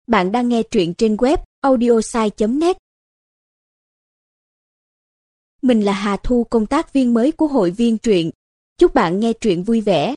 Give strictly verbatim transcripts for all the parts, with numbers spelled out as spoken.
Bạn đang nghe truyện trên web audiosai chấm net. Mình là Hà Thu, công tác viên mới của hội viên truyện. Chúc bạn nghe truyện vui vẻ.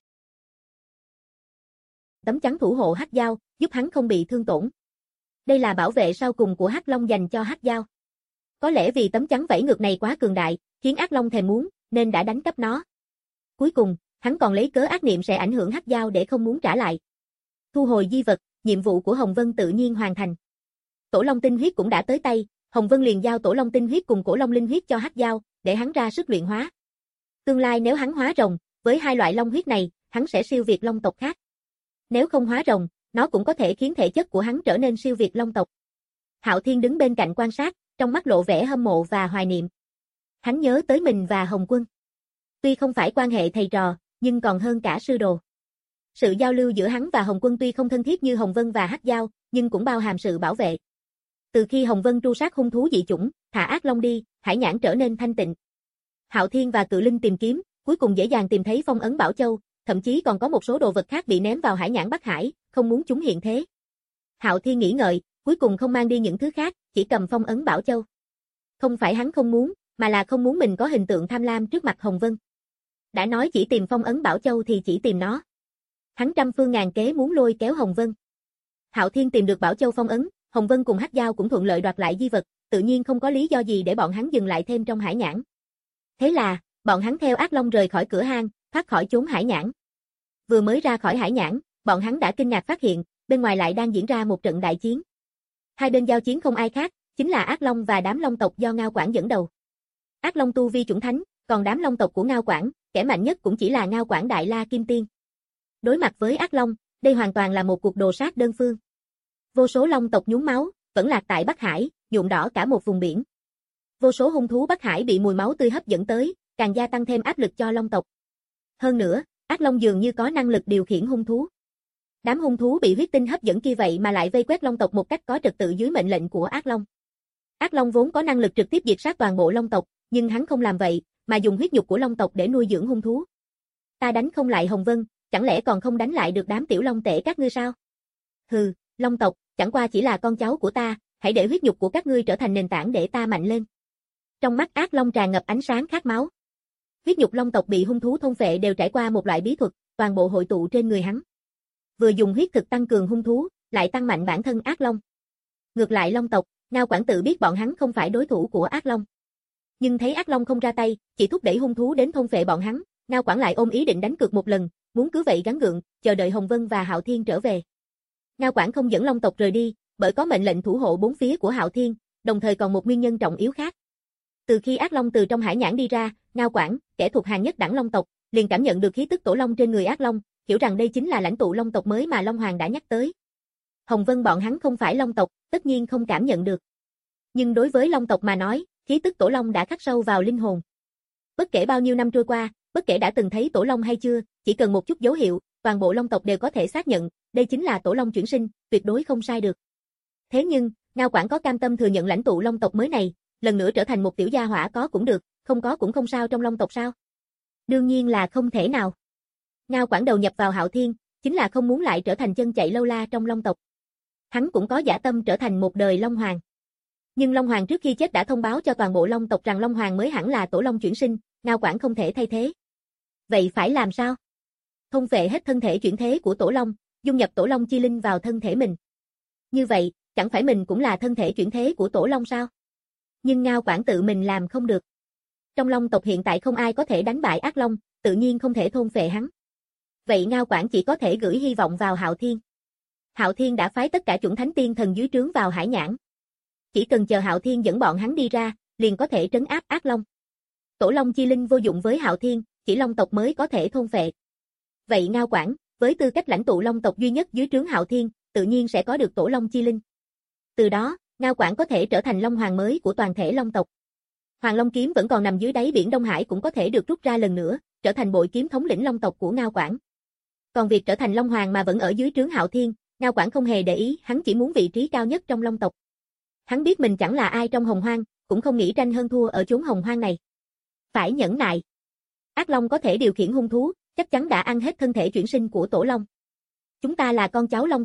Tấm chắn thủ hộ Hắc Giao, giúp hắn không bị thương tổn. Đây là bảo vệ sau cùng của Hắc Long dành cho Hắc Giao. Có lẽ vì tấm chắn vảy ngược này quá cường đại, khiến Ác Long thèm muốn, nên đã đánh cắp nó. Cuối cùng, hắn còn lấy cớ ác niệm sẽ ảnh hưởng Hắc Giao để không muốn trả lại. Thu hồi di vật, nhiệm vụ của Hồng Vân tự nhiên hoàn thành. Tổ Long tinh huyết cũng đã tới tay, Hồng Vân liền giao Tổ Long tinh huyết cùng Cổ Long linh huyết cho Hắc Giao, để hắn ra sức luyện hóa. Tương lai nếu hắn hóa rồng, với hai loại long huyết này, hắn sẽ siêu việt long tộc khác. Nếu không hóa rồng, nó cũng có thể khiến thể chất của hắn trở nên siêu việt long tộc. Hạo Thiên đứng bên cạnh quan sát, trong mắt lộ vẻ hâm mộ và hoài niệm. Hắn nhớ tới mình và Hồng Quân. Tuy không phải quan hệ thầy trò, nhưng còn hơn cả sư đồ. Sự giao lưu giữa hắn và Hồng Quân tuy không thân thiết như Hồng Vân và Hắc Giao, nhưng cũng bao hàm sự bảo vệ. Từ khi Hồng Vân tru sát hung thú dị chủng, thả ác long đi, hải nhãn trở nên thanh tịnh. Hạo Thiên và Cự Linh tìm kiếm, cuối cùng dễ dàng tìm thấy phong ấn Bảo Châu, thậm chí còn có một số đồ vật khác bị ném vào hải nhãn Bắc Hải, không muốn chúng hiện thế. Hạo Thiên nghĩ ngợi, cuối cùng không mang đi những thứ khác, chỉ cầm phong ấn Bảo Châu. Không phải hắn không muốn, mà là không muốn mình có hình tượng tham lam trước mặt Hồng Vân. Đã nói chỉ tìm phong ấn Bảo Châu thì chỉ tìm nó. Hắn trăm phương ngàn kế muốn lôi kéo Hồng Vân. Hạo Thiên tìm được Bảo Châu phong ấn, Hồng Vân cùng Hắc Giao cũng thuận lợi đoạt lại di vật, tự nhiên không có lý do gì để bọn hắn dừng lại thêm trong hải nhãn. Thế là, bọn hắn theo Ác Long rời khỏi cửa hang, thoát khỏi chốn hải nhãn. Vừa mới ra khỏi hải nhãn, bọn hắn đã kinh ngạc phát hiện, bên ngoài lại đang diễn ra một trận đại chiến. Hai bên giao chiến không ai khác, chính là Ác Long và đám Long tộc do Ngao Quảng dẫn đầu. Ác Long tu vi chuẩn thánh, còn đám Long tộc của Ngao Quảng, kẻ mạnh nhất cũng chỉ là Ngao Quảng Đại La Kim Tiên. Đối mặt với Ác Long, đây hoàn toàn là một cuộc đồ sát đơn phương. Vô số Long tộc nhuốm máu, vẫn lạc tại Bắc Hải, nhuộm đỏ cả một vùng biển. Vô số hung thú Bắc Hải bị mùi máu tươi hấp dẫn tới, càng gia tăng thêm áp lực cho Long tộc. Hơn nữa, Ác Long dường như có năng lực điều khiển hung thú. Đám hung thú bị huyết tinh hấp dẫn kia vậy mà lại vây quét Long tộc một cách có trật tự dưới mệnh lệnh của Ác Long. Ác Long vốn có năng lực trực tiếp diệt sát toàn bộ Long tộc, nhưng hắn không làm vậy, mà dùng huyết nhục của Long tộc để nuôi dưỡng hung thú. Ta đánh không lại Hồng Vân, chẳng lẽ còn không đánh lại được đám tiểu long tể các ngươi sao? Hừ, Long tộc, chẳng qua chỉ là con cháu của ta, hãy để huyết nhục của các ngươi trở thành nền tảng để ta mạnh lên. Trong mắt Ác Long tràn ngập ánh sáng khát máu. Huyết nhục Long tộc bị hung thú thôn phệ đều trải qua một loại bí thuật, toàn bộ hội tụ trên người hắn. Vừa dùng huyết thực tăng cường hung thú, lại tăng mạnh bản thân Ác Long. Ngược lại Long tộc, Ngao Quảng tự biết bọn hắn không phải đối thủ của Ác Long. Nhưng thấy Ác Long không ra tay, chỉ thúc đẩy hung thú đến thôn phệ bọn hắn, Ngao Quảng lại ôm ý định đánh cược một lần, muốn cứ vậy gắng gượng, chờ đợi Hồng Vân và Hạo Thiên trở về. Ngao Quảng không dẫn Long tộc rời đi, bởi có mệnh lệnh thủ hộ bốn phía của Hạo Thiên, đồng thời còn một nguyên nhân trọng yếu khác. Từ khi Ác Long từ trong hải nhãn đi ra, Ngao Quảng, kẻ thuộc hàng nhất đẳng Long tộc, liền cảm nhận được khí tức Tổ Long trên người Ác Long, hiểu rằng đây chính là lãnh tụ Long tộc mới mà Long Hoàng đã nhắc tới. Hồng Vân bọn hắn không phải Long tộc, tất nhiên không cảm nhận được. Nhưng đối với Long tộc mà nói, khí tức Tổ Long đã khắc sâu vào linh hồn. Bất kể bao nhiêu năm trôi qua, bất kể đã từng thấy Tổ Long hay chưa, chỉ cần một chút dấu hiệu, toàn bộ Long tộc đều có thể xác nhận, đây chính là Tổ Long chuyển sinh, tuyệt đối không sai được. Thế nhưng, Ngao Quảng có cam tâm thừa nhận lãnh tụ Long tộc mới này, lần nữa trở thành một tiểu gia hỏa có cũng được, không có cũng không sao trong Long tộc sao? Đương nhiên là không thể nào. Ngao Quảng đầu nhập vào Hạo Thiên, chính là không muốn lại trở thành chân chạy lâu la trong Long tộc. Hắn cũng có dã tâm trở thành một đời Long Hoàng. Nhưng Long Hoàng trước khi chết đã thông báo cho toàn bộ Long tộc rằng Long Hoàng mới hẳn là Tổ Long chuyển sinh, Ngao Quảng không thể thay thế. Vậy phải làm sao? Thôn phệ hết thân thể chuyển thế của Tổ Long, dung nhập Tổ Long chi linh vào thân thể mình. Như vậy, chẳng phải mình cũng là thân thể chuyển thế của Tổ Long sao? Nhưng Ngao Quảng tự mình làm không được. Trong Long tộc hiện tại không ai có thể đánh bại Ác Long, tự nhiên không thể thôn phệ hắn. Vậy Ngao Quảng chỉ có thể gửi hy vọng vào Hạo Thiên. Hạo Thiên đã phái tất cả chuẩn thánh tiên thần dưới trướng vào hải nhãn. Chỉ cần chờ Hạo Thiên dẫn bọn hắn đi ra, liền có thể trấn áp Ác Long. Tổ Long chi linh vô dụng với Hạo Thiên, chỉ Long tộc mới có thể thôn phệ. Vậy Ngao Quảng, với tư cách lãnh tụ Long tộc duy nhất dưới trướng Hạo Thiên, tự nhiên sẽ có được Tổ Long chi linh. Từ đó, Ngao Quảng có thể trở thành Long Hoàng mới của toàn thể Long tộc. Hoàng Long kiếm vẫn còn nằm dưới đáy biển Đông Hải cũng có thể được rút ra lần nữa, trở thành bội kiếm thống lĩnh Long tộc của Ngao Quảng. Còn việc trở thành Long Hoàng mà vẫn ở dưới trướng Hạo Thiên, Ngao Quảng không hề để ý, hắn chỉ muốn vị trí cao nhất trong Long tộc. Hắn biết mình chẳng là ai trong Hồng Hoang, cũng không nghĩ tranh hơn thua ở chốn Hồng Hoang này. Phải nhẫn nại. Ác Long có thể điều khiển hung thú, chắc chắn đã ăn hết thân thể chuyển sinh của Tổ Long. Chúng ta là con cháu Long tộc, phải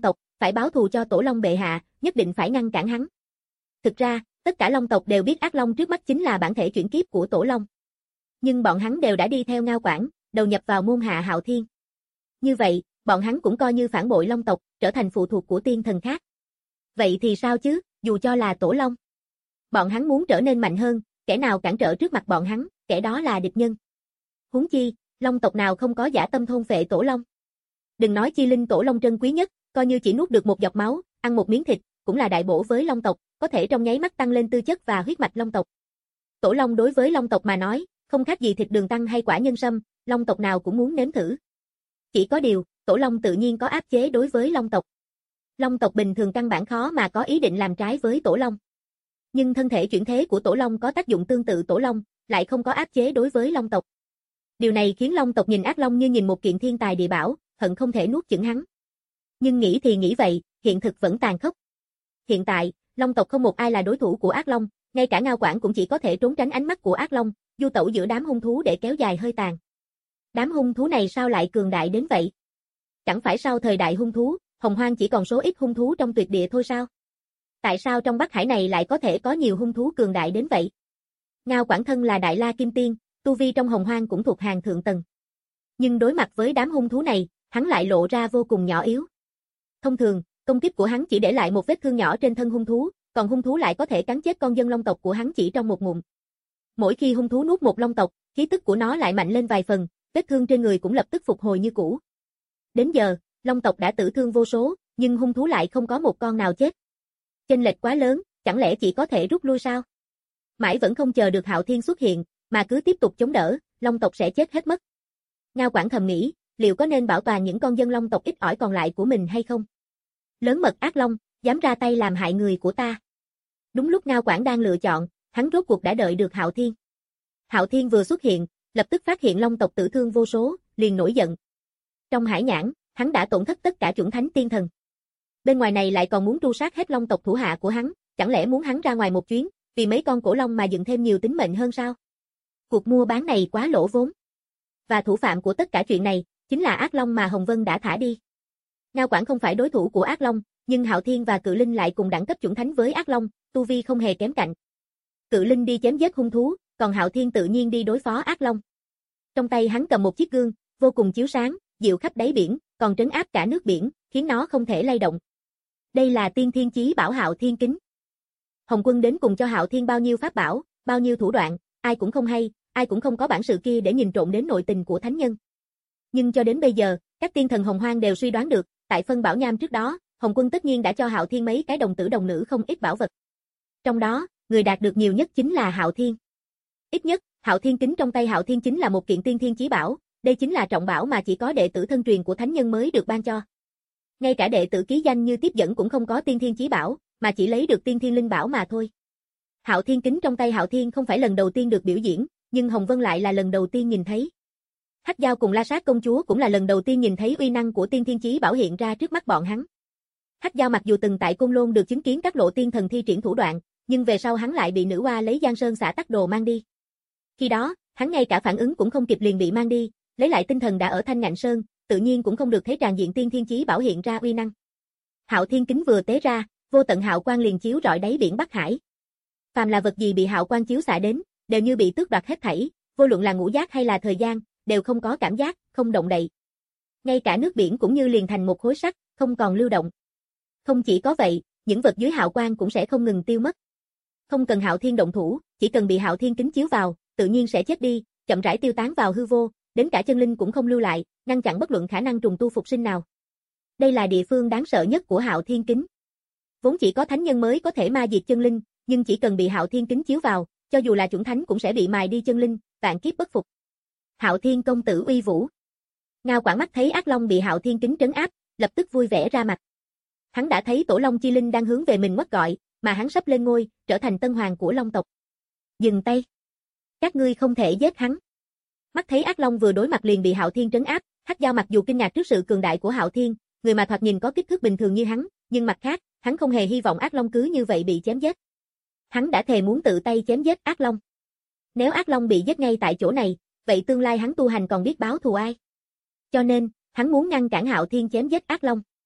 phải báo thù cho Tổ Long bệ hạ, nhất định phải ngăn cản hắn. Thực ra, tất cả Long tộc đều biết Ác Long trước mắt chính là bản thể chuyển kiếp của Tổ Long. Nhưng bọn hắn đều đã đi theo Ngao Quảng, đầu nhập vào môn hạ Hạo Thiên. Như vậy, bọn hắn cũng coi như phản bội Long tộc, trở thành phụ thuộc của tiên thần khác. Vậy thì sao chứ, dù cho là Tổ Long. Bọn hắn muốn trở nên mạnh hơn, kẻ nào cản trở trước mặt bọn hắn, kẻ đó là địch nhân. Huống chi, Long tộc nào không có dã tâm thôn phệ Tổ Long. Đừng nói chi linh Tổ Long trân quý nhất, coi như chỉ nuốt được một giọt máu, ăn một miếng thịt, cũng là đại bổ với Long tộc, có thể trong nháy mắt tăng lên tư chất và huyết mạch Long tộc. Tổ Long đối với Long tộc mà nói, không khác gì thịt đường tăng hay quả nhân sâm, Long tộc nào cũng muốn nếm thử. Chỉ có điều, Tổ Long tự nhiên có áp chế đối với Long tộc. Long tộc bình thường căn bản khó mà có ý định làm trái với Tổ Long. Nhưng thân thể chuyển thế của Tổ Long có tác dụng tương tự Tổ Long, lại không có áp chế đối với Long tộc. Điều này khiến Long tộc nhìn Ác Long như nhìn một kiện thiên tài địa bảo, hận không thể nuốt chửng hắn. Nhưng nghĩ thì nghĩ vậy, hiện thực vẫn tàn khốc. Hiện tại, Long tộc không một ai là đối thủ của Ác Long, ngay cả Ngao Quảng cũng chỉ có thể trốn tránh ánh mắt của Ác Long, du tẩu giữa đám hung thú để kéo dài hơi tàn. Đám hung thú này sao lại cường đại đến vậy? Chẳng phải sau thời đại hung thú, Hồng Hoang chỉ còn số ít hung thú trong tuyệt địa thôi sao? Tại sao trong Bắc Hải này lại có thể có nhiều hung thú cường đại đến vậy? Ngao Quảng thân là Đại La Kim Tiên, tu vi trong Hồng Hoang cũng thuộc hàng thượng tầng. Nhưng đối mặt với đám hung thú này, hắn lại lộ ra vô cùng nhỏ yếu. Thông thường, công kích của hắn chỉ để lại một vết thương nhỏ trên thân hung thú, còn hung thú lại có thể cắn chết con dân Long tộc của hắn chỉ trong một ngụm. Mỗi khi hung thú nuốt một Long tộc, khí tức của nó lại mạnh lên vài phần, vết thương trên người cũng lập tức phục hồi như cũ. Đến giờ, Long tộc đã tử thương vô số, nhưng hung thú lại không có một con nào chết. Chênh lệch quá lớn, chẳng lẽ chỉ có thể rút lui sao? Mãi vẫn không chờ được Hạo Thiên xuất hiện, mà cứ tiếp tục chống đỡ, Long tộc sẽ chết hết mất. Ngao Quảng thầm nghĩ, liệu có nên bảo toàn những con dân Long tộc ít ỏi còn lại của mình hay không? Lớn mật ác Long, dám ra tay làm hại người của ta. Đúng lúc Ngao Quảng đang lựa chọn, hắn rốt cuộc đã đợi được Hạo Thiên. Hạo Thiên vừa xuất hiện, lập tức phát hiện Long tộc tử thương vô số, liền nổi giận. Trong hải nhãn, hắn đã tổn thất tất cả chuẩn thánh tiên thần. Bên ngoài này lại còn muốn tru sát hết Long tộc thủ hạ của hắn, chẳng lẽ muốn hắn ra ngoài một chuyến, vì mấy con cổ long mà dựng thêm nhiều tính mệnh hơn sao? Cuộc mua bán này quá lỗ vốn. Và thủ phạm của tất cả chuyện này, chính là Ác Long mà Hồng Vân đã thả đi. Ngao Quảng không phải đối thủ của Ác Long, nhưng Hạo Thiên và Cự Linh lại cùng đẳng cấp chuẩn thánh với Ác Long, tu vi không hề kém cạnh. Cự Linh đi chém giết hung thú, còn Hạo Thiên tự nhiên đi đối phó Ác Long. Trong tay hắn cầm một chiếc gương, vô cùng chiếu sáng, dịu khắp đáy biển, còn trấn áp cả nước biển, khiến nó không thể lay động. Đây là tiên thiên chí bảo Hạo Thiên kính. Hồng Quân đến cùng cho Hạo Thiên bao nhiêu pháp bảo, bao nhiêu thủ đoạn, ai cũng không hay, ai cũng không có bản sự kia để nhìn trộm đến nội tình của thánh nhân. Nhưng cho đến bây giờ, các tiên thần Hồng Hoang đều suy đoán được, tại phân bảo nham trước đó, Hồng Quân tất nhiên đã cho Hạo Thiên mấy cái đồng tử đồng nữ không ít bảo vật. Trong đó, người đạt được nhiều nhất chính là Hạo Thiên. Ít nhất, Hạo Thiên kính trong tay Hạo Thiên chính là một kiện tiên thiên chí bảo, đây chính là trọng bảo mà chỉ có đệ tử thân truyền của thánh nhân mới được ban cho. Ngay cả đệ tử ký danh như tiếp dẫn cũng không có tiên thiên chí bảo, mà chỉ lấy được tiên thiên linh bảo mà thôi. Hạo Thiên kính trong tay Hạo Thiên không phải lần đầu tiên được biểu diễn, nhưng Hồng Vân lại là lần đầu tiên nhìn thấy. Hắc Giao cùng La Sát công chúa cũng là lần đầu tiên nhìn thấy uy năng của tiên thiên chí bảo hiện ra trước mắt bọn hắn. Hắc Giao mặc dù từng tại Côn Lôn được chứng kiến các lộ tiên thần thi triển thủ đoạn, nhưng về sau hắn lại bị nữ oa lấy Giang Sơn Xả Tắc Đồ mang đi. Khi đó, hắn ngay cả phản ứng cũng không kịp liền bị mang đi, lấy lại tinh thần đã ở Thanh Ngạn Sơn, tự nhiên cũng không được thấy tràn diện tiên thiên chí bảo hiện ra uy năng. Hạo Thiên kính vừa tế ra, vô tận hạo quang liền chiếu rọi đáy biển Bắc Hải. Phàm là vật gì bị hạo quang chiếu xạ đến, đều như bị tước đoạt hết thảy, vô luận là ngũ giác hay là thời gian, đều không có cảm giác, không động đậy. Ngay cả nước biển cũng như liền thành một khối sắt, không còn lưu động. Không chỉ có vậy, những vật dưới hạo quang cũng sẽ không ngừng tiêu mất. Không cần Hạo Thiên động thủ, chỉ cần bị Hạo Thiên kính chiếu vào, tự nhiên sẽ chết đi, chậm rãi tiêu tán vào hư vô, đến cả chân linh cũng không lưu lại, ngăn chặn bất luận khả năng trùng tu phục sinh nào. Đây là địa phương đáng sợ nhất của Hạo Thiên kính. Vốn chỉ có thánh nhân mới có thể ma diệt chân linh, nhưng chỉ cần bị Hạo Thiên kính chiếu vào, cho dù là chuẩn thánh cũng sẽ bị mài đi chân linh, vạn kiếp bất phục. Hạo Thiên công tử uy vũ. Ngao Quảng mắt thấy Ác Long bị Hạo Thiên kính trấn áp, lập tức vui vẻ ra mặt. Hắn đã thấy Tổ Long chi linh đang hướng về mình ngoắt gọi, mà hắn sắp lên ngôi, trở thành tân hoàng của Long tộc. Dừng tay. Các ngươi không thể giết hắn. Mắt thấy Ác Long vừa đối mặt liền bị Hạo Thiên trấn áp, Hắc Giao mặc dù kinh ngạc trước sự cường đại của Hạo Thiên, người mà thoạt nhìn có kích thước bình thường như hắn, nhưng mặt khác, hắn không hề hy vọng Ác Long cứ như vậy bị chém giết. Hắn đã thề muốn tự tay chém giết Ác Long. Nếu Ác Long bị giết ngay tại chỗ này, vậy tương lai hắn tu hành còn biết báo thù ai? Cho nên, hắn muốn ngăn cản Hạo Thiên chém giết Ác Long.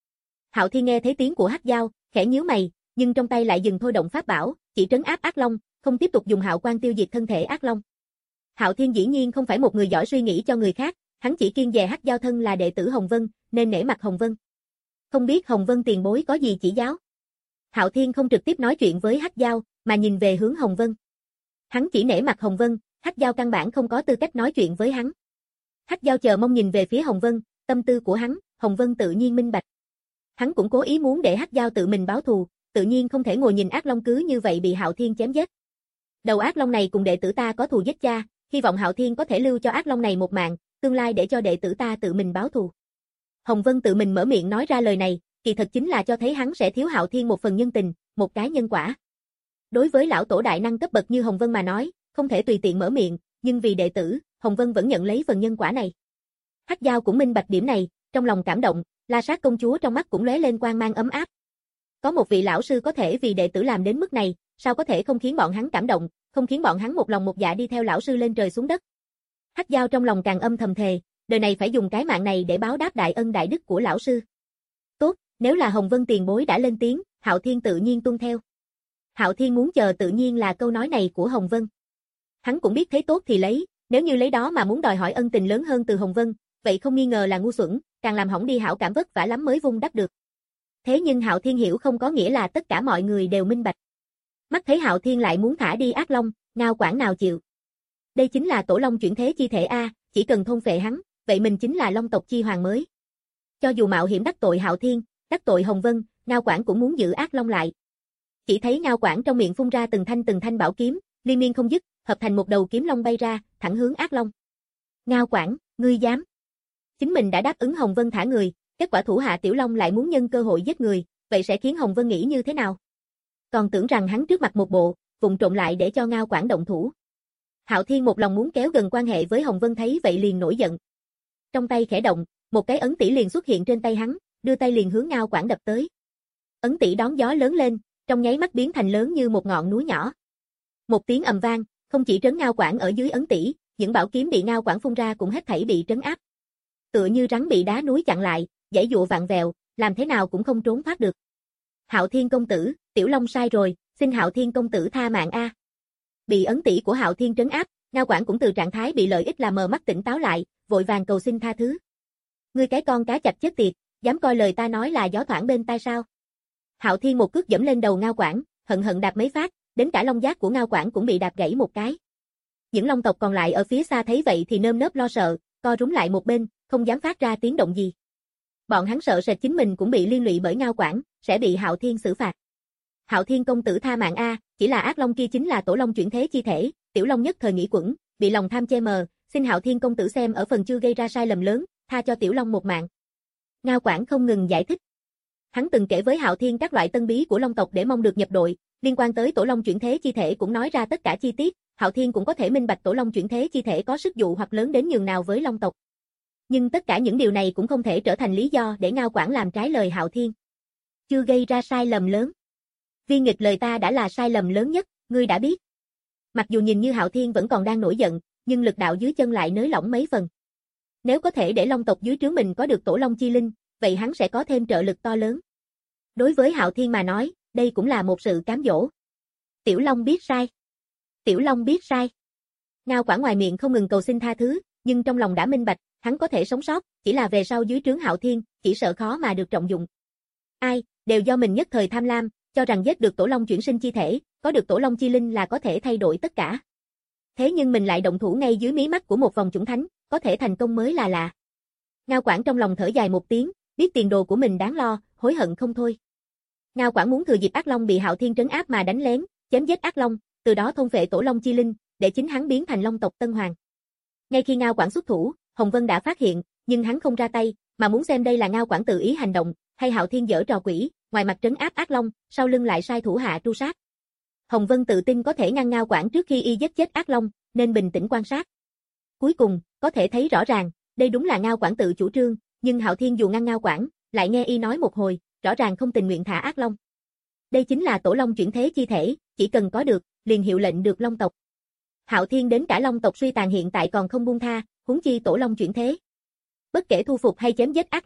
Hạo Thiên nghe thấy tiếng của Hắc Dao, khẽ nhíu mày, nhưng trong tay lại dừng thôi động pháp bảo, chỉ trấn áp ác long, không tiếp tục dùng hạo quang tiêu diệt thân thể ác long. Hạo Thiên dĩ nhiên không phải một người giỏi suy nghĩ cho người khác, hắn chỉ kiêng dè Hắc Dao thân là đệ tử Hồng Vân, nên nể mặt Hồng Vân. Không biết Hồng Vân tiền bối có gì chỉ giáo? Hạo Thiên không trực tiếp nói chuyện với Hắc Dao, mà nhìn về hướng Hồng Vân. Hắn chỉ nể mặt Hồng Vân, Hắc Dao căn bản không có tư cách nói chuyện với hắn. Hắc Dao chờ mong nhìn về phía Hồng Vân, tâm tư của hắn, Hồng Vân tự nhiên minh bạch. Hắn cũng cố ý muốn để Hắc Dao tự mình báo thù, tự nhiên không thể ngồi nhìn ác long cứ như vậy bị Hạo Thiên chém giết. Đầu ác long này cùng đệ tử ta có thù giết cha, hy vọng Hạo Thiên có thể lưu cho ác long này một mạng, tương lai để cho đệ tử ta tự mình báo thù. Hồng Vân tự mình mở miệng nói ra lời này, kỳ thật chính là cho thấy hắn sẽ thiếu Hạo Thiên một phần nhân tình, một cái nhân quả. Đối với lão tổ đại năng cấp bậc như Hồng Vân mà nói, không thể tùy tiện mở miệng, nhưng vì đệ tử, Hồng Vân vẫn nhận lấy phần nhân quả này. Hắc Dao cũng minh bạch điểm này, trong lòng cảm động, La Sát công chúa trong mắt cũng lóe lên quang mang ấm áp. Có một vị lão sư có thể vì đệ tử làm đến mức này, sao có thể không khiến bọn hắn cảm động, không khiến bọn hắn một lòng một dạ đi theo lão sư lên trời xuống đất. Hắc Dao trong lòng càng âm thầm thề, đời này phải dùng cái mạng này để báo đáp đại ân đại đức của lão sư. Tốt, nếu là Hồng Vân tiền bối đã lên tiếng, Hạo Thiên tự nhiên tuân theo. Hạo Thiên muốn chờ tự nhiên là câu nói này của Hồng Vân. Hắn cũng biết thấy tốt thì lấy, nếu như lấy đó mà muốn đòi hỏi ân tình lớn hơn từ Hồng Vân, vậy không nghi ngờ là ngu xuẩn, càng làm hỏng đi hảo cảm vất vả lắm mới vun đắp được. Thế nhưng Hạo Thiên hiểu không có nghĩa là tất cả mọi người đều minh bạch. Mắt thấy Hạo Thiên lại muốn thả đi ác long, Ngao Quảng nào chịu. Đây chính là tổ long chuyển thế chi thể a, chỉ cần thôn phệ hắn, vậy mình chính là long tộc chi hoàng mới. Cho dù mạo hiểm đắc tội Hạo Thiên, đắc tội Hồng Vân, Ngao Quảng cũng muốn giữ ác long lại. Chỉ thấy Ngao Quảng trong miệng phun ra từng thanh từng thanh bảo kiếm, liên miên không dứt, hợp thành một đầu kiếm long bay ra, thẳng hướng ác long. Ngao Quảng, ngươi dám? Chính mình đã đáp ứng Hồng Vân thả người, kết quả thủ hạ Tiểu Long lại muốn nhân cơ hội giết người, vậy sẽ khiến Hồng Vân nghĩ như thế nào? Còn tưởng rằng hắn trước mặt một bộ, vụng trộn lại để cho Ngao Quảng động thủ. Hạo Thiên một lòng muốn kéo gần quan hệ với Hồng Vân thấy vậy liền nổi giận. Trong tay khẽ động, một cái ấn tỷ liền xuất hiện trên tay hắn, đưa tay liền hướng Ngao Quảng đập tới. Ấn tỷ đón gió lớn lên, trong nháy mắt biến thành lớn như một ngọn núi nhỏ. Một tiếng ầm vang, không chỉ trấn Ngao Quảng ở dưới ấn tỷ, những bảo kiếm bị Ngao Quảng phun ra cũng hết thảy bị trấn áp. Tựa như rắn bị đá núi chặn lại, giãy giụa vặn vẹo, làm thế nào cũng không trốn thoát được. Hạo Thiên công tử, Tiểu Long sai rồi, xin Hạo Thiên công tử tha mạng a. Bị ấn tỷ của Hạo Thiên trấn áp, Ngao Quảng cũng từ trạng thái bị lợi ích làm mờ mắt tỉnh táo lại, vội vàng cầu xin tha thứ. Ngươi cái con cá chạch chết tiệt, dám coi lời ta nói là gió thoảng bên tai sao? Hạo Thiên một cước dẫm lên đầu Ngao Quảng, hận hận đạp mấy phát, đến cả long giác của Ngao Quảng cũng bị đạp gãy một cái. Những long tộc còn lại ở phía xa thấy vậy thì nơm nớp lo sợ, co rúm lại một bên, không dám phát ra tiếng động gì. Bọn hắn sợ sệt chính mình cũng bị liên lụy bởi Ngao Quảng, sẽ bị Hạo Thiên xử phạt. Hạo Thiên công tử tha mạng a, chỉ là ác long kia chính là tổ long chuyển thế chi thể, Tiểu Long nhất thời nghĩ quẩn, bị lòng tham che mờ, xin Hạo Thiên công tử xem ở phần chưa gây ra sai lầm lớn, tha cho Tiểu Long một mạng. Ngao Quảng không ngừng giải thích. Hắn từng kể với Hạo Thiên các loại tân bí của long tộc để mong được nhập đội, liên quan tới tổ long chuyển thế chi thể cũng nói ra tất cả chi tiết, Hạo Thiên cũng có thể minh bạch tổ long chuyển thế chi thể có sức dụ hoặc lớn đến nhường nào với long tộc. Nhưng tất cả những điều này cũng không thể trở thành lý do để Ngao Quảng làm trái lời Hạo Thiên. Chưa gây ra sai lầm lớn. Vi nghịch lời ta đã là sai lầm lớn nhất, ngươi đã biết. Mặc dù nhìn như Hạo Thiên vẫn còn đang nổi giận, nhưng lực đạo dưới chân lại nới lỏng mấy phần. Nếu có thể để long tộc dưới trướng mình có được tổ long chi linh, vậy hắn sẽ có thêm trợ lực to lớn. Đối với Hạo Thiên mà nói, đây cũng là một sự cám dỗ. Tiểu Long biết sai. Tiểu Long biết sai. Ngao Quảng ngoài miệng không ngừng cầu xin tha thứ, nhưng trong lòng đã minh bạch, hắn có thể sống sót, chỉ là về sau dưới trướng Hạo Thiên, chỉ sợ khó mà được trọng dụng. Ai, đều do mình nhất thời tham lam, cho rằng giết được tổ long chuyển sinh chi thể, có được tổ long chi linh là có thể thay đổi tất cả. Thế nhưng mình lại động thủ ngay dưới mí mắt của một vòng chủng thánh, có thể thành công mới là lạ. Ngao Quảng trong lòng thở dài một tiếng, biết tiền đồ của mình đáng lo, hối hận không thôi. Ngao Quảng muốn thừa dịp ác long bị Hạo Thiên trấn áp mà đánh lén, chém giết ác long, từ đó thôn phệ tổ long chi linh, để chính hắn biến thành long tộc tân hoàng. Ngay khi Ngao Quảng xuất thủ, Hồng Vân đã phát hiện, nhưng hắn không ra tay, mà muốn xem đây là Ngao Quảng tự ý hành động, hay Hạo Thiên giở trò quỷ, ngoài mặt trấn áp ác long, sau lưng lại sai thủ hạ tru sát. Hồng Vân tự tin có thể ngăn Ngao Quảng trước khi y giết chết ác long, nên bình tĩnh quan sát. Cuối cùng, có thể thấy rõ ràng, đây đúng là Ngao Quảng tự chủ trương, nhưng Hạo Thiên dù ngăn Ngao Quảng, lại nghe y nói một hồi, rõ ràng không tình nguyện thả ác long. Đây chính là tổ long chuyển thế chi thể, chỉ cần có được, liền hiệu lệnh được long tộc. Hạo Thiên đến cả long tộc suy tàn hiện tại còn không buông tha, huống chi tổ long chuyển thế. Bất kể thu phục hay chém giết ác long,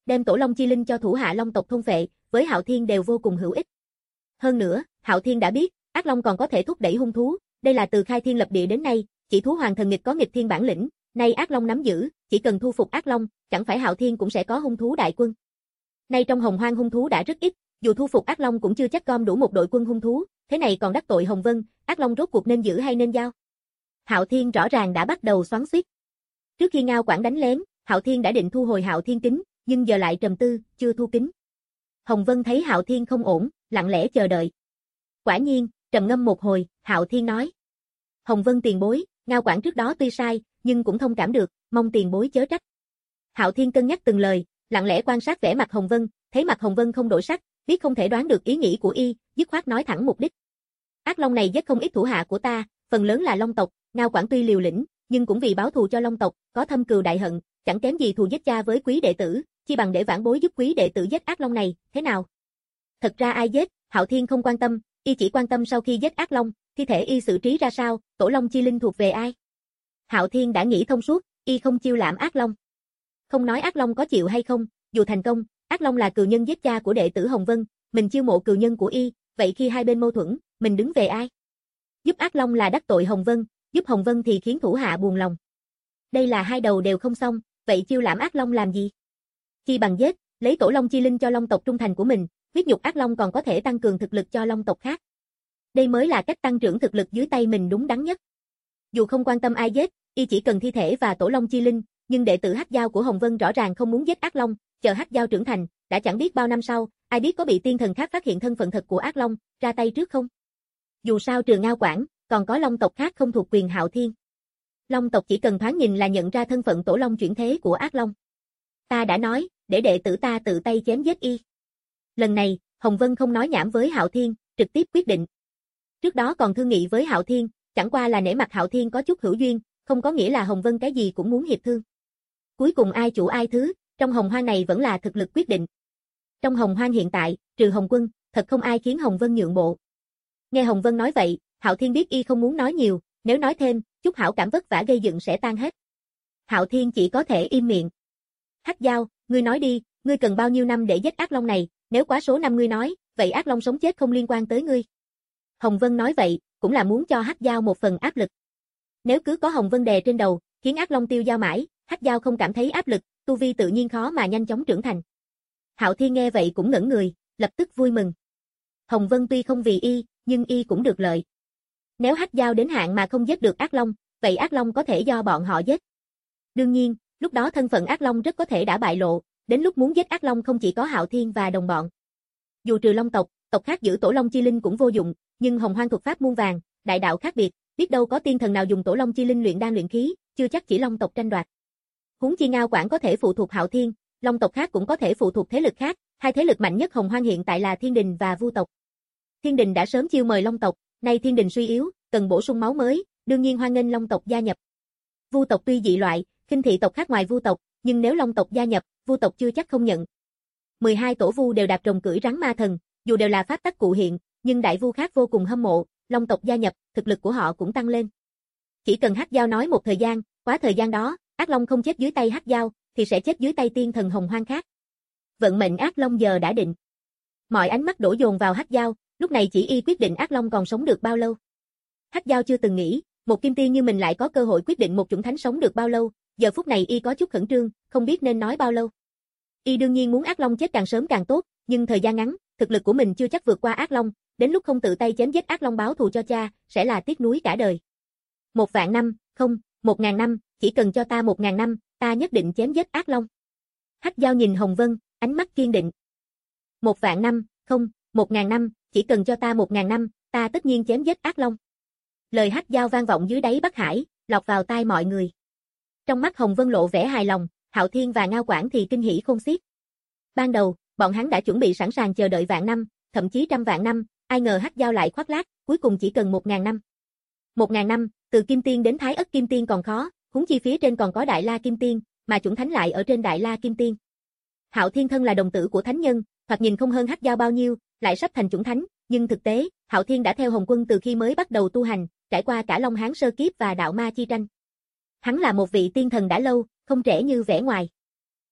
đem Tổ Long Chi Linh cho thủ hạ Long tộc thôn phệ, với Hạo Thiên đều vô cùng hữu ích. Hơn nữa, Hạo Thiên đã biết, ác long còn có thể thúc đẩy hung thú, đây là từ khai thiên lập địa đến nay, chỉ thú hoàng thần nghịch có nghịch thiên bản lĩnh, nay ác long nắm giữ, chỉ cần thu phục ác long, chẳng phải Hạo Thiên cũng sẽ có hung thú đại quân. Nay trong Hồng Hoang hung thú đã rất ít, dù thu phục ác long cũng chưa chắc gom đủ một đội quân hung thú, thế này còn đắc tội Hồng Vân, ác long rốt cuộc nên giữ hay nên giao? Hạo Thiên rõ ràng đã bắt đầu xoắn xuýt. Trước khi Ngao Quảng đánh lén, Hạo Thiên đã định thu hồi Hạo Thiên kính, nhưng giờ lại trầm tư, chưa thu kính. Hồng Vân thấy Hạo Thiên không ổn, lặng lẽ chờ đợi. Quả nhiên, trầm ngâm một hồi, Hạo Thiên nói: "Hồng Vân tiền bối, Ngao Quảng trước đó tuy sai, nhưng cũng thông cảm được, mong tiền bối chớ trách." Hạo Thiên cân nhắc từng lời, lặng lẽ quan sát vẻ mặt Hồng Vân, thấy mặt Hồng Vân không đổi sắc, biết không thể đoán được ý nghĩ của y, dứt khoát nói thẳng mục đích. "Ác long này giết không ít thủ hạ của ta, phần lớn là Long tộc, Ngao Quảng tuy liều lĩnh, nhưng cũng vì báo thù cho Long tộc, có thâm cừu đại hận, chẳng kém gì thù giết cha với quý đệ tử, chi bằng để vãn bối giúp quý đệ tử giết ác long này, thế nào?" Thật ra ai giết, Hạo Thiên không quan tâm, y chỉ quan tâm sau khi giết ác long, thi thể y xử trí ra sao, Tổ Long Chi Linh thuộc về ai. Hạo Thiên đã nghĩ thông suốt, y không chiêu lãm ác long. Không nói ác long có chịu hay không, dù thành công, ác long là cừu nhân giết cha của đệ tử Hồng Vân, mình chiêu mộ cừu nhân của y, vậy khi hai bên mâu thuẫn, mình đứng về ai? Giúp ác long là đắc tội Hồng Vân, giúp Hồng Vân thì khiến thủ hạ buồn lòng. Đây là hai đầu đều không xong, vậy chiêu lãm ác long làm gì? Chi bằng giết, lấy Tổ Long Chi Linh cho Long tộc trung thành của mình, huyết nhục ác long còn có thể tăng cường thực lực cho Long tộc khác. Đây mới là cách tăng trưởng thực lực dưới tay mình đúng đắn nhất. Dù không quan tâm ai giết, y chỉ cần thi thể và Tổ Long Chi Linh, nhưng đệ tử Hắc Giao của Hồng Vân rõ ràng không muốn giết ác long, chờ Hắc Giao trưởng thành, đã chẳng biết bao năm sau, ai biết có bị tiên thần khác phát hiện thân phận thật của ác long, ra tay trước không? Dù sao trừ Ngao Quảng, còn có Long tộc khác không thuộc quyền Hạo Thiên. Long tộc chỉ cần thoáng nhìn là nhận ra thân phận Tổ Long chuyển thế của ác long. Ta đã nói, để đệ tử ta tự tay chém giết y. Lần này, Hồng Vân không nói nhảm với Hạo Thiên, trực tiếp quyết định. Trước đó còn thương nghị với Hạo Thiên, chẳng qua là nể mặt Hạo Thiên có chút hữu duyên, không có nghĩa là Hồng Vân cái gì cũng muốn hiệp thương. Cuối cùng ai chủ ai thứ, trong Hồng Hoang này vẫn là thực lực quyết định. Trong Hồng Hoang hiện tại, trừ Hồng Quân, thật không ai khiến Hồng Vân nhượng bộ. Nghe Hồng Vân nói vậy, Hạo Thiên biết y không muốn nói nhiều, nếu nói thêm, chút hảo cảm vất vả gây dựng sẽ tan hết. Hạo Thiên chỉ có thể im miệng. Hắc Giao, ngươi nói đi, ngươi cần bao nhiêu năm để giết ác long này, nếu quá số năm ngươi nói, vậy ác long sống chết không liên quan tới ngươi. Hồng Vân nói vậy, cũng là muốn cho Hắc Giao một phần áp lực. Nếu cứ có Hồng Vân đè trên đầu, khiến ác long tiêu dao mãi, Hắc Giao không cảm thấy áp lực, tu vi tự nhiên khó mà nhanh chóng trưởng thành. Hạo Thiên nghe vậy cũng ngẩn người, lập tức vui mừng. Hồng Vân tuy không vì y, nhưng y cũng được lợi. Nếu Hắc Giao đến hạn mà không giết được ác long, vậy ác long có thể do bọn họ giết. Đương nhiên, lúc đó thân phận ác long rất có thể đã bại lộ, đến lúc muốn giết ác long không chỉ có Hạo Thiên và đồng bọn. Dù trừ Long tộc, tộc khác giữ Tổ Long Chi Linh cũng vô dụng, nhưng Hồng Hoang thuật pháp muôn vàng, đại đạo khác biệt, biết đâu có tiên thần nào dùng Tổ Long Chi Linh luyện đan luyện khí, chưa chắc chỉ Long tộc tranh đoạt. Huống chi Ngao Quảng có thể phụ thuộc Hạo Thiên, Long tộc khác cũng có thể phụ thuộc thế lực khác, hai thế lực mạnh nhất Hồng Hoang hiện tại là Thiên Đình và Vu tộc. Thiên Đình đã sớm chiêu mời Long tộc, nay Thiên Đình suy yếu, cần bổ sung máu mới, đương nhiên hoan nghênh Long tộc gia nhập. Vu tộc tuy dị loại, khinh thị tộc khác ngoài Vu tộc, nhưng nếu Long tộc gia nhập, Vu tộc chưa chắc không nhận. mười hai tổ Vu đều đạp rồng cưỡi rắn ma thần, dù đều là pháp tắc cụ hiện, nhưng đại Vu khác vô cùng hâm mộ, Long tộc gia nhập, thực lực của họ cũng tăng lên. Chỉ cần Hắc Giao nói một thời gian, quá thời gian đó, ác long không chết dưới tay Hắc Giao, thì sẽ chết dưới tay tiên thần Hồng Hoang khác. Vận mệnh ác long giờ đã định. Mọi ánh mắt đổ dồn vào Hắc Giao, lúc này chỉ y quyết định ác long còn sống được bao lâu. Hắc Giao chưa từng nghĩ, một kim tiên như mình lại có cơ hội quyết định một chủng thánh sống được bao lâu, giờ phút này y có chút khẩn trương, không biết nên nói bao lâu. Y đương nhiên muốn ác long chết càng sớm càng tốt, nhưng thời gian ngắn, thực lực của mình chưa chắc vượt qua ác long, đến lúc không tự tay chém giết ác long báo thù cho cha, sẽ là tiếc nuối cả đời. Một vạn năm, không, một ngàn năm, chỉ cần cho ta một ngàn năm, ta nhất định chém giết ác long. Hắc Giao nhìn Hồng Vân, ánh mắt kiên định. Một vạn năm, không, một ngàn năm, chỉ cần cho ta một ngàn năm, ta tất nhiên chém giết ác long. Lời Hắc Giao vang vọng dưới đáy Bắc Hải, lọt vào tai mọi người. Trong mắt Hồng Vân lộ vẻ hài lòng, Hạo Thiên và Ngao Quảng thì kinh hỉ khôn xiết. Ban đầu, bọn hắn đã chuẩn bị sẵn sàng chờ đợi vạn năm, thậm chí trăm vạn năm, ai ngờ Hắc Giao lại khoác lác, cuối cùng chỉ cần một ngàn năm. Một ngàn năm, từ Kim Tiên đến Thái Ất Kim Tiên còn khó, huống chi phía trên còn có Đại La Kim Tiên, mà chủng thánh lại ở trên Đại La Kim Tiên. Hạo Thiên thân là đồng tử của thánh nhân, thoạt nhìn không hơn Hắc Giao bao nhiêu, lại sắp thành chủng thánh, nhưng thực tế, Hạo Thiên đã theo Hồng Quân từ khi mới bắt đầu tu hành, trải qua cả Long Hán sơ kiếp và đạo ma chi tranh. Hắn là một vị tiên thần đã lâu, không trẻ như vẻ ngoài.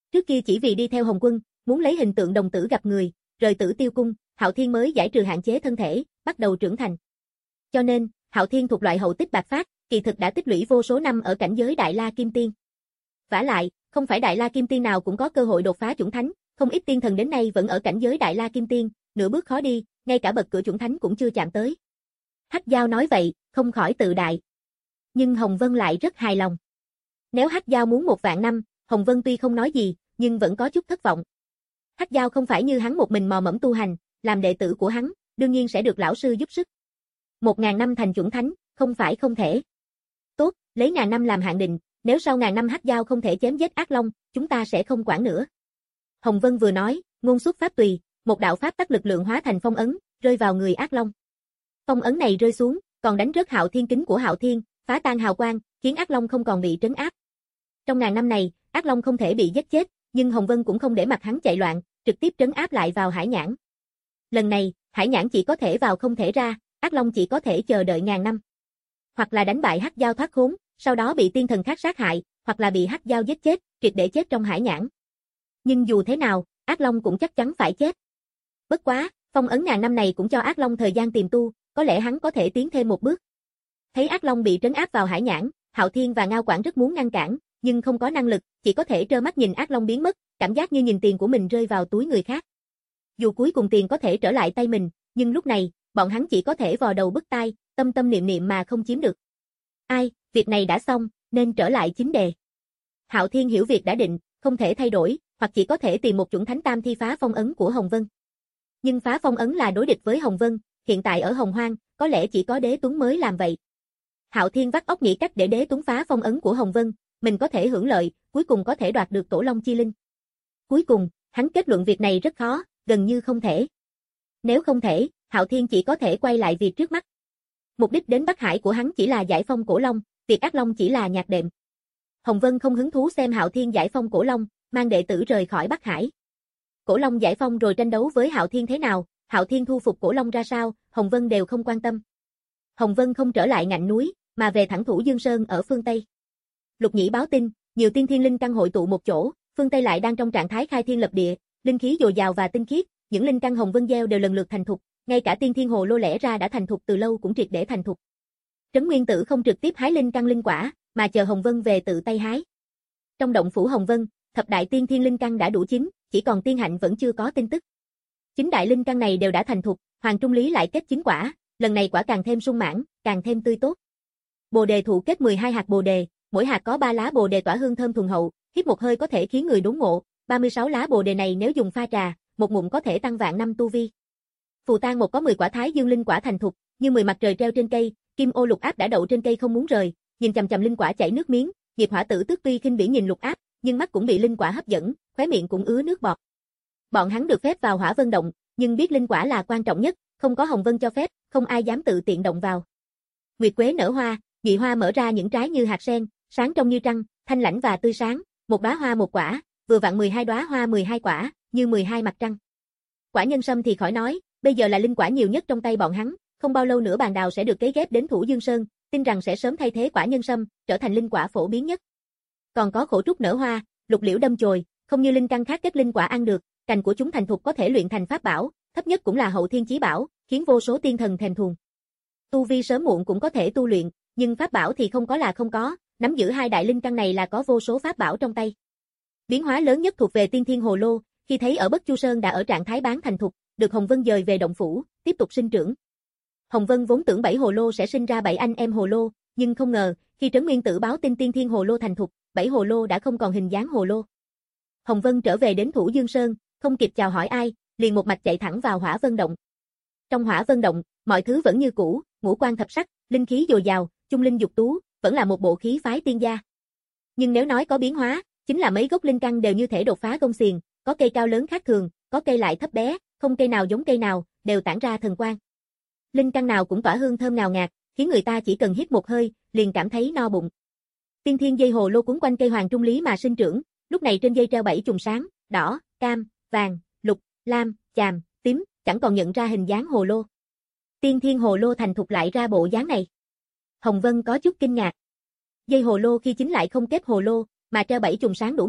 Trước kia chỉ vì đi theo Hồng Quân, muốn lấy hình tượng đồng tử gặp người, rời Tử Tiêu cung, Hạo Thiên mới giải trừ hạn chế thân thể, bắt đầu trưởng thành. Cho nên, Hạo Thiên thuộc loại hậu tích bạc phát, kỳ thực đã tích lũy vô số năm ở cảnh giới Đại La Kim Tiên. Vả lại, không phải Đại La Kim Tiên nào cũng có cơ hội đột phá chuẩn thánh, không ít tiên thần đến nay vẫn ở cảnh giới Đại La Kim Tiên, nửa bước khó đi, ngay cả bậc cửa chuẩn thánh cũng chưa chạm tới. Hắc Giao nói vậy, không khỏi tự đại. Nhưng Hồng Vân lại rất hài lòng. Nếu Hắc Giao muốn một vạn năm, Hồng Vân tuy không nói gì, nhưng vẫn có chút thất vọng. Hắc Giao không phải như hắn một mình mò mẫm tu hành, làm đệ tử của hắn, đương nhiên sẽ được lão sư giúp sức. Một ngàn năm thành chuẩn thánh, không phải không thể. Tốt, lấy ngàn năm làm hạn định, nếu sau ngàn năm Hắc Giao không thể chém giết ác long, chúng ta sẽ không quản nữa. Hồng Vân vừa nói, ngôn xuất pháp tùy, một đạo pháp tắc lực lượng hóa thành phong ấn, rơi vào người ác long. Phong ấn này rơi xuống, còn đánh rớt Hạo Thiên kính của Hạo Thiên, phá tan hào quang, khiến ác long không còn bị trấn áp. Trong ngàn năm này, ác long không thể bị giết chết, nhưng Hồng Vân cũng không để mặc hắn chạy loạn, trực tiếp trấn áp lại vào hải nhãn. Lần này, hải nhãn chỉ có thể vào không thể ra, ác long chỉ có thể chờ đợi ngàn năm. Hoặc là đánh bại Hắc Giao thoát khốn, sau đó bị tiên thần khác sát hại, hoặc là bị Hắc Giao giết chết, triệt để chết trong hải nhãn. Nhưng dù thế nào, ác long cũng chắc chắn phải chết. Bất quá, phong ấn ngàn năm này cũng cho ác long thời gian tìm tu, có lẽ hắn có thể tiến thêm một bước. Thấy ác long bị trấn áp vào hải nhãn, Hạo Thiên và Ngao Quảng rất muốn ngăn cản, nhưng không có năng lực, chỉ có thể trơ mắt nhìn ác long biến mất, cảm giác như nhìn tiền của mình rơi vào túi người khác. Dù cuối cùng tiền có thể trở lại tay mình, nhưng lúc này, bọn hắn chỉ có thể vò đầu bứt tai, tâm tâm niệm niệm mà không chiếm được. Ai, việc này đã xong, nên trở lại chính đề. Hạo Thiên hiểu việc đã định, không thể thay đổi, hoặc chỉ có thể tìm một chuẩn thánh tam thi phá phong ấn của Hồng Vân. Nhưng phá phong ấn là đối địch với Hồng Vân, hiện tại ở Hồng Hoang, có lẽ chỉ có Đế Tuấn mới làm vậy. Hạo Thiên vắt óc nghĩ cách để Đế Tuấn phá phong ấn của Hồng Vân, mình có thể hưởng lợi, cuối cùng có thể đoạt được Tổ Long Chi Linh. Cuối cùng, hắn kết luận việc này rất khó, gần như không thể. Nếu không thể, Hạo Thiên chỉ có thể quay lại việc trước mắt. Mục đích đến Bắc Hải của hắn chỉ là giải phong Cổ Long, việc ác long chỉ là nhạc đệm. Hồng Vân không hứng thú xem Hạo Thiên giải phong Cổ Long, mang đệ tử rời khỏi Bắc Hải. Cổ Long giải phong rồi tranh đấu với Hạo Thiên thế nào, Hạo Thiên thu phục Cổ Long ra sao, Hồng Vân đều không quan tâm. Hồng Vân không trở lại ngạnh núi, mà về thẳng Thủ Dương Sơn ở phương Tây. Lục Nhĩ báo tin, nhiều tiên thiên linh căn hội tụ một chỗ, phương Tây lại đang trong trạng thái khai thiên lập địa, linh khí dồi dào và tinh khiết, những linh căn Hồng Vân gieo đều lần lượt thành thục, ngay cả tiên thiên hồ lô lẽ ra đã thành thục từ lâu cũng triệt để thành thục. Trấn Nguyên Tử không trực tiếp hái linh căn linh quả, mà chờ Hồng Vân về tự tay hái. Trong động phủ Hồng Vân, thập đại tiên thiên linh căn đã đủ chín, chỉ còn tiên hạnh vẫn chưa có tin tức. Chín đại linh căn này đều đã thành thục, Hoàng Trung Lý lại kết chín quả, lần này quả càng thêm sung mãn, càng thêm tươi tốt. Bồ đề thụ kết mười hai hạt bồ đề, mỗi hạt có ba lá bồ đề tỏa hương thơm thuần hậu, hít một hơi có thể khiến người đốn ngộ, ba mươi sáu lá bồ đề này nếu dùng pha trà, một ngụm có thể tăng vạn năm tu vi. Phù tang một có mười quả thái dương linh quả thành thục, như mười mặt trời treo trên cây, kim ô lục áp đã đậu trên cây không muốn rời, nhìn chằm chằm linh quả chảy nước miếng, Nghiệp Hỏa Tử Tước tuy khinh bỉ nhìn lục áp, nhưng mắt cũng bị linh quả hấp dẫn, khóe miệng cũng ứa nước bọt. Bọn hắn được phép vào Hỏa Vân động, nhưng biết linh quả là quan trọng nhất, không có Hồng Vân cho phép, không ai dám tự tiện động vào. Nguyệt quế nở hoa, nhị hoa mở ra những trái như hạt sen, sáng trong như trăng, thanh lãnh và tươi sáng, một đóa hoa một quả, vừa vặn mười hai đóa hoa mười hai quả, như mười hai mặt trăng. Quả nhân sâm thì khỏi nói, bây giờ là linh quả nhiều nhất trong tay bọn hắn, không bao lâu nữa bàn đào sẽ được cấy ghép đến Thủ Dương Sơn, tin rằng sẽ sớm thay thế quả nhân sâm, trở thành linh quả phổ biến nhất. Còn có khổ trúc nở hoa, lục liễu đâm chồi, không như linh căn khác kết linh quả ăn được, cành của chúng thành thục có thể luyện thành pháp bảo, thấp nhất cũng là hậu thiên chí bảo, khiến vô số tiên thần thèm thuồng. Tu vi sớm muộn cũng có thể tu luyện, nhưng pháp bảo thì không có là không có, nắm giữ hai đại linh căn này là có vô số pháp bảo trong tay. Biến hóa lớn nhất thuộc về tiên thiên hồ lô, khi thấy ở Bất Chu Sơn đã ở trạng thái bán thành thục, được Hồng Vân dời về động phủ, tiếp tục sinh trưởng. Hồng Vân vốn tưởng bảy hồ lô sẽ sinh ra bảy anh em hồ lô, nhưng không ngờ, khi Trấn Nguyên Tử báo tin tiên thiên hồ lô thành thục, bảy hồ lô đã không còn hình dáng hồ lô. Hồng Vân trở về đến Thủ Dương Sơn, không kịp chào hỏi ai, liền một mạch chạy thẳng vào Hỏa Vân động. Trong Hỏa Vân động, mọi thứ vẫn như cũ, ngũ quan thập sắc, linh khí dồi dào, trung linh dục tú, vẫn là một bộ khí phái tiên gia. Nhưng nếu nói có biến hóa, chính là mấy gốc linh căn đều như thể đột phá gông xiềng, có cây cao lớn khác thường, có cây lại thấp bé, không cây nào giống cây nào, đều tản ra thần quang. Linh căn nào cũng tỏa hương thơm ngào ngạt, khiến người ta chỉ cần hít một hơi, liền cảm thấy no bụng. Tiên thiên dây hồ lô cuốn quanh cây Hoàng Trung Lý mà sinh trưởng, lúc này trên dây treo bảy chùm sáng, đỏ, cam, vàng, lục, lam, chàm, tím, chẳng còn nhận ra hình dáng hồ lô. Tiên thiên hồ lô thành thục lại ra bộ dáng này. Hồng Vân có chút kinh ngạc. Dây hồ lô khi chính lại không kết hồ lô, mà treo bảy chùm sáng đủ màu,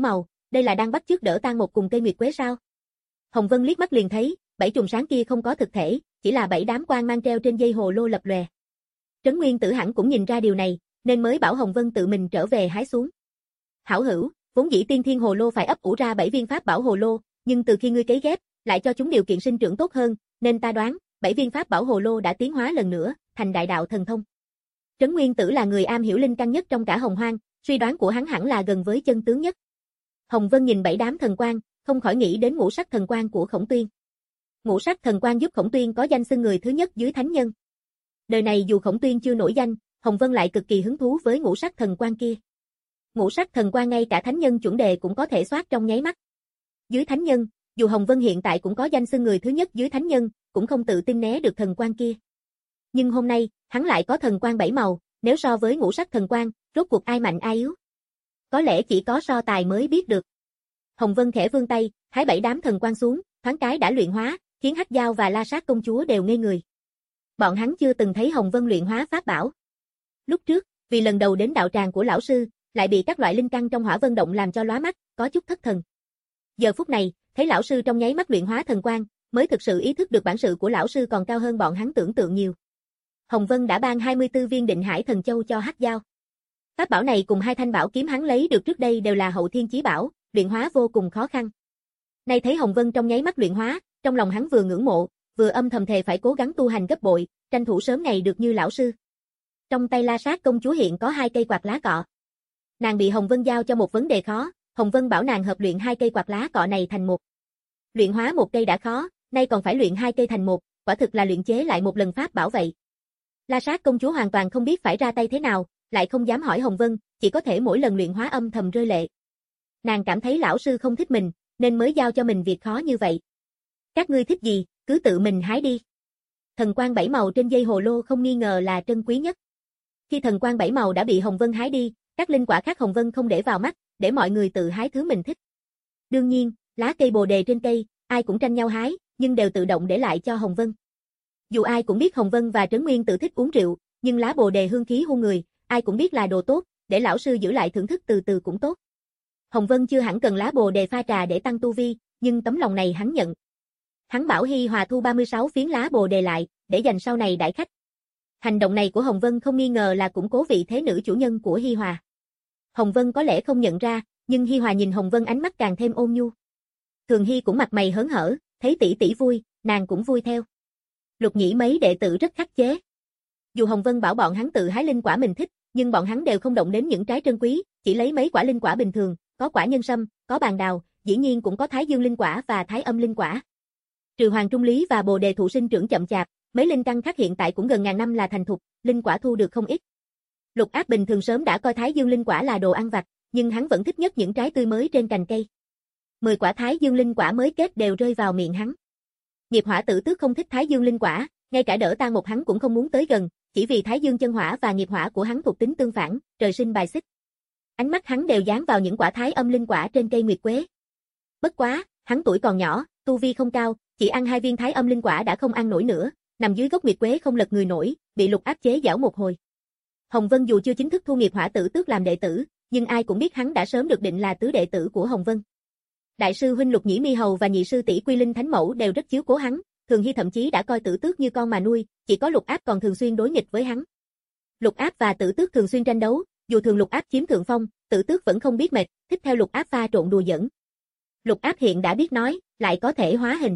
Đây là đang bắt chước đỡ tan một cùng cây nguyệt quế sao? Hồng Vân liếc mắt liền thấy, bảy chùm sáng kia không có thực thể, chỉ là bảy đám quang mang treo trên dây hồ lô lập lòe. Trấn Nguyên Tử hẳn cũng nhìn ra điều này, nên mới bảo Hồng Vân tự mình trở về hái xuống. Hảo hữu, vốn dĩ tiên thiên hồ lô phải ấp ủ ra bảy viên pháp bảo hồ lô, nhưng từ khi ngươi cấy ghép, lại cho chúng điều kiện sinh trưởng tốt hơn, nên ta đoán, bảy viên pháp bảo hồ lô đã tiến hóa lần nữa, thành đại đạo thần thông. Trấn Nguyên Tử là người am hiểu linh căn nhất trong cả Hồng Hoang, suy đoán của hắn hẳn là gần với chân tướng nhất. Hồng Vân nhìn bảy đám thần quang, không khỏi nghĩ đến ngũ sắc thần quang của Khổng Tuyên. Ngũ sắc thần quang giúp Khổng Tuyên có danh xưng người thứ nhất dưới thánh nhân. Đời này dù Khổng Tuyên chưa nổi danh, Hồng Vân lại cực kỳ hứng thú với ngũ sắc thần quang kia. Ngũ sắc thần quang ngay cả thánh nhân chuẩn đề cũng có thể soát trong nháy mắt. Dưới thánh nhân, dù Hồng Vân hiện tại cũng có danh xưng người thứ nhất dưới thánh nhân, cũng không tự tin né được thần quang kia. Nhưng hôm nay, hắn lại có thần quang bảy màu, nếu so với ngũ sắc thần quang, rốt cuộc ai mạnh ai yếu? Có lẽ chỉ có so tài mới biết được. Hồng Vân khẽ vươn tay, hái bảy đám thần quang xuống, thoáng cái đã luyện hóa, khiến Hắc Dao và La Sát công chúa đều ngây người. Bọn hắn chưa từng thấy Hồng Vân luyện hóa pháp bảo. Lúc trước, vì lần đầu đến đạo tràng của lão sư, lại bị các loại linh căn trong Hỏa Vân động làm cho lóa mắt, có chút thất thần. Giờ phút này, thấy lão sư trong nháy mắt luyện hóa thần quang, mới thực sự ý thức được bản sự của lão sư còn cao hơn bọn hắn tưởng tượng nhiều. Hồng Vân đã ban hai mươi tư viên Định Hải Thần Châu cho Hắc Dao. Pháp bảo này cùng hai thanh bảo kiếm hắn lấy được trước đây đều là hậu thiên chí bảo, luyện hóa vô cùng khó khăn. Nay thấy Hồng Vân trong nháy mắt luyện hóa, trong lòng hắn vừa ngưỡng mộ, vừa âm thầm thề phải cố gắng tu hành gấp bội, tranh thủ sớm ngày được như lão sư. Trong tay La Sát công chúa hiện có hai cây quạt lá cọ. Nàng bị Hồng Vân giao cho một vấn đề khó, Hồng Vân bảo nàng hợp luyện hai cây quạt lá cọ này thành một. Luyện hóa một cây đã khó, nay còn phải luyện hai cây thành một, quả thực là luyện chế lại một lần pháp bảo vậy. La Sát công chúa hoàn toàn không biết phải ra tay thế nào, lại không dám hỏi Hồng Vân, chỉ có thể mỗi lần luyện hóa âm thầm rơi lệ. Nàng cảm thấy lão sư không thích mình, nên mới giao cho mình việc khó như vậy. Các ngươi thích gì, cứ tự mình hái đi. Thần quang bảy màu trên dây hồ lô không nghi ngờ là trân quý nhất. Khi thần quang bảy màu đã bị Hồng Vân hái đi, các linh quả khác Hồng Vân không để vào mắt, để mọi người tự hái thứ mình thích. Đương nhiên, lá cây bồ đề trên cây, ai cũng tranh nhau hái, nhưng đều tự động để lại cho Hồng Vân. Dù ai cũng biết Hồng Vân và Trấn Nguyên Tử thích uống rượu, nhưng lá bồ đề hương khí hôn người, ai cũng biết là đồ tốt, để lão sư giữ lại thưởng thức từ từ cũng tốt. Hồng Vân chưa hẳn cần lá bồ đề pha trà để tăng tu vi, nhưng tấm lòng này hắn nhận. Hắn bảo Hi Hòa thu ba mươi sáu phiến lá bồ đề lại, để dành sau này đãi khách. Hành động này của Hồng Vân không nghi ngờ là củng cố vị thế nữ chủ nhân của Hi Hòa. Hồng Vân có lẽ không nhận ra, nhưng Hi Hòa nhìn Hồng Vân ánh mắt càng thêm ôn nhu. Thường Hi cũng mặt mày hớn hở, thấy tỷ tỷ vui, nàng cũng vui theo. Lục Nhĩ mấy đệ tử rất khắc chế. Dù Hồng Vân bảo bọn hắn tự hái linh quả mình thích, nhưng bọn hắn đều không động đến những trái trân quý, chỉ lấy mấy quả linh quả bình thường, có quả nhân sâm, có bàn đào, dĩ nhiên cũng có thái dương linh quả và thái âm linh quả. Trừ hoàng trung lý và bồ đề thụ sinh trưởng chậm chạp, mấy linh căn khác hiện tại cũng gần ngàn năm là thành thục, linh quả thu được không ít. Lục Áp bình thường sớm đã coi thái dương linh quả là đồ ăn vặt, nhưng hắn vẫn thích nhất những trái tươi mới trên cành cây. Mười quả thái dương linh quả mới kết đều rơi vào miệng hắn. Nghiệp hỏa tử tước không thích thái dương linh quả, ngay cả đỡ tan một hắn cũng không muốn tới gần, chỉ vì thái dương chân hỏa và nghiệp hỏa của hắn thuộc tính tương phản, trời sinh bài xích. Ánh mắt hắn đều dán vào những quả thái âm linh quả trên cây nguyệt quế. Bất quá, hắn tuổi còn nhỏ, tu vi không cao, chỉ ăn hai viên thái âm linh quả đã không ăn nổi nữa, nằm dưới gốc nguyệt quế không lật người nổi, bị Lục Áp chế giảo một hồi. Hồng Vân dù chưa chính thức thu nghiệp hỏa tử tước làm đệ tử, nhưng ai cũng biết hắn đã sớm được định là tứ đệ tử của Hồng Vân. Đại sư huynh Lục Nhĩ Mi Hầu và nhị sư tỷ Quy Linh Thánh Mẫu đều rất chiếu cố hắn, Thường Hy thậm chí đã coi Tử Tước như con mà nuôi, chỉ có Lục Áp còn thường xuyên đối nghịch với hắn. Lục Áp và Tử Tước thường xuyên tranh đấu, dù thường Lục Áp chiếm thượng phong, Tử Tước vẫn không biết mệt, thích theo Lục Áp pha trộn đùa giỡn. Lục Áp hiện đã biết nói, lại có thể hóa hình.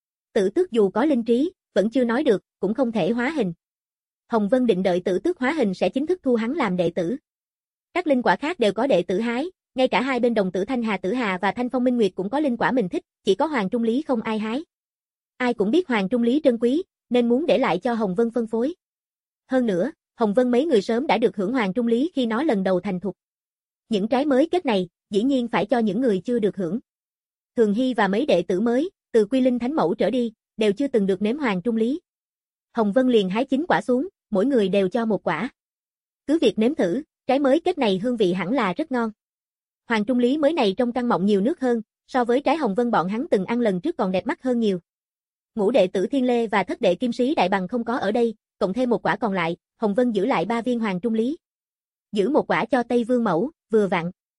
Tử Tước dù có linh trí, vẫn chưa nói được, cũng không thể hóa hình. Hồng Vân định đợi Tử Tước hóa hình sẽ chính thức thu hắn làm đệ tử. Các linh quả khác đều có đệ tử hái, ngay cả hai bên đồng tử Thanh Hà Tử Hà và Thanh Phong Minh Nguyệt cũng có linh quả mình thích, chỉ có Hoàng Trung Lý không ai hái. Ai cũng biết Hoàng Trung Lý trân quý, nên muốn để lại cho Hồng Vân phân phối. Hơn nữa, Hồng Vân mấy người sớm đã được hưởng Hoàng Trung Lý khi nó lần đầu thành thục. Những trái mới kết này, dĩ nhiên phải cho những người chưa được hưởng. Thường Hy và mấy đệ tử mới, từ Quy Linh Thánh Mẫu trở đi, đều chưa từng được nếm Hoàng Trung Lý. Hồng Vân liền hái chín quả xuống, mỗi người đều cho một quả. Cứ việc nếm thử, trái mới kết này hương vị hẳn là rất ngon. Hoàng Trung Lý mới này trông căng mọng nhiều nước hơn, so với trái Hồng Vân bọn hắn từng ăn lần trước còn đẹp mắt hơn nhiều. Ngũ đệ tử Thiên Lê và thất đệ Kim Sĩ Đại Bằng không có ở đây, cộng thêm một quả còn lại, Hồng Vân giữ lại ba viên Hoàng Trung Lý. Giữ một quả cho Tây Vương Mẫu, vừa vặn.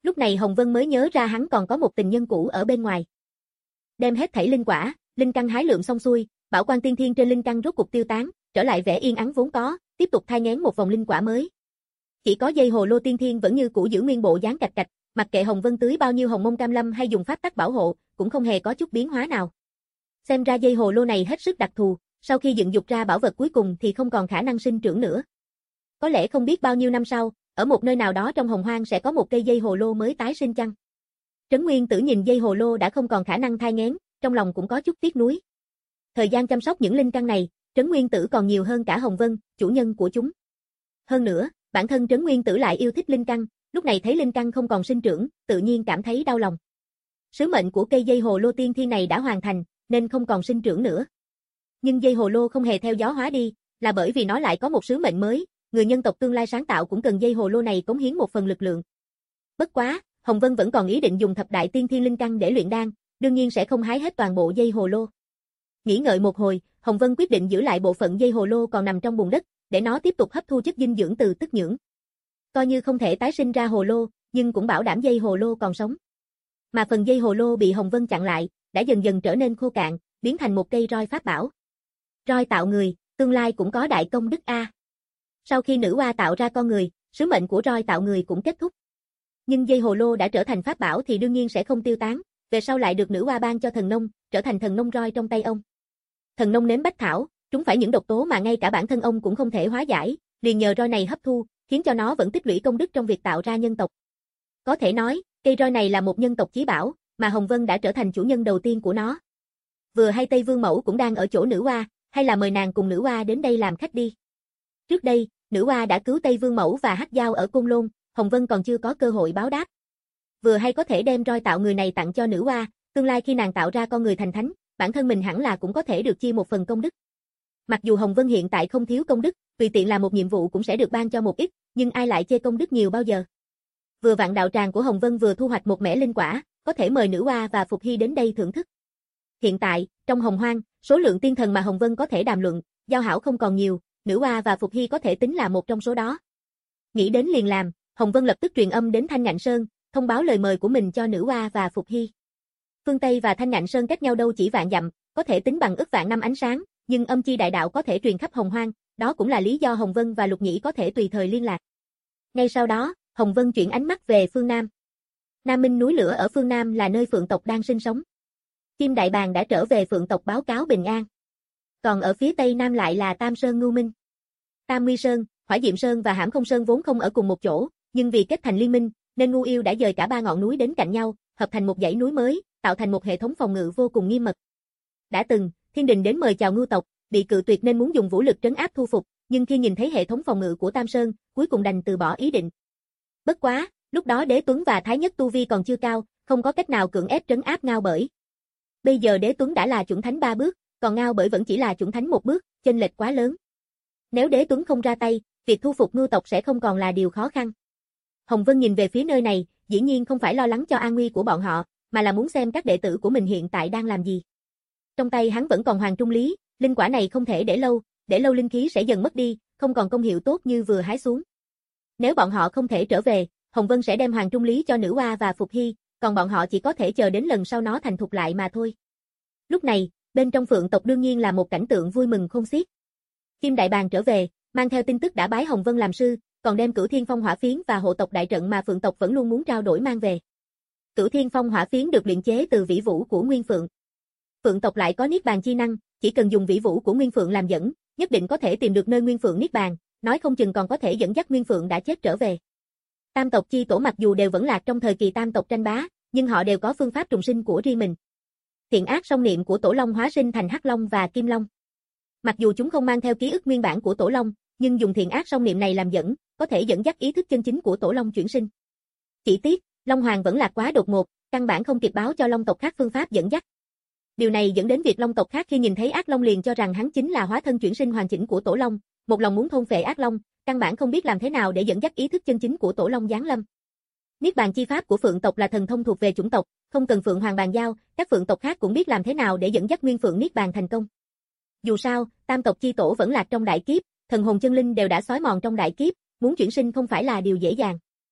Lúc này Hồng Vân mới nhớ ra hắn còn có một tình nhân cũ ở bên ngoài. Đem hết thảy linh quả, linh căn hái lượm xong xuôi, bảo quang tiên thiên trên linh căn rốt cục tiêu tán, trở lại vẻ yên ắng vốn có, tiếp tục thai nghén một vòng linh quả mới. Chỉ có dây hồ lô tiên thiên vẫn như cũ giữ nguyên bộ dáng cạch cạch, mặc kệ Hồng Vân tưới bao nhiêu hồng mông cam lâm hay dùng pháp tắc bảo hộ, cũng không hề có chút biến hóa nào. Xem ra dây hồ lô này hết sức đặc thù, sau khi dựng dục ra bảo vật cuối cùng thì không còn khả năng sinh trưởng nữa. Có lẽ không biết bao nhiêu năm sau, ở một nơi nào đó trong hồng hoang sẽ có một cây dây hồ lô mới tái sinh chăng? Trấn Nguyên Tử nhìn dây hồ lô đã không còn khả năng thai nghén, trong lòng cũng có chút tiếc nuối. Thời gian chăm sóc những linh căn này, Trấn Nguyên Tử còn nhiều hơn cả Hồng Vân, chủ nhân của chúng. Hơn nữa, bản thân Trấn Nguyên Tử lại yêu thích linh căn, lúc này thấy linh căn không còn sinh trưởng, tự nhiên cảm thấy đau lòng. Sứ mệnh của cây dây hồ lô tiên thiên này đã hoàn thành, nên không còn sinh trưởng nữa. Nhưng dây hồ lô không hề theo gió hóa đi, là bởi vì nó lại có một sứ mệnh mới, người nhân tộc tương lai sáng tạo cũng cần dây hồ lô này cống hiến một phần lực lượng. Bất quá, Hồng Vân vẫn còn ý định dùng thập đại tiên thiên linh căn để luyện đan, đương nhiên sẽ không hái hết toàn bộ dây hồ lô. Nghĩ ngợi một hồi, Hồng Vân quyết định giữ lại bộ phận dây hồ lô còn nằm trong bùn đất, để nó tiếp tục hấp thu chất dinh dưỡng từ tức nhưỡng. Coi như không thể tái sinh ra hồ lô, nhưng cũng bảo đảm dây hồ lô còn sống. Mà phần dây hồ lô bị Hồng Vân chặn lại, đã dần dần trở nên khô cạn, biến thành một cây roi pháp bảo. Roi tạo người, tương lai cũng có đại công đức a. Sau khi nữ hoa tạo ra con người, sứ mệnh của roi tạo người cũng kết thúc. Nhưng dây hồ lô đã trở thành pháp bảo thì đương nhiên sẽ không tiêu tán, về sau lại được nữ hoa ban cho thần nông, trở thành thần nông roi trong tay ông. Thần nông nếm bách thảo, chúng phải những độc tố mà ngay cả bản thân ông cũng không thể hóa giải, liền nhờ roi này hấp thu, khiến cho nó vẫn tích lũy công đức trong việc tạo ra nhân tộc. Có thể nói, cây roi này là một nhân tộc chí bảo, mà Hồng Vân đã trở thành chủ nhân đầu tiên của nó. Vừa hay Tây Vương Mẫu cũng đang ở chỗ nữ hoa, hay là mời nàng cùng nữ hoa đến đây làm khách đi. Trước đây, nữ hoa đã cứu Tây Vương Mẫu và Hắc Giao ở Côn Lôn, Hồng Vân còn chưa có cơ hội báo đáp. Vừa hay có thể đem roi tạo người này tặng cho nữ hoa, tương lai khi nàng tạo ra con người thành thánh, bản thân mình hẳn là cũng có thể được chia một phần công đức. Mặc dù Hồng Vân hiện tại không thiếu công đức, tùy tiện làm một nhiệm vụ cũng sẽ được ban cho một ít, nhưng ai lại chê công đức nhiều bao giờ. Vừa vạn đạo tràng của Hồng Vân vừa thu hoạch một mẻ linh quả, có thể mời nữ hoa và Phục Hy đến đây thưởng thức. Hiện tại, trong Hồng Hoang, số lượng tiên thần mà Hồng Vân có thể đàm luận, giao hảo không còn nhiều, nữ hoa và Phục Hy có thể tính là một trong số đó. Nghĩ đến liền làm, Hồng Vân lập tức truyền âm đến Thanh Ngạn Sơn, thông báo lời mời của mình cho nữ hoa và Phục Hy. Phương Tây và Thanh Ngạn Sơn cách nhau đâu chỉ vạn dặm, có thể tính bằng ức vạn năm ánh sáng, nhưng âm chi đại đạo có thể truyền khắp Hồng Hoang, đó cũng là lý do Hồng Vân và Lục Nhĩ có thể tùy thời liên lạc. Ngay sau đó, Hồng Vân chuyển ánh mắt về phương Nam. Nam Minh núi lửa ở phương Nam là nơi Phượng tộc đang sinh sống. Kim Đại Bàng đã trở về Phượng tộc báo cáo bình an. Còn ở phía Tây Nam lại là Tam Sơn Ngưu Minh. Tam Nguy Sơn, Hỏa Diệm Sơn và Hãm Không Sơn vốn không ở cùng một chỗ, nhưng vì kết thành liên minh, nên Ngu Yêu đã dời cả ba ngọn núi đến cạnh nhau, hợp thành một dãy núi mới, tạo thành một hệ thống phòng ngự vô cùng nghiêm mật. Đã từng, Thiên Đình đến mời chào Ngưu tộc, bị cự tuyệt nên muốn dùng vũ lực trấn áp thu phục, nhưng khi nhìn thấy hệ thống phòng ngự của Tam Sơn, cuối cùng đành từ bỏ ý định. Bất quá, lúc đó Đế Tuấn và Thái Nhất tu vi còn chưa cao, không có cách nào cưỡng ép trấn áp Ngao Bởi. Bây giờ Đế Tuấn đã là chuẩn thánh ba bước, còn Ngao Bởi vẫn chỉ là chuẩn thánh một bước, chênh lệch quá lớn. Nếu Đế Tuấn không ra tay, việc thu phục Ngưu tộc sẽ không còn là điều khó khăn. Hồng Vân nhìn về phía nơi này, dĩ nhiên không phải lo lắng cho an nguy của bọn họ, mà là muốn xem các đệ tử của mình hiện tại đang làm gì. Trong tay hắn vẫn còn Hoàng Trung Lý, linh quả này không thể để lâu, để lâu linh khí sẽ dần mất đi, không còn công hiệu tốt như vừa hái xuống. Nếu bọn họ không thể trở về, Hồng Vân sẽ đem Hoàng Trung Lý cho nữ hoa và Phục Hy, còn bọn họ chỉ có thể chờ đến lần sau nó thành thục lại mà thôi. Lúc này, bên trong Phượng tộc đương nhiên là một cảnh tượng vui mừng khôn xiết. Kim Đại Bàng trở về, mang theo tin tức đã bái Hồng Vân làm sư, còn đem Cửu Thiên Phong Hỏa Phiến và hộ tộc đại trận mà Phượng tộc vẫn luôn muốn trao đổi mang về. Cửu Thiên Phong Hỏa Phiến được luyện chế từ vĩ vũ của Nguyên Phượng. Phượng tộc lại có niết bàn chi năng, chỉ cần dùng vĩ vũ của Nguyên Phượng làm dẫn, nhất định có thể tìm được nơi Nguyên Phượng niết bàn, nói không chừng còn có thể dẫn dắt Nguyên Phượng đã chết trở về. Tam tộc chi tổ mặc dù đều vẫn lạc trong thời kỳ tam tộc tranh bá, nhưng họ đều có phương pháp trùng sinh của riêng mình. Thiện ác song niệm của Tổ Long hóa sinh thành Hắc Long và Kim Long. Mặc dù chúng không mang theo ký ức nguyên bản của Tổ Long, nhưng dùng thiện ác song niệm này làm dẫn, có thể dẫn dắt ý thức chân chính của Tổ Long chuyển sinh. Chỉ tiếc, Long Hoàng vẫn lạc quá đột ngột, căn bản không kịp báo cho Long tộc khác phương pháp dẫn dắt. Điều này dẫn đến việc Long tộc khác khi nhìn thấy Ác Long liền cho rằng hắn chính là hóa thân chuyển sinh hoàn chỉnh của Tổ Long, một lòng muốn thôn phệ Ác Long, căn bản không biết làm thế nào để dẫn dắt ý thức chân chính của Tổ Long giáng lâm. Niết bàn chi pháp của Phượng tộc là thần thông thuộc về chủng tộc, không cần Phượng Hoàng bàn giao, các Phượng tộc khác cũng biết làm thế nào để dẫn dắt Nguyên Phượng niết bàn thành công. Dù sao, tam tộc chi tổ vẫn lạc trong đại kiếp, thần hồn chân linh đều đã xói mòn trong đại kiếp, muốn chuyển sinh không phải là điều dễ dàng.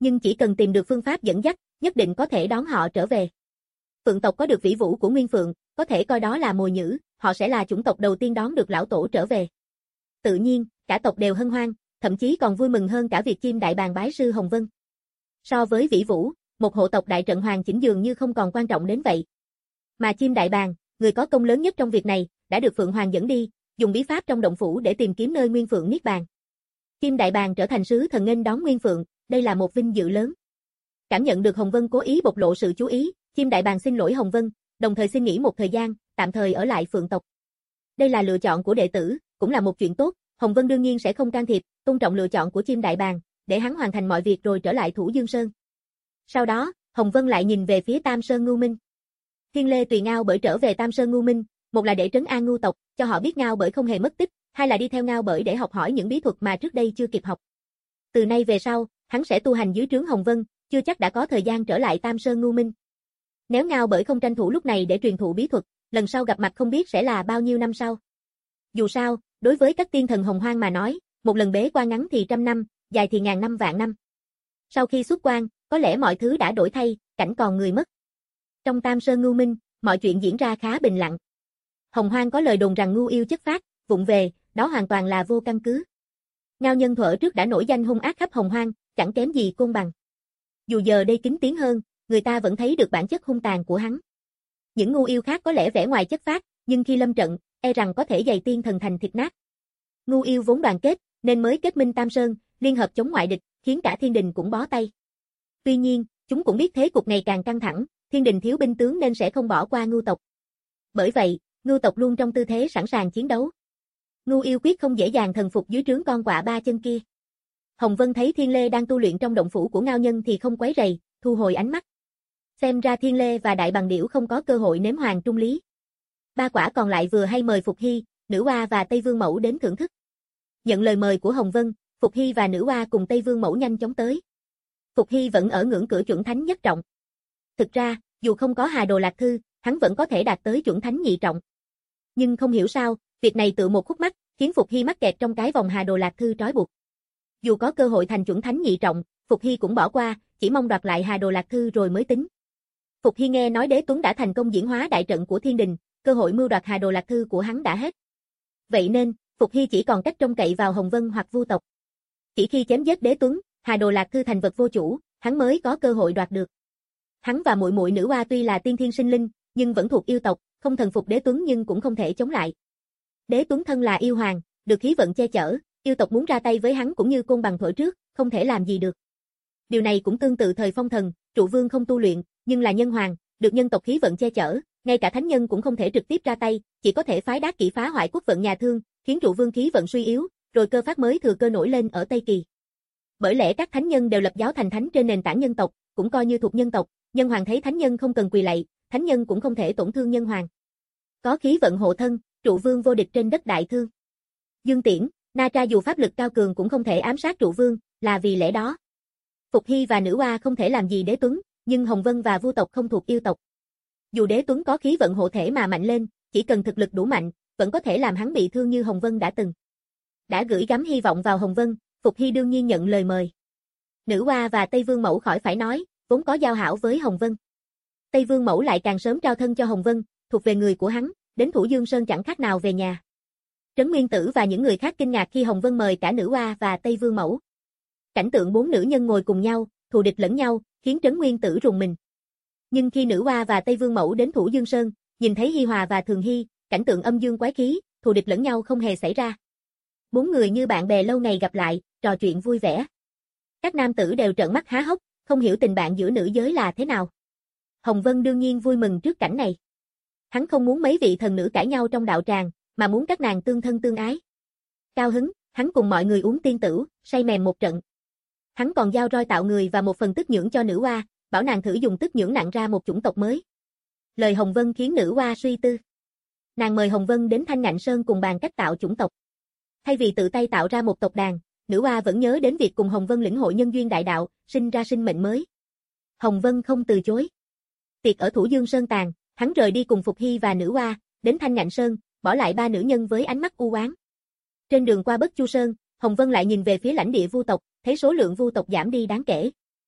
Nhưng chỉ cần tìm được phương pháp dẫn dắt, nhất định có thể đón họ trở về. Phượng tộc có được vĩ vũ của Nguyên Phượng, có thể coi đó là mồi nhử, họ sẽ là chủng tộc đầu tiên đón được lão tổ trở về. Tự nhiên, cả tộc đều hân hoan, thậm chí còn vui mừng hơn cả việc chim đại bàng bái sư Hồng Vân. So với vĩ vũ, một hộ tộc đại trận hoàn chỉnh dường như không còn quan trọng đến vậy. Mà chim đại bàng, người có công lớn nhất trong việc này, đã được Phượng Hoàng dẫn đi, dùng bí pháp trong động phủ để tìm kiếm nơi Nguyên Phượng niết bàn. Chim đại bàng trở thành sứ thần nghênh đón Nguyên Phượng, đây là một vinh dự lớn. Cảm nhận được Hồng Vân cố ý bộc lộ sự chú ý, chim đại bàng xin lỗi Hồng Vân, đồng thời xin nghỉ một thời gian, tạm thời ở lại Phượng tộc. Đây là lựa chọn của đệ tử, cũng là một chuyện tốt, Hồng Vân đương nhiên sẽ không can thiệp, tôn trọng lựa chọn của chim đại bàng, để hắn hoàn thành mọi việc rồi trở lại Thủ Dương Sơn. Sau đó, Hồng Vân lại nhìn về phía Tam Sơn Ngưu Minh. Thiên Lê tùy Ngao Bởi trở về Tam Sơn Ngưu Minh, một là để trấn an Ngưu tộc, cho họ biết Ngao Bởi không hề mất tích, hai là đi theo Ngao Bởi để học hỏi những bí thuật mà trước đây chưa kịp học. Từ nay về sau, hắn sẽ tu hành dưới trướng Hồng Vân, chưa chắc đã có thời gian trở lại Tam Sơn Ngưu Minh. Nếu Ngao Bởi không tranh thủ lúc này để truyền thụ bí thuật, lần sau gặp mặt không biết sẽ là bao nhiêu năm sau. Dù sao, đối với các tiên thần hồng hoang mà nói, một lần bế quan ngắn thì trăm năm, dài thì ngàn năm vạn năm. Sau khi xuất quan, có lẽ mọi thứ đã đổi thay, cảnh còn người mất. Trong Tam Sơn Ngưu Minh, mọi chuyện diễn ra khá bình lặng. Hồng hoang có lời đồn rằng Ngưu yêu chất phác, vụng về, đó hoàn toàn là vô căn cứ. Ngao Nhân thuở trước đã nổi danh hung ác khắp hồng hoang, chẳng kém gì Côn Bằng. Dù giờ đây kính tiếng hơn, người ta vẫn thấy được bản chất hung tàn của hắn. Những Ngưu yêu khác có lẽ vẻ ngoài chất phác, nhưng khi lâm trận, e rằng có thể dày tiên thần thành thịt nát. Ngưu yêu vốn đoàn kết, nên mới kết minh Tam Sơn, liên hợp chống ngoại địch, khiến cả thiên đình cũng bó tay. Tuy nhiên, chúng cũng biết thế cục ngày càng căng thẳng, thiên đình thiếu binh tướng nên sẽ không bỏ qua Ngưu tộc. Bởi vậy, Ngưu tộc luôn trong tư thế sẵn sàng chiến đấu. Ngưu yêu quyết không dễ dàng thần phục dưới trướng con quạ ba chân kia. Hồng Vân thấy Thiên Lê đang tu luyện trong động phủ của Ngao Nhân thì không quấy rầy, thu hồi ánh mắt. Xem ra Thiên Lê và Đại Bằng Điểu không có cơ hội nếm hoàng trung lý. Ba quả còn lại vừa hay mời Phục Hy, Nữ Oa và Tây Vương Mẫu đến thưởng thức. Nhận lời mời của Hồng Vân, Phục Hy và Nữ Oa cùng Tây Vương Mẫu nhanh chóng tới. Phục Hy vẫn ở ngưỡng cửa chuẩn thánh nhất trọng. Thực ra, dù không có Hà Đồ Lạc Thư, hắn vẫn có thể đạt tới chuẩn thánh nhị trọng. Nhưng không hiểu sao, việc này tự một khúc mắc, khiến Phục Hy mắc kẹt trong cái vòng Hà Đồ Lạc Thư trói buộc. Dù có cơ hội thành chuẩn thánh nhị trọng, Phục Hy cũng bỏ qua, chỉ mong đoạt lại Hà Đồ Lạc Thư rồi mới tính. Phục Hy nghe nói Đế Tuấn đã thành công diễn hóa đại trận của thiên đình, cơ hội mưu đoạt Hà Đồ Lạc Thư của hắn đã hết. Vậy nên, Phục Hy chỉ còn cách trông cậy vào Hồng Vân hoặc Vu tộc. Chỉ khi chém giết Đế Tuấn, Hà Đồ Lạc Thư thành vật vô chủ, hắn mới có cơ hội đoạt được. Hắn và muội muội Nữ Oa tuy là tiên thiên sinh linh, nhưng vẫn thuộc yêu tộc, không thần phục Đế Tuấn nhưng cũng không thể chống lại. Đế Tuấn thân là yêu hoàng, được khí vận che chở, yêu tộc muốn ra tay với hắn cũng như Côn Bằng thuở trước, không thể làm gì được. Điều này cũng tương tự thời Phong Thần, Trụ Vương không tu luyện, nhưng là nhân hoàng, được nhân tộc khí vận che chở, ngay cả thánh nhân cũng không thể trực tiếp ra tay, chỉ có thể phái đát kỷ phá hoại quốc vận nhà Thương, khiến Trụ Vương khí vận suy yếu, rồi cơ phát mới thừa cơ nổi lên ở Tây Kỳ. Bởi lẽ các thánh nhân đều lập giáo thành thánh trên nền tảng nhân tộc, cũng coi như thuộc nhân tộc, nhân hoàng thấy thánh nhân không cần quỳ lạy, thánh nhân cũng không thể tổn thương nhân hoàng. Có khí vận hộ thân, Trụ Vương vô địch trên đất Đại Thương. Dương Tiễn, Na Tra dù pháp lực cao cường cũng không thể ám sát Trụ Vương, là vì lẽ đó. Phục Hy và Nữ Oa không thể làm gì Đế Tuấn, nhưng Hồng Vân và Vu tộc không thuộc yêu tộc. Dù Đế Tuấn có khí vận hộ thể mà mạnh lên, chỉ cần thực lực đủ mạnh, vẫn có thể làm hắn bị thương như Hồng Vân đã từng. Đã gửi gắm hy vọng vào Hồng Vân, Phục Hy đương nhiên nhận lời mời. Nữ Oa và Tây Vương Mẫu khỏi phải nói, vốn có giao hảo với Hồng Vân. Tây Vương Mẫu lại càng sớm trao thân cho Hồng Vân, thuộc về người của hắn, đến Thủ Dương Sơn chẳng khác nào về nhà. Trấn Nguyên Tử và những người khác kinh ngạc khi Hồng Vân mời cả Nữ Oa và Tây Vương Mẫu. Cảnh tượng bốn nữ nhân ngồi cùng nhau, thù địch lẫn nhau, khiến Trấn Nguyên Tử rùng mình. Nhưng khi Nữ Oa và Tây Vương Mẫu đến Thủ Dương Sơn, nhìn thấy Hi Hòa và Thường Hy, cảnh tượng âm dương quái khí, thù địch lẫn nhau không hề xảy ra. Bốn người như bạn bè lâu ngày gặp lại, trò chuyện vui vẻ. Các nam tử đều trợn mắt há hốc, không hiểu tình bạn giữa nữ giới là thế nào. Hồng Vân đương nhiên vui mừng trước cảnh này. Hắn không muốn mấy vị thần nữ cãi nhau trong đạo tràng, mà muốn các nàng tương thân tương ái. Cao hứng, hắn cùng mọi người uống tiên tửu, say mềm một trận. Hắn còn giao roi tạo người và một phần tức nhưỡng cho Nữ Oa, bảo nàng thử dùng tức nhưỡng nặng ra một chủng tộc mới. Lời Hồng Vân khiến Nữ Oa suy tư. Nàng mời Hồng Vân đến Thanh Ngạnh Sơn cùng bàn cách tạo chủng tộc. Thay vì tự tay tạo ra một tộc đàn, Nữ Oa vẫn nhớ đến việc cùng Hồng Vân lĩnh hội nhân duyên đại đạo, sinh ra sinh mệnh mới. Hồng Vân không từ chối. Tiệc ở Thủ Dương Sơn tàn, hắn rời đi cùng Phục Hy và Nữ Oa, đến Thanh Ngạnh Sơn, bỏ lại ba nữ nhân với ánh mắt u oán. Trên đường qua Bất Chu Sơn, Hồng Vân lại nhìn về phía lãnh địa Vu tộc, thấy số lượng Vu tộc giảm đi đáng kể.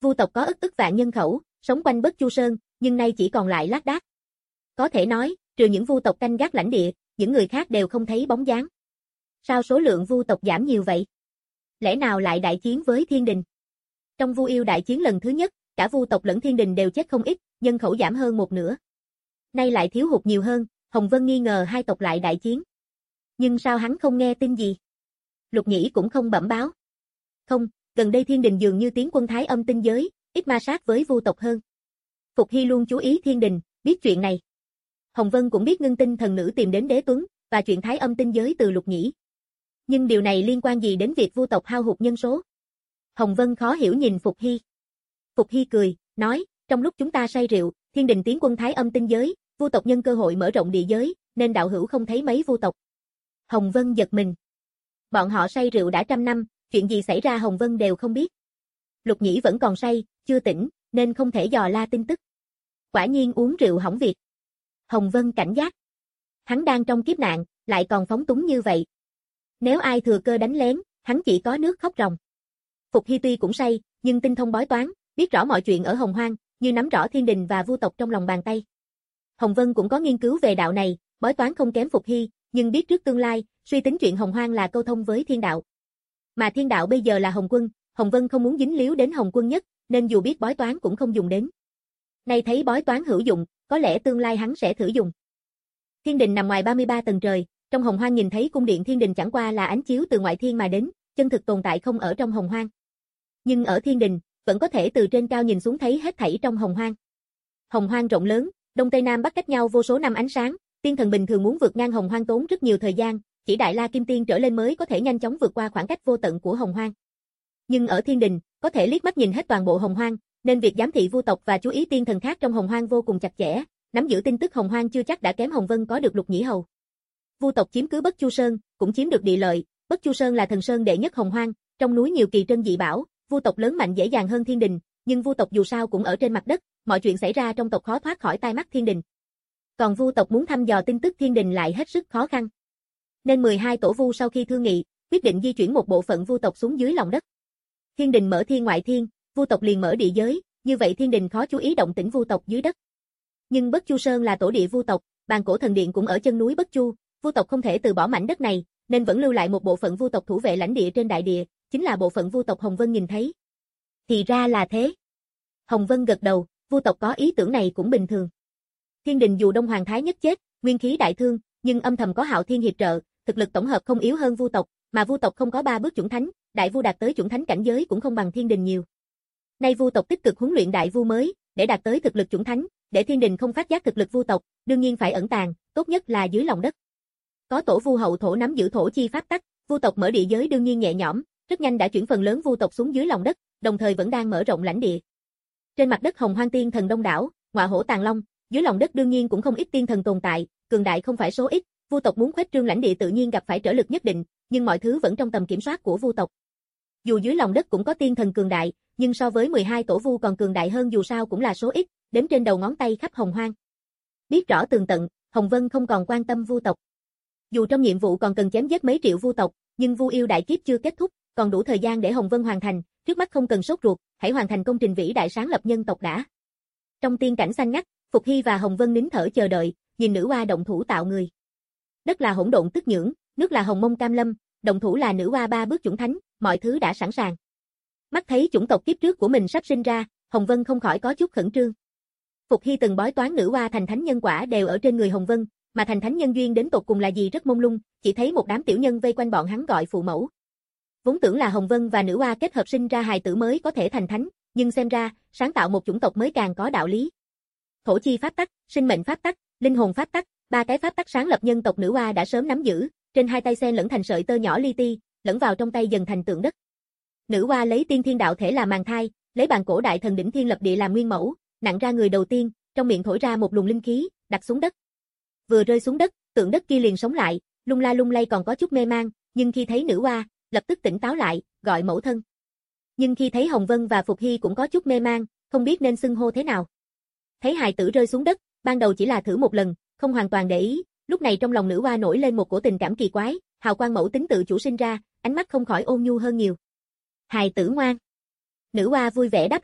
Vu tộc có ức ức vạn nhân khẩu, sống quanh Bất Chu Sơn, nhưng nay chỉ còn lại lác đác. Có thể nói, trừ những vu tộc canh gác lãnh địa, những người khác đều không thấy bóng dáng. Sao số lượng vu tộc giảm nhiều vậy? Lẽ nào lại đại chiến với thiên đình? Trong Vu Yêu đại chiến lần thứ nhất, cả vu tộc lẫn thiên đình đều chết không ít, nhân khẩu giảm hơn một nửa. Nay lại thiếu hụt nhiều hơn, Hồng Vân nghi ngờ hai tộc lại đại chiến. Nhưng sao hắn không nghe tin gì? Lục Nhĩ cũng không bẩm báo. Không, gần đây thiên đình dường như tiến quân Thái Âm tinh giới, ít ma sát với vu tộc hơn. Phục Hy luôn chú ý thiên đình, biết chuyện này. Hồng Vân cũng biết ngưng tinh thần nữ tìm đến Đế Tuấn, và chuyện Thái Âm tinh giới từ Lục Nhĩ. Nhưng điều này liên quan gì đến việc vu tộc hao hụt nhân số? Hồng Vân khó hiểu nhìn Phục Hy. Phục Hy cười, nói, trong lúc chúng ta say rượu, thiên đình tiến quân Thái Âm tinh giới, vu tộc nhân cơ hội mở rộng địa giới, nên đạo hữu không thấy mấy vu tộc. Hồng Vân giật mình. Bọn họ say rượu đã trăm năm, chuyện gì xảy ra Hồng Vân đều không biết. Lục Nhĩ vẫn còn say, chưa tỉnh, nên không thể dò la tin tức. Quả nhiên uống rượu hỏng việc. Hồng Vân cảnh giác. Hắn đang trong kiếp nạn, lại còn phóng túng như vậy. Nếu ai thừa cơ đánh lén, hắn chỉ có nước khóc ròng. Phục Hy tuy cũng say, nhưng tinh thông bói toán, biết rõ mọi chuyện ở Hồng Hoang, như nắm rõ thiên đình và vu tộc trong lòng bàn tay. Hồng Vân cũng có nghiên cứu về đạo này, bói toán không kém Phục Hy, nhưng biết trước tương lai, suy tính chuyện Hồng Hoang là câu thông với thiên đạo. Mà thiên đạo bây giờ là Hồng Quân, Hồng Vân không muốn dính líu đến Hồng Quân nhất, nên dù biết bói toán cũng không dùng đến. Nay thấy bói toán hữu dụng, có lẽ tương lai hắn sẽ thử dùng. Thiên đình nằm ngoài ba mươi ba tầng trời, trong Hồng Hoang nhìn thấy cung điện thiên đình chẳng qua là ánh chiếu từ ngoại thiên mà đến, chân thực tồn tại không ở trong Hồng Hoang. Nhưng ở thiên đình, vẫn có thể từ trên cao nhìn xuống thấy hết thảy trong Hồng Hoang. Hồng Hoang rộng lớn, đông tây nam bắc cách nhau vô số năm ánh sáng, tiên thần bình thường muốn vượt ngang Hồng Hoang tốn rất nhiều thời gian, chỉ Đại La Kim Tiên trở lên mới có thể nhanh chóng vượt qua khoảng cách vô tận của Hồng Hoang. Nhưng ở thiên đình, có thể liếc mắt nhìn hết toàn bộ Hồng Hoang, nên việc giám thị vu tộc và chú ý tiên thần khác trong Hồng Hoang vô cùng chặt chẽ, nắm giữ tin tức Hồng Hoang chưa chắc đã kém Hồng Vân có được Lục Nhĩ Hầu. Vu tộc chiếm cứ Bất Chu Sơn, cũng chiếm được địa lợi, Bất Chu Sơn là thần sơn đệ nhất Hồng Hoang, trong núi nhiều kỳ trân dị bảo, vu tộc lớn mạnh dễ dàng hơn thiên đình, nhưng vu tộc dù sao cũng ở trên mặt đất, mọi chuyện xảy ra trong tộc khó thoát khỏi tai mắt thiên đình. Còn vu tộc muốn thăm dò tin tức thiên đình lại hết sức khó khăn. Nên mười hai tổ vu sau khi thương nghị, quyết định di chuyển một bộ phận vu tộc xuống dưới lòng đất. Thiên đình mở thiên ngoại thiên, vu tộc liền mở địa giới, như vậy thiên đình khó chú ý động tĩnh vu tộc dưới đất. Nhưng Bất Chu Sơn là tổ địa vu tộc, bàn cổ thần điện cũng ở chân núi Bất Chu, vu tộc không thể từ bỏ mảnh đất này, nên vẫn lưu lại một bộ phận vu tộc thủ vệ lãnh địa trên đại địa, chính là bộ phận vu tộc Hồng Vân nhìn thấy. Thì ra là thế. Hồng Vân gật đầu, vu tộc có ý tưởng này cũng bình thường. Thiên đình dù Đông Hoàng Thái Nhất chết, nguyên khí đại thương, nhưng âm thầm có Hạo Thiên hiệp trợ, thực lực tổng hợp không yếu hơn vu tộc, mà vu tộc không có ba bước chuẩn thánh, đại vu đạt tới chuẩn thánh cảnh giới cũng không bằng thiên đình nhiều. Nay vu tộc tích cực huấn luyện đại vu mới, để đạt tới thực lực chuẩn thánh, để thiên đình không phát giác thực lực vu tộc, đương nhiên phải ẩn tàng, tốt nhất là dưới lòng đất. Có tổ vu hậu thổ nắm giữ thổ chi pháp tắc, vu tộc mở địa giới đương nhiên nhẹ nhõm, rất nhanh đã chuyển phần lớn vu tộc xuống dưới lòng đất, đồng thời vẫn đang mở rộng lãnh địa. Trên mặt đất Hồng Hoang tiên thần đông đảo, ngọa hổ tàng long, dưới lòng đất đương nhiên cũng không ít tiên thần tồn tại, cường đại không phải số ít, vu tộc muốn khuếch trương lãnh địa tự nhiên gặp phải trở lực nhất định, nhưng mọi thứ vẫn trong tầm kiểm soát của vu tộc. Dù dưới lòng đất cũng có tiên thần cường đại, nhưng so với mười hai tổ vu còn cường đại hơn dù sao cũng là số ít, đếm trên đầu ngón tay khắp Hồng Hoang. Biết rõ tường tận, Hồng Vân không còn quan tâm vu tộc. Dù trong nhiệm vụ còn cần chém giết mấy triệu vu tộc, nhưng Vu Yêu đại kiếp chưa kết thúc, còn đủ thời gian để Hồng Vân hoàn thành, trước mắt không cần sốt ruột, hãy hoàn thành công trình vĩ đại sáng lập nhân tộc đã. Trong tiên cảnh xanh ngắt, Phục Hy và Hồng Vân nín thở chờ đợi, nhìn nữ oa động thủ tạo người. Đất là hỗn độn tức nhưỡng, nước là hồng mông cam lâm, động thủ là nữ oa ba bước chuẩn thánh, mọi thứ đã sẵn sàng. Mắt thấy chủng tộc kiếp trước của mình sắp sinh ra, Hồng Vân không khỏi có chút khẩn trương. Phục Hy từng bói toán nữ oa thành thánh nhân quả đều ở trên người Hồng Vân, mà thành thánh nhân duyên đến tột cùng là gì rất mông lung, chỉ thấy một đám tiểu nhân vây quanh bọn hắn gọi phụ mẫu. Vốn tưởng là Hồng Vân và nữ oa kết hợp sinh ra hài tử mới có thể thành thánh, nhưng xem ra, sáng tạo một chủng tộc mới càng có đạo lý. Thổ chi pháp tắc, sinh mệnh pháp tắc, linh hồn pháp tắc, ba cái pháp tắc sáng lập nhân tộc nữ oa đã sớm nắm giữ, trên hai tay xen lẫn thành sợi tơ nhỏ li ti, lẫn vào trong tay dần thành tượng đất. Nữ oa lấy tiên thiên đạo thể làm màng thai, lấy bàn cổ đại thần đỉnh thiên lập địa làm nguyên mẫu, nặng ra người đầu tiên, trong miệng thổi ra một luồng linh khí, đặt xuống đất. Vừa rơi xuống đất, tượng đất kia liền sống lại, lung la lung lay còn có chút mê mang, nhưng khi thấy nữ oa, lập tức tỉnh táo lại, gọi mẫu thân. Nhưng khi thấy Hồng Vân và Phục Hy cũng có chút mê mang, không biết nên xưng hô thế nào. Thấy hài tử rơi xuống đất, ban đầu chỉ là thử một lần, không hoàn toàn để ý, lúc này trong lòng nữ oa nổi lên một cổ tình cảm kỳ quái, hào quang mẫu tính tự chủ sinh ra, ánh mắt không khỏi ôn nhu hơn nhiều. Hài tử ngoan. Nữ oa vui vẻ đáp lại,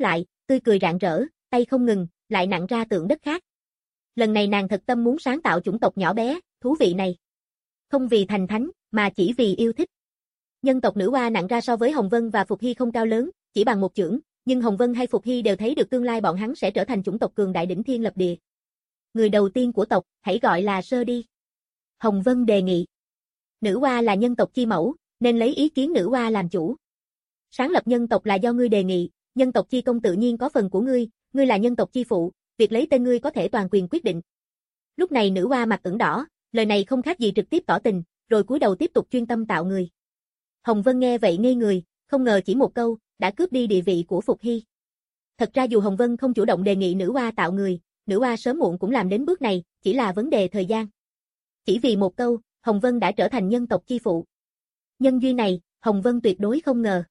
tươi cười rạng rỡ, tay không ngừng, lại nặng ra tượng đất khác. Lần này nàng thật tâm muốn sáng tạo chủng tộc nhỏ bé, thú vị này. Không vì thành thánh, mà chỉ vì yêu thích. Nhân tộc nữ hoa nặng ra so với Hồng Vân và Phục Hy không cao lớn, chỉ bằng một chưởng, nhưng Hồng Vân hay Phục Hy đều thấy được tương lai bọn hắn sẽ trở thành chủng tộc cường đại đỉnh thiên lập địa. Người đầu tiên của tộc, hãy gọi là Sơ đi. Hồng Vân đề nghị. Nữ hoa là nhân tộc chi mẫu, nên lấy ý kiến nữ hoa làm chủ. Sáng lập nhân tộc là do ngươi đề nghị, nhân tộc chi công tự nhiên có phần của ngươi, ngươi là nhân tộc chi phụ, việc lấy tên ngươi có thể toàn quyền quyết định. Lúc này nữ hoa mặt ửng đỏ, lời này không khác gì trực tiếp tỏ tình, rồi cúi đầu tiếp tục chuyên tâm tạo người. Hồng Vân nghe vậy ngây người, không ngờ chỉ một câu, đã cướp đi địa vị của Phục Hy. Thật ra dù Hồng Vân không chủ động đề nghị nữ hoa tạo người, nữ hoa sớm muộn cũng làm đến bước này, chỉ là vấn đề thời gian. Chỉ vì một câu, Hồng Vân đã trở thành nhân tộc chi phụ. Nhân duyên này, Hồng Vân tuyệt đối không ngờ.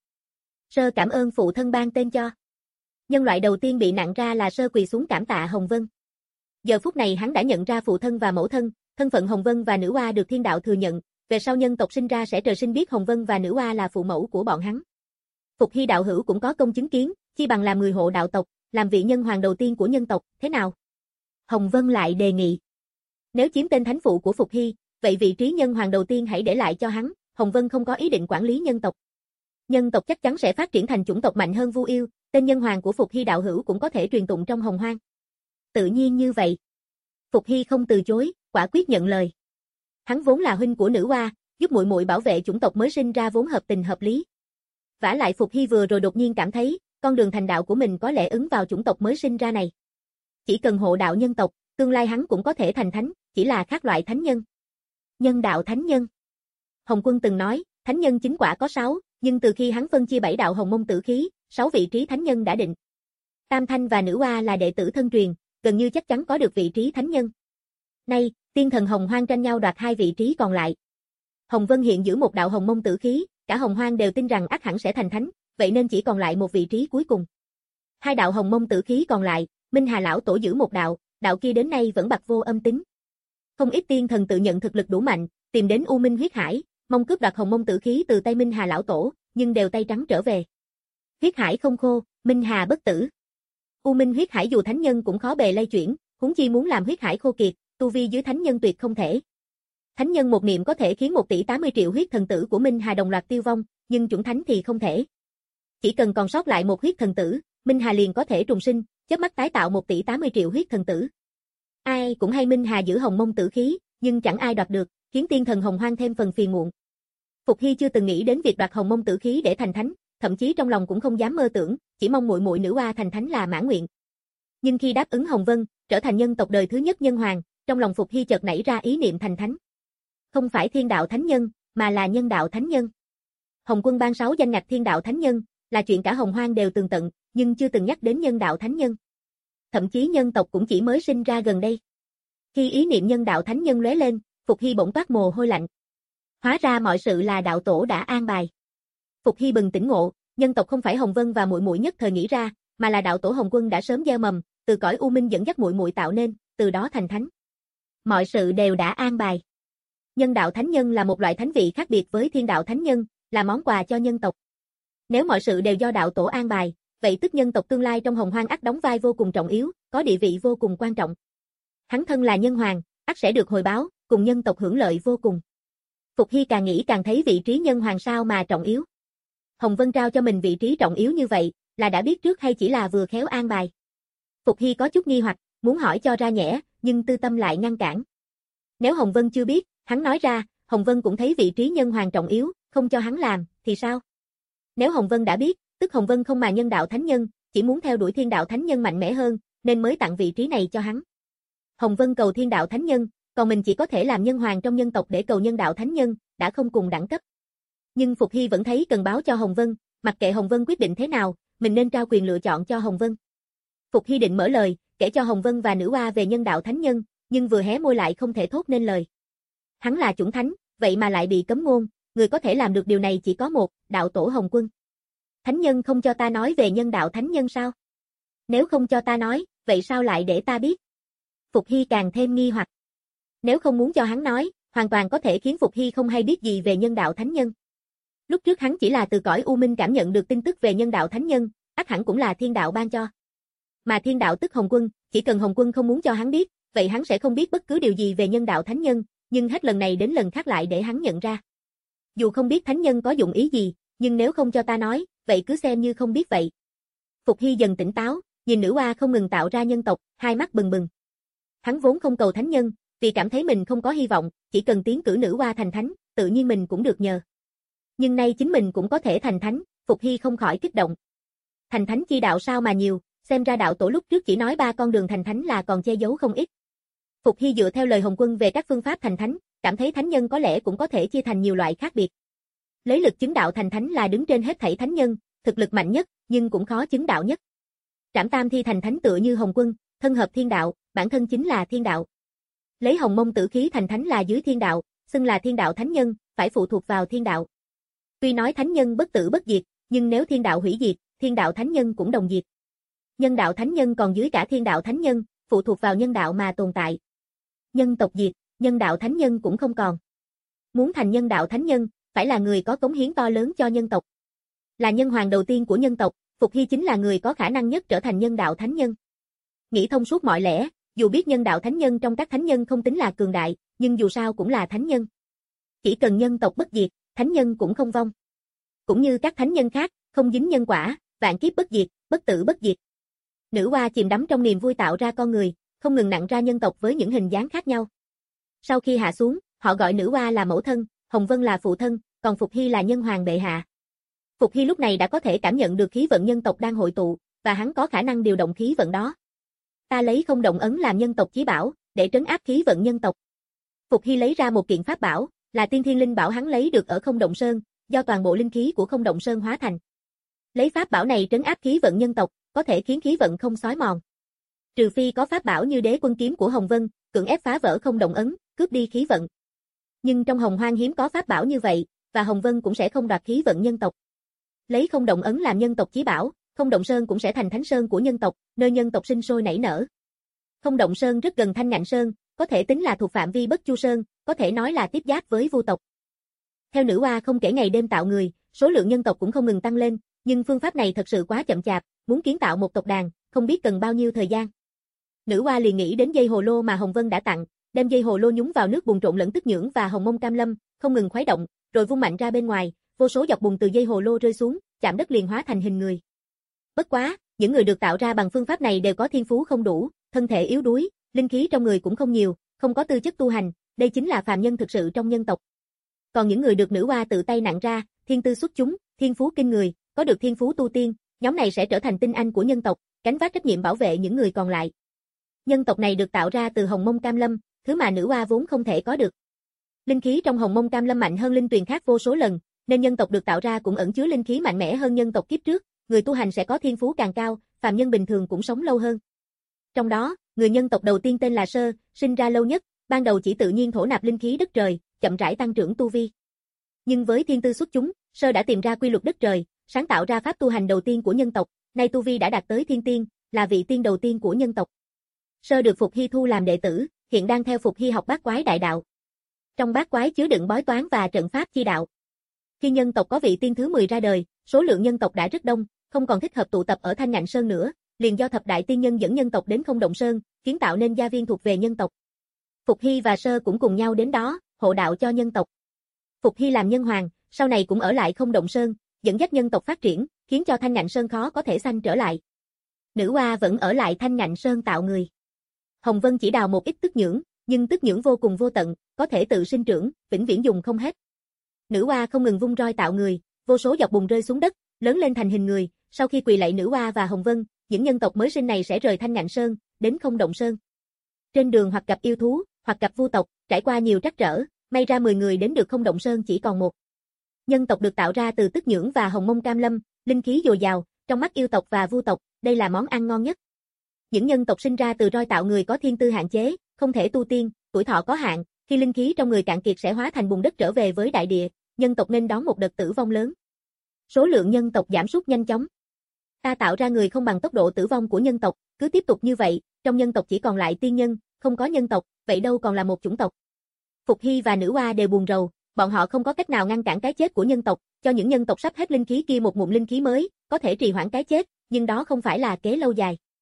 Sơ cảm ơn phụ thân ban tên cho. Nhân loại đầu tiên bị nặng ra là Sơ quỳ xuống cảm tạ Hồng Vân. Giờ phút này hắn đã nhận ra phụ thân và mẫu thân, thân phận Hồng Vân và nữ hoa được thiên đạo thừa nhận, về sau nhân tộc sinh ra sẽ trời sinh biết Hồng Vân và nữ hoa là phụ mẫu của bọn hắn. Phục Hy đạo hữu cũng có công chứng kiến, chi bằng làm người hộ đạo tộc, làm vị nhân hoàng đầu tiên của nhân tộc, thế nào? Hồng Vân lại đề nghị. Nếu chiếm tên thánh phụ của Phục Hy, vậy vị trí nhân hoàng đầu tiên hãy để lại cho hắn, Hồng Vân không có ý định quản lý nhân tộc. Nhân tộc chắc chắn sẽ phát triển thành chủng tộc mạnh hơn Vu Yêu, tên nhân hoàng của Phục Hy đạo hữu cũng có thể truyền tụng trong Hồng Hoang. Tự nhiên như vậy. Phục Hy không từ chối, quả quyết nhận lời. Hắn vốn là huynh của nữ hoa, giúp muội muội bảo vệ chủng tộc mới sinh ra vốn hợp tình hợp lý. Vả lại Phục Hy vừa rồi đột nhiên cảm thấy, con đường thành đạo của mình có lẽ ứng vào chủng tộc mới sinh ra này. Chỉ cần hộ đạo nhân tộc, tương lai hắn cũng có thể thành thánh, chỉ là khác loại thánh nhân. Nhân đạo thánh nhân. Hồng Quân từng nói, thánh nhân chính quả có sáu, nhưng từ khi hắn phân chia bảy đạo hồng mông tử khí, sáu vị trí thánh nhân đã định. Tam Thanh và nữ hoa là đệ tử thân truyền, gần như chắc chắn có được vị trí thánh nhân. Nay, tiên thần Hồng Hoang tranh nhau đoạt hai vị trí còn lại. Hồng Vân hiện giữ một đạo hồng mông tử khí, cả Hồng Hoang đều tin rằng ắt hẳn sẽ thành thánh, vậy nên chỉ còn lại một vị trí cuối cùng. Hai đạo hồng mông tử khí còn lại, Minh Hà lão tổ giữ một đạo, đạo kia đến nay vẫn bặt vô âm tính. Không ít tiên thần tự nhận thực lực đủ mạnh, tìm đến U Minh huyết hải, mong cướp đoạt hồng mông tử khí từ tay Minh Hà lão tổ, nhưng đều tay trắng trở về. Huyết hải không khô, Minh Hà bất tử. U Minh huyết hải dù thánh nhân cũng khó bề lay chuyển, huống chi muốn làm huyết hải khô kiệt, tu vi dưới thánh nhân tuyệt không thể. Thánh nhân một niệm có thể khiến một tỷ tám mươi triệu huyết thần tử của Minh Hà đồng loạt tiêu vong, nhưng chuẩn thánh thì không thể. Chỉ cần còn sót lại một huyết thần tử, Minh Hà liền có thể trùng sinh, chớp mắt tái tạo một tỷ tám mươi triệu huyết thần tử. Ai cũng hay Minh Hà giữ hồng mông tử khí, nhưng chẳng ai đoạt được, khiến tiên thần Hồng Hoang thêm phần phiền muộn. Phục Hy chưa từng nghĩ đến việc đoạt hồng mông tử khí để thành thánh, thậm chí trong lòng cũng không dám mơ tưởng, chỉ mong muội muội nữ hoa thành thánh là mãn nguyện. Nhưng khi đáp ứng Hồng Vân, trở thành nhân tộc đời thứ nhất nhân hoàng, trong lòng Phục Hy chợt nảy ra ý niệm thành thánh. Không phải thiên đạo thánh nhân, mà là nhân đạo thánh nhân. Hồng Quân ban sáu danh ngạch thiên đạo thánh nhân, là chuyện cả Hồng Hoang đều tường tận, nhưng chưa từng nhắc đến nhân đạo thánh nhân. Thậm chí nhân tộc cũng chỉ mới sinh ra gần đây. Khi ý niệm nhân đạo thánh nhân lóe lên, Phục Hy bỗng toát mồ hôi lạnh. Hóa ra mọi sự là đạo tổ đã an bài. Phục Hy bừng tỉnh ngộ, nhân tộc không phải Hồng Vân và muội muội nhất thời nghĩ ra, mà là đạo tổ Hồng Quân đã sớm gieo mầm, từ cõi u minh dẫn dắt muội muội tạo nên, từ đó thành thánh. Mọi sự đều đã an bài. Nhân đạo thánh nhân là một loại thánh vị khác biệt với thiên đạo thánh nhân, là món quà cho nhân tộc. Nếu mọi sự đều do đạo tổ an bài, vậy tức nhân tộc tương lai trong Hồng Hoang ắt đóng vai vô cùng trọng yếu, có địa vị vô cùng quan trọng. Hắn thân là nhân hoàng, ắt sẽ được hồi báo, cùng nhân tộc hưởng lợi vô cùng. Phục Hy càng nghĩ càng thấy vị trí nhân hoàng sao mà trọng yếu. Hồng Vân trao cho mình vị trí trọng yếu như vậy, là đã biết trước hay chỉ là vừa khéo an bài? Phục Hy có chút nghi hoặc, muốn hỏi cho ra nhẽ, nhưng tư tâm lại ngăn cản. Nếu Hồng Vân chưa biết, hắn nói ra, Hồng Vân cũng thấy vị trí nhân hoàng trọng yếu, không cho hắn làm, thì sao? Nếu Hồng Vân đã biết, tức Hồng Vân không mà nhân đạo thánh nhân, chỉ muốn theo đuổi thiên đạo thánh nhân mạnh mẽ hơn, nên mới tặng vị trí này cho hắn. Hồng Vân cầu thiên đạo thánh nhân, còn mình chỉ có thể làm nhân hoàng trong nhân tộc để cầu nhân đạo thánh nhân, đã không cùng đẳng cấp. Nhưng Phục Hy vẫn thấy cần báo cho Hồng Vân, mặc kệ Hồng Vân quyết định thế nào, mình nên trao quyền lựa chọn cho Hồng Vân. Phục Hy định mở lời, kể cho Hồng Vân và nữ hoa về nhân đạo thánh nhân, nhưng vừa hé môi lại không thể thốt nên lời. Hắn là chủng thánh, vậy mà lại bị cấm ngôn, người có thể làm được điều này chỉ có một, đạo tổ Hồng Quân. Thánh nhân không cho ta nói về nhân đạo thánh nhân sao? Nếu không cho ta nói, vậy sao lại để ta biết? Phục Hy càng thêm nghi hoặc. Nếu không muốn cho hắn nói, hoàn toàn có thể khiến Phục Hy không hay biết gì về nhân đạo thánh nhân. Lúc trước hắn chỉ là từ cõi u minh cảm nhận được tin tức về nhân đạo thánh nhân, ắt hẳn cũng là thiên đạo ban cho. Mà thiên đạo tức Hồng Quân, chỉ cần Hồng Quân không muốn cho hắn biết, vậy hắn sẽ không biết bất cứ điều gì về nhân đạo thánh nhân, nhưng hết lần này đến lần khác lại để hắn nhận ra. Dù không biết thánh nhân có dụng ý gì, nhưng nếu không cho ta nói, vậy cứ xem như không biết vậy. Phục Hy dần tỉnh táo, nhìn nữ oa không ngừng tạo ra nhân tộc, hai mắt bừng bừng. Hắn vốn không cầu thánh nhân, vì cảm thấy mình không có hy vọng, chỉ cần tiến cử nữ oa thành thánh, tự nhiên mình cũng được nhờ. Nhưng nay chính mình cũng có thể thành thánh, Phục Hy không khỏi kích động. Thành thánh chi đạo sao mà nhiều, xem ra đạo tổ lúc trước chỉ nói ba con đường thành thánh là còn che giấu không ít. Phục Hy dựa theo lời Hồng Quân về các phương pháp thành thánh, cảm thấy thánh nhân có lẽ cũng có thể chia thành nhiều loại khác biệt. Lấy lực chứng đạo thành thánh là đứng trên hết thảy thánh nhân, thực lực mạnh nhất, nhưng cũng khó chứng đạo nhất. Trảm Tam Thi thành thánh tựa như Hồng Quân, thân hợp thiên đạo, bản thân chính là thiên đạo. Lấy Hồng Mông Tử Khí thành thánh là dưới thiên đạo, xưng là thiên đạo thánh nhân, phải phụ thuộc vào thiên đạo. Tuy nói thánh nhân bất tử bất diệt, nhưng nếu thiên đạo hủy diệt, thiên đạo thánh nhân cũng đồng diệt. Nhân đạo thánh nhân còn dưới cả thiên đạo thánh nhân, phụ thuộc vào nhân đạo mà tồn tại. Nhân tộc diệt, nhân đạo thánh nhân cũng không còn. Muốn thành nhân đạo thánh nhân, phải là người có cống hiến to lớn cho nhân tộc. Là nhân hoàng đầu tiên của nhân tộc, Phục Hy chính là người có khả năng nhất trở thành nhân đạo thánh nhân. Nghĩ thông suốt mọi lẽ, dù biết nhân đạo thánh nhân trong các thánh nhân không tính là cường đại, nhưng dù sao cũng là thánh nhân. Chỉ cần nhân tộc bất diệt, thánh nhân cũng không vong. Cũng như các thánh nhân khác, không dính nhân quả, vạn kiếp bất diệt, bất tử bất diệt. Nữ oa chìm đắm trong niềm vui tạo ra con người, không ngừng nặng ra nhân tộc với những hình dáng khác nhau. Sau khi hạ xuống, họ gọi nữ oa là mẫu thân, Hồng Vân là phụ thân, còn Phục Hy là nhân hoàng bệ hạ. Phục Hy lúc này đã có thể cảm nhận được khí vận nhân tộc đang hội tụ, và hắn có khả năng điều động khí vận đó. Ta lấy không động ấn làm nhân tộc chí bảo, để trấn áp khí vận nhân tộc. Phục Hy lấy ra một kiện pháp bảo, là tiên thiên linh bảo hắn lấy được ở Không Động Sơn, do toàn bộ linh khí của Không Động Sơn hóa thành. Lấy pháp bảo này trấn áp khí vận nhân tộc, có thể khiến khí vận không xói mòn. Trừ phi có pháp bảo như Đế Quân Kiếm của Hồng Vân, cưỡng ép phá vỡ Không Động ấn, cướp đi khí vận. Nhưng trong Hồng Hoang hiếm có pháp bảo như vậy, và Hồng Vân cũng sẽ không đoạt khí vận nhân tộc. Lấy Không Động ấn làm nhân tộc chí bảo, Không Động Sơn cũng sẽ thành thánh sơn của nhân tộc, nơi nhân tộc sinh sôi nảy nở. Không Động Sơn rất gần Thanh Ngạn Sơn, có thể tính là thuộc phạm vi Bất Chu Sơn, có thể nói là tiếp giáp với Vu tộc. Theo nữ oa không kể ngày đêm tạo người, số lượng nhân tộc cũng không ngừng tăng lên, nhưng phương pháp này thật sự quá chậm chạp, muốn kiến tạo một tộc đàn, không biết cần bao nhiêu thời gian. Nữ oa liền nghĩ đến dây hồ lô mà Hồng Vân đã tặng, đem dây hồ lô nhúng vào nước bùn trộn lẫn tức nhưỡng và hồng mông cam lâm, không ngừng khuấy động, rồi vung mạnh ra bên ngoài, vô số giọt bùn từ dây hồ lô rơi xuống, chạm đất liền hóa thành hình người. Bất quá, những người được tạo ra bằng phương pháp này đều có thiên phú không đủ, thân thể yếu đuối, linh khí trong người cũng không nhiều, không có tư chất tu hành, đây chính là phàm nhân thực sự trong nhân tộc. Còn những người được nữ oa tự tay nặng ra, thiên tư xuất chúng, thiên phú kinh người, có được thiên phú tu tiên, nhóm này sẽ trở thành tinh anh của nhân tộc, gánh vác trách nhiệm bảo vệ những người còn lại. Nhân tộc này được tạo ra từ hồng mông cam lâm, thứ mà nữ oa vốn không thể có được. Linh khí trong hồng mông cam lâm mạnh hơn linh tuyền khác vô số lần, nên nhân tộc được tạo ra cũng ẩn chứa linh khí mạnh mẽ hơn nhân tộc kiếp trước, người tu hành sẽ có thiên phú càng cao, phàm nhân bình thường cũng sống lâu hơn. Trong đó, người nhân tộc đầu tiên tên là Sơ, sinh ra lâu nhất, ban đầu chỉ tự nhiên thổ nạp linh khí đất trời, chậm rãi tăng trưởng tu vi. Nhưng với thiên tư xuất chúng, Sơ đã tìm ra quy luật đất trời, sáng tạo ra pháp tu hành đầu tiên của nhân tộc, nay tu vi đã đạt tới thiên tiên, là vị tiên đầu tiên của nhân tộc. Sơ được Phục Hy thu làm đệ tử, hiện đang theo Phục Hy học bát quái đại đạo. Trong bát quái chứa đựng bói toán và trận pháp chi đạo. Khi nhân tộc có vị tiên thứ mười ra đời, số lượng nhân tộc đã rất đông, không còn thích hợp tụ tập ở Thanh Ngạn Sơn nữa, liền do thập đại tiên nhân dẫn nhân tộc đến Không Động Sơn, kiến tạo nên gia viên thuộc về nhân tộc. Phục Hy và Sơ cũng cùng nhau đến đó, hộ đạo cho nhân tộc. Phục Hy làm nhân hoàng, sau này cũng ở lại Không Động Sơn, dẫn dắt nhân tộc phát triển, khiến cho Thanh Ngạn Sơn khó có thể sanh trở lại. Nữ oa vẫn ở lại Thanh Ngạn Sơn tạo người. Hồng Vân chỉ đào một ít tức nhưỡng, nhưng tức nhưỡng vô cùng vô tận, có thể tự sinh trưởng, vĩnh viễn dùng không hết. Nữ oa không ngừng vung roi tạo người, vô số giọt bùn rơi xuống đất, lớn lên thành hình người, sau khi quỳ lạy nữ oa và Hồng Vân, những nhân tộc mới sinh này sẽ rời Thanh Ngạn Sơn, đến Không Động Sơn. Trên đường hoặc gặp yêu thú, hoặc gặp vu tộc, trải qua nhiều trắc trở, may ra mười người đến được Không Động Sơn chỉ còn một. Nhân tộc được tạo ra từ tức nhưỡng và hồng mông cam lâm, linh khí dồi dào, trong mắt yêu tộc và vu tộc, đây là món ăn ngon nhất. Những nhân tộc sinh ra từ roi tạo người có thiên tư hạn chế, không thể tu tiên, tuổi thọ có hạn, khi linh khí trong người cạn kiệt sẽ hóa thành bùn đất trở về với đại địa, nhân tộc nên đón một đợt tử vong lớn. Số lượng nhân tộc giảm sút nhanh chóng. Ta tạo ra người không bằng tốc độ tử vong của nhân tộc, cứ tiếp tục như vậy, trong nhân tộc chỉ còn lại tiên nhân, không có nhân tộc, vậy đâu còn là một chủng tộc. Phục Hy và nữ oa đều buồn rầu, bọn họ không có cách nào ngăn cản cái chết của nhân tộc, cho những nhân tộc sắp hết linh khí kia một ngụm linh khí mới, có thể trì hoãn cái chết, nhưng đó không phải là kế lâu dài.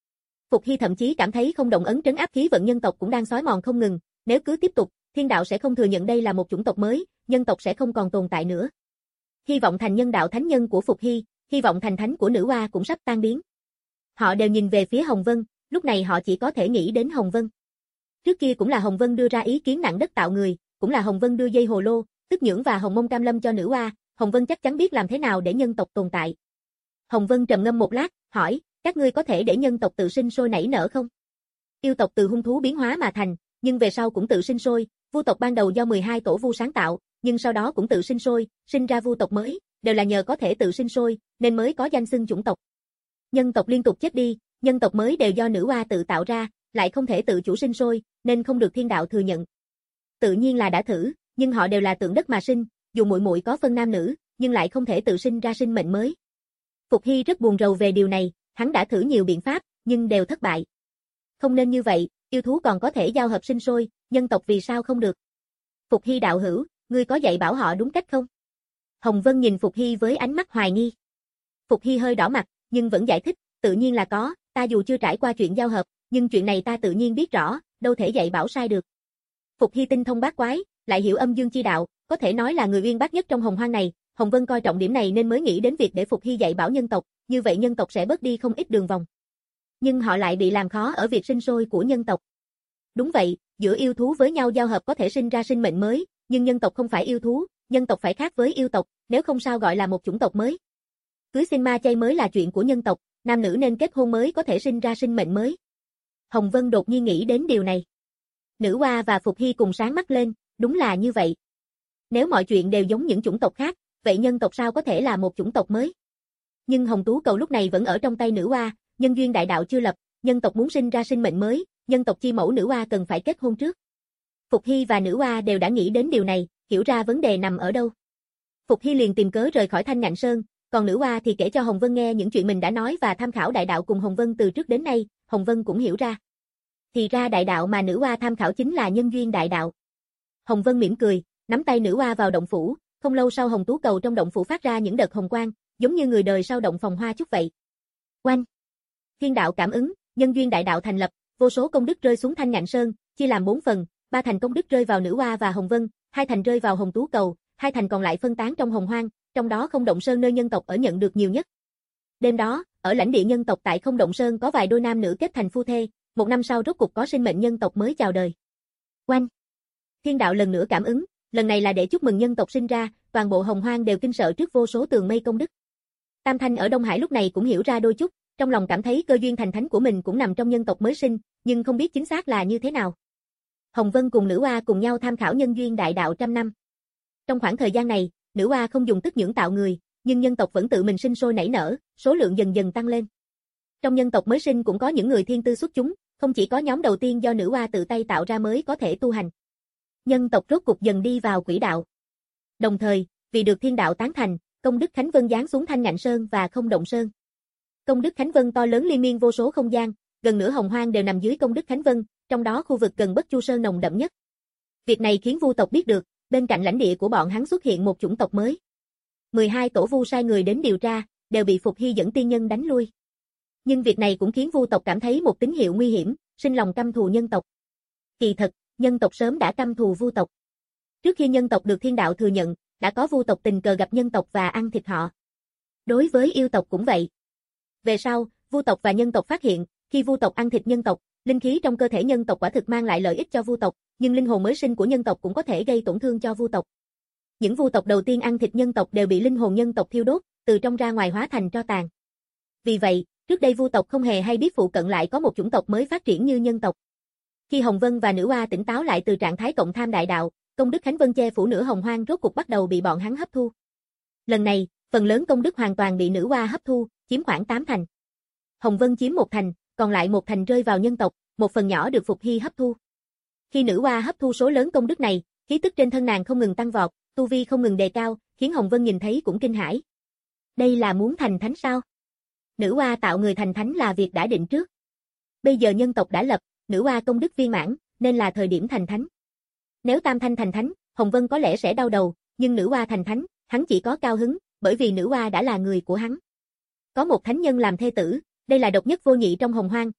Phục Hy thậm chí cảm thấy không động ấn trấn áp khí vận nhân tộc cũng đang xói mòn không ngừng, nếu cứ tiếp tục, thiên đạo sẽ không thừa nhận đây là một chủng tộc mới, nhân tộc sẽ không còn tồn tại nữa. Hy vọng thành nhân đạo thánh nhân của Phục Hy, hy vọng thành thánh của nữ hoa cũng sắp tan biến. Họ đều nhìn về phía Hồng Vân, lúc này họ chỉ có thể nghĩ đến Hồng Vân. Trước kia cũng là Hồng Vân đưa ra ý kiến nặng đất tạo người, cũng là Hồng Vân đưa dây hồ lô, tức nhưỡng và hồng mông cam lâm cho nữ hoa, Hồng Vân chắc chắn biết làm thế nào để nhân tộc tồn tại. Hồng Vân trầm ngâm một lát, hỏi, các ngươi có thể để nhân tộc tự sinh sôi nảy nở không? Yêu tộc từ hung thú biến hóa mà thành, nhưng về sau cũng tự sinh sôi, vu tộc ban đầu do mười hai tổ vu sáng tạo, nhưng sau đó cũng tự sinh sôi, sinh ra vu tộc mới, đều là nhờ có thể tự sinh sôi, nên mới có danh xưng chủng tộc. Nhân tộc liên tục chết đi, nhân tộc mới đều do nữ hoa tự tạo ra, lại không thể tự chủ sinh sôi, nên không được thiên đạo thừa nhận. Tự nhiên là đã thử, nhưng họ đều là tượng đất mà sinh, dù muội muội có phân nam nữ, nhưng lại không thể tự sinh ra sinh mệnh mới. Phục Hy rất buồn rầu về điều này, hắn đã thử nhiều biện pháp, nhưng đều thất bại. Không nên như vậy, yêu thú còn có thể giao hợp sinh sôi, nhân tộc vì sao không được? Phục Hy đạo hữu, ngươi có dạy bảo họ đúng cách không? Hồng Vân nhìn Phục Hy với ánh mắt hoài nghi. Phục Hy hơi đỏ mặt, nhưng vẫn giải thích, tự nhiên là có, ta dù chưa trải qua chuyện giao hợp, nhưng chuyện này ta tự nhiên biết rõ, đâu thể dạy bảo sai được. Phục Hy tinh thông bát quái, lại hiểu âm dương chi đạo, có thể nói là người uyên bác nhất trong hồng hoang này, Hồng Vân coi trọng điểm này nên mới nghĩ đến việc để Phục Hy dạy bảo nhân tộc, như vậy nhân tộc sẽ bớt đi không ít đường vòng. Nhưng họ lại bị làm khó ở việc sinh sôi của nhân tộc. Đúng vậy, giữa yêu thú với nhau giao hợp có thể sinh ra sinh mệnh mới, nhưng nhân tộc không phải yêu thú, nhân tộc phải khác với yêu tộc, nếu không sao gọi là một chủng tộc mới. Cưới xin ma chay mới là chuyện của nhân tộc, nam nữ nên kết hôn mới có thể sinh ra sinh mệnh mới. Hồng Vân đột nhiên nghĩ đến điều này. Nữ hoa và Phục Hy cùng sáng mắt lên, đúng là như vậy. Nếu mọi chuyện đều giống những chủng tộc khác, vậy nhân tộc sao có thể là một chủng tộc mới? Nhưng hồng tú cầu lúc này vẫn ở trong tay nữ hoa, nhân duyên đại đạo chưa lập, nhân tộc muốn sinh ra sinh mệnh mới, nhân tộc chi mẫu nữ hoa cần phải kết hôn trước. Phục Hy và nữ hoa đều đã nghĩ đến điều này, hiểu ra vấn đề nằm ở đâu. Phục Hy liền tìm cớ rời khỏi Thanh Ngạn Sơn, còn nữ hoa thì kể cho Hồng Vân nghe những chuyện mình đã nói và tham khảo đại đạo cùng Hồng Vân từ trước đến nay, Hồng Vân cũng hiểu ra. Thì ra đại đạo mà nữ hoa tham khảo chính là nhân duyên đại đạo. Hồng Vân mỉm cười, nắm tay nữ hoa vào động phủ, không lâu sau hồng tú cầu trong động phủ phát ra những đợt hồng quang, giống như người đời sau động phòng hoa chúc vậy. Oanh! Thiên đạo cảm ứng, nhân duyên đại đạo thành lập, vô số công đức rơi xuống Thanh Ngạn Sơn, chia làm bốn phần, ba thành công đức rơi vào nữ hoa và Hồng Vân, hai thành rơi vào hồng tú cầu, hai thành còn lại phân tán trong hồng hoang, trong đó Không Động Sơn nơi nhân tộc ở nhận được nhiều nhất. Đêm đó, ở lãnh địa nhân tộc tại Không Động Sơn có vài đôi nam nữ kết thành phu thê, một năm sau rốt cục có sinh mệnh nhân tộc mới chào đời. Oanh! Thiên đạo lần nữa cảm ứng, lần này là để chúc mừng nhân tộc sinh ra, toàn bộ hồng hoang đều kinh sợ trước vô số tường mây công đức. Tam Thanh ở Đông Hải lúc này cũng hiểu ra đôi chút, trong lòng cảm thấy cơ duyên thành thánh của mình cũng nằm trong nhân tộc mới sinh, nhưng không biết chính xác là như thế nào. Hồng Vân cùng nữ hoa cùng nhau tham khảo nhân duyên đại đạo trăm năm. Trong khoảng thời gian này, nữ hoa không dùng tức nhưỡng tạo người, nhưng nhân tộc vẫn tự mình sinh sôi nảy nở, số lượng dần dần tăng lên. Trong nhân tộc mới sinh cũng có những người thiên tư xuất chúng, không chỉ có nhóm đầu tiên do nữ hoa tự tay tạo ra mới có thể tu hành. Nhân tộc rốt cục dần đi vào quỹ đạo. Đồng thời, vì được thiên đạo tán thành, công đức Khánh Vân giáng xuống Thanh Ngạn Sơn và Không Động Sơn. Công đức Khánh Vân to lớn liên miên vô số không gian, gần nửa hồng hoang đều nằm dưới công đức Khánh Vân, trong đó khu vực gần Bất Chu Sơn nồng đậm nhất. Việc này khiến vu tộc biết được, bên cạnh lãnh địa của bọn hắn xuất hiện một chủng tộc mới. mười hai tổ vu sai người đến điều tra, đều bị Phục Hy dẫn tiên nhân đánh lui. Nhưng việc này cũng khiến vu tộc cảm thấy một tín hiệu nguy hiểm, sinh lòng căm thù nhân tộc. Kỳ thật, nhân tộc sớm đã căm thù vu tộc. Trước khi nhân tộc được thiên đạo thừa nhận, đã có vu tộc tình cờ gặp nhân tộc và ăn thịt họ. Đối với yêu tộc cũng vậy. Về sau, vu tộc và nhân tộc phát hiện, khi vu tộc ăn thịt nhân tộc, linh khí trong cơ thể nhân tộc quả thực mang lại lợi ích cho vu tộc, nhưng linh hồn mới sinh của nhân tộc cũng có thể gây tổn thương cho vu tộc. Những vu tộc đầu tiên ăn thịt nhân tộc đều bị linh hồn nhân tộc thiêu đốt, từ trong ra ngoài hóa thành tro tàn. Vì vậy, trước đây vu tộc không hề hay biết phụ cận lại có một chủng tộc mới phát triển như nhân tộc. Khi Hồng Vân và nữ hoa tỉnh táo lại từ trạng thái cộng tham đại đạo, công đức Khánh Vân che phủ nửa hồng hoang rốt cục bắt đầu bị bọn hắn hấp thu. Lần này, phần lớn công đức hoàn toàn bị nữ hoa hấp thu, chiếm khoảng tám thành. Hồng Vân chiếm một thành, còn lại một thành rơi vào nhân tộc, một phần nhỏ được Phục Hy hấp thu. Khi nữ hoa hấp thu số lớn công đức này, khí tức trên thân nàng không ngừng tăng vọt, tu vi không ngừng đề cao, khiến Hồng Vân nhìn thấy cũng kinh hãi. Đây là muốn thành thánh sao? Nữ hoa tạo người thành thánh là việc đã định trước. Bây giờ nhân tộc đã lập, nữ hoa công đức viên mãn, nên là thời điểm thành thánh. Nếu Tam Thanh thành thánh, Hồng Vân có lẽ sẽ đau đầu, nhưng nữ hoa thành thánh, hắn chỉ có cao hứng, bởi vì nữ hoa đã là người của hắn. Có một thánh nhân làm thê tử, đây là độc nhất vô nhị trong hồng hoang,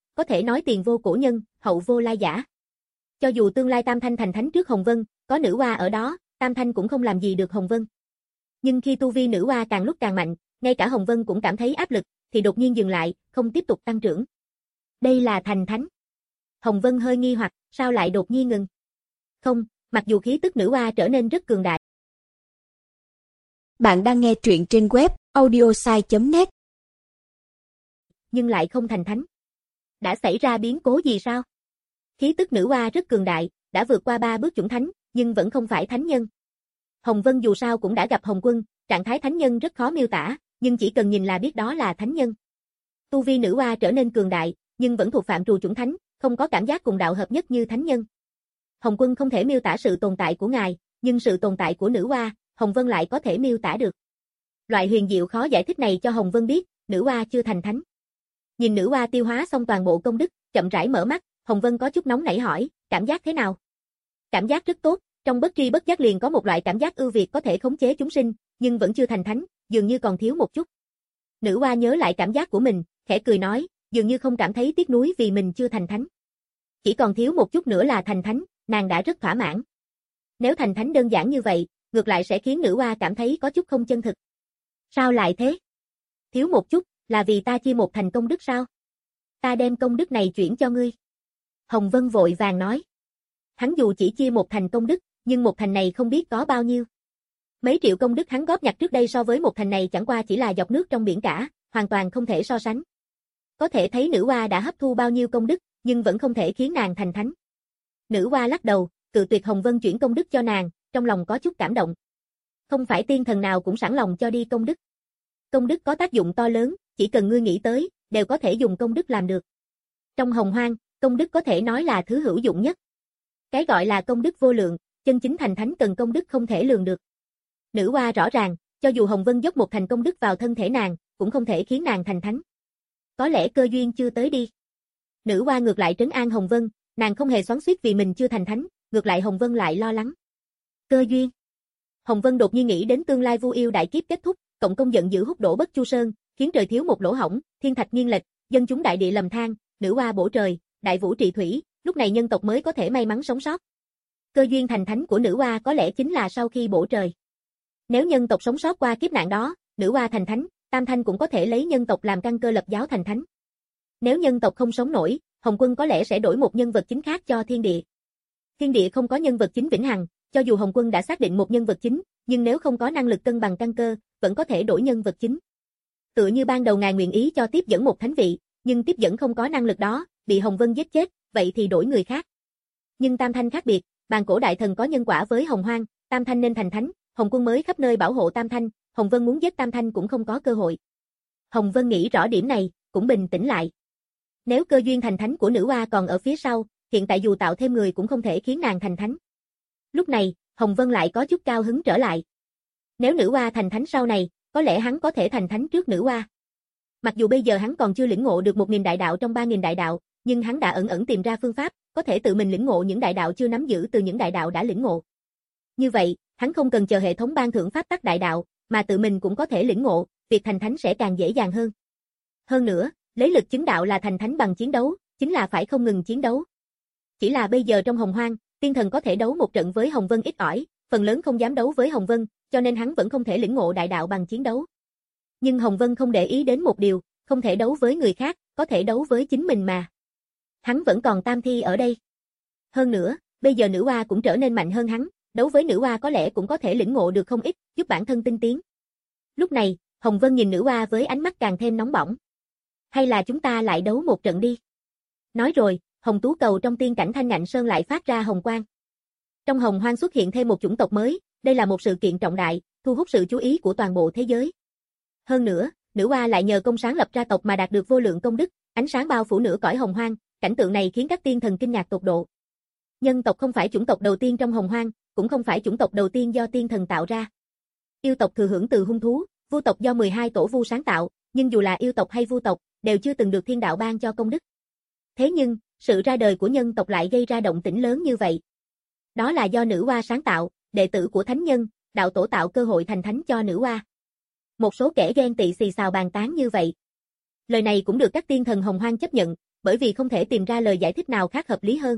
có thể nói tiền vô cổ nhân, hậu vô lai giả. Cho dù tương lai Tam Thanh thành thánh trước Hồng Vân, có nữ hoa ở đó, Tam Thanh cũng không làm gì được Hồng Vân. Nhưng khi tu vi nữ hoa càng lúc càng mạnh, ngay cả Hồng Vân cũng cảm thấy áp lực, thì đột nhiên dừng lại, không tiếp tục tăng trưởng. Đây là thành thánh. Hồng Vân hơi nghi hoặc, sao lại đột nhiên ngừng? Không, mặc dù khí tức nữ hoa trở nên rất cường đại. Bạn đang nghe truyện trên web audiosai chấm net. Nhưng lại không thành thánh. Đã xảy ra biến cố gì sao? Khí tức nữ hoa rất cường đại, đã vượt qua ba bước chủng thánh, nhưng vẫn không phải thánh nhân. Hồng Vân dù sao cũng đã gặp Hồng Quân, trạng thái thánh nhân rất khó miêu tả, nhưng chỉ cần nhìn là biết đó là thánh nhân. Tu vi nữ hoa trở nên cường đại, nhưng vẫn thuộc phạm trù chủng thánh, không có cảm giác cùng đạo hợp nhất như thánh nhân. Hồng Quân không thể miêu tả sự tồn tại của ngài, nhưng sự tồn tại của nữ hoa, Hồng Vân lại có thể miêu tả được. Loại huyền diệu khó giải thích này cho Hồng Vân biết, nữ hoa chưa thành thánh. Nhìn nữ hoa tiêu hóa xong toàn bộ công đức, chậm rãi mở mắt, Hồng Vân có chút nóng nảy hỏi, cảm giác thế nào? Cảm giác rất tốt, trong bất tri bất giác liền có một loại cảm giác ưu việt có thể khống chế chúng sinh, nhưng vẫn chưa thành thánh, dường như còn thiếu một chút. Nữ hoa nhớ lại cảm giác của mình, khẽ cười nói, dường như không cảm thấy tiếc nuối vì mình chưa thành thánh. Chỉ còn thiếu một chút nữa là thành thánh, nàng đã rất thỏa mãn. Nếu thành thánh đơn giản như vậy, ngược lại sẽ khiến nữ hoa cảm thấy có chút không chân thực. Sao lại thế? Thiếu một chút, là vì ta chia một thành công đức sao? Ta đem công đức này chuyển cho ngươi. Hồng Vân vội vàng nói. Hắn dù chỉ chia một thành công đức, nhưng một thành này không biết có bao nhiêu. Mấy triệu công đức hắn góp nhặt trước đây so với một thành này chẳng qua chỉ là giọt nước trong biển cả, hoàn toàn không thể so sánh. Có thể thấy nữ hoa đã hấp thu bao nhiêu công đức, nhưng vẫn không thể khiến nàng thành thánh. Nữ hoa lắc đầu, cự tuyệt Hồng Vân chuyển công đức cho nàng, trong lòng có chút cảm động. Không phải tiên thần nào cũng sẵn lòng cho đi công đức. Công đức có tác dụng to lớn, chỉ cần ngươi nghĩ tới, đều có thể dùng công đức làm được. Trong hồng hoang, công đức có thể nói là thứ hữu dụng nhất. Cái gọi là công đức vô lượng, chân chính thành thánh cần công đức không thể lường được. Nữ hoa rõ ràng, cho dù Hồng Vân dốc một thành công đức vào thân thể nàng, cũng không thể khiến nàng thành thánh. Có lẽ cơ duyên chưa tới đi. Nữ hoa ngược lại trấn an Hồng Vân, nàng không hề xoắn xuýt vì mình chưa thành thánh, ngược lại Hồng Vân lại lo lắng. Cơ duyên. Hồng Vân đột nhiên nghĩ đến tương lai Vu Yêu đại kiếp kết thúc, cộng công giận dữ hút đổ Bất Chu Sơn, khiến trời thiếu một lỗ hổng, thiên thạch nghiêng lệch, dân chúng đại địa lầm than, nữ hoa bổ trời, đại vũ trị thủy, lúc này nhân tộc mới có thể may mắn sống sót. Cơ duyên thành thánh của nữ hoa có lẽ chính là sau khi bổ trời. Nếu nhân tộc sống sót qua kiếp nạn đó, nữ hoa thành thánh, Tam Thanh cũng có thể lấy nhân tộc làm căn cơ lập giáo thành thánh. Nếu nhân tộc không sống nổi, Hồng Quân có lẽ sẽ đổi một nhân vật chính khác cho thiên địa. Thiên địa không có nhân vật chính vĩnh hằng, cho dù Hồng Quân đã xác định một nhân vật chính, nhưng nếu không có năng lực cân bằng căn cơ, vẫn có thể đổi nhân vật chính. Tựa như ban đầu ngài nguyện ý cho tiếp dẫn một thánh vị, nhưng tiếp dẫn không có năng lực đó, bị Hồng Vân giết chết, vậy thì đổi người khác. Nhưng Tam Thanh khác biệt, bàn cổ đại thần có nhân quả với Hồng Hoang, Tam Thanh nên thành thánh, Hồng Quân mới khắp nơi bảo hộ Tam Thanh, Hồng Vân muốn giết Tam Thanh cũng không có cơ hội. Hồng Vân nghĩ rõ điểm này, cũng bình tĩnh lại. Nếu cơ duyên thành thánh của nữ hoa còn ở phía sau, hiện tại dù tạo thêm người cũng không thể khiến nàng thành thánh. Lúc này, Hồng Vân lại có chút cao hứng trở lại. Nếu nữ hoa thành thánh sau này, có lẽ hắn có thể thành thánh trước nữ hoa. Mặc dù bây giờ hắn còn chưa lĩnh ngộ được một nghìn đại đạo trong ba nghìn đại đạo, nhưng hắn đã ẩn ẩn tìm ra phương pháp, có thể tự mình lĩnh ngộ những đại đạo chưa nắm giữ từ những đại đạo đã lĩnh ngộ. Như vậy, hắn không cần chờ hệ thống ban thưởng pháp tắc đại đạo, mà tự mình cũng có thể lĩnh ngộ, việc thành thánh sẽ càng dễ dàng hơn. Hơn nữa, lấy lực chứng đạo là thành thánh bằng chiến đấu, chính là phải không ngừng chiến đấu. Chỉ là bây giờ trong hồng hoang, tiên thần có thể đấu một trận với Hồng Vân ít ỏi, phần lớn không dám đấu với Hồng Vân, cho nên hắn vẫn không thể lĩnh ngộ đại đạo bằng chiến đấu. Nhưng Hồng Vân không để ý đến một điều, không thể đấu với người khác, có thể đấu với chính mình mà. Hắn vẫn còn tam thi ở đây. Hơn nữa, bây giờ nữ hoa cũng trở nên mạnh hơn hắn, đấu với nữ hoa có lẽ cũng có thể lĩnh ngộ được không ít, giúp bản thân tinh tiến. Lúc này, Hồng Vân nhìn nữ hoa với ánh mắt càng thêm nóng bỏng. Hay là chúng ta lại đấu một trận đi. Nói rồi, hồng tú cầu trong tiên cảnh Thanh Ngạnh Sơn lại phát ra hồng quang. Trong hồng hoang xuất hiện thêm một chủng tộc mới, đây là một sự kiện trọng đại, thu hút sự chú ý của toàn bộ thế giới. Hơn nữa, nữ hoa lại nhờ công sáng lập ra tộc mà đạt được vô lượng công đức, ánh sáng bao phủ nửa cõi hồng hoang, cảnh tượng này khiến các tiên thần kinh ngạc tột độ. Nhân tộc không phải chủng tộc đầu tiên trong hồng hoang, cũng không phải chủng tộc đầu tiên do tiên thần tạo ra. Yêu tộc thừa hưởng từ hung thú, vu tộc do mười hai tổ vu sáng tạo, nhưng dù là yêu tộc hay vu tộc, đều chưa từng được thiên đạo ban cho công đức. Thế nhưng, sự ra đời của nhân tộc lại gây ra động tĩnh lớn như vậy. Đó là do nữ hoa sáng tạo, đệ tử của thánh nhân, đạo tổ tạo cơ hội thành thánh cho nữ hoa. Một số kẻ ghen tị xì xào bàn tán như vậy. Lời này cũng được các tiên thần hồng hoang chấp nhận, bởi vì không thể tìm ra lời giải thích nào khác hợp lý hơn.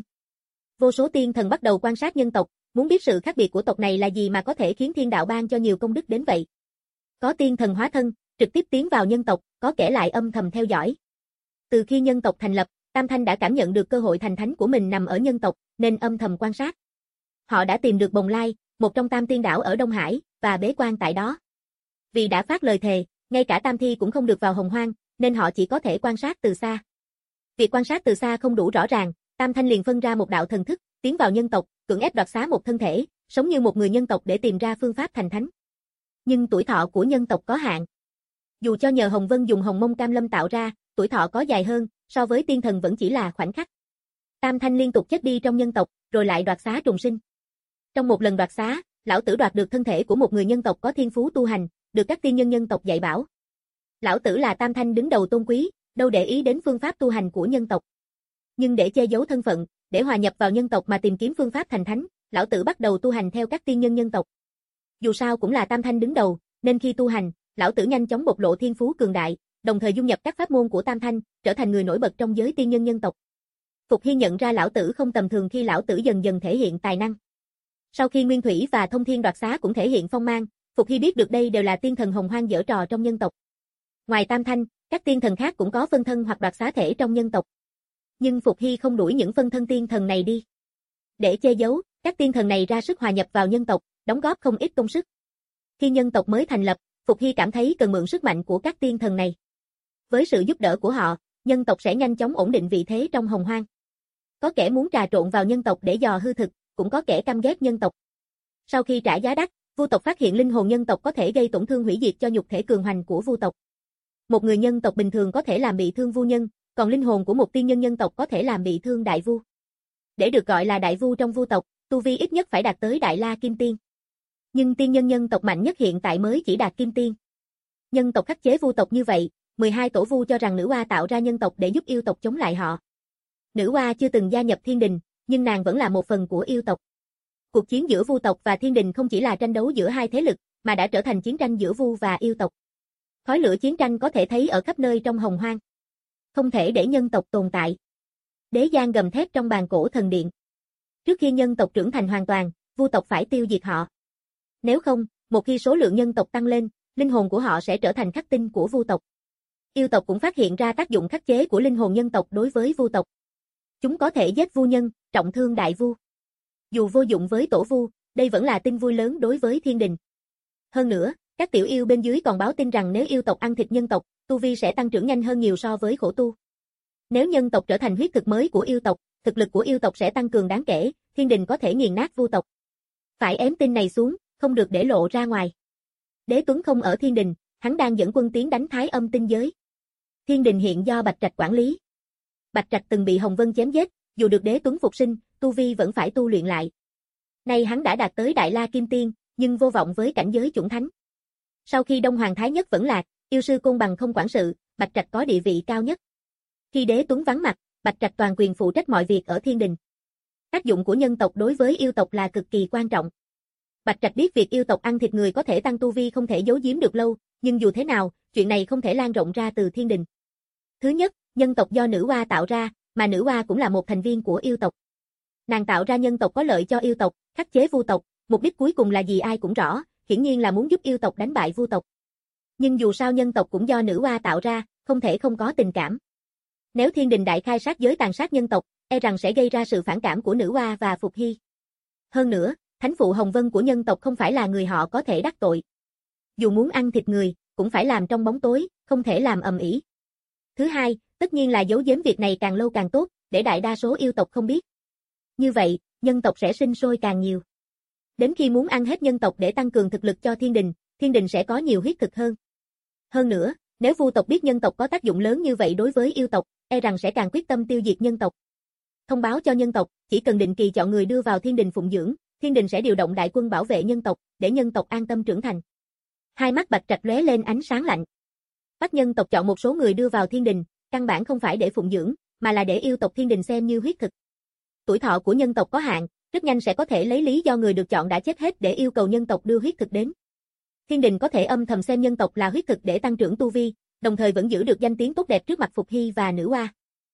Vô số tiên thần bắt đầu quan sát nhân tộc, muốn biết sự khác biệt của tộc này là gì mà có thể khiến thiên đạo ban cho nhiều công đức đến vậy. Có tiên thần hóa thân, trực tiếp tiến vào nhân tộc, có kẻ lại âm thầm theo dõi. Từ khi nhân tộc thành lập, Tam Thanh đã cảm nhận được cơ hội thành thánh của mình nằm ở nhân tộc, nên âm thầm quan sát. Họ đã tìm được Bồng Lai, một trong tam tiên đảo ở Đông Hải, và bế quan tại đó. Vì đã phát lời thề, ngay cả Tam Thi cũng không được vào Hồng Hoang, nên họ chỉ có thể quan sát từ xa. Việc quan sát từ xa không đủ rõ ràng, Tam Thanh liền phân ra một đạo thần thức, tiến vào nhân tộc, cưỡng ép đoạt xá một thân thể, sống như một người nhân tộc để tìm ra phương pháp thành thánh. Nhưng tuổi thọ của nhân tộc có hạn. Dù cho nhờ Hồng Vân dùng hồng mông cam lâm tạo ra, tuổi thọ có dài hơn, so với tiên thần vẫn chỉ là khoảnh khắc. Tam Thanh liên tục chết đi trong nhân tộc, rồi lại đoạt xá trùng sinh. Trong một lần đoạt xá, lão tử đoạt được thân thể của một người nhân tộc có thiên phú tu hành, được các tiên nhân nhân tộc dạy bảo. Lão tử là Tam Thanh đứng đầu tôn quý, đâu để ý đến phương pháp tu hành của nhân tộc. Nhưng để che giấu thân phận, để hòa nhập vào nhân tộc mà tìm kiếm phương pháp thành thánh, lão tử bắt đầu tu hành theo các tiên nhân nhân tộc. Dù sao cũng là Tam Thanh đứng đầu, nên khi tu hành, lão tử nhanh chóng bộc lộ thiên phú cường đại, đồng thời dung nhập các pháp môn của Tam Thanh, trở thành người nổi bật trong giới tiên nhân nhân tộc. Phục Hy nhận ra lão tử không tầm thường khi lão tử dần dần thể hiện tài năng. Sau khi Nguyên Thủy và Thông Thiên đoạt xá cũng thể hiện phong mang, Phục Hy biết được đây đều là tiên thần hồng hoang giở trò trong nhân tộc. Ngoài Tam Thanh, các tiên thần khác cũng có phân thân hoặc đoạt xá thể trong nhân tộc. Nhưng Phục Hy không đuổi những phân thân tiên thần này đi. Để che giấu, các tiên thần này ra sức hòa nhập vào nhân tộc, đóng góp không ít công sức. Khi nhân tộc mới thành lập, Phục Hy cảm thấy cần mượn sức mạnh của các tiên thần này. Với sự giúp đỡ của họ, nhân tộc sẽ nhanh chóng ổn định vị thế trong hồng hoang. Có kẻ muốn trà trộn vào nhân tộc để dò hư thực, cũng có kẻ căm ghét nhân tộc. Sau khi trả giá đắt, Vu tộc phát hiện linh hồn nhân tộc có thể gây tổn thương hủy diệt cho nhục thể cường hoành của Vu tộc. Một người nhân tộc bình thường có thể làm bị thương Vu nhân, còn linh hồn của một tiên nhân nhân tộc có thể làm bị thương Đại Vu. Để được gọi là Đại Vu trong Vu tộc, tu vi ít nhất phải đạt tới Đại La Kim Tiên. Nhưng tiên nhân nhân tộc mạnh nhất hiện tại mới chỉ đạt Kim Tiên. Nhân tộc khắc chế Vu tộc như vậy, mười hai tổ Vu cho rằng nữ oa tạo ra nhân tộc để giúp yêu tộc chống lại họ. Nữ oa chưa từng gia nhập thiên đình, nhưng nàng vẫn là một phần của yêu tộc. Cuộc chiến giữa Vu tộc và thiên đình không chỉ là tranh đấu giữa hai thế lực, mà đã trở thành chiến tranh giữa Vu và yêu tộc. Khói lửa chiến tranh có thể thấy ở khắp nơi trong hồng hoang. Không thể để nhân tộc tồn tại. Đế Giang gầm thét trong bàn cổ thần điện. Trước khi nhân tộc trưởng thành hoàn toàn, Vu tộc phải tiêu diệt họ. Nếu không, một khi số lượng nhân tộc tăng lên, linh hồn của họ sẽ trở thành khắc tinh của Vu tộc. Yêu tộc cũng phát hiện ra tác dụng khắc chế của linh hồn nhân tộc đối với Vu tộc. Chúng có thể giết Vu nhân, trọng thương Đại Vu. Dù vô dụng với tổ Vu, đây vẫn là tin vui lớn đối với thiên đình. Hơn nữa, các tiểu yêu bên dưới còn báo tin rằng nếu yêu tộc ăn thịt nhân tộc, tu vi sẽ tăng trưởng nhanh hơn nhiều so với khổ tu. Nếu nhân tộc trở thành huyết thực mới của yêu tộc, thực lực của yêu tộc sẽ tăng cường đáng kể, thiên đình có thể nghiền nát Vu tộc. Phải ém tin này xuống, không được để lộ ra ngoài. Đế Tuấn không ở thiên đình, hắn đang dẫn quân tiến đánh Thái Âm tinh giới. Thiên đình hiện do Bạch Trạch quản lý. Bạch Trạch từng bị Hồng Vân chém giết, dù được Đế Tuấn phục sinh, tu vi vẫn phải tu luyện lại. Nay hắn đã đạt tới Đại La Kim Tiên, nhưng vô vọng với cảnh giới chủng thánh. Sau khi Đông Hoàng Thái Nhất vẫn lạc, yêu sư Côn Bằng không quản sự, Bạch Trạch có địa vị cao nhất. Khi Đế Tuấn vắng mặt, Bạch Trạch toàn quyền phụ trách mọi việc ở thiên đình. Tác dụng của nhân tộc đối với yêu tộc là cực kỳ quan trọng. Bạch Trạch biết việc yêu tộc ăn thịt người có thể tăng tu vi không thể giấu giếm được lâu, nhưng dù thế nào, chuyện này không thể lan rộng ra từ thiên đình. Thứ nhất, nhân tộc do nữ oa tạo ra, mà nữ oa cũng là một thành viên của yêu tộc. Nàng tạo ra nhân tộc có lợi cho yêu tộc, khắc chế Vu tộc, mục đích cuối cùng là gì ai cũng rõ, hiển nhiên là muốn giúp yêu tộc đánh bại Vu tộc. Nhưng dù sao nhân tộc cũng do nữ oa tạo ra, không thể không có tình cảm. Nếu thiên đình đại khai sát giới tàn sát nhân tộc, e rằng sẽ gây ra sự phản cảm của nữ oa và Phục Hy. Hơn nữa, thánh phụ Hồng Vân của nhân tộc không phải là người họ có thể đắc tội. Dù muốn ăn thịt người, cũng phải làm trong bóng tối, không thể làm ầm ĩ. Thứ hai, tất nhiên là giấu giếm việc này càng lâu càng tốt, để đại đa số yêu tộc không biết. Như vậy, nhân tộc sẽ sinh sôi càng nhiều. Đến khi muốn ăn hết nhân tộc để tăng cường thực lực cho thiên đình, thiên đình sẽ có nhiều huyết thực hơn. Hơn nữa, nếu Vu tộc biết nhân tộc có tác dụng lớn như vậy đối với yêu tộc, e rằng sẽ càng quyết tâm tiêu diệt nhân tộc. Thông báo cho nhân tộc, chỉ cần định kỳ chọn người đưa vào thiên đình phụng dưỡng, thiên đình sẽ điều động đại quân bảo vệ nhân tộc, để nhân tộc an tâm trưởng thành. Hai mắt Bạch Trạch lóe lên ánh sáng lạnh. Bắt nhân tộc chọn một số người đưa vào thiên đình, căn bản không phải để phụng dưỡng, mà là để yêu tộc thiên đình xem như huyết thực. Tuổi thọ của nhân tộc có hạn, rất nhanh sẽ có thể lấy lý do người được chọn đã chết hết để yêu cầu nhân tộc đưa huyết thực đến. Thiên đình có thể âm thầm xem nhân tộc là huyết thực để tăng trưởng tu vi, đồng thời vẫn giữ được danh tiếng tốt đẹp trước mặt Phục Hy và nữ oa.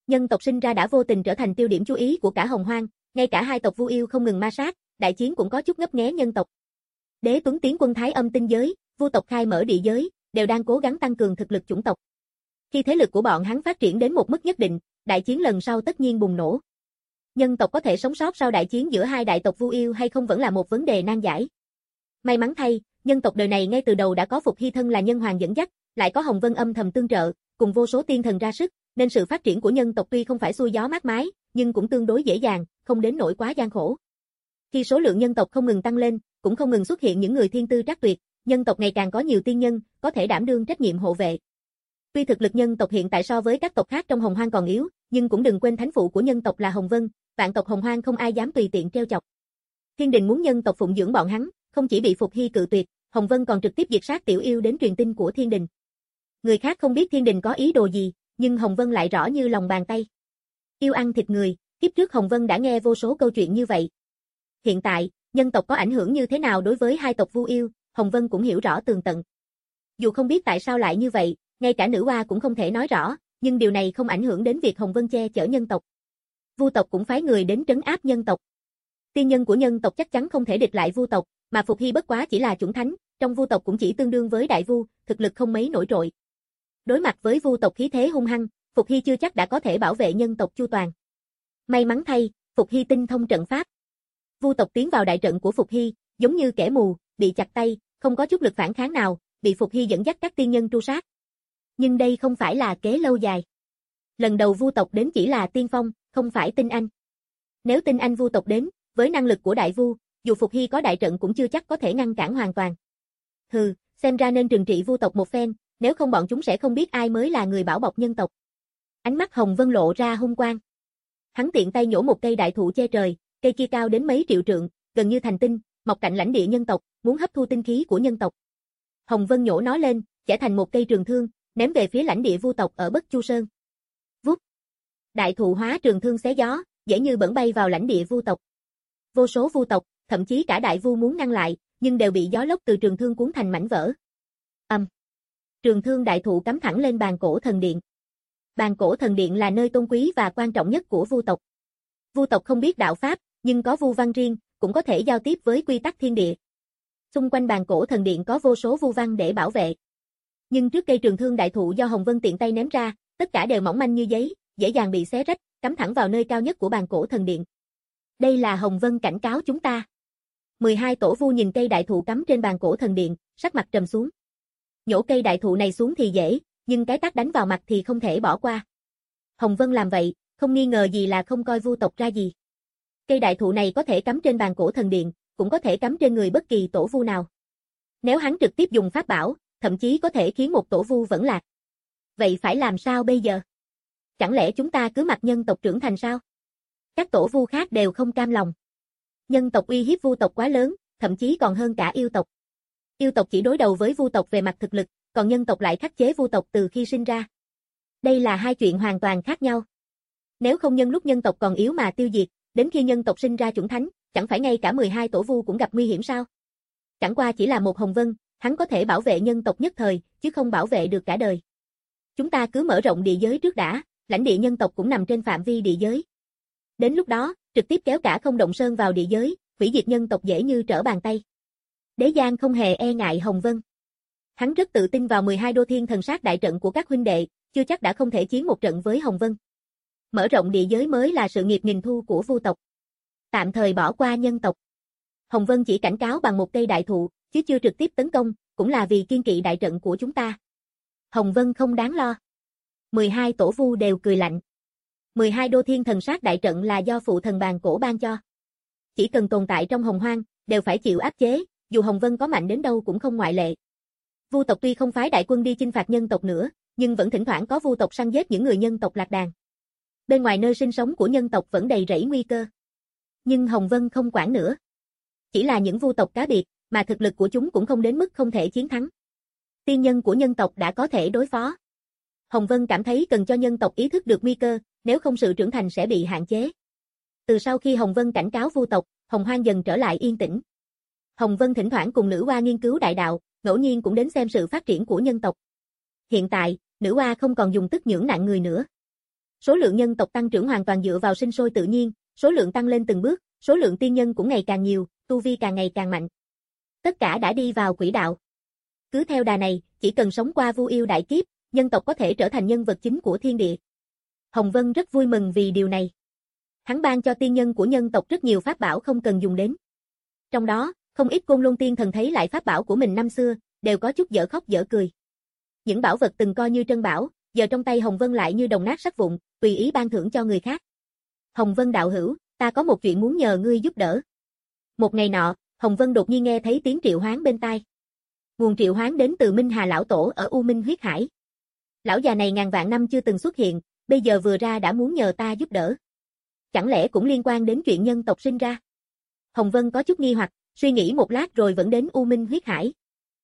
Nhân tộc sinh ra đã vô tình trở thành tiêu điểm chú ý của cả Hồng Hoang, ngay cả hai tộc Vu Yêu không ngừng ma sát, đại chiến cũng có chút ngấp nghé nhân tộc. Đế Tuấn tiến quân Thái Âm tinh giới, Vu tộc khai mở địa giới, đều đang cố gắng tăng cường thực lực chủng tộc. Khi thế lực của bọn hắn phát triển đến một mức nhất định, đại chiến lần sau tất nhiên bùng nổ. Nhân tộc có thể sống sót sau đại chiến giữa hai đại tộc Vu Yêu hay không vẫn là một vấn đề nan giải. May mắn thay, nhân tộc đời này ngay từ đầu đã có Phục Hy thân là nhân hoàng dẫn dắt, lại có Hồng Vân âm thầm tương trợ, cùng vô số tiên thần ra sức, nên sự phát triển của nhân tộc tuy không phải xuôi gió mát mái, nhưng cũng tương đối dễ dàng, không đến nỗi quá gian khổ. Khi số lượng nhân tộc không ngừng tăng lên, cũng không ngừng xuất hiện những người thiên tư trắc tuyệt, nhân tộc ngày càng có nhiều tiên nhân, có thể đảm đương trách nhiệm hộ vệ. Tuy thực lực nhân tộc hiện tại so với các tộc khác trong Hồng Hoang còn yếu, nhưng cũng đừng quên thánh phụ của nhân tộc là Hồng Vân, vạn tộc Hồng Hoang không ai dám tùy tiện trêu chọc. Thiên đình muốn nhân tộc phụng dưỡng bọn hắn, không chỉ bị Phục Hy cự tuyệt, Hồng Vân còn trực tiếp diệt sát Tiểu Yêu đến truyền tin của thiên đình. Người khác không biết thiên đình có ý đồ gì, nhưng Hồng Vân lại rõ như lòng bàn tay. Yêu ăn thịt người, kiếp trước Hồng Vân đã nghe vô số câu chuyện như vậy. Hiện tại, nhân tộc có ảnh hưởng như thế nào đối với hai tộc Vu Yêu, Hồng Vân cũng hiểu rõ tường tận. Dù không biết tại sao lại như vậy, ngay cả nữ oa cũng không thể nói rõ, nhưng điều này không ảnh hưởng đến việc Hồng Vân che chở nhân tộc. Vu tộc cũng phái người đến trấn áp nhân tộc. Tiên nhân của nhân tộc chắc chắn không thể địch lại Vu tộc, mà Phục Hy bất quá chỉ là chủng thánh, trong Vu tộc cũng chỉ tương đương với đại vu, thực lực không mấy nổi trội. Đối mặt với Vu tộc khí thế hung hăng, Phục Hy chưa chắc đã có thể bảo vệ nhân tộc chu toàn. May mắn thay, Phục Hy tinh thông trận pháp. Vu tộc tiến vào đại trận của Phục Hy, giống như kẻ mù, bị chặt tay, không có chút lực phản kháng nào, bị Phục Hy dẫn dắt các tiên nhân tru sát. Nhưng đây không phải là kế lâu dài. Lần đầu Vu tộc đến chỉ là tiên phong, không phải tinh anh. Nếu tinh anh Vu tộc đến, với năng lực của đại vu, dù Phục Hy có đại trận cũng chưa chắc có thể ngăn cản hoàn toàn. Hừ, xem ra nên trừng trị Vu tộc một phen, nếu không bọn chúng sẽ không biết ai mới là người bảo bọc nhân tộc. Ánh mắt Hồng Vân lộ ra hung quang. Hắn tiện tay nhổ một cây đại thụ che trời, cây kia cao đến mấy triệu trượng, gần như thành tinh, mọc cạnh lãnh địa nhân tộc, muốn hấp thu tinh khí của nhân tộc. Hồng Vân nhổ nó lên, chẻ thành một cây trường thương, ném về phía lãnh địa Vu tộc ở Bất Chu Sơn. Vút. Đại thụ hóa trường thương xé gió, dễ như bỡn bay vào lãnh địa Vu tộc. Vô số Vu tộc, thậm chí cả đại vu muốn ngăn lại, nhưng đều bị gió lốc từ trường thương cuốn thành mảnh vỡ. Âm. Um. Trường thương đại thụ cắm thẳng lên bàn cổ thần điện. Bàn cổ thần điện là nơi tôn quý và quan trọng nhất của Vu tộc. Vu tộc không biết đạo pháp, nhưng có vu văn riêng, cũng có thể giao tiếp với quy tắc thiên địa. Xung quanh bàn cổ thần điện có vô số vu văn để bảo vệ. Nhưng trước cây trường thương đại thụ do Hồng Vân tiện tay ném ra, tất cả đều mỏng manh như giấy, dễ dàng bị xé rách, cắm thẳng vào nơi cao nhất của bàn cổ thần điện. Đây là Hồng Vân cảnh cáo chúng ta. mười hai tổ vu nhìn cây đại thụ cắm trên bàn cổ thần điện, sắc mặt trầm xuống. Nhổ cây đại thụ này xuống thì dễ, nhưng cái tát đánh vào mặt thì không thể bỏ qua. Hồng Vân làm vậy, không nghi ngờ gì là không coi Vu tộc ra gì. Cây đại thụ này có thể cắm trên bàn cổ thần điện, cũng có thể cắm trên người bất kỳ tổ vu nào. Nếu hắn trực tiếp dùng pháp bảo, thậm chí có thể khiến một tổ vu vẫn lạc. Vậy phải làm sao bây giờ? Chẳng lẽ chúng ta cứ mặc nhân tộc trưởng thành sao? Các tổ vu khác đều không cam lòng. Nhân tộc uy hiếp Vu tộc quá lớn, thậm chí còn hơn cả yêu tộc. Yêu tộc chỉ đối đầu với Vu tộc về mặt thực lực, còn nhân tộc lại khắc chế Vu tộc từ khi sinh ra. Đây là hai chuyện hoàn toàn khác nhau. Nếu không nhân lúc nhân tộc còn yếu mà tiêu diệt, đến khi nhân tộc sinh ra chủng thánh, chẳng phải ngay cả mười hai tổ vu cũng gặp nguy hiểm sao? Chẳng qua chỉ là một Hồng Vân, hắn có thể bảo vệ nhân tộc nhất thời, chứ không bảo vệ được cả đời. Chúng ta cứ mở rộng địa giới trước đã, lãnh địa nhân tộc cũng nằm trên phạm vi địa giới. Đến lúc đó, trực tiếp kéo cả Không Động Sơn vào địa giới, hủy diệt nhân tộc dễ như trở bàn tay. Đế Giang không hề e ngại Hồng Vân. Hắn rất tự tin vào mười hai đô thiên thần sát đại trận của các huynh đệ, chưa chắc đã không thể chiến một trận với Hồng Vân. Mở rộng địa giới mới là sự nghiệp nghìn thu của Vu tộc. Tạm thời bỏ qua nhân tộc. Hồng Vân chỉ cảnh cáo bằng một cây đại thụ, chứ chưa trực tiếp tấn công, cũng là vì kiên kỵ đại trận của chúng ta. Hồng Vân không đáng lo. mười hai tổ vu đều cười lạnh. mười hai đô thiên thần sát đại trận là do phụ thần bàn cổ ban cho. Chỉ cần tồn tại trong Hồng Hoang, đều phải chịu áp chế, dù Hồng Vân có mạnh đến đâu cũng không ngoại lệ. Vu tộc tuy không phái đại quân đi chinh phạt nhân tộc nữa, nhưng vẫn thỉnh thoảng có Vu tộc săn giết những người nhân tộc lạc đàn. Bên ngoài nơi sinh sống của nhân tộc vẫn đầy rẫy nguy cơ. Nhưng Hồng Vân không quản nữa. Chỉ là những Vu tộc cá biệt, mà thực lực của chúng cũng không đến mức không thể chiến thắng. Tiên nhân của nhân tộc đã có thể đối phó. Hồng Vân cảm thấy cần cho nhân tộc ý thức được nguy cơ, nếu không sự trưởng thành sẽ bị hạn chế. Từ sau khi Hồng Vân cảnh cáo Vu tộc, Hồng Hoang dần trở lại yên tĩnh. Hồng Vân thỉnh thoảng cùng nữ oa nghiên cứu đại đạo, ngẫu nhiên cũng đến xem sự phát triển của nhân tộc. Hiện tại, nữ oa không còn dùng tức nhưỡng nặng người nữa. Số lượng nhân tộc tăng trưởng hoàn toàn dựa vào sinh sôi tự nhiên, số lượng tăng lên từng bước, số lượng tiên nhân cũng ngày càng nhiều, tu vi càng ngày càng mạnh. Tất cả đã đi vào quỹ đạo. Cứ theo đà này, chỉ cần sống qua Vu Yêu đại kiếp, nhân tộc có thể trở thành nhân vật chính của thiên địa. Hồng Vân rất vui mừng vì điều này. Hắn ban cho tiên nhân của nhân tộc rất nhiều pháp bảo không cần dùng đến. Trong đó, không ít Côn Lôn tiên thần thấy lại pháp bảo của mình năm xưa, đều có chút dở khóc dở cười. Những bảo vật từng coi như trân bảo, giờ trong tay Hồng Vân lại như đồng nát sắt vụn, tùy ý ban thưởng cho người khác. Hồng Vân đạo hữu, ta có một chuyện muốn nhờ ngươi giúp đỡ. Một ngày nọ, Hồng Vân đột nhiên nghe thấy tiếng triệu hoán bên tai. Nguồn triệu hoán đến từ Minh Hà lão tổ ở U Minh huyết hải. Lão già này ngàn vạn năm chưa từng xuất hiện, bây giờ vừa ra đã muốn nhờ ta giúp đỡ. Chẳng lẽ cũng liên quan đến chuyện nhân tộc sinh ra? Hồng Vân có chút nghi hoặc, suy nghĩ một lát rồi vẫn đến U Minh huyết hải.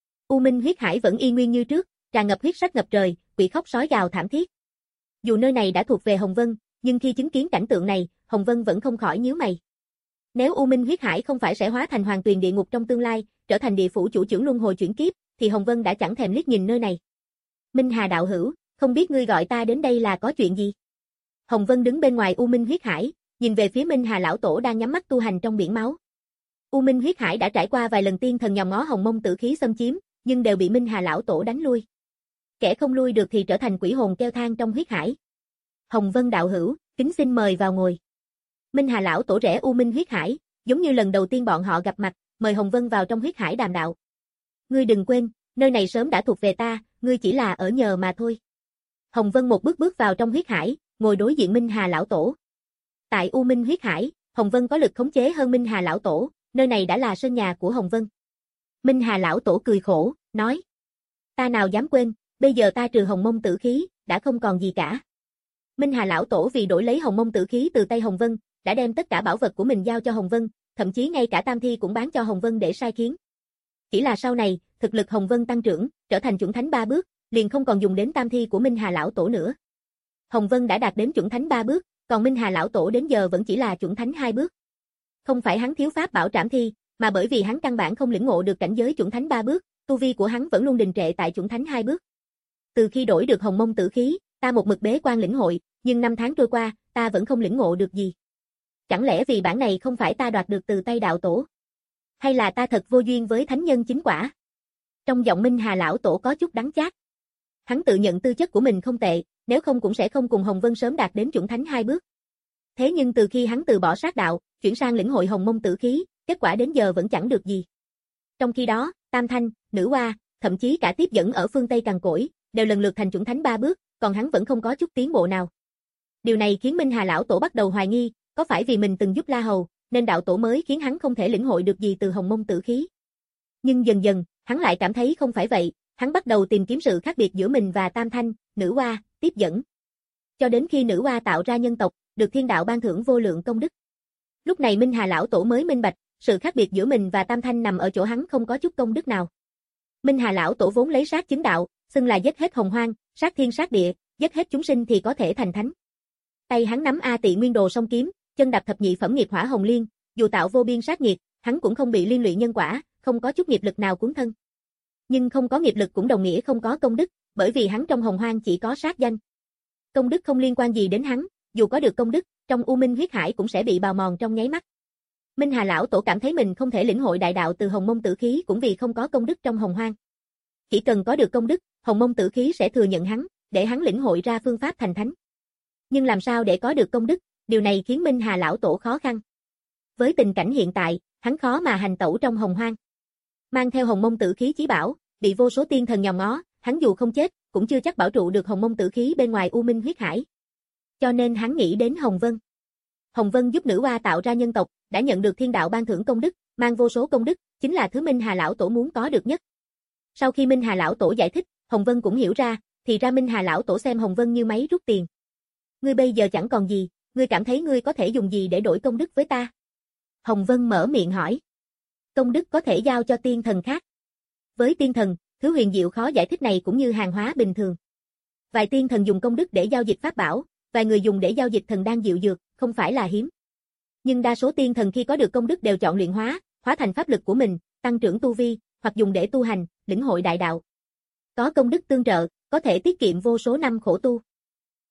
U Minh huyết hải vẫn y nguyên như trước, tràn ngập huyết sắc ngập trời, quỷ khóc sói gào thảm thiết. Dù nơi này đã thuộc về Hồng Vân, nhưng khi chứng kiến cảnh tượng này, Hồng Vân vẫn không khỏi nhíu mày. Nếu U Minh huyết hải không phải sẽ hóa thành hoàng tuyền địa ngục trong tương lai, trở thành địa phủ chủ trưởng luân hồi chuyển kiếp, thì Hồng Vân đã chẳng thèm liếc nhìn nơi này. Minh Hà đạo hữu, không biết ngươi gọi ta đến đây là có chuyện gì? Hồng Vân đứng bên ngoài U Minh huyết hải, nhìn về phía Minh Hà lão tổ đang nhắm mắt tu hành trong biển máu. U Minh huyết hải đã trải qua vài lần tiên thần nhòm ngó Hồng Mông tử khí xâm chiếm, nhưng đều bị Minh Hà lão tổ đánh lui. Kẻ không lui được thì trở thành quỷ hồn kêu than trong huyết hải. Hồng Vân đạo hữu, kính xin mời vào ngồi. Minh Hà lão tổ rẽ U Minh huyết hải, giống như lần đầu tiên bọn họ gặp mặt, mời Hồng Vân vào trong huyết hải đàm đạo. Ngươi đừng quên, nơi này sớm đã thuộc về ta, ngươi chỉ là ở nhờ mà thôi. Hồng Vân một bước bước vào trong huyết hải, ngồi đối diện Minh Hà lão tổ. Tại U Minh huyết hải, Hồng Vân có lực khống chế hơn Minh Hà lão tổ, nơi này đã là sân nhà của Hồng Vân. Minh Hà lão tổ cười khổ, nói: Ta nào dám quên, bây giờ ta trừ Hồng Mông tử khí, đã không còn gì cả. Minh Hà lão tổ vì đổi lấy Hồng Mông tử khí từ tay Hồng Vân, đã đem tất cả bảo vật của mình giao cho Hồng Vân, thậm chí ngay cả tam thi cũng bán cho Hồng Vân để sai khiến. Chỉ là sau này, thực lực Hồng Vân tăng trưởng, trở thành chuẩn thánh ba bước, liền không còn dùng đến tam thi của Minh Hà lão tổ nữa. Hồng Vân đã đạt đến chuẩn thánh ba bước, còn Minh Hà lão tổ đến giờ vẫn chỉ là chuẩn thánh hai bước. Không phải hắn thiếu pháp bảo trảm thi, mà bởi vì hắn căn bản không lĩnh ngộ được cảnh giới chuẩn thánh ba bước, tu vi của hắn vẫn luôn đình trệ tại chuẩn thánh hai bước. Từ khi đổi được Hồng Mông tử khí, ta một mực bế quan lĩnh hội, nhưng năm tháng trôi qua, ta vẫn không lĩnh ngộ được gì. Chẳng lẽ vì bản này không phải ta đoạt được từ tay đạo tổ? Hay là ta thật vô duyên với thánh nhân chính quả? Trong giọng Minh Hà lão tổ có chút đắng chát. Hắn tự nhận tư chất của mình không tệ, nếu không cũng sẽ không cùng Hồng Vân sớm đạt đến chuẩn thánh hai bước. Thế nhưng từ khi hắn từ bỏ sát đạo, chuyển sang lĩnh hội Hồng Mông tử khí, kết quả đến giờ vẫn chẳng được gì. Trong khi đó, Tam Thanh, Nữ Hoa, thậm chí cả tiếp dẫn ở phương Tây cằn cỗi, đều lần lượt thành chuẩn thánh ba bước, còn hắn vẫn không có chút tiến bộ nào. Điều này khiến Minh Hà lão tổ bắt đầu hoài nghi, có phải vì mình từng giúp La Hầu, nên đạo tổ mới khiến hắn không thể lĩnh hội được gì từ Hồng Mông tử khí. Nhưng dần dần, hắn lại cảm thấy không phải vậy, hắn bắt đầu tìm kiếm sự khác biệt giữa mình và Tam Thanh, Nữ Hoa, tiếp dẫn. Cho đến khi Nữ Hoa tạo ra nhân tộc, được thiên đạo ban thưởng vô lượng công đức. Lúc này Minh Hà lão tổ mới minh bạch, sự khác biệt giữa mình và Tam Thanh nằm ở chỗ hắn không có chút công đức nào. Minh Hà lão tổ vốn lấy sát chính đạo, xưng là giết hết hồng hoang, sát thiên sát địa, giết hết chúng sinh thì có thể thành thánh. Tay hắn nắm A Tị Nguyên Đồ song kiếm, chân đạp thập nhị phẩm nghiệp hỏa hồng liên, dù tạo vô biên sát nghiệt, hắn cũng không bị liên lụy nhân quả, không có chút nghiệp lực nào cuốn thân. Nhưng không có nghiệp lực cũng đồng nghĩa không có công đức, bởi vì hắn trong hồng hoang chỉ có sát danh. Công đức không liên quan gì đến hắn, dù có được công đức, trong U Minh huyết hải cũng sẽ bị bào mòn trong nháy mắt. Minh Hà lão tổ cảm thấy mình không thể lĩnh hội đại đạo từ Hồng Mông tử khí cũng vì không có công đức trong hồng hoang. Chỉ cần có được công đức, Hồng Mông tử khí sẽ thừa nhận hắn, để hắn lĩnh hội ra phương pháp thành thánh. Nhưng làm sao để có được công đức, điều này khiến Minh Hà lão tổ khó khăn. Với tình cảnh hiện tại, hắn khó mà hành tẩu trong hồng hoang. Mang theo Hồng Mông tử khí chí bảo, bị vô số tiên thần nhòm ngó, hắn dù không chết, cũng chưa chắc bảo trụ được Hồng Mông tử khí bên ngoài U Minh huyết hải. Cho nên hắn nghĩ đến Hồng Vân. Hồng Vân giúp Nữ Hoa tạo ra nhân tộc, đã nhận được thiên đạo ban thưởng công đức, mang vô số công đức, chính là thứ Minh Hà lão tổ muốn có được nhất. Sau khi Minh Hà lão tổ giải thích, Hồng Vân cũng hiểu ra, thì ra Minh Hà lão tổ xem Hồng Vân như máy rút tiền. Ngươi bây giờ chẳng còn gì, ngươi cảm thấy ngươi có thể dùng gì để đổi công đức với ta? Hồng Vân mở miệng hỏi. Công đức có thể giao cho tiên thần khác. Với tiên thần, thứ huyền diệu khó giải thích này cũng như hàng hóa bình thường. Vài tiên thần dùng công đức để giao dịch pháp bảo, vài người dùng để giao dịch thần đan diệu dược, không phải là hiếm. Nhưng đa số tiên thần khi có được công đức đều chọn luyện hóa, hóa thành pháp lực của mình, tăng trưởng tu vi, hoặc dùng để tu hành, lĩnh hội đại đạo. Có công đức tương trợ, có thể tiết kiệm vô số năm khổ tu.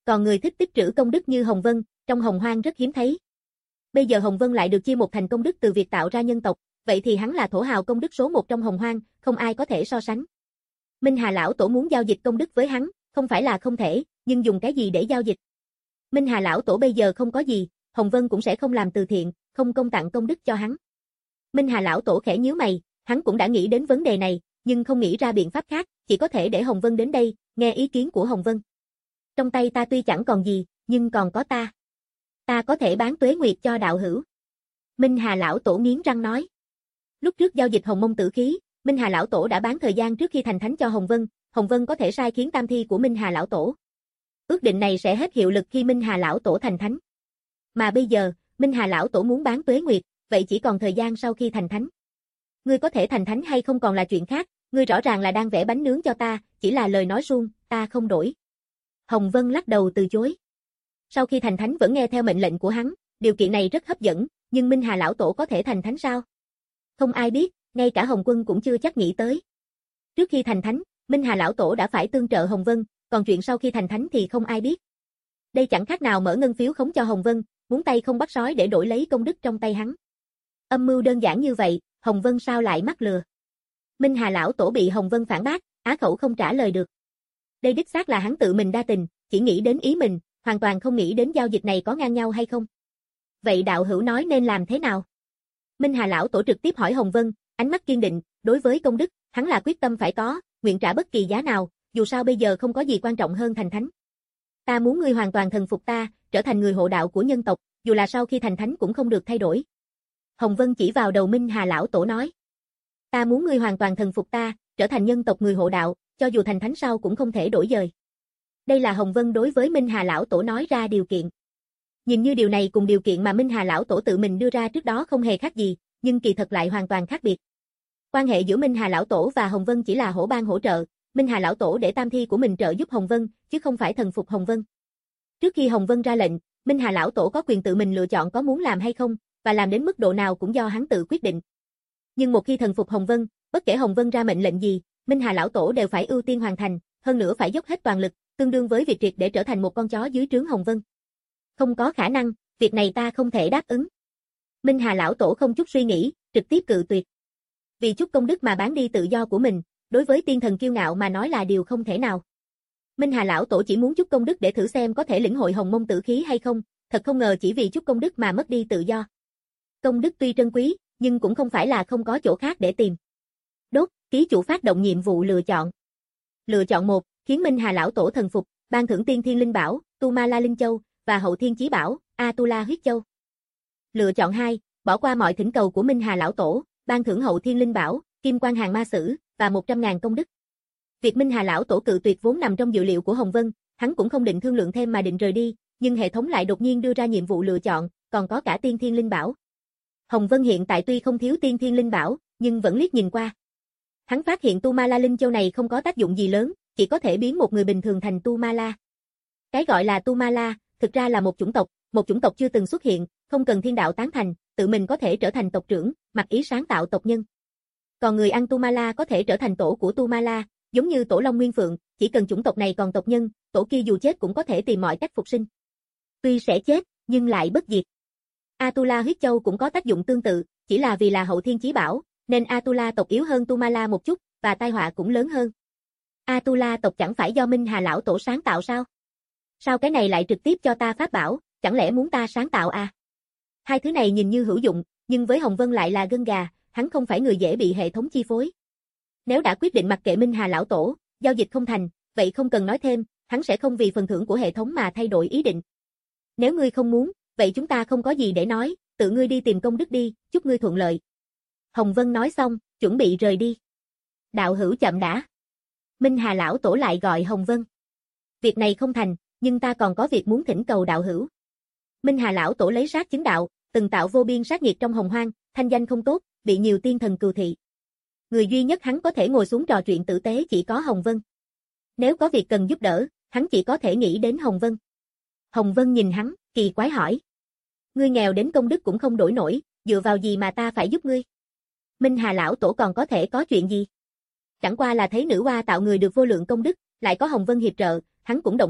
Còn người thích tích trữ công đức như Hồng Vân, trong Hồng Hoang rất hiếm thấy. Bây giờ Hồng Vân lại được chia một thành công đức từ việc tạo ra nhân tộc, vậy thì hắn là thổ hào công đức số một trong Hồng Hoang, không ai có thể so sánh. Minh Hà lão tổ muốn giao dịch công đức với hắn, không phải là không thể, nhưng dùng cái gì để giao dịch? Minh Hà lão tổ bây giờ không có gì, Hồng Vân cũng sẽ không làm từ thiện, không công tặng công đức cho hắn. Minh Hà lão tổ khẽ nhíu mày, hắn cũng đã nghĩ đến vấn đề này, nhưng không nghĩ ra biện pháp khác, chỉ có thể để Hồng Vân đến đây, nghe ý kiến của Hồng Vân. Trong tay ta tuy chẳng còn gì, nhưng còn có ta. Ta có thể bán tuế nguyệt cho đạo hữu. Minh Hà lão tổ nghiến răng nói. Lúc trước giao dịch Hồng Mông tử khí, Minh Hà lão tổ đã bán thời gian trước khi thành thánh cho Hồng Vân, Hồng Vân có thể sai khiến tam thi của Minh Hà lão tổ. Ước định này sẽ hết hiệu lực khi Minh Hà lão tổ thành thánh. Mà bây giờ, Minh Hà lão tổ muốn bán tuế nguyệt, vậy chỉ còn thời gian sau khi thành thánh. Ngươi có thể thành thánh hay không còn là chuyện khác, ngươi rõ ràng là đang vẽ bánh nướng cho ta, chỉ là lời nói suông, ta không đổi. Hồng Vân lắc đầu từ chối. Sau khi thành thánh vẫn nghe theo mệnh lệnh của hắn, điều kiện này rất hấp dẫn, nhưng Minh Hà lão tổ có thể thành thánh sao? Không ai biết, ngay cả Hồng Quân cũng chưa chắc nghĩ tới. Trước khi thành thánh, Minh Hà lão tổ đã phải tương trợ Hồng Vân, còn chuyện sau khi thành thánh thì không ai biết. Đây chẳng khác nào mở ngân phiếu khống cho Hồng Vân, muốn tay không bắt sói để đổi lấy công đức trong tay hắn. Âm mưu đơn giản như vậy, Hồng Vân sao lại mắc lừa? Minh Hà lão tổ bị Hồng Vân phản bác, á khẩu không trả lời được. Đây đích xác là hắn tự mình đa tình, chỉ nghĩ đến ý mình, hoàn toàn không nghĩ đến giao dịch này có ngang nhau hay không. Vậy đạo hữu nói nên làm thế nào? Minh Hà lão tổ trực tiếp hỏi Hồng Vân, ánh mắt kiên định, đối với công đức, hắn là quyết tâm phải có, nguyện trả bất kỳ giá nào, dù sao bây giờ không có gì quan trọng hơn thành thánh. Ta muốn ngươi hoàn toàn thần phục ta, trở thành người hộ đạo của nhân tộc, dù là sau khi thành thánh cũng không được thay đổi. Hồng Vân chỉ vào đầu Minh Hà lão tổ nói. Ta muốn ngươi hoàn toàn thần phục ta, trở thành nhân tộc người hộ đạo, cho dù thành thánh sau cũng không thể đổi dời. Đây là Hồng Vân đối với Minh Hà lão tổ nói ra điều kiện. Nhìn như điều này cùng điều kiện mà Minh Hà lão tổ tự mình đưa ra trước đó không hề khác gì, nhưng kỳ thật lại hoàn toàn khác biệt. Quan hệ giữa Minh Hà lão tổ và Hồng Vân chỉ là hổ ban hỗ trợ, Minh Hà lão tổ để tam thi của mình trợ giúp Hồng Vân, chứ không phải thần phục Hồng Vân. Trước khi Hồng Vân ra lệnh, Minh Hà lão tổ có quyền tự mình lựa chọn có muốn làm hay không, và làm đến mức độ nào cũng do hắn tự quyết định. Nhưng một khi thần phục Hồng Vân, bất kể Hồng Vân ra mệnh lệnh gì, Minh Hà lão tổ đều phải ưu tiên hoàn thành, hơn nữa phải dốc hết toàn lực, tương đương với việc triệt để trở thành một con chó dưới trướng Hồng Vân. Không có khả năng, việc này ta không thể đáp ứng. Minh Hà lão tổ không chút suy nghĩ, trực tiếp cự tuyệt. Vì chút công đức mà bán đi tự do của mình, đối với tiên thần kiêu ngạo mà nói là điều không thể nào. Minh Hà lão tổ chỉ muốn chút công đức để thử xem có thể lĩnh hội Hồng Mông tử khí hay không, thật không ngờ chỉ vì chút công đức mà mất đi tự do. Công đức tuy trân quý, nhưng cũng không phải là không có chỗ khác để tìm. Đốt, ký chủ phát động nhiệm vụ lựa chọn. Lựa chọn một, khiến Minh Hà lão tổ thần phục, ban thưởng tiên thiên linh bảo, Tu Ma La Linh Châu và hậu thiên chí bảo, Atula huyết châu. Lựa chọn hai, bỏ qua mọi thỉnh cầu của Minh Hà lão tổ, ban thưởng hậu thiên linh bảo, Kim Quan Hàng Ma Sử và một trăm ngàn công đức. Việc Minh Hà lão tổ cự tuyệt vốn nằm trong dự liệu của Hồng Vân, hắn cũng không định thương lượng thêm mà định rời đi, nhưng hệ thống lại đột nhiên đưa ra nhiệm vụ lựa chọn, còn có cả tiên thiên linh bảo. Hồng Vân hiện tại tuy không thiếu tiên thiên linh bảo, nhưng vẫn liếc nhìn qua. Hắn phát hiện Tu Ma La Linh Châu này không có tác dụng gì lớn, chỉ có thể biến một người bình thường thành Tu Ma La. Cái gọi là Tu Ma La, thực ra là một chủng tộc, một chủng tộc chưa từng xuất hiện, không cần thiên đạo tán thành, tự mình có thể trở thành tộc trưởng, mặc ý sáng tạo tộc nhân. Còn người ăn Tu Ma La có thể trở thành tổ của Tu Ma La, giống như Tổ Long Nguyên Phượng, chỉ cần chủng tộc này còn tộc nhân, tổ kia dù chết cũng có thể tìm mọi cách phục sinh. Tuy sẽ chết, nhưng lại bất diệt. Atula huyết châu cũng có tác dụng tương tự, chỉ là vì là hậu thiên chí bảo, nên Atula tộc yếu hơn Tu Ma La một chút, và tai họa cũng lớn hơn. Atula tộc chẳng phải do Minh Hà lão tổ sáng tạo sao? Sao cái này lại trực tiếp cho ta pháp bảo, chẳng lẽ muốn ta sáng tạo à? Hai thứ này nhìn như hữu dụng, nhưng với Hồng Vân lại là gân gà, hắn không phải người dễ bị hệ thống chi phối. Nếu đã quyết định mặc kệ Minh Hà lão tổ, giao dịch không thành, vậy không cần nói thêm, hắn sẽ không vì phần thưởng của hệ thống mà thay đổi ý định. Nếu ngươi không muốn, vậy chúng ta không có gì để nói, tự ngươi đi tìm công đức đi, chúc ngươi thuận lợi. Hồng Vân nói xong, chuẩn bị rời đi. Đạo hữu chậm đã. Minh Hà lão tổ lại gọi Hồng Vân. Việc này không thành, nhưng ta còn có việc muốn thỉnh cầu đạo hữu. Minh Hà lão tổ lấy sát chứng đạo, từng tạo vô biên sát nghiệt trong Hồng Hoang, thanh danh không tốt, bị nhiều tiên thần cừu thị. Người duy nhất hắn có thể ngồi xuống trò chuyện tử tế chỉ có Hồng Vân. Nếu có việc cần giúp đỡ, hắn chỉ có thể nghĩ đến Hồng Vân. Hồng Vân nhìn hắn, kỳ quái hỏi. Ngươi nghèo đến công đức cũng không đổi nổi, dựa vào gì mà ta phải giúp ngươi? Minh Hà lão tổ còn có thể có chuyện gì? Chẳng qua là thấy nữ hoa tạo người được vô lượng công đức, lại có Hồng Vân hiệp trợ, hắn cũng động tâm,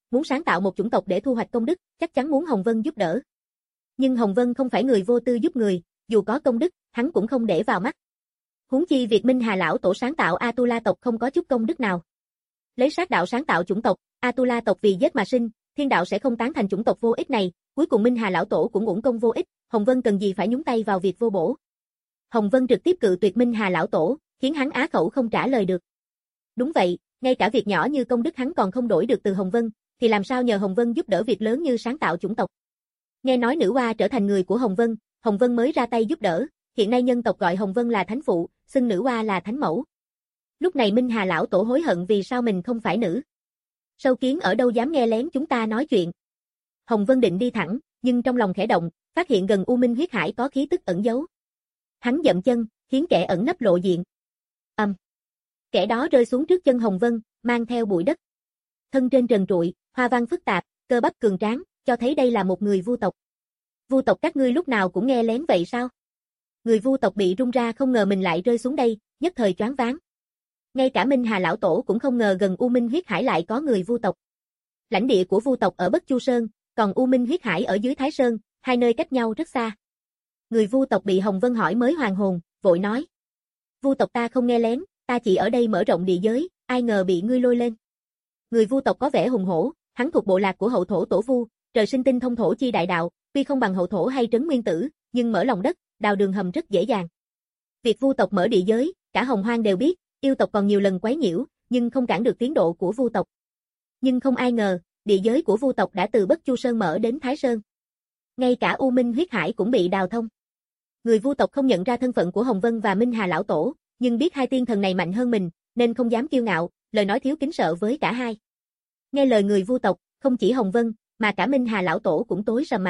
muốn sáng tạo một chủng tộc để thu hoạch công đức, chắc chắn muốn Hồng Vân giúp đỡ. Nhưng Hồng Vân không phải người vô tư giúp người, dù có công đức, hắn cũng không để vào mắt. Huống chi việc Minh Hà lão tổ sáng tạo Atula tộc không có chút công đức nào. Lấy sát đạo sáng tạo chủng tộc, Atula tộc vì giết mà sinh, thiên đạo sẽ không tán thành chủng tộc vô ích này, cuối cùng Minh Hà lão tổ cũng uổng công vô ích, Hồng Vân cần gì phải nhúng tay vào việc vô bổ. Hồng Vân trực tiếp cự tuyệt Minh Hà lão tổ, khiến hắn á khẩu không trả lời được. Đúng vậy, ngay cả việc nhỏ như công đức hắn còn không đổi được từ Hồng Vân, thì làm sao nhờ Hồng Vân giúp đỡ việc lớn như sáng tạo chủng tộc. Nghe nói nữ oa trở thành người của Hồng Vân, Hồng Vân mới ra tay giúp đỡ, hiện nay nhân tộc gọi Hồng Vân là thánh phụ, xưng nữ oa là thánh mẫu. Lúc này Minh Hà lão tổ hối hận vì sao mình không phải nữ. Sâu kiến ở đâu dám nghe lén chúng ta nói chuyện. Hồng Vân định đi thẳng, nhưng trong lòng khẽ động, phát hiện gần U Minh huyết hải có khí tức ẩn giấu. Hắn dậm chân, khiến kẻ ẩn nấp lộ diện. Ầm. Um. Kẻ đó rơi xuống trước chân Hồng Vân, mang theo bụi đất. Thân trên trần trụi, hoa văn phức tạp, cơ bắp cường tráng, cho thấy đây là một người Vu tộc. Vu tộc các ngươi lúc nào cũng nghe lén vậy sao? Người Vu tộc bị rung ra không ngờ mình lại rơi xuống đây, nhất thời choáng váng. Ngay cả Minh Hà lão tổ cũng không ngờ gần U Minh huyết hải lại có người Vu tộc. Lãnh địa của Vu tộc ở Bất Chu Sơn, còn U Minh huyết hải ở dưới Thái Sơn, hai nơi cách nhau rất xa. Người Vu tộc bị Hồng Vân hỏi mới hoàn hồn, vội nói: Vu tộc ta không nghe lén, ta chỉ ở đây mở rộng địa giới, ai ngờ bị ngươi lôi lên. Người Vu tộc có vẻ hùng hổ, hắn thuộc bộ lạc của hậu thổ tổ Vu, trời sinh tinh thông thổ chi đại đạo, tuy không bằng hậu thổ hay Trấn Nguyên Tử, nhưng mở lòng đất, đào đường hầm rất dễ dàng. Việc Vu tộc mở địa giới, cả Hồng Hoang đều biết, yêu tộc còn nhiều lần quấy nhiễu, nhưng không cản được tiến độ của Vu tộc. Nhưng không ai ngờ, địa giới của Vu tộc đã từ Bất Chu Sơn mở đến Thái Sơn. Ngay cả U Minh huyết hải cũng bị đào thông. Người Vu tộc không nhận ra thân phận của Hồng Vân và Minh Hà lão tổ, nhưng biết hai tiên thần này mạnh hơn mình, nên không dám kiêu ngạo, lời nói thiếu kính sợ với cả hai. Nghe lời người Vu tộc, không chỉ Hồng Vân, mà cả Minh Hà lão tổ cũng tối sầm mặt.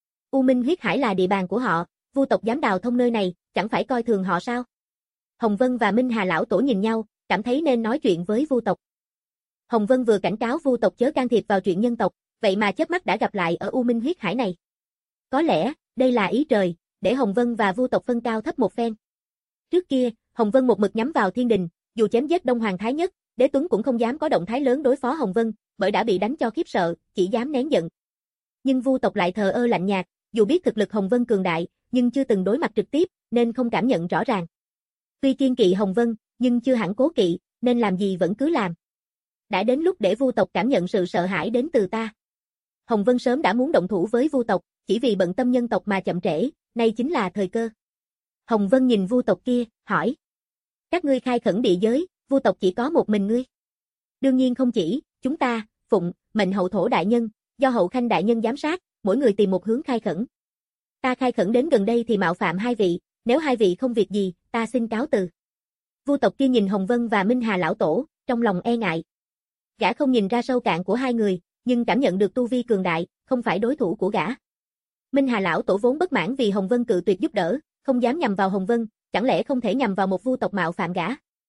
U Minh huyết hải là địa bàn của họ, Vu tộc dám đào thông nơi này, chẳng phải coi thường họ sao? Hồng Vân và Minh Hà lão tổ nhìn nhau, cảm thấy nên nói chuyện với Vu tộc. Hồng Vân vừa cảnh cáo Vu tộc chớ can thiệp vào chuyện nhân tộc, vậy mà chớp mắt đã gặp lại ở U Minh huyết hải này. Có lẽ, đây là ý trời, để Hồng Vân và Vu tộc phân cao thấp một phen. Trước kia, Hồng Vân một mực nhắm vào thiên đình, dù chém giết Đông Hoàng Thái Nhất, Đế Tuấn cũng không dám có động thái lớn đối phó Hồng Vân, bởi đã bị đánh cho khiếp sợ, chỉ dám nén giận. Nhưng Vu tộc lại thờ ơ lạnh nhạt, dù biết thực lực Hồng Vân cường đại, nhưng chưa từng đối mặt trực tiếp, nên không cảm nhận rõ ràng. Tuy kiên kỵ Hồng Vân, nhưng chưa hẳn cố kỵ, nên làm gì vẫn cứ làm. Đã đến lúc để Vu tộc cảm nhận sự sợ hãi đến từ ta. Hồng Vân sớm đã muốn động thủ với Vu tộc, chỉ vì bận tâm nhân tộc mà chậm trễ, nay chính là thời cơ. Hồng Vân nhìn Vu tộc kia, hỏi: Các ngươi khai khẩn địa giới, Vu tộc chỉ có một mình ngươi? Đương nhiên không chỉ, chúng ta, phụng mệnh hậu thổ đại nhân, do hậu khanh đại nhân giám sát, mỗi người tìm một hướng khai khẩn. Ta khai khẩn đến gần đây thì mạo phạm hai vị, nếu hai vị không việc gì, ta xin cáo từ. Vu tộc kia nhìn Hồng Vân và Minh Hà lão tổ, trong lòng e ngại. Gã không nhìn ra sâu cạn của hai người, nhưng cảm nhận được tu vi cường đại, không phải đối thủ của gã. Minh Hà lão tổ vốn bất mãn vì Hồng Vân cự tuyệt giúp đỡ, không dám nhằm vào Hồng Vân, chẳng lẽ không thể nhằm vào một Vu tộc mạo phạm gã?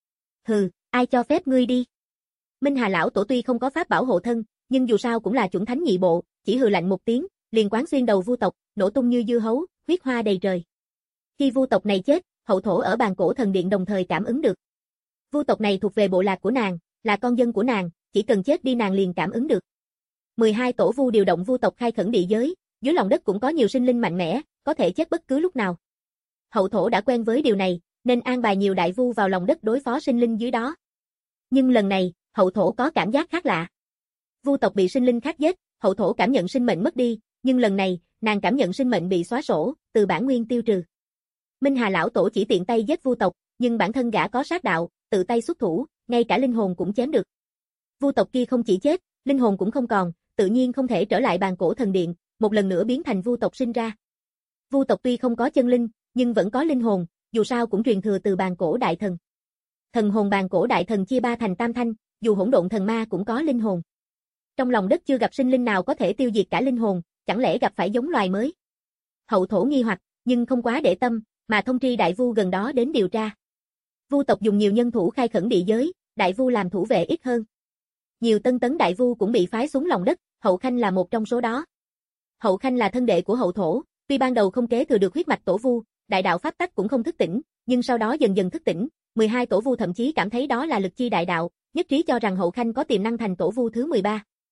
Hừ, ai cho phép ngươi đi? Minh Hà lão tổ tuy không có pháp bảo hộ thân, nhưng dù sao cũng là chuẩn thánh nhị bộ, chỉ hừ lạnh một tiếng, liền quán xuyên đầu Vu tộc, nổ tung như dưa hấu, huyết hoa đầy trời. Khi Vu tộc này chết, hậu thổ ở bàn cổ thần điện đồng thời cảm ứng được. Vu tộc này thuộc về bộ lạc của nàng, là con dân của nàng, chỉ cần chết đi nàng liền cảm ứng được. mười hai tổ Vu điều động Vu tộc khai khẩn địa giới, dưới lòng đất cũng có nhiều sinh linh mạnh mẽ, có thể chết bất cứ lúc nào. Hậu thổ đã quen với điều này, nên an bài nhiều đại Vu vào lòng đất đối phó sinh linh dưới đó. Nhưng lần này, hậu thổ có cảm giác khác lạ. Vu tộc bị sinh linh khác giết, hậu thổ cảm nhận sinh mệnh mất đi, nhưng lần này, nàng cảm nhận sinh mệnh bị xóa sổ, từ bản nguyên tiêu trừ. Minh Hà lão tổ chỉ tiện tay giết Vu tộc, nhưng bản thân gã có sát đạo, tự tay xuất thủ, ngay cả linh hồn cũng chém được. Vu tộc kia không chỉ chết, linh hồn cũng không còn, tự nhiên không thể trở lại bàn cổ thần điện, một lần nữa biến thành Vu tộc sinh ra. Vu tộc tuy không có chân linh, nhưng vẫn có linh hồn, dù sao cũng truyền thừa từ bàn cổ đại thần. Thần hồn bàn cổ đại thần chia ba thành tam thanh, dù hỗn độn thần ma cũng có linh hồn. Trong lòng đất chưa gặp sinh linh nào có thể tiêu diệt cả linh hồn, chẳng lẽ gặp phải giống loài mới? Hậu thổ nghi hoặc, nhưng không quá để tâm, mà thông tri đại Vu gần đó đến điều tra. Vu tộc dùng nhiều nhân thủ khai khẩn địa giới, đại Vu làm thủ vệ ít hơn. Nhiều tân tấn đại Vu cũng bị phái xuống lòng đất, Hậu Khanh là một trong số đó. Hậu Khanh là thân đệ của hậu thổ, tuy ban đầu không kế thừa được huyết mạch tổ Vu, đại đạo pháp tắc cũng không thức tỉnh, nhưng sau đó dần dần thức tỉnh, mười hai tổ Vu thậm chí cảm thấy đó là lực chi đại đạo, nhất trí cho rằng Hậu Khanh có tiềm năng thành tổ Vu thứ mười ba.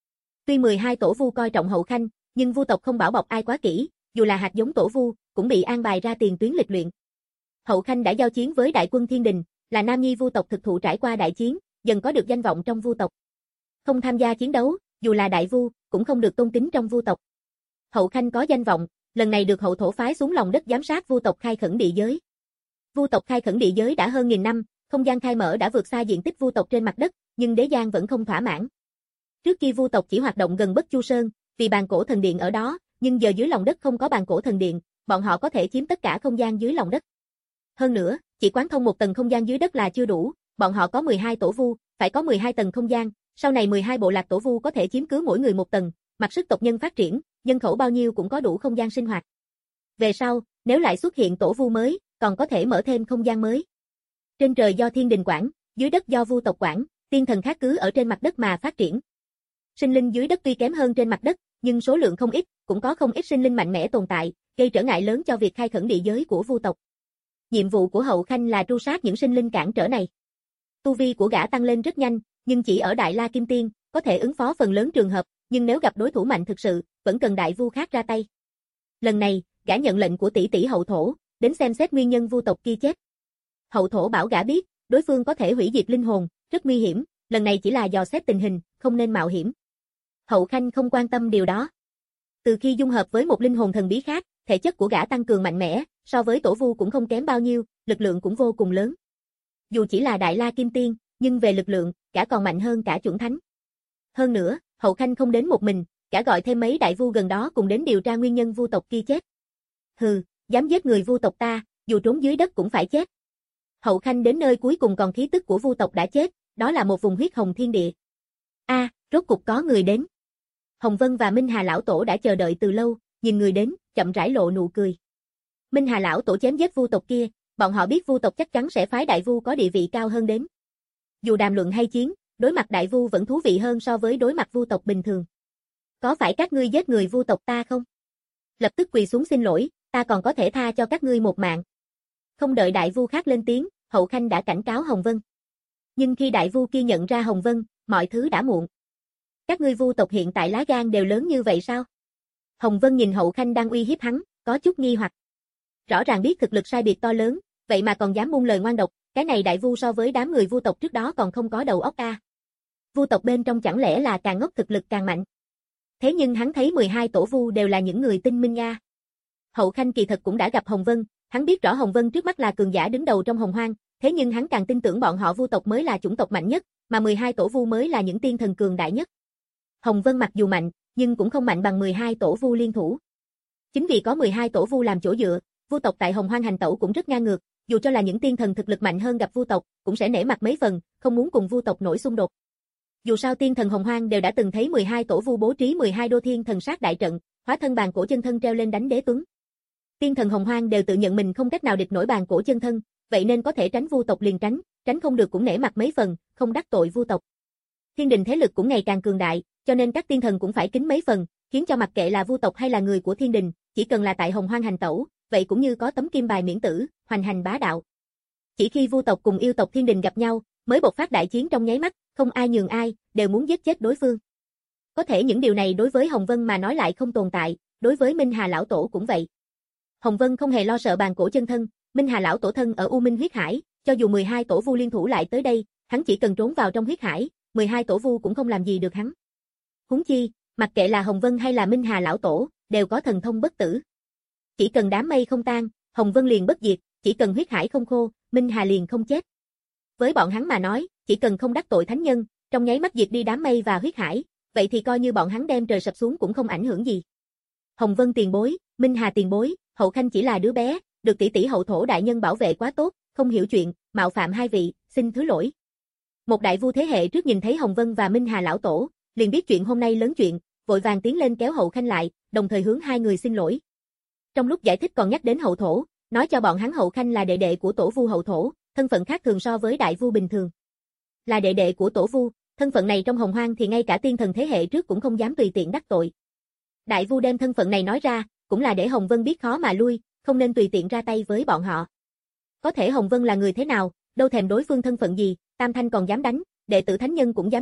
Tuy mười hai tổ vu coi trọng Hậu Khanh, nhưng vu tộc không bảo bọc ai quá kỹ, dù là hạt giống tổ vu, cũng bị an bài ra tiền tuyến lịch luyện. Hậu Khanh đã giao chiến với đại quân Thiên Đình, là nam nhi vu tộc thực thụ trải qua đại chiến, dần có được danh vọng trong vu tộc. Không tham gia chiến đấu, dù là đại vu, cũng không được tôn kính trong vu tộc. Hậu Khanh có danh vọng, lần này được Hậu thổ phái xuống lòng đất giám sát vu tộc khai khẩn địa giới. Vu tộc khai khẩn địa giới đã hơn nghìn năm, không gian khai mở đã vượt xa diện tích vu tộc trên mặt đất, nhưng đế giang vẫn không thỏa mãn. Trước kia vu tộc chỉ hoạt động gần Bất Chu Sơn, vì bàn cổ thần điện ở đó, nhưng giờ dưới lòng đất không có bàn cổ thần điện, bọn họ có thể chiếm tất cả không gian dưới lòng đất. Hơn nữa, chỉ quán thông một tầng không gian dưới đất là chưa đủ, bọn họ có mười hai tổ vu, phải có mười hai tầng không gian, sau này mười hai bộ lạc tổ vu có thể chiếm cứ mỗi người một tầng, mặc sức tộc nhân phát triển, nhân khẩu bao nhiêu cũng có đủ không gian sinh hoạt. Về sau, nếu lại xuất hiện tổ vu mới, còn có thể mở thêm không gian mới. Trên trời do Thiên Đình quản, dưới đất do vu tộc quản, tiên thần khác cứ ở trên mặt đất mà phát triển. Sinh linh dưới đất tuy kém hơn trên mặt đất, nhưng số lượng không ít, cũng có không ít sinh linh mạnh mẽ tồn tại, gây trở ngại lớn cho việc khai khẩn địa giới của vu tộc. Nhiệm vụ của Hậu Khanh là tru sát những sinh linh cản trở này. Tu vi của gã tăng lên rất nhanh, nhưng chỉ ở Đại La Kim Tiên, có thể ứng phó phần lớn trường hợp, nhưng nếu gặp đối thủ mạnh thực sự, vẫn cần đại vu khác ra tay. Lần này, gã nhận lệnh của tỷ tỷ Hậu thổ, đến xem xét nguyên nhân vu tộc kia chết. Hậu thổ bảo gã biết, đối phương có thể hủy diệt linh hồn, rất nguy hiểm, lần này chỉ là dò xét tình hình, không nên mạo hiểm. Hậu Khanh không quan tâm điều đó. Từ khi dung hợp với một linh hồn thần bí khác, thể chất của gã tăng cường mạnh mẽ, so với tổ vu cũng không kém bao nhiêu, lực lượng cũng vô cùng lớn. Dù chỉ là Đại La Kim Tiên, nhưng về lực lượng, gã còn mạnh hơn cả chuẩn thánh. Hơn nữa, Hậu Khanh không đến một mình, gã gọi thêm mấy đại vu gần đó cùng đến điều tra nguyên nhân vu tộc kia chết. Hừ, dám giết người vu tộc ta, dù trốn dưới đất cũng phải chết. Hậu Khanh đến nơi cuối cùng còn khí tức của vu tộc đã chết, đó là một vùng huyết hồng thiên địa. A, à, rốt cục có người đến. Hồng Vân và Minh Hà lão tổ đã chờ đợi từ lâu, nhìn người đến, chậm rãi lộ nụ cười. Minh Hà lão tổ chém giết vu tộc kia, bọn họ biết vu tộc chắc chắn sẽ phái đại vu có địa vị cao hơn đến. Dù đàm luận hay chiến, đối mặt đại vu vẫn thú vị hơn so với đối mặt vu tộc bình thường. Có phải các ngươi giết người vu tộc ta không? Lập tức quỳ xuống xin lỗi, ta còn có thể tha cho các ngươi một mạng. Không đợi đại vu khác lên tiếng, Hậu Khanh đã cảnh cáo Hồng Vân. Nhưng khi đại vu kia nhận ra Hồng Vân, mọi thứ đã muộn. Các ngươi vu tộc hiện tại lá gan đều lớn như vậy sao? Hồng Vân nhìn Hậu Khanh đang uy hiếp hắn, có chút nghi hoặc. Rõ ràng biết thực lực sai biệt to lớn, vậy mà còn dám buông lời ngoan độc, cái này đại vu so với đám người vu tộc trước đó còn không có đầu óc a. Vu tộc bên trong chẳng lẽ là càng ngốc thực lực càng mạnh. Thế nhưng hắn thấy mười hai tổ vu đều là những người tinh minh a. Hậu Khanh kỳ thật cũng đã gặp Hồng Vân, hắn biết rõ Hồng Vân trước mắt là cường giả đứng đầu trong Hồng Hoang, thế nhưng hắn càng tin tưởng bọn họ vu tộc mới là chủng tộc mạnh nhất, mà mười hai tổ vu mới là những tiên thần cường đại nhất. Hồng Vân mặc dù mạnh, nhưng cũng không mạnh bằng mười hai tổ vu liên thủ. Chính vì có mười hai tổ vu làm chỗ dựa, vu tộc tại Hồng Hoang hành tẩu cũng rất ngang ngược, dù cho là những tiên thần thực lực mạnh hơn gặp vu tộc, cũng sẽ nể mặt mấy phần, không muốn cùng vu tộc nổi xung đột. Dù sao tiên thần Hồng Hoang đều đã từng thấy mười hai tổ vu bố trí mười hai đô thiên thần sát đại trận, hóa thân bàn cổ chân thân treo lên đánh đế tuấn. Tiên thần Hồng Hoang đều tự nhận mình không cách nào địch nổi bàn cổ chân thân, vậy nên có thể tránh vu tộc liền tránh, tránh không được cũng nể mặt mấy phần, không đắc tội vu tộc. Thiên đình thế lực cũng ngày càng cường đại, cho nên các tiên thần cũng phải kính mấy phần, khiến cho mặc kệ là vu tộc hay là người của thiên đình, chỉ cần là tại Hồng Hoang hành tẩu, vậy cũng như có tấm kim bài miễn tử, hoành hành bá đạo. Chỉ khi vu tộc cùng yêu tộc thiên đình gặp nhau, mới bộc phát đại chiến trong nháy mắt, không ai nhường ai, đều muốn giết chết đối phương. Có thể những điều này đối với Hồng Vân mà nói lại không tồn tại, đối với Minh Hà lão tổ cũng vậy. Hồng Vân không hề lo sợ bàn cổ chân thân, Minh Hà lão tổ thân ở U Minh huyết hải, cho dù mười hai tổ vu liên thủ lại tới đây, hắn chỉ cần trốn vào trong huyết hải, mười hai tổ vu cũng không làm gì được hắn. Huống chi, mặc kệ là Hồng Vân hay là Minh Hà lão tổ, đều có thần thông bất tử. Chỉ cần đám mây không tan, Hồng Vân liền bất diệt, chỉ cần huyết hải không khô, Minh Hà liền không chết. Với bọn hắn mà nói, chỉ cần không đắc tội thánh nhân, trong nháy mắt diệt đi đám mây và huyết hải, vậy thì coi như bọn hắn đem trời sập xuống cũng không ảnh hưởng gì. Hồng Vân tiền bối, Minh Hà tiền bối, Hậu Khanh chỉ là đứa bé, được tỷ tỷ Hậu thổ đại nhân bảo vệ quá tốt, không hiểu chuyện, mạo phạm hai vị, xin thứ lỗi. Một đại vu thế hệ trước nhìn thấy Hồng Vân và Minh Hà lão tổ, liền biết chuyện hôm nay lớn chuyện, vội vàng tiến lên kéo Hậu Khanh lại, đồng thời hướng hai người xin lỗi. Trong lúc giải thích còn nhắc đến Hậu thổ, nói cho bọn hắn Hậu Khanh là đệ đệ của tổ vu Hậu thổ, thân phận khác thường so với đại vu bình thường. Là đệ đệ của tổ vu, thân phận này trong Hồng Hoang thì ngay cả tiên thần thế hệ trước cũng không dám tùy tiện đắc tội. Đại vu đem thân phận này nói ra, cũng là để Hồng Vân biết khó mà lui, không nên tùy tiện ra tay với bọn họ. Có thể Hồng Vân là người thế nào, đâu thèm đối phương thân phận gì, Tam Thanh còn dám đánh, đệ tử thánh nhân cũng dám giết,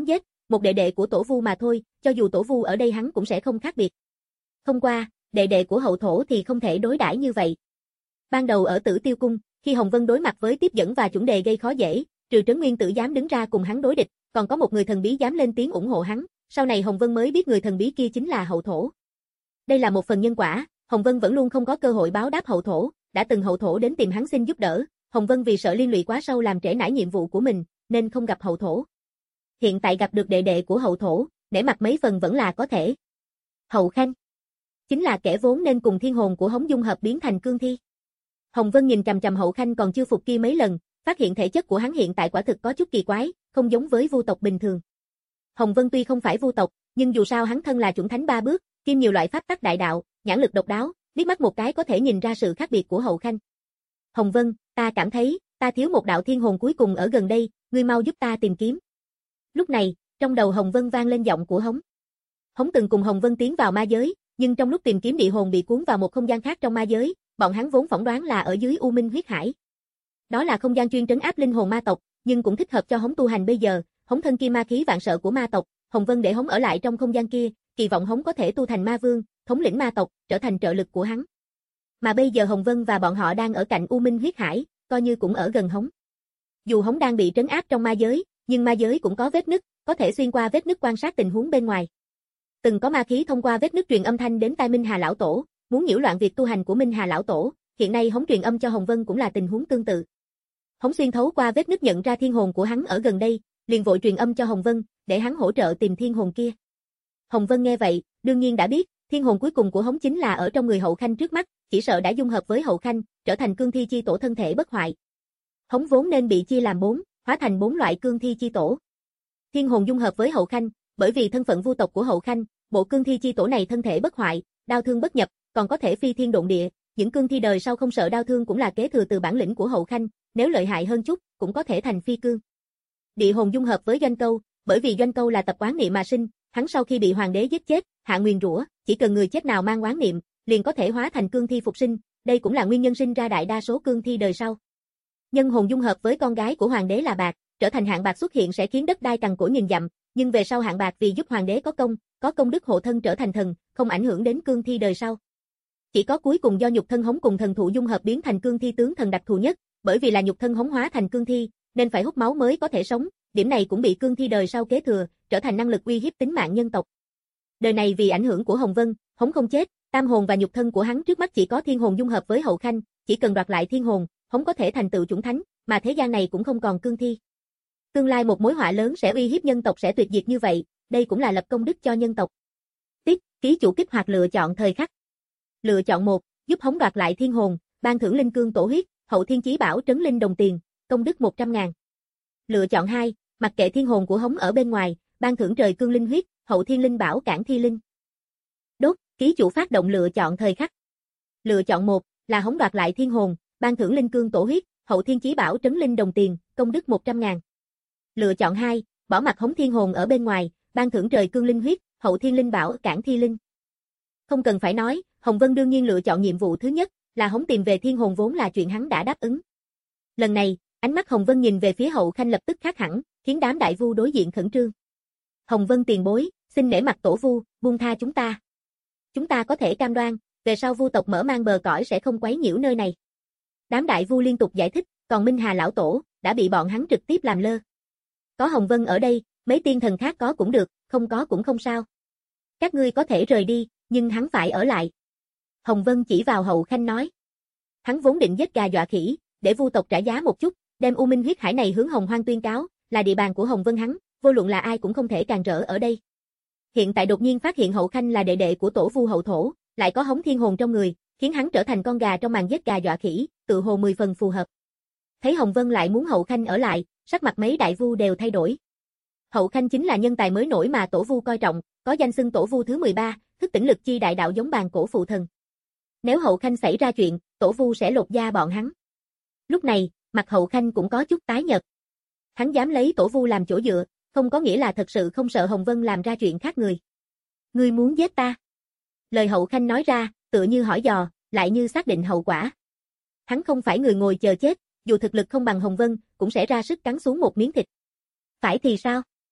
một đệ đệ của tổ vu mà thôi, cho dù tổ vu ở đây hắn cũng sẽ không khác biệt. Không qua, đệ đệ của hậu thổ thì không thể đối đãi như vậy. Ban đầu ở Tử Tiêu Cung, khi Hồng Vân đối mặt với tiếp dẫn và chuẩn đề gây khó dễ, trừ Trấn Nguyên Tử dám đứng ra cùng hắn đối địch, còn có một người thần bí dám lên tiếng ủng hộ hắn, sau này Hồng Vân mới biết người thần bí kia chính là hậu thổ. Đây là một phần nhân quả, Hồng Vân vẫn luôn không có cơ hội báo đáp hậu thổ, đã từng hậu thổ đến tìm hắn xin giúp đỡ, Hồng Vân vì sợ liên lụy quá sâu làm trễ nải nhiệm vụ của mình, nên không gặp hậu thổ. Hiện tại gặp được đệ đệ của hậu thổ, để mặt mấy phần vẫn là có thể. Hậu Khanh chính là kẻ vốn nên cùng thiên hồn của Hống dung hợp biến thành cương thi. Hồng Vân nhìn chằm chằm Hậu Khanh còn chưa phục kia mấy lần, phát hiện thể chất của hắn hiện tại quả thực có chút kỳ quái, không giống với vu tộc bình thường. Hồng Vân tuy không phải vu tộc, nhưng dù sao hắn thân là chuẩn thánh ba bước, kiêm nhiều loại pháp tắc đại đạo, nhãn lực độc đáo, liếc mắt một cái có thể nhìn ra sự khác biệt của Hậu Khanh. Hồng Vân, ta cảm thấy, ta thiếu một đạo thiên hồn cuối cùng ở gần đây, ngươi mau giúp ta tìm kiếm. Lúc này, trong đầu Hồng Vân vang lên giọng của Hống. Hống từng cùng Hồng Vân tiến vào ma giới, nhưng trong lúc tìm kiếm địa hồn bị cuốn vào một không gian khác trong ma giới, bọn hắn vốn phỏng đoán là ở dưới U Minh huyết hải. Đó là không gian chuyên trấn áp linh hồn ma tộc, nhưng cũng thích hợp cho Hống tu hành bây giờ, Hống thân kia ma khí vạn sợ của ma tộc, Hồng Vân để Hống ở lại trong không gian kia, kỳ vọng Hống có thể tu thành ma vương, thống lĩnh ma tộc, trở thành trợ lực của hắn. Mà bây giờ Hồng Vân và bọn họ đang ở cạnh U Minh huyết hải, coi như cũng ở gần Hống. Dù Hống đang bị trấn áp trong ma giới, nhưng ma giới cũng có vết nứt, có thể xuyên qua vết nứt quan sát tình huống bên ngoài. Từng có ma khí thông qua vết nứt truyền âm thanh đến tai Minh Hà lão tổ, muốn nhiễu loạn việc tu hành của Minh Hà lão tổ, hiện nay Hống truyền âm cho Hồng Vân cũng là tình huống tương tự. Hống xuyên thấu qua vết nứt nhận ra thiên hồn của hắn ở gần đây, liền vội truyền âm cho Hồng Vân, để hắn hỗ trợ tìm thiên hồn kia. Hồng Vân nghe vậy, đương nhiên đã biết, thiên hồn cuối cùng của Hống chính là ở trong người Hậu Khanh trước mắt, chỉ sợ đã dung hợp với Hậu Khanh, trở thành cương thi chi tổ thân thể bất hoại. Hống vốn nên bị chia làm bốn, hóa thành bốn loại cương thi chi tổ. Thiên hồn dung hợp với Hậu Khanh, bởi vì thân phận vu tộc của Hậu Khanh, bộ cương thi chi tổ này thân thể bất hoại, đao thương bất nhập, còn có thể phi thiên độn địa, những cương thi đời sau không sợ đao thương cũng là kế thừa từ bản lĩnh của Hậu Khanh, nếu lợi hại hơn chút, cũng có thể thành phi cương. Địa hồn dung hợp với Doanh Câu, bởi vì Doanh Câu là tập quán niệm mà sinh, hắn sau khi bị hoàng đế giết chết, hạ nguyền rủa, chỉ cần người chết nào mang oán niệm, liền có thể hóa thành cương thi phục sinh, đây cũng là nguyên nhân sinh ra đại đa số cương thi đời sau. Nhân hồn dung hợp với con gái của hoàng đế là Bạc, trở thành Hạng Bạc xuất hiện sẽ khiến đất đai cằn cỗi nghìn dặm, nhưng về sau Hạng Bạc vì giúp hoàng đế có công, có công đức hộ thân trở thành thần, không ảnh hưởng đến cương thi đời sau. Chỉ có cuối cùng do nhục thân Hống cùng thần thụ dung hợp biến thành cương thi tướng thần đặc thù nhất, bởi vì là nhục thân Hống hóa thành cương thi, nên phải hút máu mới có thể sống, điểm này cũng bị cương thi đời sau kế thừa, trở thành năng lực uy hiếp tính mạng nhân tộc. Đời này vì ảnh hưởng của Hồng Vân, Hống không chết, tam hồn và nhục thân của hắn trước mắt chỉ có thiên hồn dung hợp với Hậu Khanh, chỉ cần đoạt lại thiên hồn, Hống có thể thành tựu chủng thánh, mà thế gian này cũng không còn cương thi. Tương lai một mối họa lớn sẽ uy hiếp nhân tộc sẽ tuyệt diệt như vậy, đây cũng là lập công đức cho nhân tộc. Tiếp, ký chủ kích hoạt lựa chọn thời khắc. Lựa chọn một, giúp Hống đoạt lại thiên hồn, ban thưởng linh cương tổ huyết, hậu thiên chí bảo trấn linh đồng tiền, công đức một trăm ngàn. Lựa chọn hai, mặc kệ thiên hồn của Hống ở bên ngoài, ban thưởng trời cương linh huyết, hậu thiên linh bảo cản thi linh. Đốt, ký chủ phát động lựa chọn thời khắc. Lựa chọn một, là Hống đoạt lại thiên hồn, ban thưởng linh cương tổ huyết, hậu thiên chí bảo trấn linh đồng tiền, công đức một trăm ngàn. Lựa chọn hai, bỏ mặc Hống thiên hồn ở bên ngoài, ban thưởng trời cương linh huyết, hậu thiên linh bảo cản thi linh. Không cần phải nói, Hồng Vân đương nhiên lựa chọn nhiệm vụ thứ nhất, là Hống tìm về thiên hồn vốn là chuyện hắn đã đáp ứng. Lần này, ánh mắt Hồng Vân nhìn về phía Hậu Khanh lập tức khác hẳn, khiến đám đại vu đối diện khẩn trương. Hồng Vân tiền bối, xin nể mặt tổ vu, buông tha chúng ta. Chúng ta có thể cam đoan, về sau vu tộc mở mang bờ cõi sẽ không quấy nhiễu nơi này. Đám đại vu liên tục giải thích, còn Minh Hà lão tổ đã bị bọn hắn trực tiếp làm lơ. Có Hồng Vân ở đây, mấy tiên thần khác có cũng được, không có cũng không sao. Các ngươi có thể rời đi, nhưng hắn phải ở lại. Hồng Vân chỉ vào Hậu Khanh nói. Hắn vốn định giết gà dọa khỉ, để vu tộc trả giá một chút, đem U Minh huyết hải này hướng Hồng Hoang tuyên cáo, là địa bàn của Hồng Vân hắn, vô luận là ai cũng không thể càn rỡ ở đây. Hiện tại đột nhiên phát hiện Hậu Khanh là đệ đệ của tổ vu Hậu Thổ, lại có Hống thiên hồn trong người, khiến hắn trở thành con gà trong màn giết gà dọa khỉ, tự hồ mười phần phù hợp. Thấy Hồng Vân lại muốn Hậu Khanh ở lại, sắc mặt mấy đại vu đều thay đổi. Hậu Khanh chính là nhân tài mới nổi mà tổ vu coi trọng, có danh xưng tổ vu thứ mười ba, thức tỉnh lực chi đại đạo giống bàn cổ phụ thần. Nếu Hậu Khanh xảy ra chuyện, tổ vu sẽ lột da bọn hắn. Lúc này, mặt Hậu Khanh cũng có chút tái nhợt. Hắn dám lấy tổ vu làm chỗ dựa, không có nghĩa là thật sự không sợ Hồng Vân làm ra chuyện khác người. Ngươi muốn giết ta? Lời Hậu Khanh nói ra, tựa như hỏi dò, lại như xác định hậu quả. Hắn không phải người ngồi chờ chết, dù thực lực không bằng Hồng Vân, cũng sẽ ra sức cắn xuống một miếng thịt. Phải thì sao?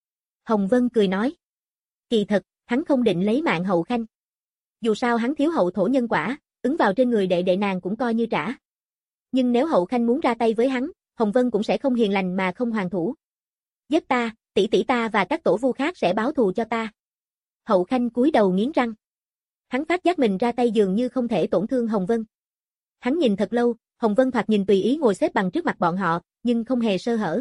Hồng Vân cười nói. Kỳ thật, hắn không định lấy mạng Hậu Khanh. Dù sao hắn thiếu hậu thổ nhân quả, ứng vào trên người đệ đệ nàng cũng coi như trả. Nhưng nếu Hậu Khanh muốn ra tay với hắn, Hồng Vân cũng sẽ không hiền lành mà không hoàn thủ. Giết ta, tỷ tỷ ta và các tổ vu khác sẽ báo thù cho ta. Hậu Khanh cúi đầu nghiến răng. Hắn phát giác mình ra tay dường như không thể tổn thương Hồng Vân. Hắn nhìn thật lâu, Hồng Vân thoạt nhìn tùy ý ngồi xếp bằng trước mặt bọn họ, nhưng không hề sơ hở.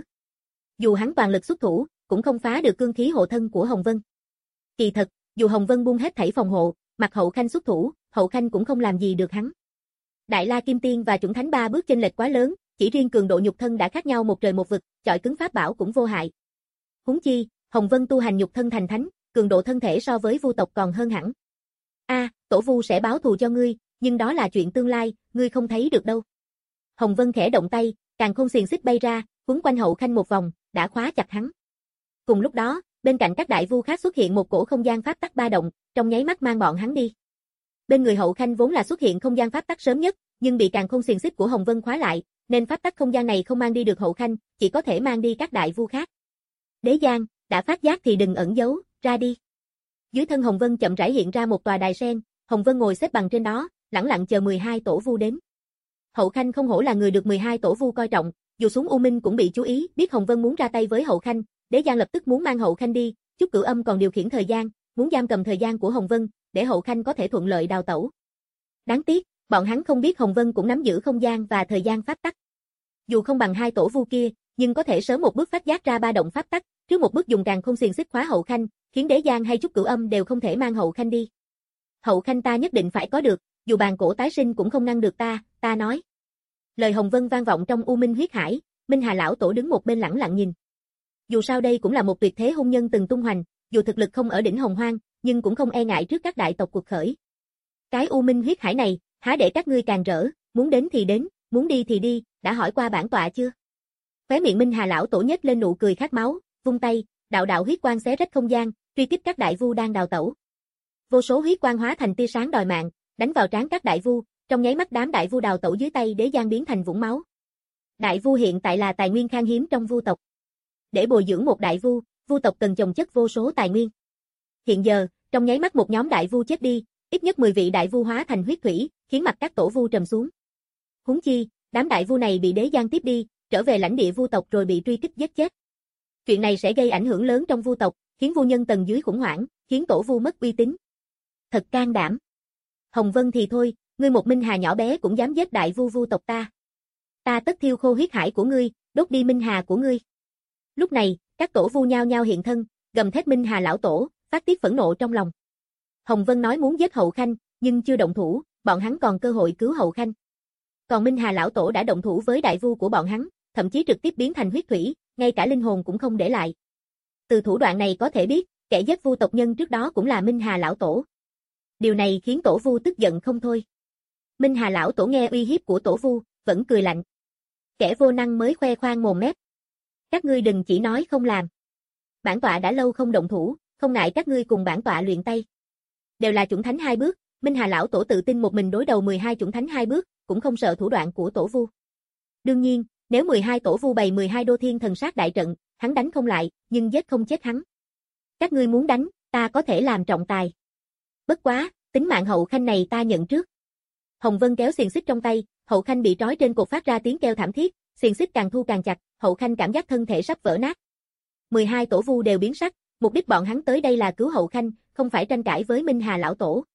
Dù hắn toàn lực xuất thủ, cũng không phá được cương khí hộ thân của Hồng Vân. Kỳ thật, dù Hồng Vân buông hết thảy phòng hộ, mặc Hậu Khanh xuất thủ, Hậu Khanh cũng không làm gì được hắn. Đại La Kim Tiên và Chuẩn Thánh ba bước chênh lệch quá lớn, chỉ riêng cường độ nhục thân đã khác nhau một trời một vực, chọi cứng pháp bảo cũng vô hại. Huống chi, Hồng Vân tu hành nhục thân thành thánh, cường độ thân thể so với vu tộc còn hơn hẳn. A, à, tổ vu sẽ báo thù cho ngươi, nhưng đó là chuyện tương lai, ngươi không thấy được đâu. Hồng Vân khẽ động tay, càn khôn xiềng xích bay ra, quấn quanh Hậu Khanh một vòng, đã khóa chặt hắn. Cùng lúc đó, bên cạnh các đại vu khác xuất hiện một cổ không gian pháp tắc ba động, trong nháy mắt mang bọn hắn đi. Bên người Hậu Khanh vốn là xuất hiện không gian pháp tắc sớm nhất, nhưng bị càn khôn xiềng xích của Hồng Vân khóa lại, nên pháp tắc không gian này không mang đi được Hậu Khanh, chỉ có thể mang đi các đại vu khác. Đế Giang, đã phát giác thì đừng ẩn giấu, ra đi. Dưới thân Hồng Vân chậm rãi hiện ra một tòa đài sen, Hồng Vân ngồi xếp bằng trên đó, lẳng lặng chờ mười hai tổ vu đến. Hậu Khanh không hổ là người được mười hai tổ vu coi trọng, dù xuống U Minh cũng bị chú ý, biết Hồng Vân muốn ra tay với Hậu Khanh, Đế Giang lập tức muốn mang Hậu Khanh đi, Chúc Cửu Âm còn điều khiển thời gian, muốn giam cầm thời gian của Hồng Vân, để Hậu Khanh có thể thuận lợi đào tẩu. Đáng tiếc, bọn hắn không biết Hồng Vân cũng nắm giữ không gian và thời gian pháp tắc. Dù không bằng hai tổ vu kia, nhưng có thể sớm một bước phát giác ra ba động pháp tắc, trước một bước dùng càn khôn xiềng xích khóa Hậu Khanh, khiến Đế Giang hay Chúc Cửu Âm đều không thể mang Hậu Khanh đi. Hậu Khanh ta nhất định phải có được, dù bàn cổ tái sinh cũng không ngăn được ta, ta nói. Lời Hồng Vân vang vọng trong U Minh huyết hải, Minh Hà lão tổ đứng một bên lẳng lặng nhìn. Dù sao đây cũng là một tuyệt thế hôn nhân từng tung hoành, dù thực lực không ở đỉnh hồng hoang, nhưng cũng không e ngại trước các đại tộc cuộc khởi. Cái U Minh huyết hải này, há để các ngươi càng rỡ, muốn đến thì đến, muốn đi thì đi, đã hỏi qua bản tọa chưa? Khóe miệng Minh Hà lão tổ nhếch lên nụ cười khát máu, vung tay, đạo đạo huyết quang xé rách không gian, truy kích các đại vu đang đào tẩu. Vô số huyết quang hóa thành tia sáng đòi mạng, đánh vào trán các đại vu, trong nháy mắt đám đại vu đào tẩu dưới tay Đế Giang biến thành vũng máu. Đại vu hiện tại là tài nguyên khan hiếm trong vu tộc. Để bồi dưỡng một đại vu, vu tộc cần chồng chất vô số tài nguyên. Hiện giờ, trong nháy mắt một nhóm đại vu chết đi, ít nhất mười vị đại vu hóa thành huyết thủy, khiến mặt các tổ vu trầm xuống. Huống chi, đám đại vu này bị Đế Giang tiếp đi, trở về lãnh địa vu tộc rồi bị truy kích giết chết. Chuyện này sẽ gây ảnh hưởng lớn trong vu tộc, khiến vu nhân tầng dưới khủng hoảng, khiến tổ vu mất uy tín. Thật can đảm. Hồng Vân thì thôi, ngươi một Minh Hà nhỏ bé cũng dám giết đại vu vu tộc ta. Ta tất thiêu khô huyết hải của ngươi, đốt đi Minh Hà của ngươi. Lúc này, các tổ vu nhao nhao hiện thân, gầm thét Minh Hà lão tổ, phát tiết phẫn nộ trong lòng. Hồng Vân nói muốn giết Hậu Khanh, nhưng chưa động thủ, bọn hắn còn cơ hội cứu Hậu Khanh. Còn Minh Hà lão tổ đã động thủ với đại vu của bọn hắn, thậm chí trực tiếp biến thành huyết thủy, ngay cả linh hồn cũng không để lại. Từ thủ đoạn này có thể biết, kẻ giết vu tộc nhân trước đó cũng là Minh Hà lão tổ. Điều này khiến tổ vu tức giận không thôi. Minh Hà lão tổ nghe uy hiếp của tổ vu, vẫn cười lạnh. Kẻ vô năng mới khoe khoang mồm mép. Các ngươi đừng chỉ nói không làm. Bản tọa đã lâu không động thủ, không ngại các ngươi cùng bản tọa luyện tay. Đều là chuẩn thánh hai bước, Minh Hà lão tổ tự tin một mình đối đầu mười hai chuẩn thánh hai bước, cũng không sợ thủ đoạn của tổ vu. Đương nhiên, nếu mười hai tổ vu bày mười hai đô thiên thần sát đại trận, hắn đánh không lại, nhưng giết không chết hắn. Các ngươi muốn đánh, ta có thể làm trọng tài. Bất quá, tính mạng Hậu Khanh này ta nhận trước. Hồng Vân kéo xiềng xích trong tay, Hậu Khanh bị trói trên cột phát ra tiếng kêu thảm thiết, xiềng xích càng thu càng chặt, Hậu Khanh cảm giác thân thể sắp vỡ nát. mười hai tổ vu đều biến sắc, mục đích bọn hắn tới đây là cứu Hậu Khanh, không phải tranh cãi với Minh Hà lão tổ.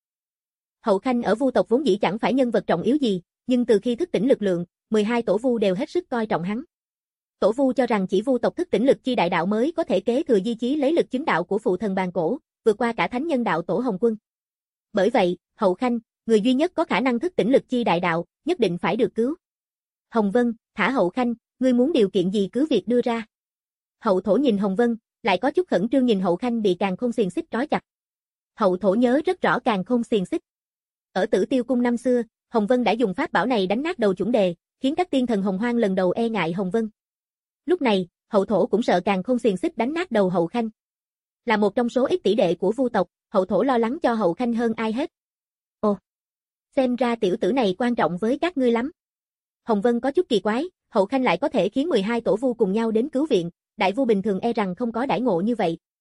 Hậu Khanh ở vu tộc vốn dĩ chẳng phải nhân vật trọng yếu gì, nhưng từ khi thức tỉnh lực lượng, mười hai tổ vu đều hết sức coi trọng hắn. Tổ vu cho rằng chỉ vu tộc thức tỉnh lực chi đại đạo mới có thể kế thừa di chí lấy lực chứng đạo của phụ thần bàn cổ, vượt qua cả thánh nhân đạo tổ Hồng Quân. Bởi vậy, Hậu Khanh, người duy nhất có khả năng thức tỉnh lực chi đại đạo, nhất định phải được cứu. Hồng Vân, thả Hậu Khanh, ngươi muốn điều kiện gì cứ việc đưa ra. Hậu thổ nhìn Hồng Vân, lại có chút khẩn trương nhìn Hậu Khanh bị càn khôn xiềng xích trói chặt. Hậu thổ nhớ rất rõ càn khôn xiềng xích. Ở Tử Tiêu cung năm xưa, Hồng Vân đã dùng pháp bảo này đánh nát đầu chuẩn đề, khiến các tiên thần Hồng Hoang lần đầu e ngại Hồng Vân. Lúc này, Hậu thổ cũng sợ càn khôn xiềng xích đánh nát đầu Hậu Khanh. Là một trong số ít tỷ đệ của vu tộc, Hậu thổ lo lắng cho Hậu Khanh hơn ai hết. Ồ, xem ra tiểu tử này quan trọng với các ngươi lắm. Hồng Vân có chút kỳ quái, Hậu Khanh lại có thể khiến mười hai tổ vu cùng nhau đến cứu viện, đại vu bình thường e rằng không có đãi ngộ như vậy.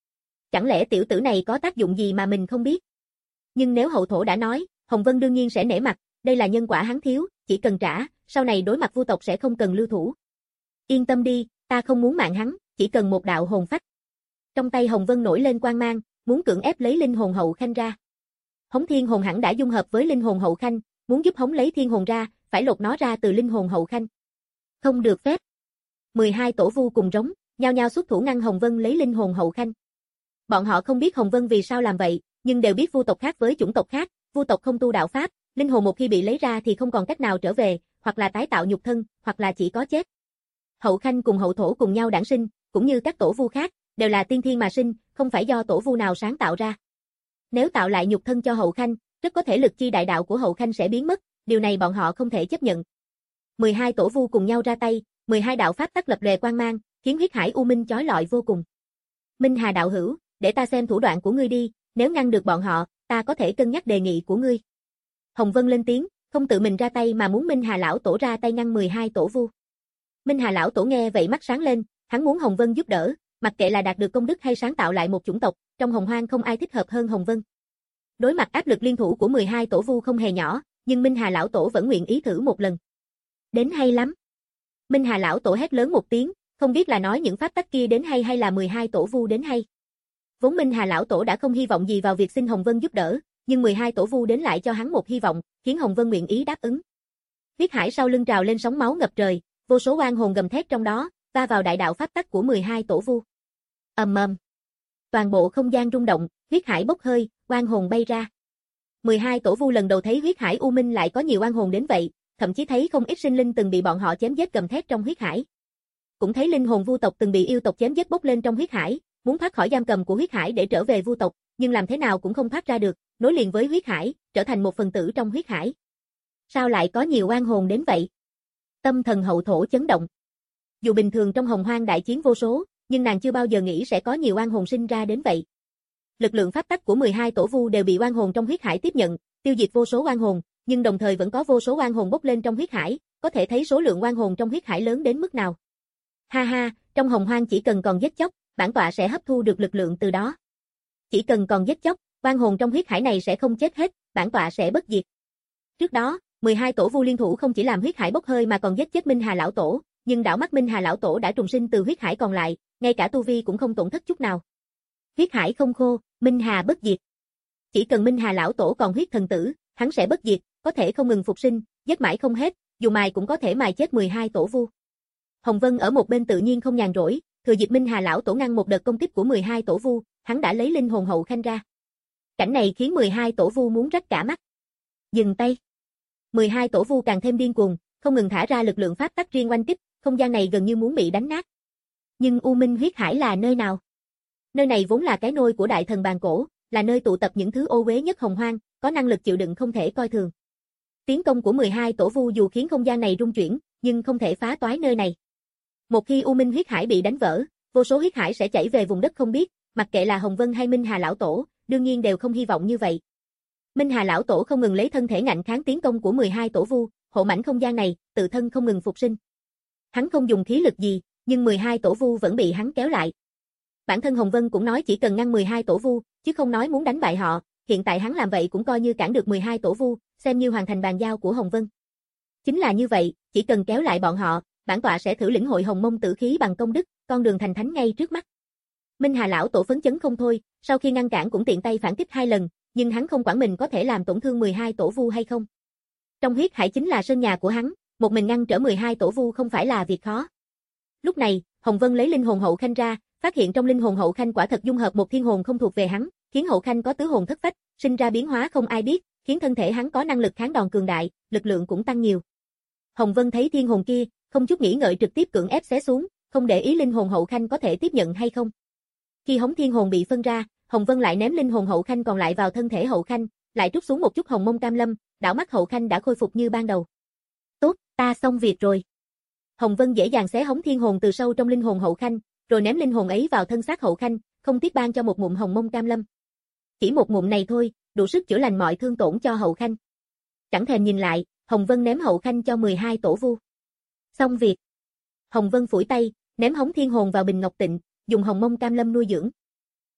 Chẳng lẽ tiểu tử này có tác dụng gì mà mình không biết? Nhưng nếu hậu thổ đã nói, Hồng Vân đương nhiên sẽ nể mặt, đây là nhân quả hắn thiếu, chỉ cần trả, sau này đối mặt vu tộc sẽ không cần lưu thủ. Yên tâm đi, ta không muốn mạng hắn, chỉ cần một đạo hồn phách. Trong tay Hồng Vân nổi lên quang mang, muốn cưỡng ép lấy linh hồn hậu khanh ra. Hống thiên hồn hẳn đã dung hợp với linh hồn hậu khanh, muốn giúp hống lấy thiên hồn ra, phải lột nó ra từ linh hồn hậu khanh. Không được phép. mười hai tổ vu cùng rống, nhao nhao xuất thủ ngăn Hồng Vân lấy linh hồn hậu khanh. Bọn họ không biết Hồng Vân vì sao làm vậy, nhưng đều biết vu tộc khác với chủng tộc khác, vu tộc không tu đạo pháp, linh hồn một khi bị lấy ra thì không còn cách nào trở về, hoặc là tái tạo nhục thân, hoặc là chỉ có chết. Hậu khanh cùng hậu thổ cùng nhau đản sinh, cũng như các tổ vu khác, đều là tiên thiên mà sinh, không phải do tổ vu nào sáng tạo ra. Nếu tạo lại nhục thân cho hậu khanh, rất có thể lực chi đại đạo của hậu khanh sẽ biến mất, điều này bọn họ không thể chấp nhận. mười hai tổ vu cùng nhau ra tay, mười hai đạo pháp tắc lập lòe quang mang, khiến huyết hải u minh chói lọi vô cùng. Minh Hà đạo hữu, để ta xem thủ đoạn của ngươi đi, nếu ngăn được bọn họ, ta có thể cân nhắc đề nghị của ngươi. Hồng Vân lên tiếng, không tự mình ra tay mà muốn Minh Hà lão tổ ra tay ngăn mười hai tổ vu. Minh Hà lão tổ nghe vậy mắt sáng lên, hắn muốn Hồng Vân giúp đỡ, mặc kệ là đạt được công đức hay sáng tạo lại một chủng tộc, trong Hồng Hoang không ai thích hợp hơn Hồng Vân. Đối mặt áp lực liên thủ của mười hai tổ vu không hề nhỏ, nhưng Minh Hà lão tổ vẫn nguyện ý thử một lần. Đến hay lắm. Minh Hà lão tổ hét lớn một tiếng, không biết là nói những pháp tắc kia đến hay hay là mười hai tổ vu đến hay. Vốn Minh Hà lão tổ đã không hy vọng gì vào việc xin Hồng Vân giúp đỡ, nhưng mười hai tổ vu đến lại cho hắn một hy vọng, khiến Hồng Vân nguyện ý đáp ứng. Huyết hải sau lưng trào lên sóng máu ngập trời, vô số oan hồn gầm thét trong đó, va vào đại đạo pháp tắc của mười hai tổ vu. Ầm ầm. Toàn bộ không gian rung động, huyết hải bốc hơi, oan hồn bay ra. mười hai tổ vu lần đầu thấy huyết hải u minh lại có nhiều oan hồn đến vậy, thậm chí thấy không ít sinh linh từng bị bọn họ chém giết gầm thét trong huyết hải. Cũng thấy linh hồn vu tộc từng bị yêu tộc chém giết bốc lên trong huyết hải, muốn thoát khỏi giam cầm của huyết hải để trở về vu tộc, nhưng làm thế nào cũng không thoát ra được, nối liền với huyết hải, trở thành một phần tử trong huyết hải. Sao lại có nhiều oan hồn đến vậy? Tâm thần hậu thổ chấn động. Dù bình thường trong Hồng Hoang đại chiến vô số, nhưng nàng chưa bao giờ nghĩ sẽ có nhiều oan hồn sinh ra đến vậy. Lực lượng pháp tắc của mười hai tổ vu đều bị oan hồn trong huyết hải tiếp nhận, tiêu diệt vô số oan hồn, nhưng đồng thời vẫn có vô số oan hồn bốc lên trong huyết hải, có thể thấy số lượng oan hồn trong huyết hải lớn đến mức nào. Ha ha, trong Hồng Hoang chỉ cần còn giết chóc, bản tọa sẽ hấp thu được lực lượng từ đó. Chỉ cần còn giết chóc, oan hồn trong huyết hải này sẽ không chết hết, bản tọa sẽ bất diệt. Trước đó, mười hai tổ vu liên thủ không chỉ làm huyết hải bốc hơi mà còn giết chết Minh Hà lão tổ, nhưng đảo mắt Minh Hà lão tổ đã trùng sinh từ huyết hải còn lại, ngay cả tu vi cũng không tổn thất chút nào. Huyết hải không khô, Minh Hà bất diệt. Chỉ cần Minh Hà lão tổ còn huyết thần tử, hắn sẽ bất diệt, có thể không ngừng phục sinh, giết mãi không hết, dù mài cũng có thể mài chết mười hai tổ vu. Hồng Vân ở một bên tự nhiên không nhàn rỗi, thừa dịp Minh Hà lão tổ ngăn một đợt công kích của mười hai tổ vu, hắn đã lấy linh hồn hậu khanh ra. Cảnh này khiến mười hai tổ vu muốn rách cả mắt. Dừng tay. mười hai tổ vu càng thêm điên cuồng, không ngừng thả ra lực lượng pháp tắc riêng oanh kích, không gian này gần như muốn bị đánh nát. Nhưng U Minh huyết hải là nơi nào? Nơi này vốn là cái nôi của đại thần bàn cổ, là nơi tụ tập những thứ ô uế nhất Hồng Hoang, có năng lực chịu đựng không thể coi thường. Tiến công của mười hai tổ vu dù khiến không gian này rung chuyển, nhưng không thể phá toái nơi này. Một khi U Minh huyết hải bị đánh vỡ, vô số huyết hải sẽ chảy về vùng đất không biết, mặc kệ là Hồng Vân hay Minh Hà lão tổ, đương nhiên đều không hy vọng như vậy. Minh Hà lão tổ không ngừng lấy thân thể ngạnh kháng tiến công của mười hai tổ vu, hộ mảnh không gian này, tự thân không ngừng phục sinh. Hắn không dùng khí lực gì, nhưng mười hai tổ vu vẫn bị hắn kéo lại. Bản thân Hồng Vân cũng nói chỉ cần ngăn mười hai tổ vu, chứ không nói muốn đánh bại họ, hiện tại hắn làm vậy cũng coi như cản được mười hai tổ vu, xem như hoàn thành bàn giao của Hồng Vân. Chính là như vậy, chỉ cần kéo lại bọn họ, bản tọa sẽ thử lĩnh hội Hồng Mông tử khí bằng công đức, con đường thành thánh ngay trước mắt. Minh Hà lão tổ phấn chấn không thôi, sau khi ngăn cản cũng tiện tay phản kích hai lần, nhưng hắn không quản mình có thể làm tổn thương mười hai tổ vu hay không. Trong huyết hải chính là sân nhà của hắn, một mình ngăn trở mười hai tổ vu không phải là việc khó. Lúc này, Hồng Vân lấy linh hồn hậu khanh ra, phát hiện trong linh hồn hậu khanh quả thật dung hợp một thiên hồn không thuộc về hắn, khiến hậu khanh có tứ hồn thất phách, sinh ra biến hóa không ai biết, khiến thân thể hắn có năng lực kháng đòn cường đại, lực lượng cũng tăng nhiều. Hồng Vân thấy thiên hồn kia, không chút nghĩ ngợi trực tiếp cưỡng ép xé xuống, không để ý linh hồn hậu khanh có thể tiếp nhận hay không. Khi hống thiên hồn bị phân ra, Hồng Vân lại ném linh hồn hậu khanh còn lại vào thân thể hậu khanh, lại trút xuống một chút hồng mông cam lâm, đảo mắt hậu khanh đã khôi phục như ban đầu. Tốt, ta xong việc rồi. Hồng Vân dễ dàng xé hống thiên hồn từ sâu trong linh hồn hậu khanh, rồi ném linh hồn ấy vào thân xác hậu khanh, không tiếc ban cho một ngụm hồng mông cam lâm. Chỉ một ngụm này thôi, đủ sức chữa lành mọi thương tổn cho hậu khanh. Chẳng thèm nhìn lại, Hồng Vân ném hậu khanh cho mười hai tổ vu. Xong việc. Hồng Vân phủi tay, ném hống thiên hồn vào bình ngọc tịnh, dùng hồng mông cam lâm nuôi dưỡng.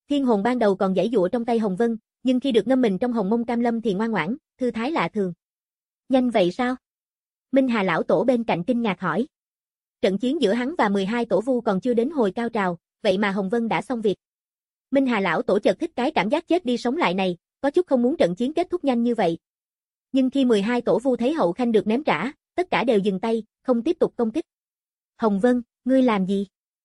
Thiên hồn ban đầu còn giãy giụa trong tay Hồng Vân, nhưng khi được ngâm mình trong hồng mông cam lâm thì ngoan ngoãn, thư thái lạ thường. Nhanh vậy sao? Minh Hà lão tổ bên cạnh kinh ngạc hỏi. Trận chiến giữa hắn và mười hai tổ vu còn chưa đến hồi cao trào, vậy mà Hồng Vân đã xong việc. Minh Hà lão tổ chợt thích cái cảm giác chết đi sống lại này, có chút không muốn trận chiến kết thúc nhanh như vậy. Nhưng khi mười hai tổ vu thấy Hậu Khanh được ném trả, tất cả đều dừng tay, không tiếp tục công kích. Hồng Vân, ngươi làm gì?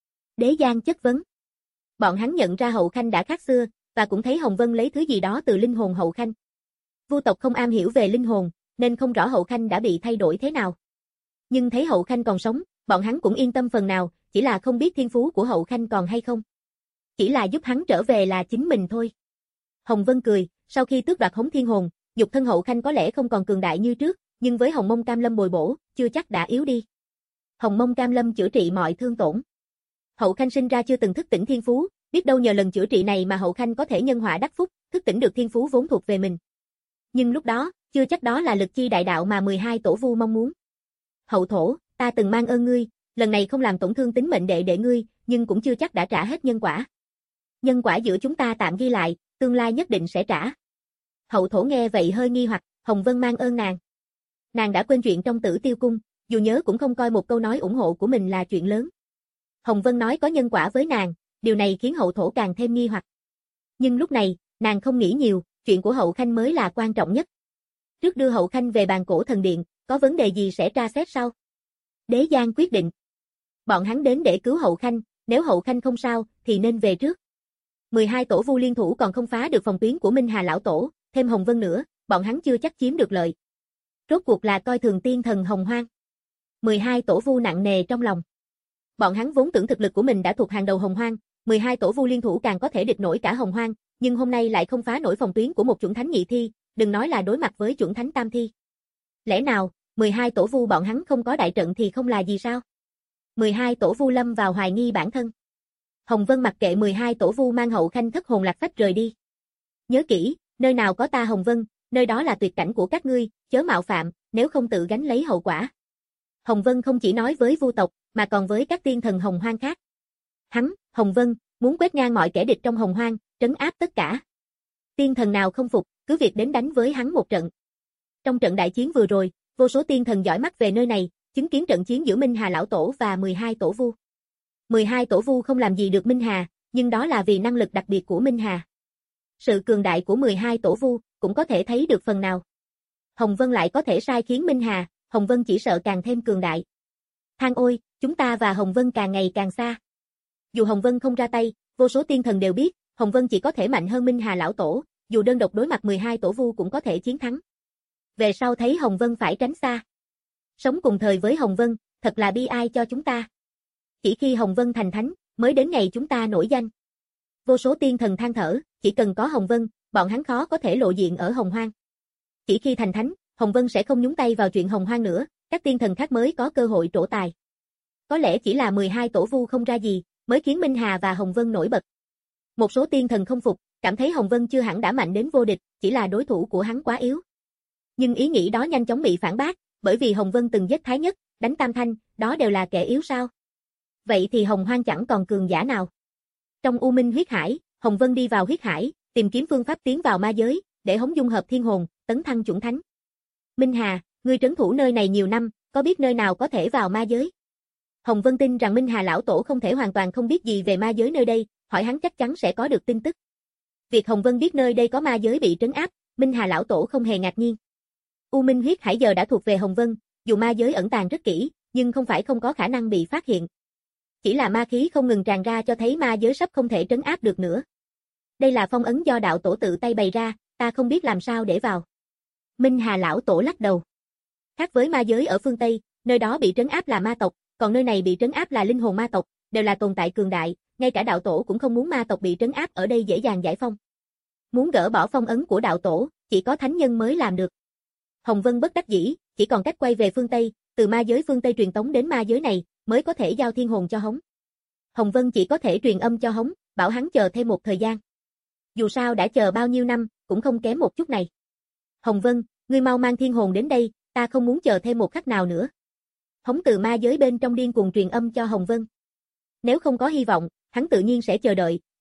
Đế Giang chất vấn. Bọn hắn nhận ra Hậu Khanh đã khác xưa, và cũng thấy Hồng Vân lấy thứ gì đó từ linh hồn Hậu Khanh. Vu tộc không am hiểu về linh hồn, nên không rõ Hậu Khanh đã bị thay đổi thế nào. Nhưng thấy Hậu Khanh còn sống, bọn hắn cũng yên tâm phần nào, chỉ là không biết thiên phú của Hậu Khanh còn hay không. Chỉ là giúp hắn trở về là chính mình thôi. Hồng Vân cười, sau khi tước đoạt hống thiên hồn, nhục thân Hậu Khanh có lẽ không còn cường đại như trước, nhưng với hồng mông cam lâm bồi bổ, chưa chắc đã yếu đi. Hồng mông cam lâm chữa trị mọi thương tổn. Hậu Khanh sinh ra chưa từng thức tỉnh thiên phú, biết đâu nhờ lần chữa trị này mà Hậu Khanh có thể nhân họa đắc phúc, thức tỉnh được thiên phú vốn thuộc về mình. Nhưng lúc đó, chưa chắc đó là lực chi đại đạo mà mười hai tổ vu mong muốn. Hậu thổ, ta từng mang ơn ngươi, lần này không làm tổn thương tính mệnh đệ đệ ngươi, nhưng cũng chưa chắc đã trả hết nhân quả. Nhân quả giữa chúng ta tạm ghi lại, tương lai nhất định sẽ trả. Hậu thổ nghe vậy hơi nghi hoặc, Hồng Vân mang ơn nàng. Nàng đã quên chuyện trong Tử Tiêu Cung, dù nhớ cũng không coi một câu nói ủng hộ của mình là chuyện lớn. Hồng Vân nói có nhân quả với nàng, điều này khiến hậu thổ càng thêm nghi hoặc. Nhưng lúc này, nàng không nghĩ nhiều, chuyện của Hậu Khanh mới là quan trọng nhất. Trước đưa Hậu Khanh về bàn cổ thần điện, có vấn đề gì sẽ tra xét sau. Đế Giang quyết định. Bọn hắn đến để cứu Hậu Khanh, nếu Hậu Khanh không sao, thì nên về trước. mười hai tổ vu liên thủ còn không phá được phòng tuyến của Minh Hà lão tổ, thêm Hồng Vân nữa, bọn hắn chưa chắc chiếm được lợi. Rốt cuộc là coi thường tiên thần Hồng Hoang. mười hai tổ vu nặng nề trong lòng. Bọn hắn vốn tưởng thực lực của mình đã thuộc hàng đầu Hồng Hoang, mười hai tổ vu liên thủ càng có thể địch nổi cả Hồng Hoang, nhưng hôm nay lại không phá nổi phòng tuyến của một chuẩn thánh nhị thi, đừng nói là đối mặt với chuẩn thánh tam thi. Lẽ nào, mười hai tổ vu bọn hắn không có đại trận thì không là gì sao? mười hai tổ vu lâm vào hoài nghi bản thân. Hồng Vân mặc kệ mười hai tổ vu mang Hậu Khanh thất hồn lạc phách rời đi. Nhớ kỹ, nơi nào có ta Hồng Vân, nơi đó là tuyệt cảnh của các ngươi, chớ mạo phạm, nếu không tự gánh lấy hậu quả. Hồng Vân không chỉ nói với vu tộc, mà còn với các tiên thần Hồng Hoang khác. Hắn, Hồng Vân, muốn quét ngang mọi kẻ địch trong Hồng Hoang, trấn áp tất cả. Tiên thần nào không phục, cứ việc đến đánh với hắn một trận. Trong trận đại chiến vừa rồi, vô số tiên thần dõi mắt về nơi này, chứng kiến trận chiến giữa Minh Hà lão tổ và mười hai tổ vu. mười hai tổ vu không làm gì được Minh Hà, nhưng đó là vì năng lực đặc biệt của Minh Hà. Sự cường đại của mười hai tổ vu cũng có thể thấy được phần nào. Hồng Vân lại có thể sai khiến Minh Hà, Hồng Vân chỉ sợ càng thêm cường đại. Than ôi, chúng ta và Hồng Vân càng ngày càng xa. Dù Hồng Vân không ra tay, vô số tiên thần đều biết, Hồng Vân chỉ có thể mạnh hơn Minh Hà lão tổ, dù đơn độc đối mặt mười hai tổ vu cũng có thể chiến thắng. Về sau thấy Hồng Vân phải tránh xa. Sống cùng thời với Hồng Vân, thật là bi ai cho chúng ta. Chỉ khi Hồng Vân thành thánh, mới đến ngày chúng ta nổi danh. Vô số tiên thần than thở, chỉ cần có Hồng Vân, bọn hắn khó có thể lộ diện ở Hồng Hoang. Chỉ khi thành thánh, Hồng Vân sẽ không nhúng tay vào chuyện Hồng Hoang nữa, các tiên thần khác mới có cơ hội trổ tài. Có lẽ chỉ là mười hai tổ vu không ra gì, mới khiến Minh Hà và Hồng Vân nổi bật. Một số tiên thần không phục, cảm thấy Hồng Vân chưa hẳn đã mạnh đến vô địch, chỉ là đối thủ của hắn quá yếu. Nhưng ý nghĩ đó nhanh chóng bị phản bác, bởi vì Hồng Vân từng giết Thái Nhất, đánh Tam Thanh, đó đều là kẻ yếu sao? Vậy thì Hồng Hoang chẳng còn cường giả nào. Trong U Minh huyết hải, Hồng Vân đi vào huyết hải, tìm kiếm phương pháp tiến vào ma giới, để hống dung hợp thiên hồn, tấn thăng chuẩn thánh. Minh Hà, ngươi trấn thủ nơi này nhiều năm, có biết nơi nào có thể vào ma giới? Hồng Vân tin rằng Minh Hà lão tổ không thể hoàn toàn không biết gì về ma giới nơi đây, hỏi hắn chắc chắn sẽ có được tin tức. Việc Hồng Vân biết nơi đây có ma giới bị trấn áp, Minh Hà lão tổ không hề ngạc nhiên. U Minh huyết hải giờ đã thuộc về Hồng Vân, dù ma giới ẩn tàng rất kỹ, nhưng không phải không có khả năng bị phát hiện. Chỉ là ma khí không ngừng tràn ra cho thấy ma giới sắp không thể trấn áp được nữa. Đây là phong ấn do đạo tổ tự tay bày ra, ta không biết làm sao để vào. Minh Hà lão tổ lắc đầu. Khác với ma giới ở phương Tây, nơi đó bị trấn áp là ma tộc, còn nơi này bị trấn áp là linh hồn ma tộc, đều là tồn tại cường đại, ngay cả đạo tổ cũng không muốn ma tộc bị trấn áp ở đây dễ dàng giải phong. Muốn gỡ bỏ phong ấn của đạo tổ, chỉ có thánh nhân mới làm được. Hồng Vân bất đắc dĩ, chỉ còn cách quay về phương Tây, từ ma giới phương Tây truyền tống đến ma giới này, mới có thể giao thiên hồn cho hống. Hồng Vân chỉ có thể truyền âm cho hống, bảo hắn chờ thêm một thời gian. Dù sao đã chờ bao nhiêu năm, cũng không kém một chút này. Hồng Vân, ngươi mau mang thiên hồn đến đây, ta không muốn chờ thêm một khắc nào nữa. Hống từ ma giới bên trong điên cuồng truyền âm cho Hồng Vân. Nếu không có hy vọng, hắn tự nhiên sẽ chờ đợi,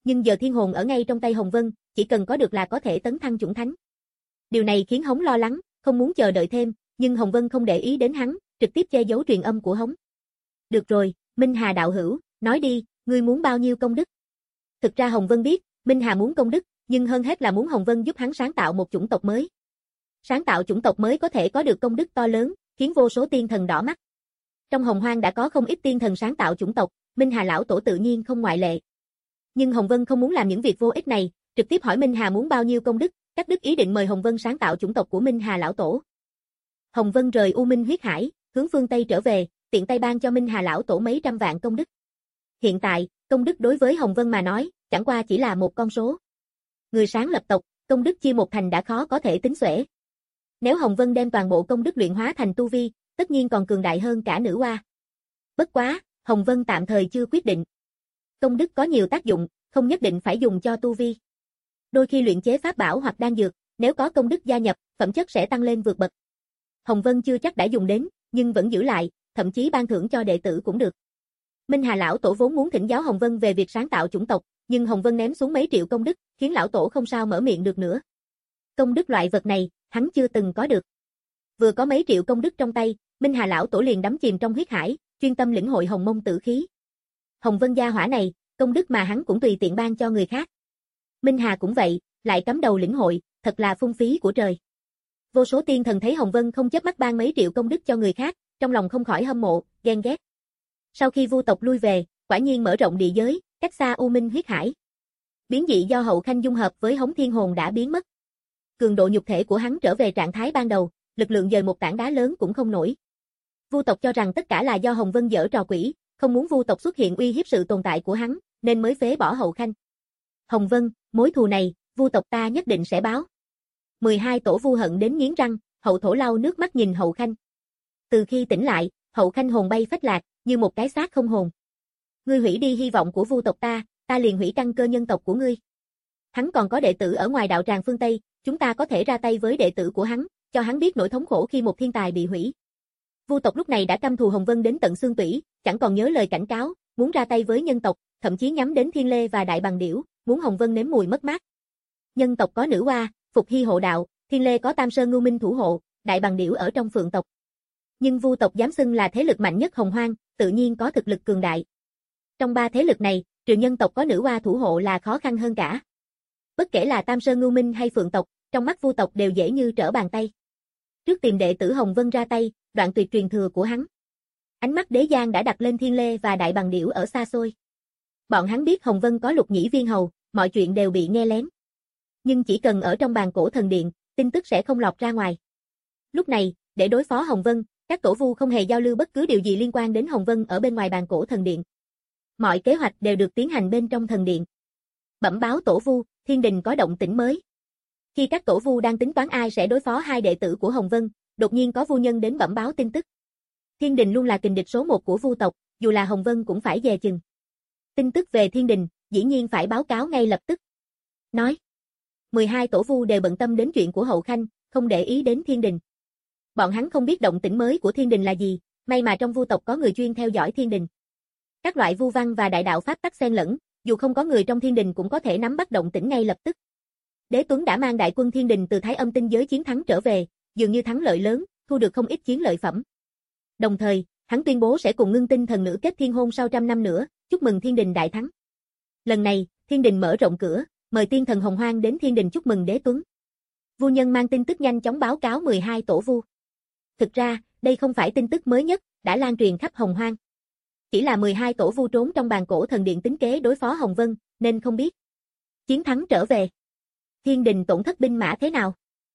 nhưng giờ thiên hồn ở ngay trong tay Hồng Vân, chỉ cần có được là có thể tấn thăng chủng thánh. Điều này khiến Hống lo lắng, không muốn chờ đợi thêm, nhưng Hồng Vân không để ý đến hắn, trực tiếp che giấu truyền âm của Hống. Được rồi, Minh Hà đạo hữu, nói đi, ngươi muốn bao nhiêu công đức? Thực ra Hồng Vân biết, Minh Hà muốn công đức, nhưng hơn hết là muốn Hồng Vân giúp hắn sáng tạo một chủng tộc mới. Sáng tạo chủng tộc mới có thể có được công đức to lớn, khiến vô số tiên thần đỏ mắt. Trong Hồng Hoang đã có không ít tiên thần sáng tạo chủng tộc, Minh Hà lão tổ tự nhiên không ngoại lệ. Nhưng Hồng Vân không muốn làm những việc vô ích này, trực tiếp hỏi Minh Hà muốn bao nhiêu công đức, Cát Đức ý định mời Hồng Vân sáng tạo chủng tộc của Minh Hà lão tổ. Hồng Vân rời U Minh huyết hải, hướng phương Tây trở về, tiện tay ban cho Minh Hà lão tổ mấy trăm vạn công đức. Hiện tại, công đức đối với Hồng Vân mà nói, chẳng qua chỉ là một con số. Người sáng lập tộc, công đức chia một thành đã khó có thể tính xuể. Nếu Hồng Vân đem toàn bộ công đức luyện hóa thành tu vi, tất nhiên còn cường đại hơn cả nữ hoa. Bất quá, Hồng Vân tạm thời chưa quyết định. Công đức có nhiều tác dụng, không nhất định phải dùng cho tu vi. Đôi khi luyện chế pháp bảo hoặc đan dược, nếu có công đức gia nhập, phẩm chất sẽ tăng lên vượt bậc. Hồng Vân chưa chắc đã dùng đến, nhưng vẫn giữ lại, thậm chí ban thưởng cho đệ tử cũng được. Minh Hà lão tổ vốn muốn thỉnh giáo Hồng Vân về việc sáng tạo chủng tộc, nhưng Hồng Vân ném xuống mấy triệu công đức, khiến lão tổ không sao mở miệng được nữa. Công đức loại vật này, hắn chưa từng có được. Vừa có mấy triệu công đức trong tay, Minh Hà lão tổ liền đắm chìm trong huyết hải, chuyên tâm lĩnh hội hồng mông tử khí. Hồng Vân gia hỏa này, công đức mà hắn cũng tùy tiện ban cho người khác. Minh Hà cũng vậy, lại cắm đầu lĩnh hội, thật là phung phí của trời. Vô số tiên thần thấy Hồng Vân không chớp mắt ban mấy triệu công đức cho người khác, trong lòng không khỏi hâm mộ, ghen ghét. Sau khi Vu tộc lui về, quả nhiên mở rộng địa giới, cách xa U Minh huyết hải. Biến dị do Hậu Khanh dung hợp với Hống Thiên Hồn đã biến mất. Cường độ nhục thể của hắn trở về trạng thái ban đầu, lực lượng dời một tảng đá lớn cũng không nổi. Vu tộc cho rằng tất cả là do Hồng Vân giở trò quỷ, không muốn Vu tộc xuất hiện uy hiếp sự tồn tại của hắn, nên mới phế bỏ Hậu Khanh. Hồng Vân, mối thù này, Vu tộc ta nhất định sẽ báo. mười hai tổ Vu hận đến nghiến răng, Hậu Thổ lau nước mắt nhìn Hậu Khanh. Từ khi tỉnh lại, Hậu Khanh hồn bay phách lạc, như một cái xác không hồn. Ngươi hủy đi hy vọng của Vu tộc ta, ta liền hủy căn cơ nhân tộc của ngươi. Hắn còn có đệ tử ở ngoài đạo tràng phương Tây, chúng ta có thể ra tay với đệ tử của hắn, cho hắn biết nỗi thống khổ khi một thiên tài bị hủy. Vu tộc lúc này đã căm thù Hồng Vân đến tận xương tủy, chẳng còn nhớ lời cảnh cáo, muốn ra tay với nhân tộc, thậm chí nhắm đến Thiên Lê và Đại Bằng Điểu, muốn Hồng Vân nếm mùi mất mát. Nhân tộc có nữ hoa, Phục Hy hộ đạo, Thiên Lê có Tam Sơn Ngưu Minh thủ hộ, Đại Bằng Điểu ở trong Phượng tộc. Nhưng Vu tộc dám xưng là thế lực mạnh nhất Hồng Hoang, tự nhiên có thực lực cường đại. Trong ba thế lực này, trừ nhân tộc có nữ hoa thủ hộ là khó khăn hơn cả. Bất kể là Tam Sơn Ngưu Minh hay Phượng tộc, trong mắt Vu tộc đều dễ như trở bàn tay. Trước tìm đệ tử Hồng Vân ra tay, đoạn tuyệt truyền thừa của hắn. Ánh mắt Đế Giang đã đặt lên Thiên Lê và Đại Bằng Điểu ở xa xôi. Bọn hắn biết Hồng Vân có Lục Nhĩ Viên Hầu, mọi chuyện đều bị nghe lén. Nhưng chỉ cần ở trong bàn cổ thần điện, tin tức sẽ không lọt ra ngoài. Lúc này, để đối phó Hồng Vân, các tổ Vu không hề giao lưu bất cứ điều gì liên quan đến Hồng Vân ở bên ngoài bàn cổ thần điện. Mọi kế hoạch đều được tiến hành bên trong thần điện. Bẩm báo tổ Vu, thiên đình có động tĩnh mới. Khi các tổ Vu đang tính toán ai sẽ đối phó hai đệ tử của Hồng Vân, đột nhiên có Vu nhân đến bẩm báo tin tức. Thiên đình luôn là kình địch số một của Vu tộc, dù là Hồng Vân cũng phải dè chừng. Tin tức về thiên đình, dĩ nhiên phải báo cáo ngay lập tức. Nói, mười hai tổ Vu đều bận tâm đến chuyện của Hậu Khanh, không để ý đến thiên đình. Bọn hắn không biết động tĩnh mới của thiên đình là gì, may mà trong Vu tộc có người chuyên theo dõi thiên đình. Các loại vu văn và đại đạo pháp tắc xen lẫn, dù không có người trong thiên đình cũng có thể nắm bắt động tĩnh ngay lập tức. Đế Tuấn đã mang đại quân thiên đình từ Thái Âm tinh giới chiến thắng trở về, dường như thắng lợi lớn, thu được không ít chiến lợi phẩm. Đồng thời, hắn tuyên bố sẽ cùng Ngưng Tinh thần nữ kết thiên hôn sau trăm năm nữa, chúc mừng thiên đình đại thắng. Lần này, thiên đình mở rộng cửa, mời tiên thần Hồng Hoang đến thiên đình chúc mừng Đế Tuấn. Vu nhân mang tin tức nhanh chóng báo cáo mười hai tổ Vu. Thực ra, đây không phải tin tức mới nhất, đã lan truyền khắp Hồng Hoang. Chỉ là mười hai tổ Vu trốn trong bàn cổ thần điện tính kế đối phó Hồng Vân, nên không biết. Chiến thắng trở về. Thiên đình tổn thất binh mã thế nào?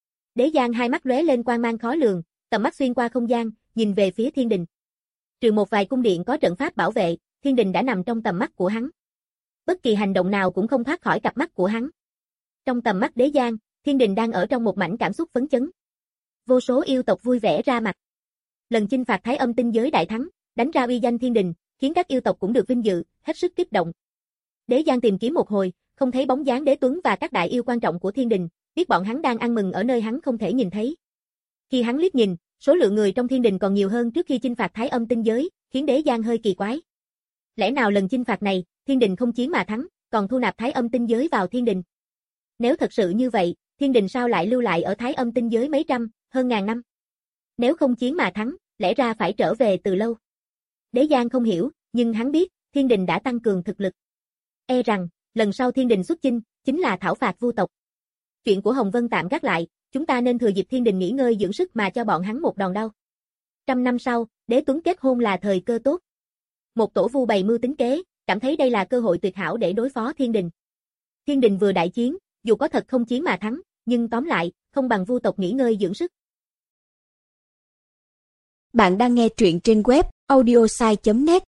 Đế Giang hai mắt lóe lên quang mang khó lường, tầm mắt xuyên qua không gian, nhìn về phía thiên đình. Trừ một vài cung điện có trận pháp bảo vệ, thiên đình đã nằm trong tầm mắt của hắn. Bất kỳ hành động nào cũng không thoát khỏi cặp mắt của hắn. Trong tầm mắt Đế Giang, thiên đình đang ở trong một mảnh cảm xúc phấn chấn. Vô số yêu tộc vui vẻ ra mặt. Lần chinh phạt Thái Âm tinh giới đại thắng, đánh ra uy danh thiên đình, khiến các yêu tộc cũng được vinh dự, hết sức kích động. Đế Giang tìm kiếm một hồi, không thấy bóng dáng Đế Tuấn và các đại yêu quan trọng của thiên đình, biết bọn hắn đang ăn mừng ở nơi hắn không thể nhìn thấy. Khi hắn liếc nhìn, số lượng người trong thiên đình còn nhiều hơn trước khi chinh phạt Thái Âm tinh giới, khiến Đế Giang hơi kỳ quái. Lẽ nào lần chinh phạt này, thiên đình không chiến mà thắng, còn thu nạp Thái Âm tinh giới vào thiên đình. Nếu thật sự như vậy, thiên đình sao lại lưu lại ở Thái Âm tinh giới mấy trăm, hơn ngàn năm? Nếu không chiến mà thắng, lẽ ra phải trở về từ lâu. Đế Giang không hiểu, nhưng hắn biết, thiên đình đã tăng cường thực lực. E rằng, lần sau thiên đình xuất chinh, chính là thảo phạt Vu tộc. Chuyện của Hồng Vân tạm gác lại, chúng ta nên thừa dịp thiên đình nghỉ ngơi dưỡng sức mà cho bọn hắn một đòn đau. Trăm năm sau, Đế Tuấn kết hôn là thời cơ tốt. Một tổ vu bày mưu tính kế, cảm thấy đây là cơ hội tuyệt hảo để đối phó thiên đình. Thiên đình vừa đại chiến, dù có thật không chiến mà thắng, nhưng tóm lại, không bằng Vu tộc nghỉ ngơi dưỡng sức. Bạn đang nghe truyện trên web audiosai chấm net.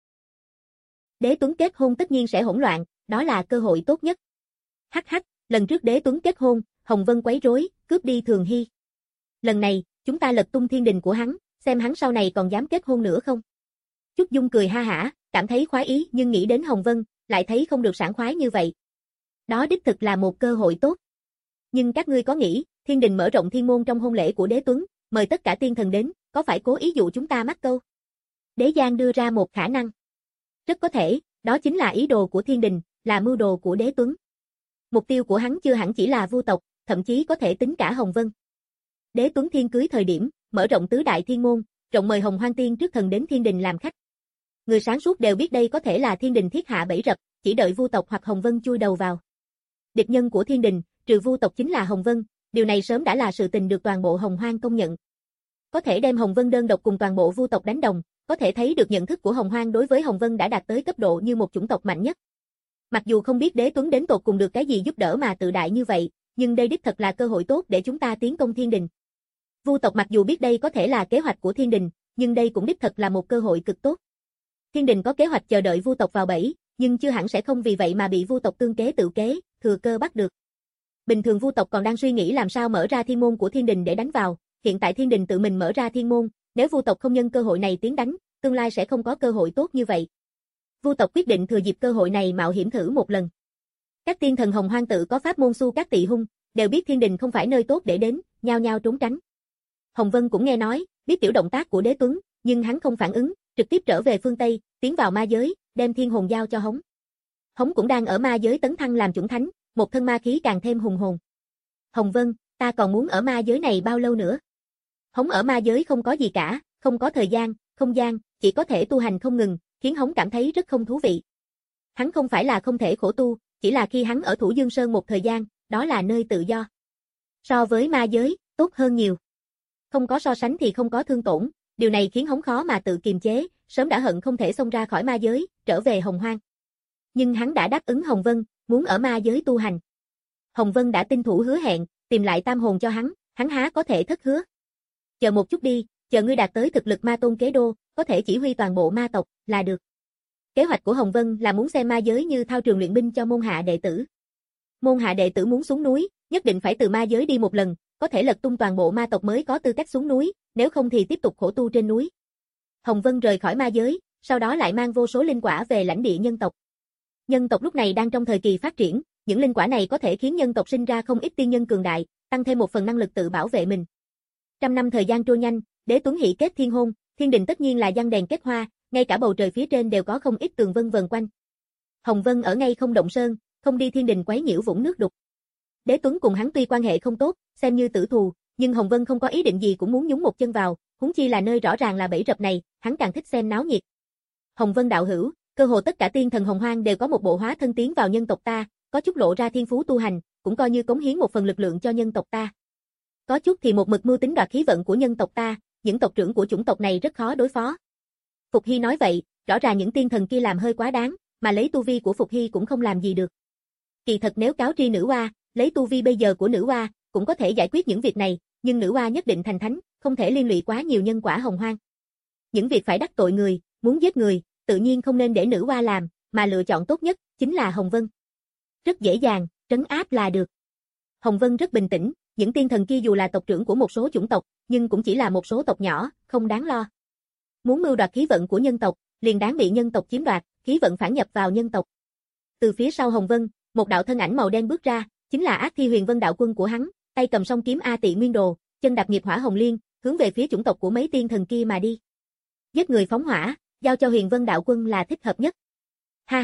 Đế Tuấn kết hôn tất nhiên sẽ hỗn loạn, đó là cơ hội tốt nhất. Hắc hắc, lần trước Đế Tuấn kết hôn, Hồng Vân quấy rối, cướp đi Thường Hy. Lần này, chúng ta lật tung thiên đình của hắn, xem hắn sau này còn dám kết hôn nữa không. Trúc Dung cười ha hả, cảm thấy khoái ý nhưng nghĩ đến Hồng Vân, lại thấy không được sảng khoái như vậy. Đó đích thực là một cơ hội tốt. Nhưng các ngươi có nghĩ, thiên đình mở rộng thiên môn trong hôn lễ của Đế Tuấn, mời tất cả tiên thần đến, có phải cố ý dụ chúng ta mắc câu? Đế Giang đưa ra một khả năng. Rất có thể, đó chính là ý đồ của thiên đình, là mưu đồ của Đế Tuấn. Mục tiêu của hắn chưa hẳn chỉ là Vu tộc, thậm chí có thể tính cả Hồng Vân. Đế Tuấn thiên cưới thời điểm, mở rộng tứ đại thiên môn, rộng mời Hồng Hoang Tiên trước thần đến thiên đình làm khách. Người sáng suốt đều biết đây có thể là thiên đình thiết hạ bẫy rập, chỉ đợi Vu tộc hoặc Hồng Vân chui đầu vào. Địch nhân của thiên đình, trừ Vu tộc chính là Hồng Vân, điều này sớm đã là sự tình được toàn bộ Hồng Hoang công nhận. Có thể đem Hồng Vân đơn độc cùng toàn bộ Vu tộc đánh đồng, có thể thấy được nhận thức của Hồng Hoang đối với Hồng Vân đã đạt tới cấp độ như một chủng tộc mạnh nhất. Mặc dù không biết Đế Tuấn đến tột cùng được cái gì giúp đỡ mà tự đại như vậy, nhưng đây đích thật là cơ hội tốt để chúng ta tiến công thiên đình. Vu tộc mặc dù biết đây có thể là kế hoạch của thiên đình, nhưng đây cũng đích thật là một cơ hội cực tốt. Thiên đình có kế hoạch chờ đợi Vu tộc vào bẫy, nhưng chưa hẳn sẽ không vì vậy mà bị Vu tộc tương kế tự kế, thừa cơ bắt được. Bình thường Vu tộc còn đang suy nghĩ làm sao mở ra thiên môn của thiên đình để đánh vào, hiện tại thiên đình tự mình mở ra thiên môn, nếu Vu tộc không nhân cơ hội này tiến đánh, tương lai sẽ không có cơ hội tốt như vậy. Vu tộc quyết định thừa dịp cơ hội này mạo hiểm thử một lần. Các tiên thần Hồng Hoang tự có pháp môn su các tỵ hung, đều biết thiên đình không phải nơi tốt để đến, nhao nhao trốn tránh. Hồng Vân cũng nghe nói, biết tiểu động tác của Đế Tuấn, nhưng hắn không phản ứng, trực tiếp trở về phương Tây, tiến vào ma giới, đem thiên hồn giao cho Hống. Hống cũng đang ở ma giới tấn thăng làm chủng thánh, một thân ma khí càng thêm hùng hồn. Hồng Vân, ta còn muốn ở ma giới này bao lâu nữa? Hống ở ma giới không có gì cả, không có thời gian, không gian, chỉ có thể tu hành không ngừng, khiến Hống cảm thấy rất không thú vị. Hắn không phải là không thể khổ tu, chỉ là khi hắn ở Thủ Dương Sơn một thời gian, đó là nơi tự do. So với ma giới, tốt hơn nhiều. Không có so sánh thì không có thương tổn, điều này khiến Hống khó mà tự kiềm chế, sớm đã hận không thể xông ra khỏi ma giới, trở về Hồng Hoang. Nhưng hắn đã đáp ứng Hồng Vân, muốn ở ma giới tu hành. Hồng Vân đã tinh thủ hứa hẹn, tìm lại tam hồn cho hắn, hắn há có thể thất hứa. Chờ một chút đi, chờ ngươi đạt tới thực lực ma tôn kế đô, có thể chỉ huy toàn bộ ma tộc, là được. Kế hoạch của Hồng Vân là muốn xem ma giới như thao trường luyện binh cho môn hạ đệ tử. Môn hạ đệ tử muốn xuống núi, nhất định phải từ ma giới đi một lần, có thể lật tung toàn bộ ma tộc mới có tư cách xuống núi, nếu không thì tiếp tục khổ tu trên núi. Hồng Vân rời khỏi ma giới, sau đó lại mang vô số linh quả về lãnh địa nhân tộc. Nhân tộc lúc này đang trong thời kỳ phát triển, những linh quả này có thể khiến nhân tộc sinh ra không ít tiên nhân cường đại, tăng thêm một phần năng lực tự bảo vệ mình. Trăm năm thời gian trôi nhanh, Đế Tuấn hỷ kết thiên hôn, thiên đình tất nhiên là giăng đèn kết hoa, ngay cả bầu trời phía trên đều có không ít tường vân vần quanh. Hồng Vân ở ngay không động sơn, không đi thiên đình quấy nhiễu vũng nước đục. Đế Tuấn cùng hắn tuy quan hệ không tốt, xem như tử thù, nhưng Hồng Vân không có ý định gì cũng muốn nhúng một chân vào, huống chi là nơi rõ ràng là bẫy rập này, hắn càng thích xem náo nhiệt. Hồng Vân đạo hữu, cơ hồ tất cả tiên thần Hồng Hoang đều có một bộ hóa thân tiến vào nhân tộc ta, có chút lộ ra thiên phú tu hành, cũng coi như cống hiến một phần lực lượng cho nhân tộc ta. Có chút thì một mực mưu tính đoạt khí vận của nhân tộc ta, những tộc trưởng của chủng tộc này rất khó đối phó. Phục Hy nói vậy, rõ ràng những tiên thần kia làm hơi quá đáng, mà lấy tu vi của Phục Hy cũng không làm gì được. Kỳ thật nếu cáo tri nữ oa, lấy tu vi bây giờ của nữ oa, cũng có thể giải quyết những việc này, nhưng nữ oa nhất định thành thánh, không thể liên lụy quá nhiều nhân quả Hồng Hoang. Những việc phải đắc tội người, muốn giết người, tự nhiên không nên để nữ oa làm, mà lựa chọn tốt nhất chính là Hồng Vân. Rất dễ dàng, trấn áp là được. Hồng Vân rất bình tĩnh, những tiên thần kia dù là tộc trưởng của một số chủng tộc, nhưng cũng chỉ là một số tộc nhỏ, không đáng lo. Muốn mưu đoạt khí vận của nhân tộc, liền đáng bị nhân tộc chiếm đoạt, khí vận phản nhập vào nhân tộc. Từ phía sau Hồng Vân, một đạo thân ảnh màu đen bước ra, chính là Ác Thi Huyền Vân đạo quân của hắn, tay cầm song kiếm A Tị Nguyên Đồ, chân đạp nghiệp hỏa hồng liên, hướng về phía chủng tộc của mấy tiên thần kia mà đi. Giết người phóng hỏa, giao cho Huyền Vân đạo quân là thích hợp nhất. Ha ha,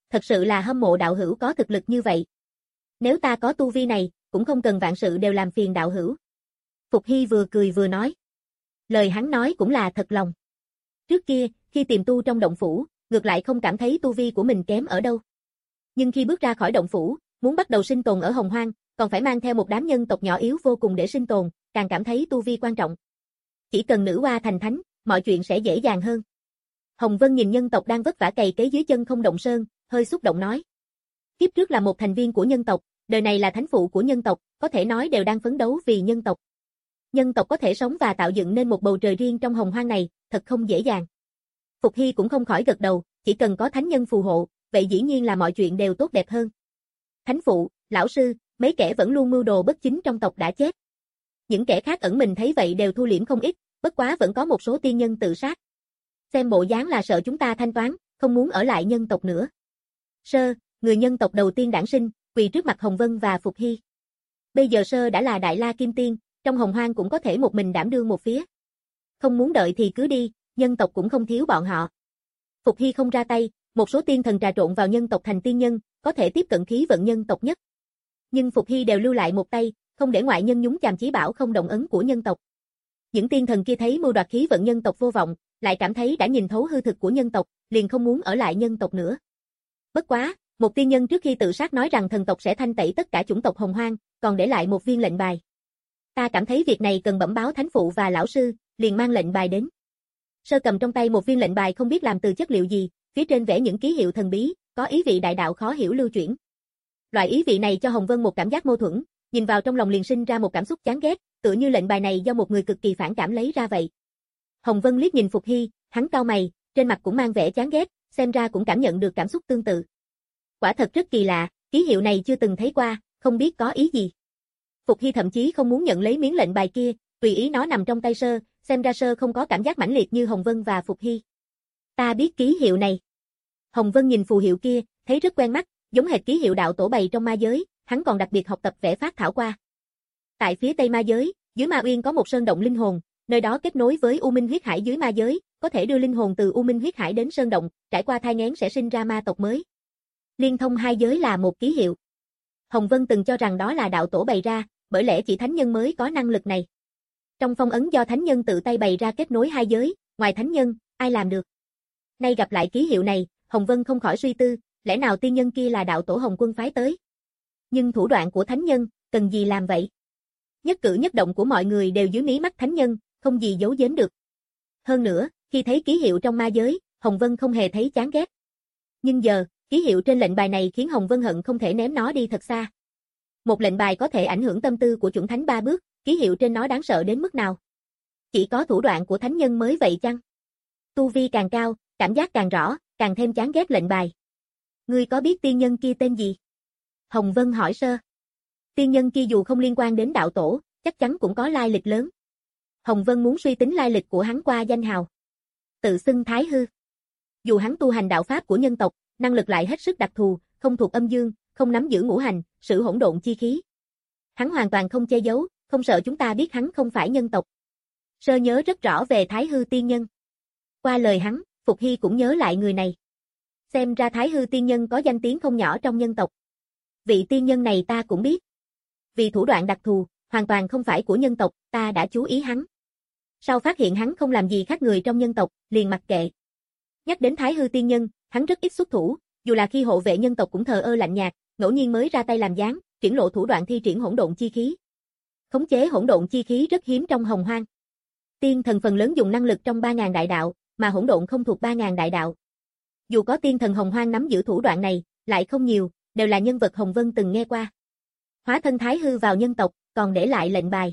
thật sự là hâm mộ đạo hữu có thực lực như vậy. Nếu ta có tu vi này, cũng không cần vạn sự đều làm phiền đạo hữu. Phục Hy vừa cười vừa nói. Lời hắn nói cũng là thật lòng. Trước kia, khi tìm tu trong động phủ, ngược lại không cảm thấy tu vi của mình kém ở đâu. Nhưng khi bước ra khỏi động phủ, muốn bắt đầu sinh tồn ở Hồng Hoang, còn phải mang theo một đám nhân tộc nhỏ yếu vô cùng để sinh tồn, càng cảm thấy tu vi quan trọng. Chỉ cần nữ hoa thành thánh, mọi chuyện sẽ dễ dàng hơn. Hồng Vân nhìn nhân tộc đang vất vả cày cấy dưới chân Không Động Sơn, hơi xúc động nói. Kiếp trước là một thành viên của nhân tộc, đời này là thánh phụ của nhân tộc, có thể nói đều đang phấn đấu vì nhân tộc. Nhân tộc có thể sống và tạo dựng nên một bầu trời riêng trong Hồng Hoang này, thật không dễ dàng. Phục Hy cũng không khỏi gật đầu, chỉ cần có thánh nhân phù hộ, vậy dĩ nhiên là mọi chuyện đều tốt đẹp hơn. Thánh phụ, lão sư, mấy kẻ vẫn luôn mưu đồ bất chính trong tộc đã chết. Những kẻ khác ẩn mình thấy vậy đều thu liễm không ít, bất quá vẫn có một số tiên nhân tự sát. Xem bộ dáng là sợ chúng ta thanh toán, không muốn ở lại nhân tộc nữa. Sơ, người nhân tộc đầu tiên đản sinh, quỳ trước mặt Hồng Vân và Phục Hy. Bây giờ Sơ đã là Đại La Kim Tiên, trong Hồng Hoang cũng có thể một mình đảm đương một phía. Không muốn đợi thì cứ đi, nhân tộc cũng không thiếu bọn họ. Phục Hy không ra tay, một số tiên thần trà trộn vào nhân tộc thành tiên nhân, có thể tiếp cận khí vận nhân tộc nhất. Nhưng Phục Hy đều lưu lại một tay, không để ngoại nhân nhúng chàm chí bảo không động ấn của nhân tộc. Những tiên thần kia thấy mưu đoạt khí vận nhân tộc vô vọng, lại cảm thấy đã nhìn thấu hư thực của nhân tộc, liền không muốn ở lại nhân tộc nữa. Bất quá, một tiên nhân trước khi tự sát nói rằng thần tộc sẽ thanh tẩy tất cả chủng tộc Hồng Hoang, còn để lại một viên lệnh bài. Ta cảm thấy việc này cần bẩm báo thánh phụ và lão sư, liền mang lệnh bài đến. Sơ cầm trong tay một viên lệnh bài không biết làm từ chất liệu gì, phía trên vẽ những ký hiệu thần bí, có ý vị đại đạo khó hiểu lưu chuyển. Loại ý vị này cho Hồng Vân một cảm giác mâu thuẫn, nhìn vào trong lòng liền sinh ra một cảm xúc chán ghét, tựa như lệnh bài này do một người cực kỳ phản cảm lấy ra vậy. Hồng Vân liếc nhìn Phục Hy, hắn cau mày, trên mặt cũng mang vẻ chán ghét, xem ra cũng cảm nhận được cảm xúc tương tự. Quả thật rất kỳ lạ, ký hiệu này chưa từng thấy qua, không biết có ý gì. Phục Hy thậm chí không muốn nhận lấy miếng lệnh bài kia, tùy ý nó nằm trong tay Sơ, xem ra Sơ không có cảm giác mãnh liệt như Hồng Vân và Phục Hy. Ta biết ký hiệu này. Hồng Vân nhìn phù hiệu kia, thấy rất quen mắt, giống hệt ký hiệu đạo tổ bày trong ma giới, hắn còn đặc biệt học tập vẽ phác thảo qua. Tại phía tây ma giới, dưới Ma Uyên có một sơn động linh hồn, nơi đó kết nối với U Minh huyết hải dưới ma giới, có thể đưa linh hồn từ U Minh huyết hải đến sơn động, trải qua thai nghén sẽ sinh ra ma tộc mới. Liên thông hai giới là một ký hiệu. Hồng Vân từng cho rằng đó là đạo tổ bày ra, bởi lẽ chỉ thánh nhân mới có năng lực này. Trong phong ấn do thánh nhân tự tay bày ra kết nối hai giới, ngoài thánh nhân, ai làm được? Nay gặp lại ký hiệu này, Hồng Vân không khỏi suy tư, lẽ nào tiên nhân kia là đạo tổ Hồng Quân phái tới? Nhưng thủ đoạn của thánh nhân, cần gì làm vậy? Nhất cử nhất động của mọi người đều dưới mí mắt thánh nhân, không gì giấu giếm được. Hơn nữa, khi thấy ký hiệu trong ma giới, Hồng Vân không hề thấy chán ghét. Nhưng giờ, ký hiệu trên lệnh bài này khiến Hồng Vân hận không thể ném nó đi thật xa. Một lệnh bài có thể ảnh hưởng tâm tư của chuẩn thánh ba bước, ký hiệu trên nó đáng sợ đến mức nào? Chỉ có thủ đoạn của thánh nhân mới vậy chăng? Tu vi càng cao, cảm giác càng rõ, càng thêm chán ghét lệnh bài. Ngươi có biết tiên nhân kia tên gì? Hồng Vân hỏi Sơ. Tiên nhân kia dù không liên quan đến đạo tổ, chắc chắn cũng có lai lịch lớn. Hồng Vân muốn suy tính lai lịch của hắn qua danh hào. Tự xưng Thái Hư. Dù hắn tu hành đạo pháp của nhân tộc, năng lực lại hết sức đặc thù, không thuộc âm dương, không nắm giữ ngũ hành, sử hỗn độn chi khí. Hắn hoàn toàn không che giấu, không sợ chúng ta biết hắn không phải nhân tộc. Sơ nhớ rất rõ về Thái Hư tiên nhân. Qua lời hắn, Phục Hy cũng nhớ lại người này. Xem ra Thái Hư tiên nhân có danh tiếng không nhỏ trong nhân tộc. Vị tiên nhân này ta cũng biết. Vì thủ đoạn đặc thù, hoàn toàn không phải của nhân tộc, ta đã chú ý hắn. Sau phát hiện hắn không làm gì khác người trong nhân tộc, liền mặc kệ. Nhắc đến Thái Hư tiên nhân, hắn rất ít xuất thủ, dù là khi hộ vệ nhân tộc cũng thờ ơ lạnh nhạt, ngẫu nhiên mới ra tay làm gián, triển lộ thủ đoạn thi triển hỗn độn chi khí. Khống chế hỗn độn chi khí rất hiếm trong Hồng Hoang. Tiên thần phần lớn dùng năng lực trong ba ngàn đại đạo, mà hỗn độn không thuộc ba ngàn đại đạo. Dù có tiên thần Hồng Hoang nắm giữ thủ đoạn này, lại không nhiều, đều là nhân vật Hồng Vân từng nghe qua. Hóa thân Thái Hư vào nhân tộc, còn để lại lệnh bài.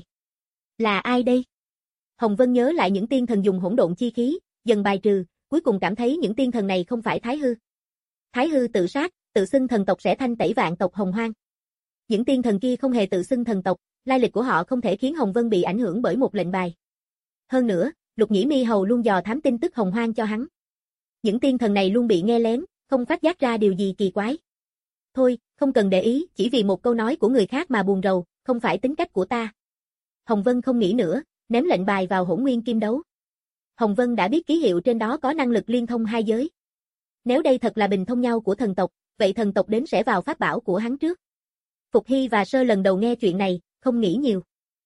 Là ai đây? Hồng Vân nhớ lại những tiên thần dùng hỗn độn chi khí, dần bài trừ, cuối cùng cảm thấy những tiên thần này không phải Thái Hư. Thái Hư tự sát, tự xưng thần tộc sẽ thanh tẩy vạn tộc Hồng Hoang. Những tiên thần kia không hề tự xưng thần tộc, lai lịch của họ không thể khiến Hồng Vân bị ảnh hưởng bởi một lệnh bài. Hơn nữa, Lục Nhĩ Mi Hầu luôn dò thám tin tức Hồng Hoang cho hắn. Những tiên thần này luôn bị nghe lén, không phát giác ra điều gì kỳ quái. Thôi, không cần để ý, chỉ vì một câu nói của người khác mà buồn rầu, không phải tính cách của ta. Hồng Vân không nghĩ nữa, ném lệnh bài vào Hỗn Nguyên Kim Đấu. Hồng Vân đã biết ký hiệu trên đó có năng lực liên thông hai giới. Nếu đây thật là bình thông nhau của thần tộc, vậy thần tộc đến sẽ vào pháp bảo của hắn trước. Phục Hy và Sơ lần đầu nghe chuyện này, không nghĩ nhiều.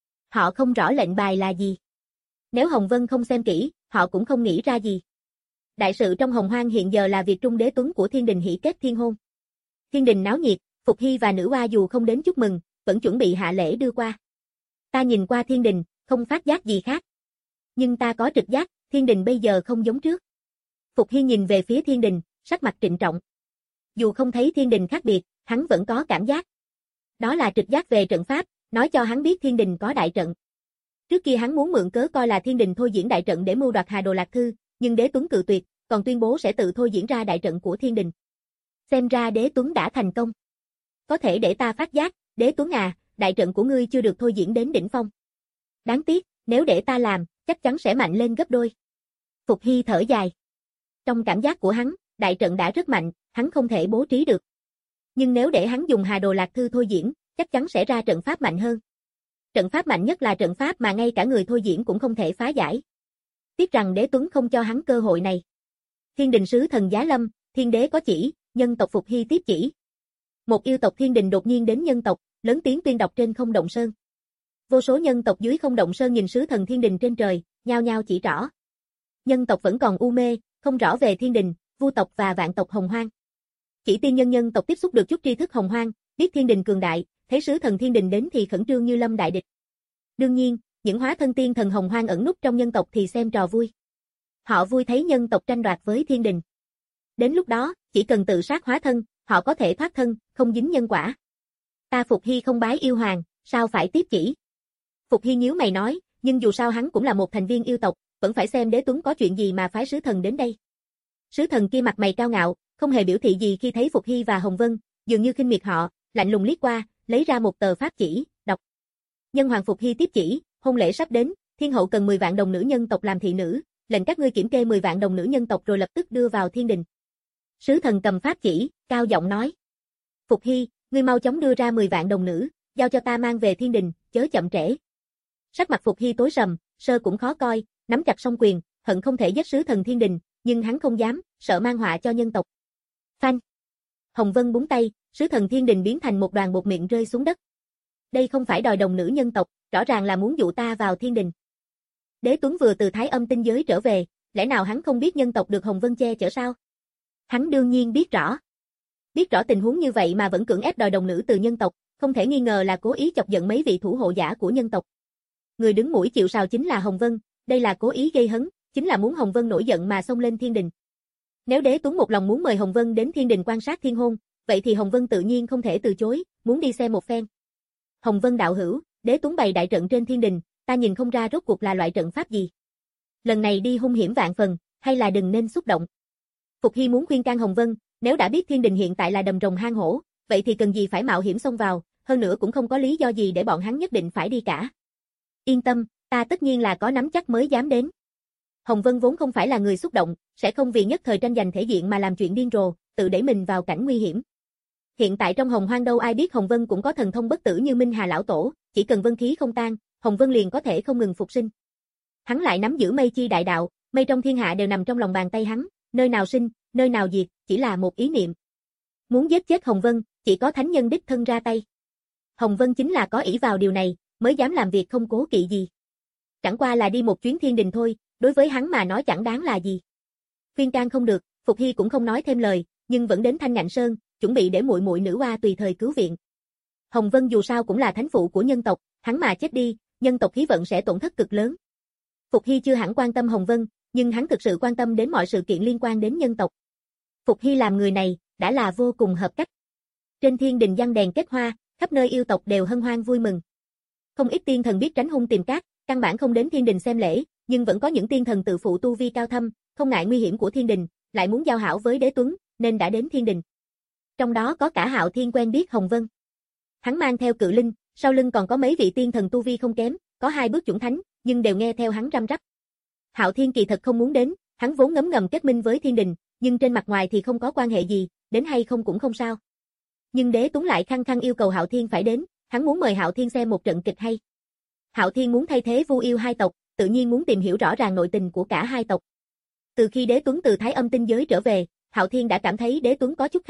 Họ không rõ lệnh bài là gì. Nếu Hồng Vân không xem kỹ, họ cũng không nghĩ ra gì. Đại sự trong Hồng Hoang hiện giờ là việc Trung Đế Tuấn của Thiên Đình hỷ kết thiên hôn. Thiên Đình náo nhiệt, Phục Hy và nữ oa dù không đến chúc mừng, vẫn chuẩn bị hạ lễ đưa qua. Ta nhìn qua Thiên Đình, không phát giác gì khác. Nhưng ta có trực giác, Thiên Đình bây giờ không giống trước. Phục Hy nhìn về phía Thiên Đình, sắc mặt trịnh trọng. Dù không thấy Thiên Đình khác biệt, hắn vẫn có cảm giác. Đó là trực giác về trận pháp, nói cho hắn biết Thiên Đình có đại trận. Trước kia hắn muốn mượn cớ coi là Thiên Đình thôi diễn đại trận để mưu đoạt Hà Đồ Lạc Thư, nhưng Đế Tuấn cự tuyệt, còn tuyên bố sẽ tự thôi diễn ra đại trận của Thiên Đình. Xem ra Đế Tuấn đã thành công. Có thể để ta phát giác, Đế Tuấn à, đại trận của ngươi chưa được thôi diễn đến đỉnh phong. Đáng tiếc, nếu để ta làm, chắc chắn sẽ mạnh lên gấp đôi. Phục Hy thở dài. Trong cảm giác của hắn, đại trận đã rất mạnh, hắn không thể bố trí được. Nhưng nếu để hắn dùng Hà Đồ Lạc Thư thôi diễn, chắc chắn sẽ ra trận pháp mạnh hơn. Trận pháp mạnh nhất là trận pháp mà ngay cả người thôi diễn cũng không thể phá giải. Tiếc rằng Đế Tuấn không cho hắn cơ hội này. Thiên Đình sứ thần giá lâm, Thiên Đế có chỉ, nhân tộc Phục Hy tiếp chỉ. Một yêu tộc Thiên Đình đột nhiên đến nhân tộc, lớn tiếng tuyên đọc trên Không Động Sơn. Vô số nhân tộc dưới Không Động Sơn nhìn sứ thần Thiên Đình trên trời, nhao nhao chỉ trỏ. Nhân tộc vẫn còn u mê, không rõ về Thiên Đình, Vu tộc và Vạn tộc Hồng Hoang. Chỉ tiên nhân nhân tộc tiếp xúc được chút tri thức Hồng Hoang, biết Thiên Đình cường đại, thấy sứ thần Thiên Đình đến thì khẩn trương như lâm đại địch. Đương nhiên, những hóa thân tiên thần Hồng Hoang ẩn núp trong nhân tộc thì xem trò vui. Họ vui thấy nhân tộc tranh đoạt với Thiên Đình. Đến lúc đó, chỉ cần tự sát hóa thân, họ có thể thoát thân, không dính nhân quả. Ta Phục Hy không bái yêu hoàng, sao phải tiếp chỉ? Phục Hy nhíu mày nói, nhưng dù sao hắn cũng là một thành viên yêu tộc, vẫn phải xem Đế Tuấn có chuyện gì mà phái sứ thần đến đây. Sứ thần kia mặt mày cao ngạo, không hề biểu thị gì khi thấy Phục Hy và Hồng Vân, dường như khinh miệt họ, lạnh lùng liếc qua, lấy ra một tờ pháp chỉ, đọc. Nhân hoàng Phục Hy tiếp chỉ, hôn lễ sắp đến, thiên hậu cần mười vạn đồng nữ nhân tộc làm thị nữ, lệnh các ngươi kiểm kê mười vạn đồng nữ nhân tộc rồi lập tức đưa vào Thiên Đình. Sứ thần cầm pháp chỉ, cao giọng nói. Phục Hy, ngươi mau chóng đưa ra mười vạn đồng nữ, giao cho ta mang về Thiên Đình, chớ chậm trễ. Sắc mặt Phục Hy tối sầm, Sơ cũng khó coi, nắm chặt song quyền, hận không thể giết sứ thần Thiên Đình, nhưng hắn không dám, sợ mang họa cho nhân tộc. Phanh. Hồng Vân búng tay, sứ thần Thiên Đình biến thành một đoàn bột miệng rơi xuống đất. Đây không phải đòi đồng nữ nhân tộc, rõ ràng là muốn dụ ta vào Thiên Đình. Đế Tuấn vừa từ Thái Âm tinh giới trở về, lẽ nào hắn không biết nhân tộc được Hồng Vân che chở sao? Hắn đương nhiên biết rõ. Biết rõ tình huống như vậy mà vẫn cưỡng ép đòi đồng nữ từ nhân tộc, không thể nghi ngờ là cố ý chọc giận mấy vị thủ hộ giả của nhân tộc. Người đứng mũi chịu sào chính là Hồng Vân, đây là cố ý gây hấn, chính là muốn Hồng Vân nổi giận mà xông lên Thiên Đình. Nếu Đế Tuấn một lòng muốn mời Hồng Vân đến Thiên Đình quan sát thiên hôn, vậy thì Hồng Vân tự nhiên không thể từ chối, muốn đi xem một phen. Hồng Vân đạo hữu, Đế Tuấn bày đại trận trên Thiên Đình, ta nhìn không ra rốt cuộc là loại trận pháp gì. Lần này đi hung hiểm vạn phần, hay là đừng nên xúc động. Phục Hy muốn khuyên can Hồng Vân, nếu đã biết Thiên Đình hiện tại là đầm rồng hang hổ, vậy thì cần gì phải mạo hiểm xông vào, hơn nữa cũng không có lý do gì để bọn hắn nhất định phải đi cả. Yên tâm, ta tất nhiên là có nắm chắc mới dám đến. Hồng Vân vốn không phải là người xúc động, sẽ không vì nhất thời tranh giành thể diện mà làm chuyện điên rồ, tự đẩy mình vào cảnh nguy hiểm. Hiện tại trong Hồng Hoang đâu ai biết Hồng Vân cũng có thần thông bất tử như Minh Hà lão tổ, chỉ cần vân khí không tan, Hồng Vân liền có thể không ngừng phục sinh. Hắn lại nắm giữ mây chi đại đạo, mây trong thiên hạ đều nằm trong lòng bàn tay hắn, nơi nào sinh, nơi nào diệt, chỉ là một ý niệm. Muốn giết chết Hồng Vân, chỉ có thánh nhân đích thân ra tay. Hồng Vân chính là có ỷ vào điều này, mới dám làm việc không cố kỵ gì. Chẳng qua là đi một chuyến Thiên Đình thôi, đối với hắn mà nói chẳng đáng là gì. Khuyên can không được, Phục Hy cũng không nói thêm lời, nhưng vẫn đến Thanh Ngạnh Sơn, chuẩn bị để muội muội nữ oa tùy thời cứu viện. Hồng Vân dù sao cũng là thánh phụ của nhân tộc, hắn mà chết đi, nhân tộc khí vận sẽ tổn thất cực lớn. Phục Hy chưa hẳn quan tâm Hồng Vân, nhưng hắn thực sự quan tâm đến mọi sự kiện liên quan đến nhân tộc. Phục Hy làm người này, đã là vô cùng hợp cách. Trên Thiên Đình giăng đèn kết hoa, khắp nơi yêu tộc đều hân hoan vui mừng. Không ít tiên thần biết tránh hung tìm cát, căn bản không đến Thiên Đình xem lễ, nhưng vẫn có những tiên thần tự phụ tu vi cao thâm, không ngại nguy hiểm của Thiên Đình, lại muốn giao hảo với Đế Tuấn, nên đã đến Thiên Đình. Trong đó có cả Hạo Thiên quen biết Hồng Vân. Hắn mang theo Cự Linh, sau lưng còn có mấy vị tiên thần tu vi không kém, có hai bước chuẩn thánh, nhưng đều nghe theo hắn răm rắp. Hạo Thiên kỳ thật không muốn đến, hắn vốn ngấm ngầm kết minh với Thiên Đình, nhưng trên mặt ngoài thì không có quan hệ gì, đến hay không cũng không sao. Nhưng Đế Tuấn lại khăng khăng yêu cầu Hạo Thiên phải đến, hắn muốn mời Hạo Thiên xem một trận kịch hay. Hạo Thiên muốn thay thế Vu Yêu hai tộc, tự nhiên muốn tìm hiểu rõ ràng nội tình của cả hai tộc. Từ khi Đế Tuấn từ Thái Âm tinh giới trở về, Hạo Thiên đã cảm thấy Đế Tuấn có chút khác biệt,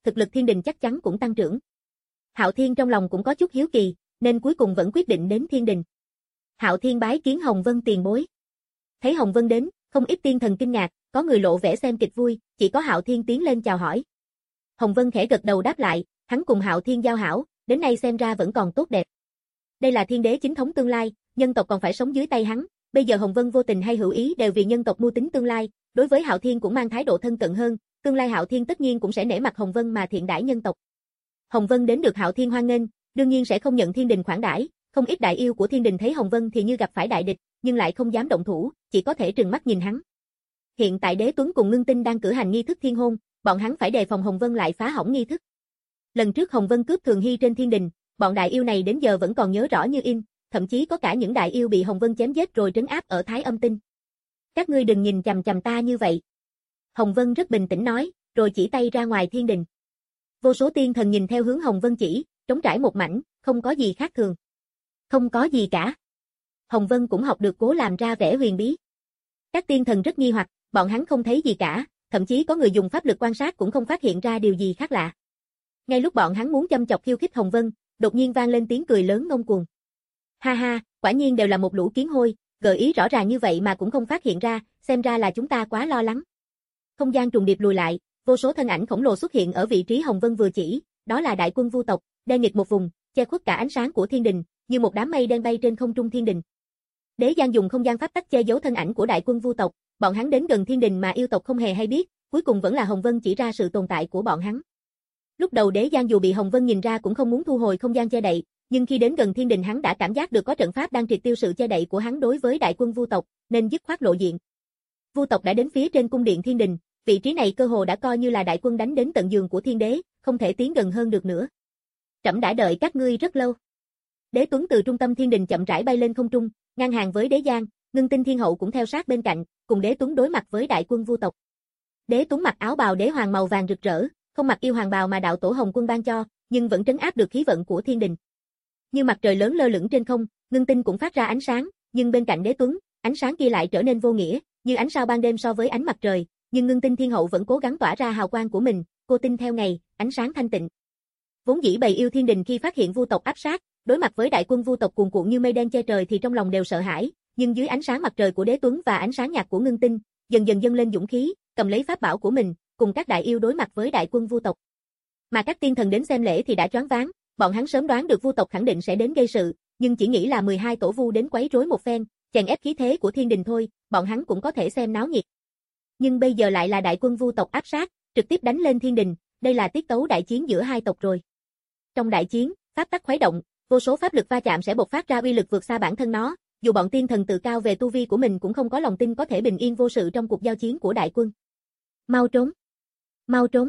thực lực thiên đình chắc chắn cũng tăng trưởng. Hạo Thiên trong lòng cũng có chút hiếu kỳ, nên cuối cùng vẫn quyết định đến thiên đình. Hạo Thiên bái kiến Hồng Vân tiền bối. Thấy Hồng Vân đến, không ít tiên thần kinh ngạc, có người lộ vẻ xem kịch vui, chỉ có Hạo Thiên tiến lên chào hỏi. Hồng Vân khẽ gật đầu đáp lại, hắn cùng Hạo Thiên giao hảo, đến nay xem ra vẫn còn tốt đẹp. Đây là thiên đế chính thống tương lai, nhân tộc còn phải sống dưới tay hắn, bây giờ Hồng Vân vô tình hay hữu ý đều vì nhân tộc mưu tính tương lai, đối với Hạo Thiên cũng mang thái độ thân cận hơn, tương lai Hạo Thiên tất nhiên cũng sẽ nể mặt Hồng Vân mà thiện đãi nhân tộc. Hồng Vân đến được Hạo Thiên hoan nghênh, đương nhiên sẽ không nhận thiên đình khoản đãi, không ít đại yêu của thiên đình thấy Hồng Vân thì như gặp phải đại địch, nhưng lại không dám động thủ, chỉ có thể trừng mắt nhìn hắn. Hiện tại Đế Tuấn cùng Ngưng Tinh đang cử hành nghi thức thiên hôn, bọn hắn phải đề phòng Hồng Vân lại phá hỏng nghi thức. Lần trước Hồng Vân cướp Thường Hy trên thiên đình, bọn đại yêu này đến giờ vẫn còn nhớ rõ như in, thậm chí có cả những đại yêu bị Hồng Vân chém giết rồi trấn áp ở Thái Âm Tinh. Các ngươi đừng nhìn chằm chằm ta như vậy. Hồng Vân rất bình tĩnh nói, rồi chỉ tay ra ngoài thiên đình. Vô số tiên thần nhìn theo hướng Hồng Vân chỉ, trống trải một mảnh, không có gì khác thường. Không có gì cả. Hồng Vân cũng học được cố làm ra vẻ huyền bí. Các tiên thần rất nghi hoặc, bọn hắn không thấy gì cả, thậm chí có người dùng pháp lực quan sát cũng không phát hiện ra điều gì khác lạ. Ngay lúc bọn hắn muốn châm chọc khiêu khích Hồng Vân, đột nhiên vang lên tiếng cười lớn ngông cuồng. Ha ha, quả nhiên đều là một lũ kiến hôi, gợi ý rõ ràng như vậy mà cũng không phát hiện ra, xem ra là chúng ta quá lo lắng. Không gian trùng điệp lùi lại, vô số thân ảnh khổng lồ xuất hiện ở vị trí Hồng Vân vừa chỉ, đó là đại quân Vu tộc, đen nghịt một vùng, che khuất cả ánh sáng của thiên đình, như một đám mây đen bay trên không trung thiên đình. Đế Giang dùng không gian pháp tắc che giấu thân ảnh của đại quân Vu tộc, bọn hắn đến gần thiên đình mà yêu tộc không hề hay biết, cuối cùng vẫn là Hồng Vân chỉ ra sự tồn tại của bọn hắn. Lúc đầu Đế Giang dù bị Hồng Vân nhìn ra cũng không muốn thu hồi không gian che đậy, nhưng khi đến gần thiên đình hắn đã cảm giác được có trận pháp đang triệt tiêu sự che đậy của hắn đối với đại quân Vu tộc, nên dứt khoát lộ diện. Vu tộc đã đến phía trên cung điện thiên đình, vị trí này cơ hồ đã coi như là đại quân đánh đến tận giường của thiên đế, không thể tiến gần hơn được nữa. Trẫm đã đợi các ngươi rất lâu. Đế Tuấn từ trung tâm thiên đình chậm rãi bay lên không trung, ngang hàng với Đế Giang, Ngưng Tinh Thiên Hậu cũng theo sát bên cạnh, cùng Đế Tuấn đối mặt với đại quân Vu tộc. Đế Tuấn mặc áo bào đế hoàng màu vàng rực rỡ, không mặc yêu hoàng bào mà đạo tổ Hồng Quân ban cho, nhưng vẫn trấn áp được khí vận của thiên đình. Như mặt trời lớn lơ lửng trên không, Ngưng Tinh cũng phát ra ánh sáng, nhưng bên cạnh Đế Tuấn, ánh sáng kia lại trở nên vô nghĩa, như ánh sao ban đêm so với ánh mặt trời, nhưng Ngưng Tinh Thiên Hậu vẫn cố gắng tỏa ra hào quang của mình, cô tinh theo ngày, ánh sáng thanh tịnh. Vốn dĩ bầy yêu thiên đình khi phát hiện Vu tộc áp sát, đối mặt với đại quân Vu tộc cuồn cuộn như mây đen che trời thì trong lòng đều sợ hãi, nhưng dưới ánh sáng mặt trời của Đế Tuấn và ánh sáng nhạt của Ngưng Tinh, dần dần dâng lên dũng khí, cầm lấy pháp bảo của mình, cùng các đại yêu đối mặt với đại quân Vu tộc. Mà các tiên thần đến xem lễ thì đã choáng váng, bọn hắn sớm đoán được Vu tộc khẳng định sẽ đến gây sự, nhưng chỉ nghĩ là mười hai tổ Vu đến quấy rối một phen, chèn ép khí thế của thiên đình thôi, bọn hắn cũng có thể xem náo nhiệt. Nhưng bây giờ lại là đại quân Vu tộc áp sát, trực tiếp đánh lên thiên đình, đây là tiết tấu đại chiến giữa hai tộc rồi. Trong đại chiến, pháp tắc khuấy động, vô số pháp lực va chạm sẽ bộc phát ra uy lực vượt xa bản thân nó, dù bọn tiên thần tự cao về tu vi của mình cũng không có lòng tin có thể bình yên vô sự trong cuộc giao chiến của đại quân. Mau trốn! Mau trốn!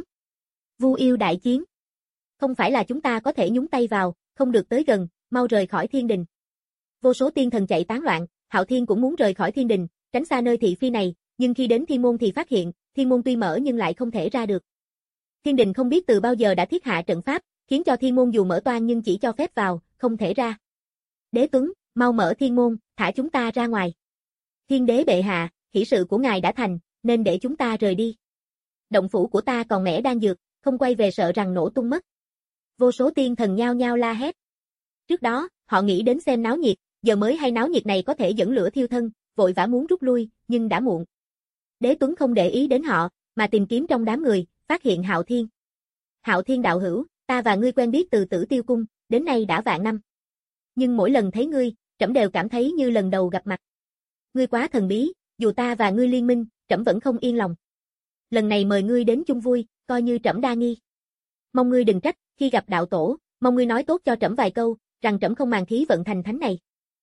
Vu yêu đại chiến! Không phải là chúng ta có thể nhúng tay vào, không được tới gần, mau rời khỏi thiên đình. Vô số tiên thần chạy tán loạn, Hạo Thiên cũng muốn rời khỏi thiên đình, tránh xa nơi thị phi này, nhưng khi đến thiên môn thì phát hiện, thiên môn tuy mở nhưng lại không thể ra được. Thiên đình không biết từ bao giờ đã thiết hạ trận pháp, khiến cho thiên môn dù mở toang nhưng chỉ cho phép vào, không thể ra. Đế Tuấn, mau mở thiên môn, thả chúng ta ra ngoài. Thiên đế bệ hạ, hỷ sự của ngài đã thành, nên để chúng ta rời đi. Động phủ của ta còn mẻ đang dược, không quay về sợ rằng nổ tung mất. Vô số tiên thần nhao nhao la hét. Trước đó, họ nghĩ đến xem náo nhiệt, giờ mới hay náo nhiệt này có thể dẫn lửa thiêu thân, vội vã muốn rút lui, nhưng đã muộn. Đế Tuấn không để ý đến họ, mà tìm kiếm trong đám người, phát hiện Hạo Thiên. Hạo Thiên đạo hữu, ta và ngươi quen biết từ Tử Tiêu Cung, đến nay đã vạn năm. Nhưng mỗi lần thấy ngươi, trẫm đều cảm thấy như lần đầu gặp mặt. Ngươi quá thần bí, dù ta và ngươi liên minh, trẫm vẫn không yên lòng. Lần này mời ngươi đến chung vui, coi như trẫm đa nghi. Mong ngươi đừng trách, khi gặp đạo tổ, mong ngươi nói tốt cho trẫm vài câu, rằng trẫm không màng khí vận thành thánh này.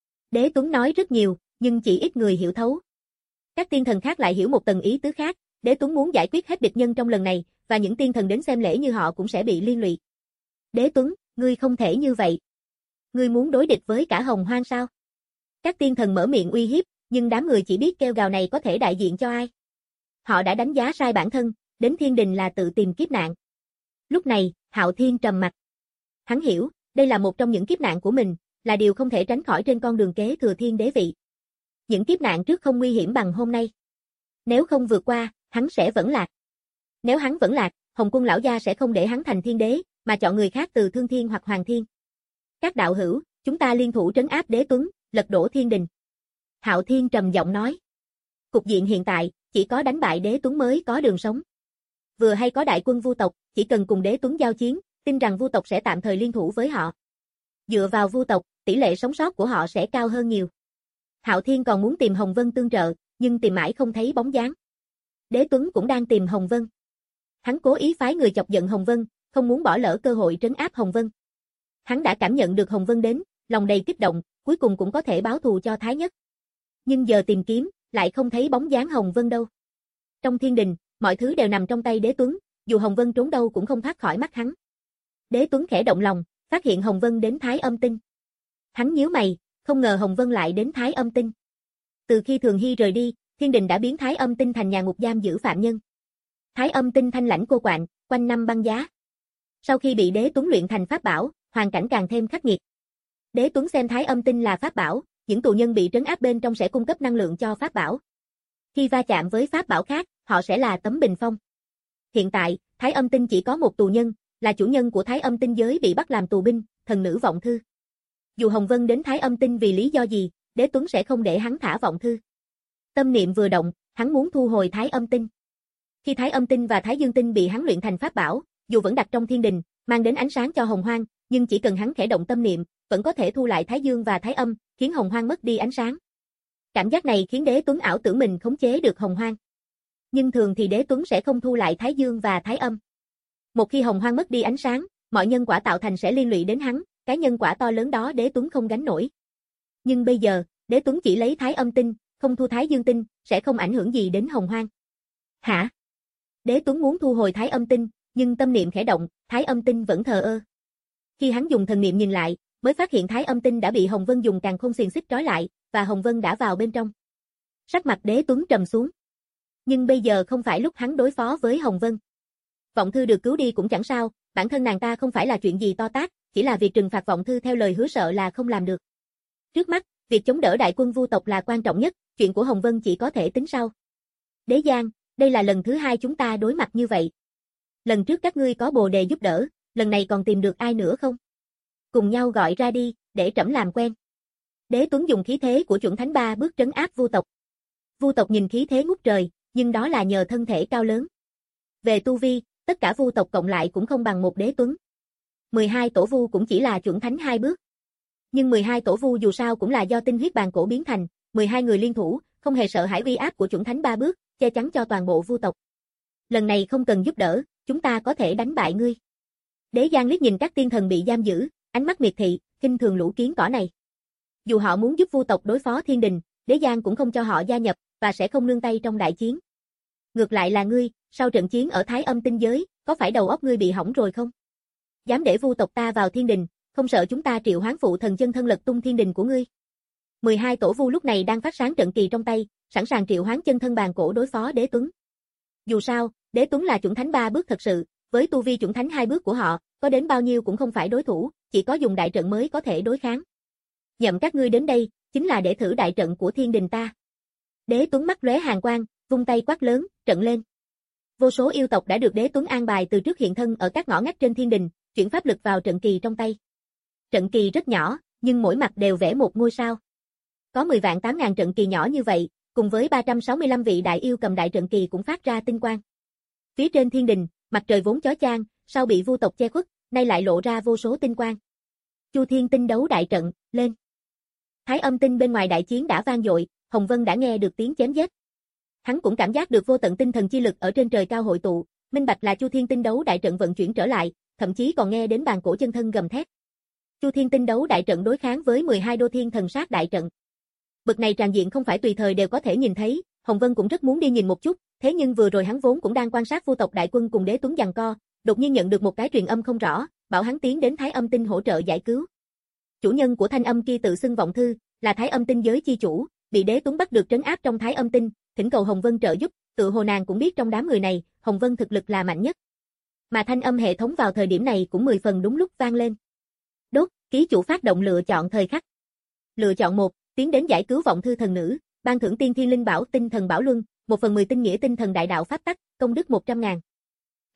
Đế Tuấn nói rất nhiều, nhưng chỉ ít người hiểu thấu. Các tiên thần khác lại hiểu một tầng ý tứ khác, Đế Tuấn muốn giải quyết hết địch nhân trong lần này, và những tiên thần đến xem lễ như họ cũng sẽ bị liên lụy. Đế Tuấn, ngươi không thể như vậy. Ngươi muốn đối địch với cả Hồng Hoang sao? Các tiên thần mở miệng uy hiếp, nhưng đám người chỉ biết kêu gào này có thể đại diện cho ai. Họ đã đánh giá sai bản thân, đến thiên đình là tự tìm kiếp nạn. Lúc này, Hạo Thiên trầm mặt. Hắn hiểu, đây là một trong những kiếp nạn của mình, là điều không thể tránh khỏi trên con đường kế thừa thiên đế vị. Những kiếp nạn trước không nguy hiểm bằng hôm nay. Nếu không vượt qua, hắn sẽ vẫn lạc. Nếu hắn vẫn lạc, Hồng Quân lão gia sẽ không để hắn thành thiên đế, mà chọn người khác từ Thương Thiên hoặc Hoàng Thiên. Các đạo hữu, chúng ta liên thủ trấn áp Đế Tuấn, lật đổ thiên đình. Hạo Thiên trầm giọng nói. Cục diện hiện tại, chỉ có đánh bại Đế Tuấn mới có đường sống. Vừa hay có đại quân Vu tộc, chỉ cần cùng Đế Tuấn giao chiến, tin rằng Vu tộc sẽ tạm thời liên thủ với họ. Dựa vào Vu tộc, tỷ lệ sống sót của họ sẽ cao hơn nhiều. Hạo Thiên còn muốn tìm Hồng Vân tương trợ, nhưng tìm mãi không thấy bóng dáng. Đế Tuấn cũng đang tìm Hồng Vân. Hắn cố ý phái người chọc giận Hồng Vân, không muốn bỏ lỡ cơ hội trấn áp Hồng Vân. Hắn đã cảm nhận được Hồng Vân đến, lòng đầy kích động, cuối cùng cũng có thể báo thù cho Thái Nhất. Nhưng giờ tìm kiếm, lại không thấy bóng dáng Hồng Vân đâu. Trong thiên đình, mọi thứ đều nằm trong tay Đế Tuấn, dù Hồng Vân trốn đâu cũng không thoát khỏi mắt hắn. Đế Tuấn khẽ động lòng, phát hiện Hồng Vân đến Thái Âm Tinh. Hắn nhíu mày, không ngờ Hồng Vân lại đến Thái Âm Tinh. Từ khi Thường Hy rời đi, thiên đình đã biến Thái Âm Tinh thành nhà ngục giam giữ phạm nhân. Thái Âm Tinh thanh lãnh cô quạnh, quanh năm băng giá. Sau khi bị Đế Tuấn luyện thành pháp bảo, hoàn cảnh càng thêm khắc nghiệt. Đế Tuấn xem Thái Âm Tinh là pháp bảo, những tù nhân bị trấn áp bên trong sẽ cung cấp năng lượng cho pháp bảo. Khi va chạm với pháp bảo khác, họ sẽ là tấm bình phong. Hiện tại, Thái Âm Tinh chỉ có một tù nhân, là chủ nhân của Thái Âm Tinh giới bị bắt làm tù binh, thần nữ Vọng Thư. Dù Hồng Vân đến Thái Âm Tinh vì lý do gì, Đế Tuấn sẽ không để hắn thả Vọng Thư. Tâm niệm vừa động, hắn muốn thu hồi Thái Âm Tinh. Khi Thái Âm Tinh và Thái Dương Tinh bị hắn luyện thành pháp bảo, dù vẫn đặt trong thiên đình, mang đến ánh sáng cho Hồng Hoang, nhưng chỉ cần hắn khẽ động tâm niệm, vẫn có thể thu lại Thái Dương và Thái Âm, khiến Hồng Hoang mất đi ánh sáng. Cảm giác này khiến Đế Tuấn ảo tưởng mình khống chế được Hồng Hoang. Nhưng thường thì Đế Tuấn sẽ không thu lại Thái Dương và Thái Âm. Một khi Hồng Hoang mất đi ánh sáng, mọi nhân quả tạo thành sẽ liên lụy đến hắn, cái nhân quả to lớn đó Đế Tuấn không gánh nổi. Nhưng bây giờ, Đế Tuấn chỉ lấy Thái Âm Tinh, không thu Thái Dương Tinh, sẽ không ảnh hưởng gì đến Hồng Hoang. Hả? Đế Tuấn muốn thu hồi Thái Âm Tinh, nhưng tâm niệm khẽ động, Thái Âm Tinh vẫn thờ ơ. Khi hắn dùng thần niệm nhìn lại, mới phát hiện Thái Âm Tinh đã bị Hồng Vân dùng càn khôn xiềng xích trói lại, và Hồng Vân đã vào bên trong. Sắc mặt Đế Tuấn trầm xuống. Nhưng bây giờ không phải lúc hắn đối phó với Hồng Vân. Vọng Thư được cứu đi cũng chẳng sao, bản thân nàng ta không phải là chuyện gì to tát, chỉ là việc trừng phạt Vọng Thư theo lời hứa sợ là không làm được. Trước mắt, việc chống đỡ đại quân Vu tộc là quan trọng nhất, chuyện của Hồng Vân chỉ có thể tính sau. Đế Giang, đây là lần thứ hai chúng ta đối mặt như vậy. Lần trước các ngươi có Bồ Đề giúp đỡ, lần này còn tìm được ai nữa không? Cùng nhau gọi ra đi, để trẫm làm quen. Đế Tuấn dùng khí thế của chuẩn thánh ba bước trấn áp Vu tộc. Vu tộc nhìn khí thế ngút trời, nhưng đó là nhờ thân thể cao lớn. Về tu vi, tất cả Vu tộc cộng lại cũng không bằng một Đế Tuấn. mười hai tổ Vu cũng chỉ là chuẩn thánh hai bước. Nhưng mười hai tổ Vu dù sao cũng là do tinh huyết bàn cổ biến thành, mười hai người liên thủ, không hề sợ hãi uy áp của chuẩn thánh ba bước, che chắn cho toàn bộ Vu tộc. Lần này không cần giúp đỡ, chúng ta có thể đánh bại ngươi. Đế Giang liếc nhìn các tiên thần bị giam giữ, ánh mắt miệt thị, khinh thường lũ kiến cỏ này. Dù họ muốn giúp Vu tộc đối phó thiên đình, Đế Giang cũng không cho họ gia nhập, và sẽ không nương tay trong đại chiến. Ngược lại là ngươi, sau trận chiến ở Thái Âm Tinh giới, có phải đầu óc ngươi bị hỏng rồi không? Dám để Vu tộc ta vào thiên đình, không sợ chúng ta triệu hoán phụ thần chân thân lật tung thiên đình của ngươi? mười hai tổ Vu lúc này đang phát sáng trận kỳ trong tay, sẵn sàng triệu hoán chân thân bàn cổ đối phó Đế Tuấn. Dù sao, Đế Tuấn là chuẩn thánh ba bước thật sự, với tu vi chuẩn thánh hai bước của họ, có đến bao nhiêu cũng không phải đối thủ, chỉ có dùng đại trận mới có thể đối kháng. Nhậm các ngươi đến đây, chính là để thử đại trận của thiên đình ta. Đế Tuấn mắt lóe hàn quang, vung tay quát lớn, trận lên. Vô số yêu tộc đã được Đế Tuấn an bài từ trước hiện thân ở các ngõ ngách trên thiên đình, chuyển pháp lực vào trận kỳ trong tay. Trận kỳ rất nhỏ, nhưng mỗi mặt đều vẽ một ngôi sao. Có mười vạn tám ngàn trận kỳ nhỏ như vậy, cùng với ba trăm sáu mươi lăm vị đại yêu cầm đại trận kỳ cũng phát ra tinh quang. Phía trên thiên đình, mặt trời vốn chói chang, sau bị Vu tộc che khuất, nay lại lộ ra vô số tinh quang. Chu Thiên Tinh đấu đại trận, lên. Thái Âm Tinh bên ngoài đại chiến đã vang dội, Hồng Vân đã nghe được tiếng chém giết. Hắn cũng cảm giác được vô tận tinh thần chi lực ở trên trời cao hội tụ, minh bạch là Chu Thiên Tinh đấu đại trận vận chuyển trở lại, thậm chí còn nghe đến bàn cổ chân thân gầm thét. Chu Thiên Tinh đấu đại trận đối kháng với mười hai đô thiên thần sát đại trận. Bực này tràn diện không phải tùy thời đều có thể nhìn thấy, Hồng Vân cũng rất muốn đi nhìn một chút, thế nhưng vừa rồi hắn vốn cũng đang quan sát Vu tộc đại quân cùng Đế Tuấn giằng co, đột nhiên nhận được một cái truyền âm không rõ, bảo hắn tiến đến Thái Âm Tinh hỗ trợ giải cứu. Chủ nhân của thanh âm kia tự xưng Vọng Thư, là Thái Âm Tinh giới chi chủ, bị Đế Tuấn bắt được trấn áp trong Thái Âm Tinh, thỉnh cầu Hồng Vân trợ giúp, tự hồ nàng cũng biết trong đám người này, Hồng Vân thực lực là mạnh nhất. Mà thanh âm hệ thống vào thời điểm này cũng mười phần đúng lúc vang lên. Đốt, ký chủ phát động lựa chọn thời khắc. Lựa chọn một, tiến đến giải cứu Vọng Thư thần nữ, ban thưởng tiên thiên linh bảo tinh thần bảo luân, một phần mười tinh nghĩa tinh thần đại đạo pháp tắc, công đức một trăm ngàn.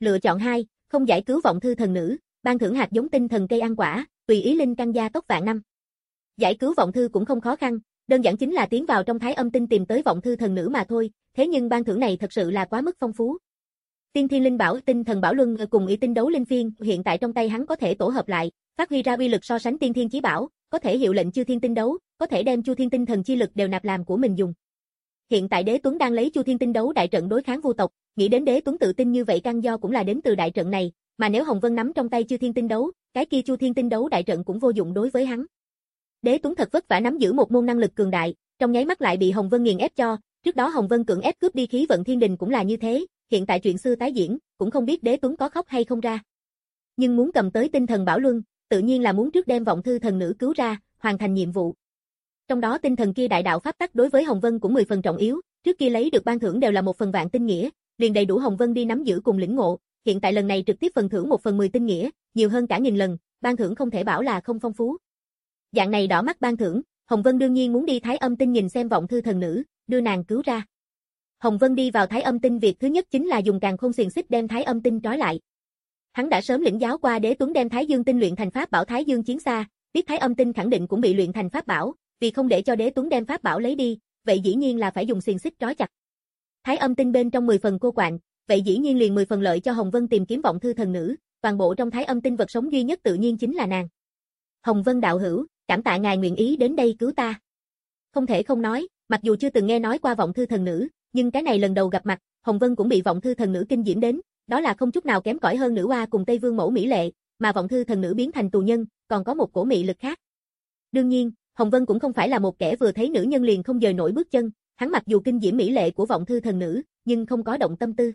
Lựa chọn hai, không giải cứu vọng thư thần nữ, ban thưởng hạt giống tinh thần cây ăn quả, tùy ý linh căn gia tốc vạn năm. Giải cứu vọng thư cũng không khó khăn, đơn giản chính là tiến vào trong Thái Âm Tinh tìm tới vọng thư thần nữ mà thôi, thế nhưng ban thưởng này thật sự là quá mức phong phú. Tiên Thiên Linh Bảo, Tinh Thần Bảo Luân cùng Y Tinh Đấu Linh Phiên, hiện tại trong tay hắn có thể tổ hợp lại, phát huy ra uy lực so sánh Tiên Thiên Chí Bảo, có thể hiệu lệnh Chư Thiên Tinh Đấu, có thể đem Chu Thiên Tinh Thần chi lực đều nạp làm của mình dùng. Hiện tại Đế Tuấn đang lấy Chu Thiên Tinh Đấu đại trận đối kháng Vu tộc, nghĩ đến Đế Tuấn tự tin như vậy căn do cũng là đến từ đại trận này, mà nếu Hồng Vân nắm trong tay Chư Thiên Tinh Đấu, cái kia Chu Thiên Tinh Đấu đại trận cũng vô dụng đối với hắn. Đế Tuấn thật vất vả nắm giữ một môn năng lực cường đại, trong nháy mắt lại bị Hồng Vân nghiền ép cho, trước đó Hồng Vân cưỡng ép cướp đi khí vận thiên đình cũng là như thế, hiện tại chuyện xưa tái diễn, cũng không biết Đế Tuấn có khóc hay không ra. Nhưng muốn cầm tới Tinh Thần Bảo Luân, tự nhiên là muốn trước đem vọng thư thần nữ cứu ra, hoàn thành nhiệm vụ. Trong đó tinh thần kia đại đạo pháp tắc đối với Hồng Vân cũng mười phần trọng yếu, trước kia lấy được ban thưởng đều là một phần vạn tinh nghĩa, liền đầy đủ Hồng Vân đi nắm giữ cùng lĩnh ngộ, hiện tại lần này trực tiếp phần thưởng một phần mười tinh nghĩa, nhiều hơn cả nghìn lần, ban thưởng không thể bảo là không phong phú. Dạng này đỏ mắt ban thưởng, Hồng Vân đương nhiên muốn đi Thái Âm Tinh nhìn xem vọng thư thần nữ, đưa nàng cứu ra. Hồng Vân đi vào Thái Âm Tinh việc thứ nhất chính là dùng càn khôn xiềng xích đem Thái Âm Tinh trói lại. Hắn đã sớm lĩnh giáo qua Đế Tuấn đem Thái Dương Tinh luyện thành pháp bảo Thái Dương Chiến Xa, biết Thái Âm Tinh khẳng định cũng bị luyện thành pháp bảo, vì không để cho Đế Tuấn đem pháp bảo lấy đi, vậy dĩ nhiên là phải dùng xiềng xích trói chặt. Thái Âm Tinh bên trong mười phần cô quạnh, vậy dĩ nhiên liền mười phần lợi cho Hồng Vân tìm kiếm vọng thư thần nữ, toàn bộ trong Thái Âm Tinh vật sống duy nhất tự nhiên chính là nàng. Hồng Vân đạo hữu, cảm tạ ngài nguyện ý đến đây cứu ta. Không thể không nói, mặc dù chưa từng nghe nói qua vọng thư thần nữ, nhưng cái này lần đầu gặp mặt, Hồng Vân cũng bị vọng thư thần nữ kinh diễm đến, đó là không chút nào kém cỏi hơn nữ oa cùng Tây Vương mẫu mỹ lệ, mà vọng thư thần nữ biến thành tù nhân, còn có một cổ mị lực khác. Đương nhiên, Hồng Vân cũng không phải là một kẻ vừa thấy nữ nhân liền không dời nổi bước chân, hắn mặc dù kinh diễm mỹ lệ của vọng thư thần nữ, nhưng không có động tâm tư.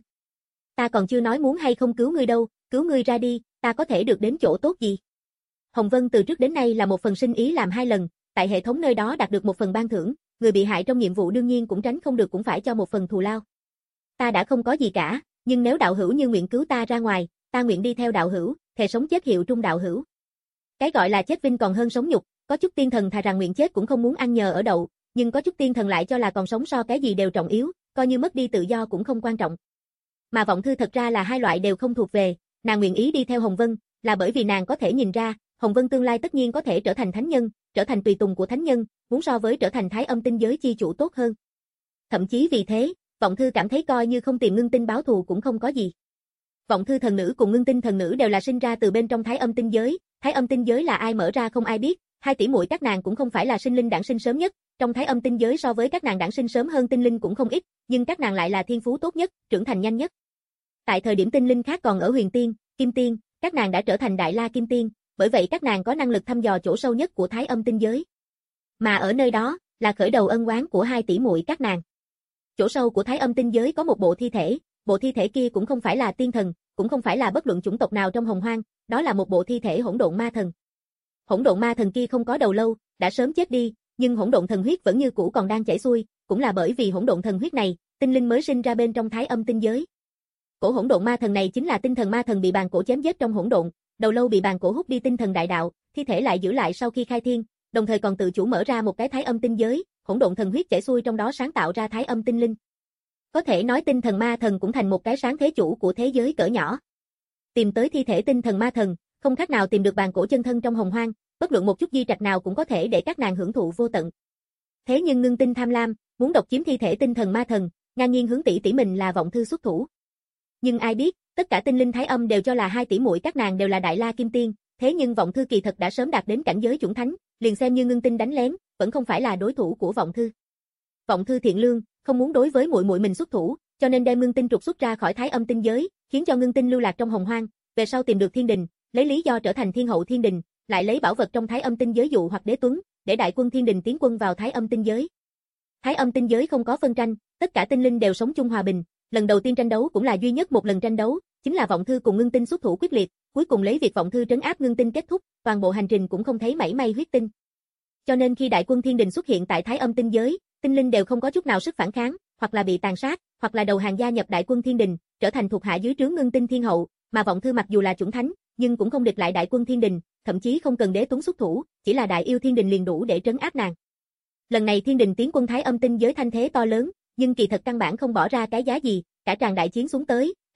Ta còn chưa nói muốn hay không cứu ngươi đâu, cứu ngươi ra đi, ta có thể được đến chỗ tốt gì? Hồng Vân từ trước đến nay là một phần sinh ý làm hai lần, tại hệ thống nơi đó đạt được một phần ban thưởng, người bị hại trong nhiệm vụ đương nhiên cũng tránh không được cũng phải cho một phần thù lao. Ta đã không có gì cả, nhưng nếu đạo hữu như nguyện cứu ta ra ngoài, ta nguyện đi theo đạo hữu, thề sống chết hiệu trung đạo hữu. Cái gọi là chết vinh còn hơn sống nhục, có chút tiên thần thà rằng nguyện chết cũng không muốn ăn nhờ ở đậu, nhưng có chút tiên thần lại cho là còn sống so cái gì đều trọng yếu, coi như mất đi tự do cũng không quan trọng. Mà vọng thư thật ra là hai loại đều không thuộc về, nàng nguyện ý đi theo Hồng Vân, là bởi vì nàng có thể nhìn ra, Hồng Vân tương lai tất nhiên có thể trở thành thánh nhân, trở thành tùy tùng của thánh nhân, muốn so với trở thành Thái Âm Tinh giới chi chủ tốt hơn. Thậm chí vì thế, vọng thư cảm thấy coi như không tìm Ngưng Tinh báo thù cũng không có gì. Vọng thư thần nữ cùng Ngưng Tinh thần nữ đều là sinh ra từ bên trong Thái Âm Tinh giới, Thái Âm Tinh giới là ai mở ra không ai biết, hai tỷ muội các nàng cũng không phải là sinh linh đản sinh sớm nhất, trong Thái Âm Tinh giới so với các nàng đản sinh sớm hơn tinh linh cũng không ít, nhưng các nàng lại là thiên phú tốt nhất, trưởng thành nhanh nhất. Tại thời điểm tinh linh khác còn ở Huyền Tiên, Kim Tiên, các nàng đã trở thành Đại La Kim Tiên, bởi vậy các nàng có năng lực thăm dò chỗ sâu nhất của Thái Âm Tinh giới. Mà ở nơi đó, là khởi đầu ân oán của hai tỷ muội các nàng. Chỗ sâu của Thái Âm Tinh giới có một bộ thi thể, bộ thi thể kia cũng không phải là tiên thần, cũng không phải là bất luận chủng tộc nào trong hồng hoang, đó là một bộ thi thể hỗn độn ma thần. Hỗn độn ma thần kia không có đầu lâu, đã sớm chết đi, nhưng hỗn độn thần huyết vẫn như cũ còn đang chảy xuôi, cũng là bởi vì hỗn độn thần huyết này, tinh linh mới sinh ra bên trong Thái Âm Tinh giới. Cổ hỗn độn ma thần này chính là tinh thần ma thần bị bàn cổ chém giết trong hỗn độn, đầu lâu bị bàn cổ hút đi tinh thần đại đạo, thi thể lại giữ lại sau khi khai thiên, đồng thời còn tự chủ mở ra một cái Thái Âm Tinh giới, hỗn độn thần huyết chảy xuôi trong đó sáng tạo ra Thái Âm Tinh linh. Có thể nói tinh thần ma thần cũng thành một cái sáng thế chủ của thế giới cỡ nhỏ. Tìm tới thi thể tinh thần ma thần, không khác nào tìm được bàn cổ chân thân trong hồng hoang, bất luận một chút di trạch nào cũng có thể để các nàng hưởng thụ vô tận. Thế nhưng Ngưng Tinh tham lam, muốn độc chiếm thi thể tinh thần ma thần, ngang nhiên hướng tỷ tỷ mình là vọng thư xuất thủ. Nhưng ai biết, tất cả tinh linh Thái Âm đều cho là hai tỷ muội các nàng đều là Đại La Kim Tiên, thế nhưng vọng thư kỳ thật đã sớm đạt đến cảnh giới chuẩn thánh, liền xem như Ngưng Tinh đánh lén, vẫn không phải là đối thủ của vọng thư. Vọng thư thiện lương, không muốn đối với muội muội mình xuất thủ, cho nên đem Ngưng Tinh trục xuất ra khỏi Thái Âm Tinh giới, khiến cho Ngưng Tinh lưu lạc trong hồng hoang, về sau tìm được thiên đình, lấy lý do trở thành thiên hậu thiên đình, lại lấy bảo vật trong Thái Âm Tinh giới dụ hoặc Đế Tuấn, để đại quân thiên đình tiến quân vào Thái Âm Tinh giới. Thái Âm Tinh giới không có phân tranh, tất cả tinh linh đều sống chung hòa bình, lần đầu tiên tranh đấu cũng là duy nhất một lần tranh đấu, chính là vọng thư cùng Ngưng Tinh xuất thủ quyết liệt, cuối cùng lấy việc vọng thư trấn áp Ngưng Tinh kết thúc, toàn bộ hành trình cũng không thấy mảy may huyết tinh. Cho nên khi đại quân thiên đình xuất hiện tại Thái Âm Tinh giới, tinh linh đều không có chút nào sức phản kháng, hoặc là bị tàn sát, hoặc là đầu hàng gia nhập đại quân thiên đình, trở thành thuộc hạ dưới trướng Ngưng Tinh thiên hậu, mà vọng thư mặc dù là chuẩn thánh, nhưng cũng không địch lại đại quân thiên đình, thậm chí không cần Đế Tuấn xuất thủ, chỉ là đại yêu thiên đình liền đủ để trấn áp nàng. Lần này thiên đình tiến quân Thái Âm Tinh giới thanh thế to lớn, nhưng kỳ thật căn bản không bỏ ra cái giá gì, cả tràng đại chiến xuống tới,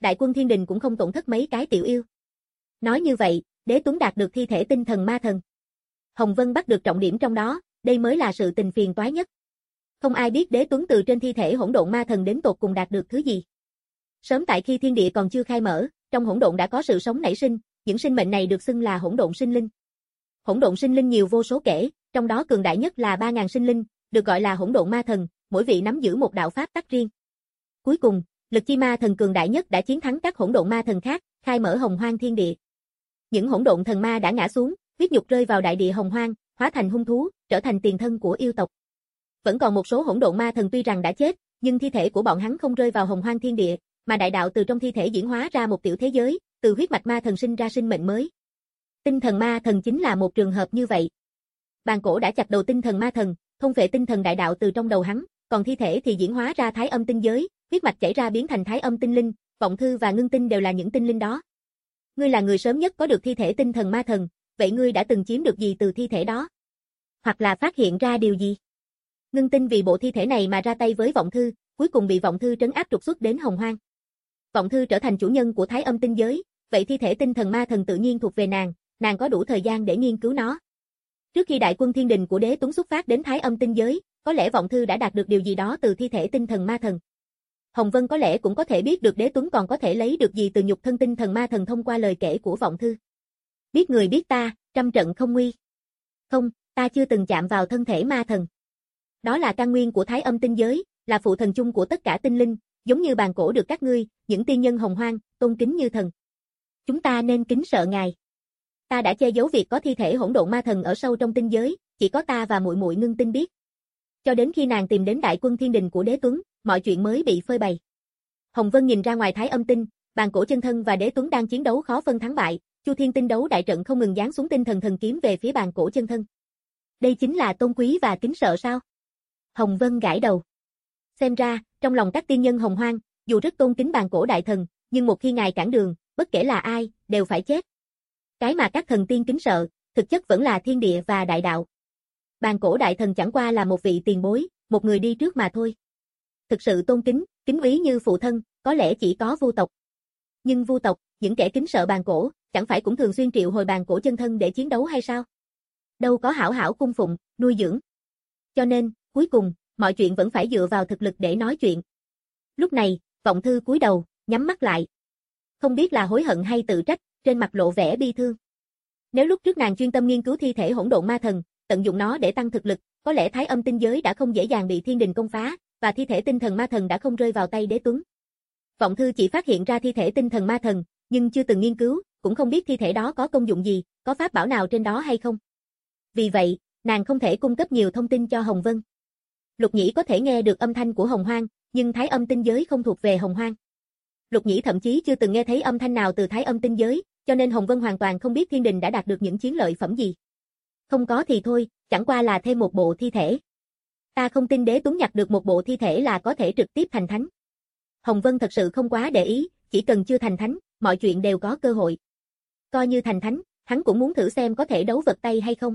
đại quân thiên đình cũng không tổn thất mấy cái tiểu yêu. Nói như vậy, Đế Tuấn đạt được thi thể tinh thần ma thần. Hồng Vân bắt được trọng điểm trong đó, đây mới là sự tình phiền toái nhất. Không ai biết Đế Tuấn từ trên thi thể hỗn độn ma thần đến tột cùng đạt được thứ gì. Sớm tại khi thiên địa còn chưa khai mở, trong hỗn độn đã có sự sống nảy sinh, những sinh mệnh này được xưng là hỗn độn sinh linh. Hỗn độn sinh linh nhiều vô số kể, trong đó cường đại nhất là ba ngàn sinh linh, được gọi là hỗn độn ma thần, mỗi vị nắm giữ một đạo pháp tắc riêng. Cuối cùng, Lực Chi Ma thần cường đại nhất đã chiến thắng các hỗn độn ma thần khác, khai mở hồng hoang thiên địa. Những hỗn độn thần ma đã ngã xuống, huyết nhục rơi vào đại địa hồng hoang, hóa thành hung thú, trở thành tiền thân của yêu tộc. Vẫn còn một số hỗn độn ma thần tuy rằng đã chết, nhưng thi thể của bọn hắn không rơi vào hồng hoang thiên địa, mà đại đạo từ trong thi thể diễn hóa ra một tiểu thế giới, từ huyết mạch ma thần sinh ra sinh mệnh mới. Tinh thần ma thần chính là một trường hợp như vậy. Bàn cổ đã chặt đầu tinh thần ma thần, thôn phệ tinh thần đại đạo từ trong đầu hắn, còn thi thể thì diễn hóa ra thái âm tinh giới, huyết mạch chảy ra biến thành thái âm tinh linh, vọng thư và ngưng tinh đều là những tinh linh đó. Ngươi là người sớm nhất có được thi thể tinh thần ma thần, vậy ngươi đã từng chiếm được gì từ thi thể đó? Hoặc là phát hiện ra điều gì? Ngưng tinh vì bộ thi thể này mà ra tay với vọng thư, cuối cùng bị vọng thư trấn áp trục xuất đến hồng hoang. Vọng thư trở thành chủ nhân của thái âm tinh giới, vậy thi thể tinh thần ma thần tự nhiên thuộc về nàng, nàng có đủ thời gian để nghiên cứu nó. Trước khi đại quân thiên đình của Đế Tuấn xuất phát đến thái âm tinh giới, có lẽ vọng thư đã đạt được điều gì đó từ thi thể tinh thần ma thần. Hồng Vân có lẽ cũng có thể biết được Đế Tuấn còn có thể lấy được gì từ nhục thân tinh thần ma thần thông qua lời kể của vọng thư. Biết người biết ta, trăm trận không nguy. Không, ta chưa từng chạm vào thân thể ma thần. Đó là căn nguyên của thái âm tinh giới, là phụ thần chung của tất cả tinh linh, giống như bàn cổ được các ngươi, những tiên nhân hồng hoang, tôn kính như thần. Chúng ta nên kính sợ ngài. Ta đã che giấu việc có thi thể hỗn độn ma thần ở sâu trong tinh giới, chỉ có ta và muội muội Ngưng Tinh biết. Cho đến khi nàng tìm đến đại quân thiên đình của Đế Tuấn, mọi chuyện mới bị phơi bày. Hồng Vân nhìn ra ngoài thái âm tinh, bàn cổ chân thân và Đế Tuấn đang chiến đấu khó phân thắng bại, Chu Thiên tinh đấu đại trận không ngừng giáng xuống tinh thần thần kiếm về phía bàn cổ chân thân. Đây chính là tôn quý và kính sợ sao? Hồng Vân gãi đầu. Xem ra, trong lòng các tiên nhân hồng hoang, dù rất tôn kính bàn cổ đại thần, nhưng một khi ngài cản đường, bất kể là ai, đều phải chết. Cái mà các thần tiên kính sợ, thực chất vẫn là thiên địa và đại đạo. Bàn cổ đại thần chẳng qua là một vị tiền bối, một người đi trước mà thôi. Thực sự tôn kính, kính úy như phụ thân, có lẽ chỉ có vu tộc. Nhưng vu tộc, những kẻ kính sợ bàn cổ, chẳng phải cũng thường xuyên triệu hồi bàn cổ chân thân để chiến đấu hay sao? Đâu có hảo hảo cung phụng, nuôi dưỡng. Cho nên, cuối cùng, mọi chuyện vẫn phải dựa vào thực lực để nói chuyện. Lúc này, vọng thư cúi đầu, nhắm mắt lại. Không biết là hối hận hay tự trách, trên mặt lộ vẻ bi thương. Nếu lúc trước nàng chuyên tâm nghiên cứu thi thể hỗn độn ma thần, tận dụng nó để tăng thực lực, có lẽ thái âm tinh giới đã không dễ dàng bị thiên đình công phá, và thi thể tinh thần ma thần đã không rơi vào tay Đế Tuấn. Vọng thư chỉ phát hiện ra thi thể tinh thần ma thần, nhưng chưa từng nghiên cứu, cũng không biết thi thể đó có công dụng gì, có pháp bảo nào trên đó hay không. Vì vậy, nàng không thể cung cấp nhiều thông tin cho Hồng Vân. Lục Nhĩ có thể nghe được âm thanh của Hồng Hoang, nhưng thái âm tinh giới không thuộc về Hồng Hoang. Lục Nhĩ thậm chí chưa từng nghe thấy âm thanh nào từ thái âm tinh giới, cho nên Hồng Vân hoàn toàn không biết thiên đình đã đạt được những chiến lợi phẩm gì. Không có thì thôi, chẳng qua là thêm một bộ thi thể. Ta không tin Đế Tuấn nhặt được một bộ thi thể là có thể trực tiếp thành thánh. Hồng Vân thật sự không quá để ý, chỉ cần chưa thành thánh, mọi chuyện đều có cơ hội. Coi như thành thánh, hắn cũng muốn thử xem có thể đấu vật tay hay không.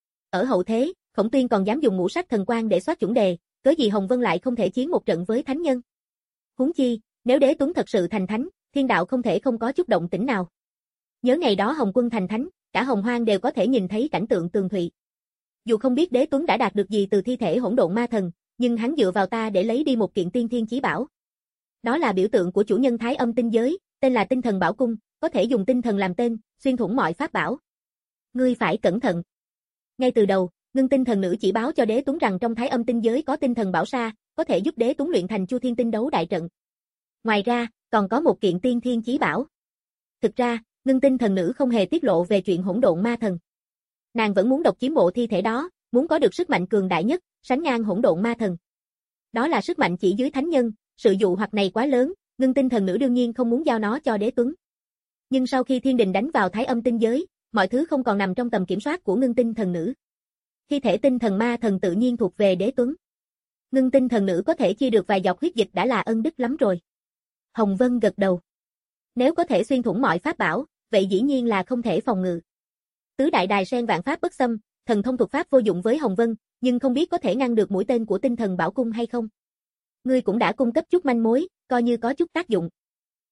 Ở hậu thế, Khổng Tuyên còn dám dùng ngũ sắc thần quang để soát chuẩn đề, cớ gì Hồng Vân lại không thể chiến một trận với thánh nhân. Huống chi, nếu Đế Tuấn thật sự thành thánh, thiên đạo không thể không có chút động tĩnh nào. Nhớ ngày đó Hồng Quân thành thánh, cả Hồng Hoang đều có thể nhìn thấy cảnh tượng tường thụy. Dù không biết Đế Tuấn đã đạt được gì từ thi thể hỗn độn ma thần, nhưng hắn dựa vào ta để lấy đi một kiện tiên thiên chí bảo. Đó là biểu tượng của chủ nhân thái âm tinh giới, tên là tinh thần bảo cung, có thể dùng tinh thần làm tên, xuyên thủng mọi pháp bảo. Ngươi phải cẩn thận. Ngay từ đầu, Ngưng Tinh thần nữ chỉ báo cho Đế Tuấn rằng trong thái âm tinh giới có tinh thần bảo sa, có thể giúp Đế Tuấn luyện thành Chu Thiên tinh đấu đại trận. Ngoài ra, còn có một kiện tiên thiên chí bảo. Thực ra, Ngưng Tinh thần nữ không hề tiết lộ về chuyện hỗn độn ma thần. Nàng vẫn muốn độc chiếm bộ thi thể đó, muốn có được sức mạnh cường đại nhất, sánh ngang hỗn độn ma thần. Đó là sức mạnh chỉ dưới thánh nhân, sự dụ hoặc này quá lớn, Ngưng Tinh thần nữ đương nhiên không muốn giao nó cho Đế Tuấn. Nhưng sau khi thiên đình đánh vào thái âm tinh giới, mọi thứ không còn nằm trong tầm kiểm soát của Ngưng Tinh thần nữ. Thi thể tinh thần ma thần tự nhiên thuộc về Đế Tuấn. Ngưng Tinh thần nữ có thể chia được vài giọt huyết dịch đã là ân đức lắm rồi. Hồng Vân gật đầu. Nếu có thể xuyên thủng mọi pháp bảo, vậy dĩ nhiên là không thể phòng ngự. Tứ đại đài sen vạn pháp bất xâm, thần thông thuật pháp vô dụng với Hồng Vân, nhưng không biết có thể ngăn được mũi tên của tinh thần bảo cung hay không. Ngươi cũng đã cung cấp chút manh mối, coi như có chút tác dụng.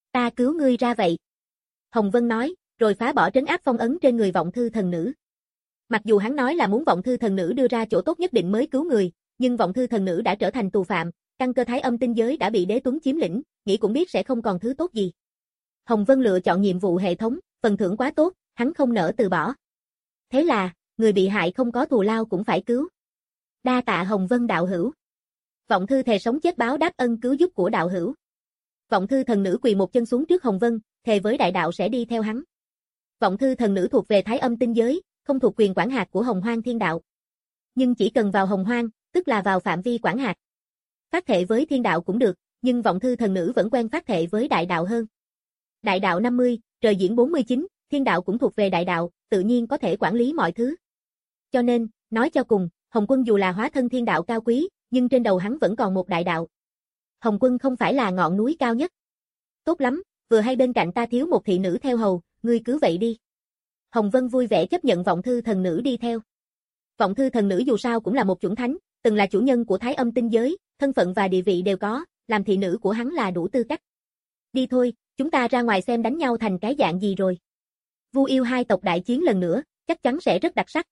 Ta cứu ngươi ra vậy. Hồng Vân nói, rồi phá bỏ trấn áp phong ấn trên người Vọng Thư thần nữ. Mặc dù hắn nói là muốn Vọng Thư thần nữ đưa ra chỗ tốt nhất định mới cứu người, nhưng Vọng Thư thần nữ đã trở thành tù phạm, căn cơ Thái Âm tinh giới đã bị Đế Tuấn chiếm lĩnh, nghĩ cũng biết sẽ không còn thứ tốt gì. Hồng Vân lựa chọn nhiệm vụ hệ thống, phần thưởng quá tốt, hắn không nỡ từ bỏ. Thế là, người bị hại không có thù lao cũng phải cứu. Đa tạ Hồng Vân đạo hữu. Vọng Thư thề sống chết báo đáp ân cứu giúp của đạo hữu. Vọng Thư thần nữ quỳ một chân xuống trước Hồng Vân, thề với đại đạo sẽ đi theo hắn. Vọng Thư thần nữ thuộc về Thái Âm tinh giới, không thuộc quyền quản hạt của Hồng Hoang Thiên Đạo. Nhưng chỉ cần vào Hồng Hoang, tức là vào phạm vi quản hạt. Phát thệ với Thiên Đạo cũng được, nhưng Vọng Thư thần nữ vẫn quen phát thệ với đại đạo hơn. Đại đạo năm mươi, trời diễn bốn mươi chín, Thiên Đạo cũng thuộc về đại đạo, tự nhiên có thể quản lý mọi thứ. Cho nên, nói cho cùng, Hồng Quân dù là hóa thân Thiên Đạo cao quý, nhưng trên đầu hắn vẫn còn một đại đạo. Hồng Quân không phải là ngọn núi cao nhất. Tốt lắm, vừa hay bên cạnh ta thiếu một thị nữ theo hầu, ngươi cứ vậy đi. Hồng Vân vui vẻ chấp nhận Vọng Thư thần nữ đi theo. Vọng Thư thần nữ dù sao cũng là một chủng thánh, từng là chủ nhân của Thái Âm tinh giới, thân phận và địa vị đều có, làm thị nữ của hắn là đủ tư cách. Đi thôi, chúng ta ra ngoài xem đánh nhau thành cái dạng gì rồi. Vu Yêu hai tộc đại chiến lần nữa, chắc chắn sẽ rất đặc sắc.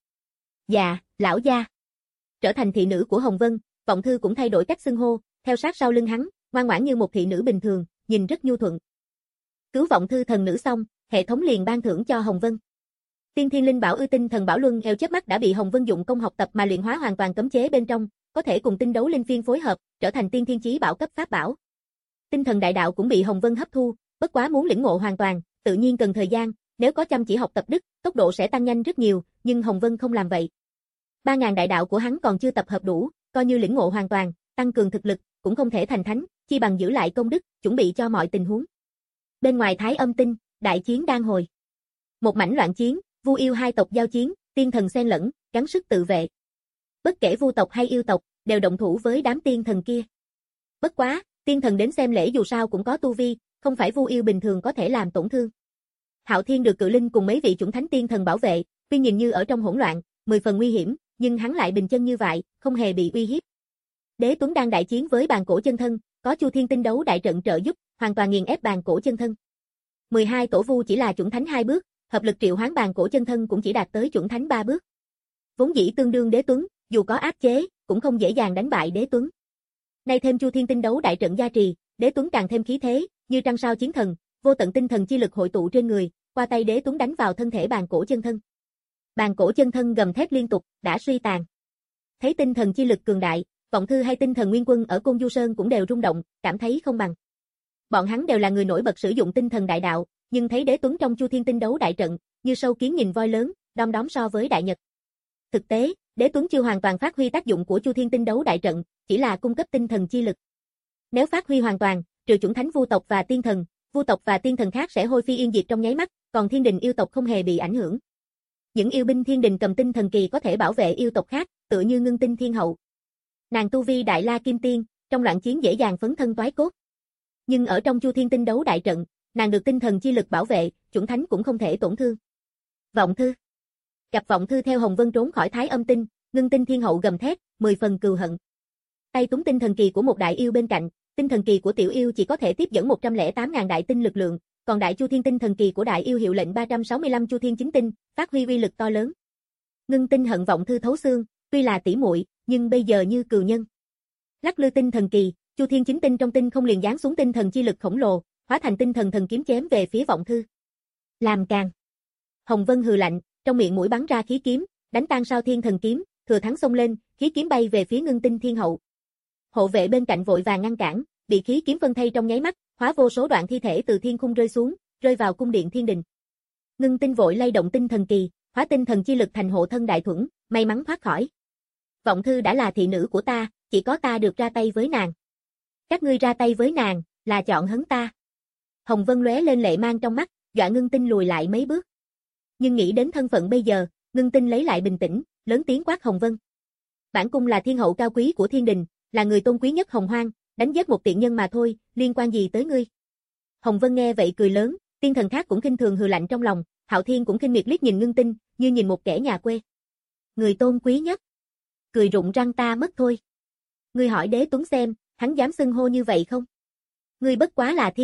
Dạ, lão gia. Trở thành thị nữ của Hồng Vân, Vọng Thư cũng thay đổi cách xưng hô, theo sát sau lưng hắn, ngoan ngoãn như một thị nữ bình thường, nhìn rất nhu thuận. Cứu Vọng Thư thần nữ xong, hệ thống liền ban thưởng cho Hồng Vân. Tiên Thiên Linh Bảo Ư Tinh Thần Bảo Luân eo chớp mắt đã bị Hồng Vân dụng công học tập mà luyện hóa hoàn toàn cấm chế bên trong, có thể cùng tinh đấu linh phiên phối hợp, trở thành tiên thiên chí bảo cấp pháp bảo. Tinh thần đại đạo cũng bị Hồng Vân hấp thu, bất quá muốn lĩnh ngộ hoàn toàn, tự nhiên cần thời gian, nếu có chăm chỉ học tập đức, tốc độ sẽ tăng nhanh rất nhiều, nhưng Hồng Vân không làm vậy. ba ngàn đại đạo của hắn còn chưa tập hợp đủ, coi như lĩnh ngộ hoàn toàn, tăng cường thực lực, cũng không thể thành thánh, chi bằng giữ lại công đức, chuẩn bị cho mọi tình huống. Bên ngoài Thái Âm tinh, đại chiến đang hồi. Một mảnh loạn chiến, Vu Yêu hai tộc giao chiến, tiên thần xen lẫn, gắng sức tự vệ. Bất kể Vu tộc hay Yêu tộc, đều động thủ với đám tiên thần kia. Bất quá, tiên thần đến xem lễ dù sao cũng có tu vi, không phải Vu Yêu bình thường có thể làm tổn thương. Hạo Thiên được Cự Linh cùng mấy vị chủng thánh tiên thần bảo vệ, tuy nhìn như ở trong hỗn loạn, mười phần nguy hiểm, nhưng hắn lại bình chân như vậy, không hề bị uy hiếp. Đế Tuấn đang đại chiến với Bàn Cổ chân thân, có Chu Thiên tinh đấu đại trận trợ giúp, hoàn toàn nghiền ép Bàn Cổ chân thân. mười hai tổ vu chỉ là chủng thánh hai bước, hợp lực triệu hoán Bàn Cổ chân thân cũng chỉ đạt tới chủng thánh ba bước. Vốn dĩ tương đương Đế Tuấn, dù có áp chế, cũng không dễ dàng đánh bại Đế Tuấn. Nay thêm Chu Thiên tinh đấu đại trận gia trì, Đế Tuấn càng thêm khí thế, như trăng sao chiến thần, vô tận tinh thần chi lực hội tụ trên người, qua tay Đế Tuấn đánh vào thân thể Bàn Cổ chân thân. Bàn Cổ chân thân gầm thét liên tục, đã suy tàn. Thấy tinh thần chi lực cường đại, Vọng Thư hay tinh thần Nguyên Quân ở Côn Du Sơn cũng đều rung động, cảm thấy không bằng. Bọn hắn đều là người nổi bật sử dụng tinh thần đại đạo, nhưng thấy Đế Tuấn trong Chu Thiên tinh đấu đại trận, như sâu kiến nhìn voi lớn, đom đóm so với đại nhật. Thực tế, Đế Tuấn chưa hoàn toàn phát huy tác dụng của Chu Thiên tinh đấu đại trận, chỉ là cung cấp tinh thần chi lực. Nếu phát huy hoàn toàn, trừ chủng thánh vu tộc và tiên thần, vu tộc và tiên thần khác sẽ hôi phi yên diệt trong nháy mắt, còn thiên đình yêu tộc không hề bị ảnh hưởng. Những yêu binh thiên đình cầm tinh thần kỳ có thể bảo vệ yêu tộc khác, tựa như Ngưng Tinh Thiên Hậu. Nàng tu vi Đại La Kim Tiên, trong loạn chiến dễ dàng phấn thân toái cốt. Nhưng ở trong Chu Thiên tinh đấu đại trận, nàng được tinh thần chi lực bảo vệ, chủng thánh cũng không thể tổn thương. Vọng Thư. Gặp Vọng Thư theo Hồng Vân trốn khỏi Thái Âm tinh, Ngưng Tinh Thiên Hậu gầm thét, mười phần cừu hận. Tay túng tinh thần kỳ của một đại yêu bên cạnh, tinh thần kỳ của tiểu yêu chỉ có thể tiếp dẫn một trăm lẻ tám ngàn đại tinh lực lượng, còn đại Chu Thiên tinh thần kỳ của đại yêu hiệu lệnh ba trăm sáu mươi lăm Chu Thiên chính tinh, phát huy uy lực to lớn. Ngưng Tinh hận Vọng Thư thấu xương, tuy là tỷ muội, nhưng bây giờ như cừu nhân. Lắc lư tinh thần kỳ, Chu Thiên chính tinh trong tinh không liền giáng xuống tinh thần chi lực khổng lồ, hóa thành tinh thần thần kiếm chém về phía Vọng Thư. Làm càng. Hồng Vân hừ lạnh, trong miệng mũi bắn ra khí kiếm, đánh tan Sao Thiên thần kiếm, thừa thắng xông lên, khí kiếm bay về phía Ngưng Tinh Thiên Hậu. Hộ vệ bên cạnh vội vàng ngăn cản, bị khí kiếm phân thây trong nháy mắt, hóa vô số đoạn thi thể từ thiên khung rơi xuống, rơi vào cung điện thiên đình. Ngưng Tinh vội lay động tinh thần kỳ, hóa tinh thần chi lực thành hộ thân đại thuẫn, may mắn thoát khỏi. Vọng Thư đã là thị nữ của ta, chỉ có ta được ra tay với nàng. Các ngươi ra tay với nàng, là chọn hấn ta. Hồng Vân lóe lên lệ mang trong mắt, dọa Ngưng Tinh lùi lại mấy bước. Nhưng nghĩ đến thân phận bây giờ, Ngưng Tinh lấy lại bình tĩnh, lớn tiếng quát Hồng Vân. Bản cung là thiên hậu cao quý của thiên đình, là người tôn quý nhất Hồng Hoang, đánh giết một tiện nhân mà thôi, liên quan gì tới ngươi? Hồng Vân nghe vậy cười lớn, tiên thần khác cũng khinh thường hừ lạnh trong lòng, Hạo Thiên cũng khinh miệt liếc nhìn Ngưng Tinh, như nhìn một kẻ nhà quê. Người tôn quý nhất. Cười rụng răng ta mất thôi. Ngươi hỏi Đế Tuấn xem, hắn dám xưng hô như vậy không? Ngươi bất quá là thiên hậu,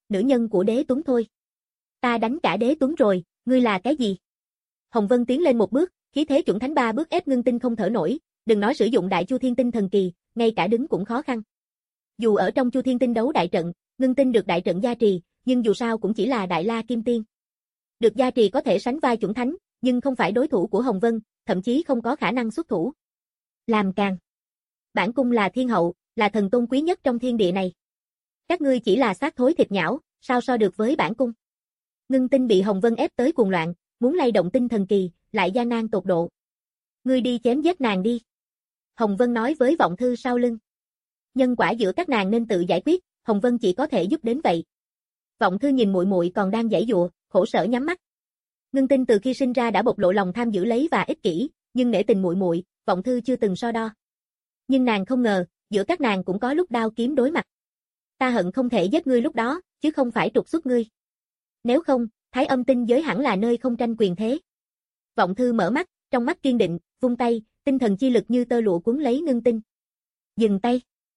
nữ nhân của Đế Tuấn thôi. Ta đánh cả Đế Tuấn rồi, ngươi là cái gì? Hồng Vân tiến lên một bước, khí thế chuẩn thánh ba bước ép Ngưng Tinh không thở nổi, đừng nói sử dụng Đại Chu Thiên Tinh thần kỳ, ngay cả đứng cũng khó khăn. Dù ở trong Chu Thiên Tinh đấu đại trận, Ngưng Tinh được đại trận gia trì, nhưng dù sao cũng chỉ là Đại La Kim Tiên. Được gia trì có thể sánh vai chuẩn thánh, nhưng không phải đối thủ của Hồng Vân, thậm chí không có khả năng xuất thủ. Làm càng. Bản cung là thiên hậu, là thần tôn quý nhất trong thiên địa này. Các ngươi chỉ là xác thối thịt nhão, sao so được với bản cung? Ngưng Tinh bị Hồng Vân ép tới cuồng loạn, muốn lay động tinh thần kỳ, lại gian nan tột độ. Ngươi đi chém giết nàng đi. Hồng Vân nói với Vọng Thư sau lưng. Nhân quả giữa các nàng nên tự giải quyết, Hồng Vân chỉ có thể giúp đến vậy. Vọng Thư nhìn muội muội còn đang giãy giụa, khổ sở nhắm mắt. Ngưng Tinh từ khi sinh ra đã bộc lộ lòng tham giữ lấy và ích kỷ, nhưng nể tình muội muội, Vọng Thư chưa từng so đo. Nhưng nàng không ngờ, giữa các nàng cũng có lúc đao kiếm đối mặt. Ta hận không thể giết ngươi lúc đó, chứ không phải trục xuất ngươi. Nếu không, Thái Âm tinh giới hẳn là nơi không tranh quyền thế. Vọng Thư mở mắt, trong mắt kiên định, vung tay, tinh thần chi lực như tơ lụa cuốn lấy Ngưng Tinh. Dừng tay.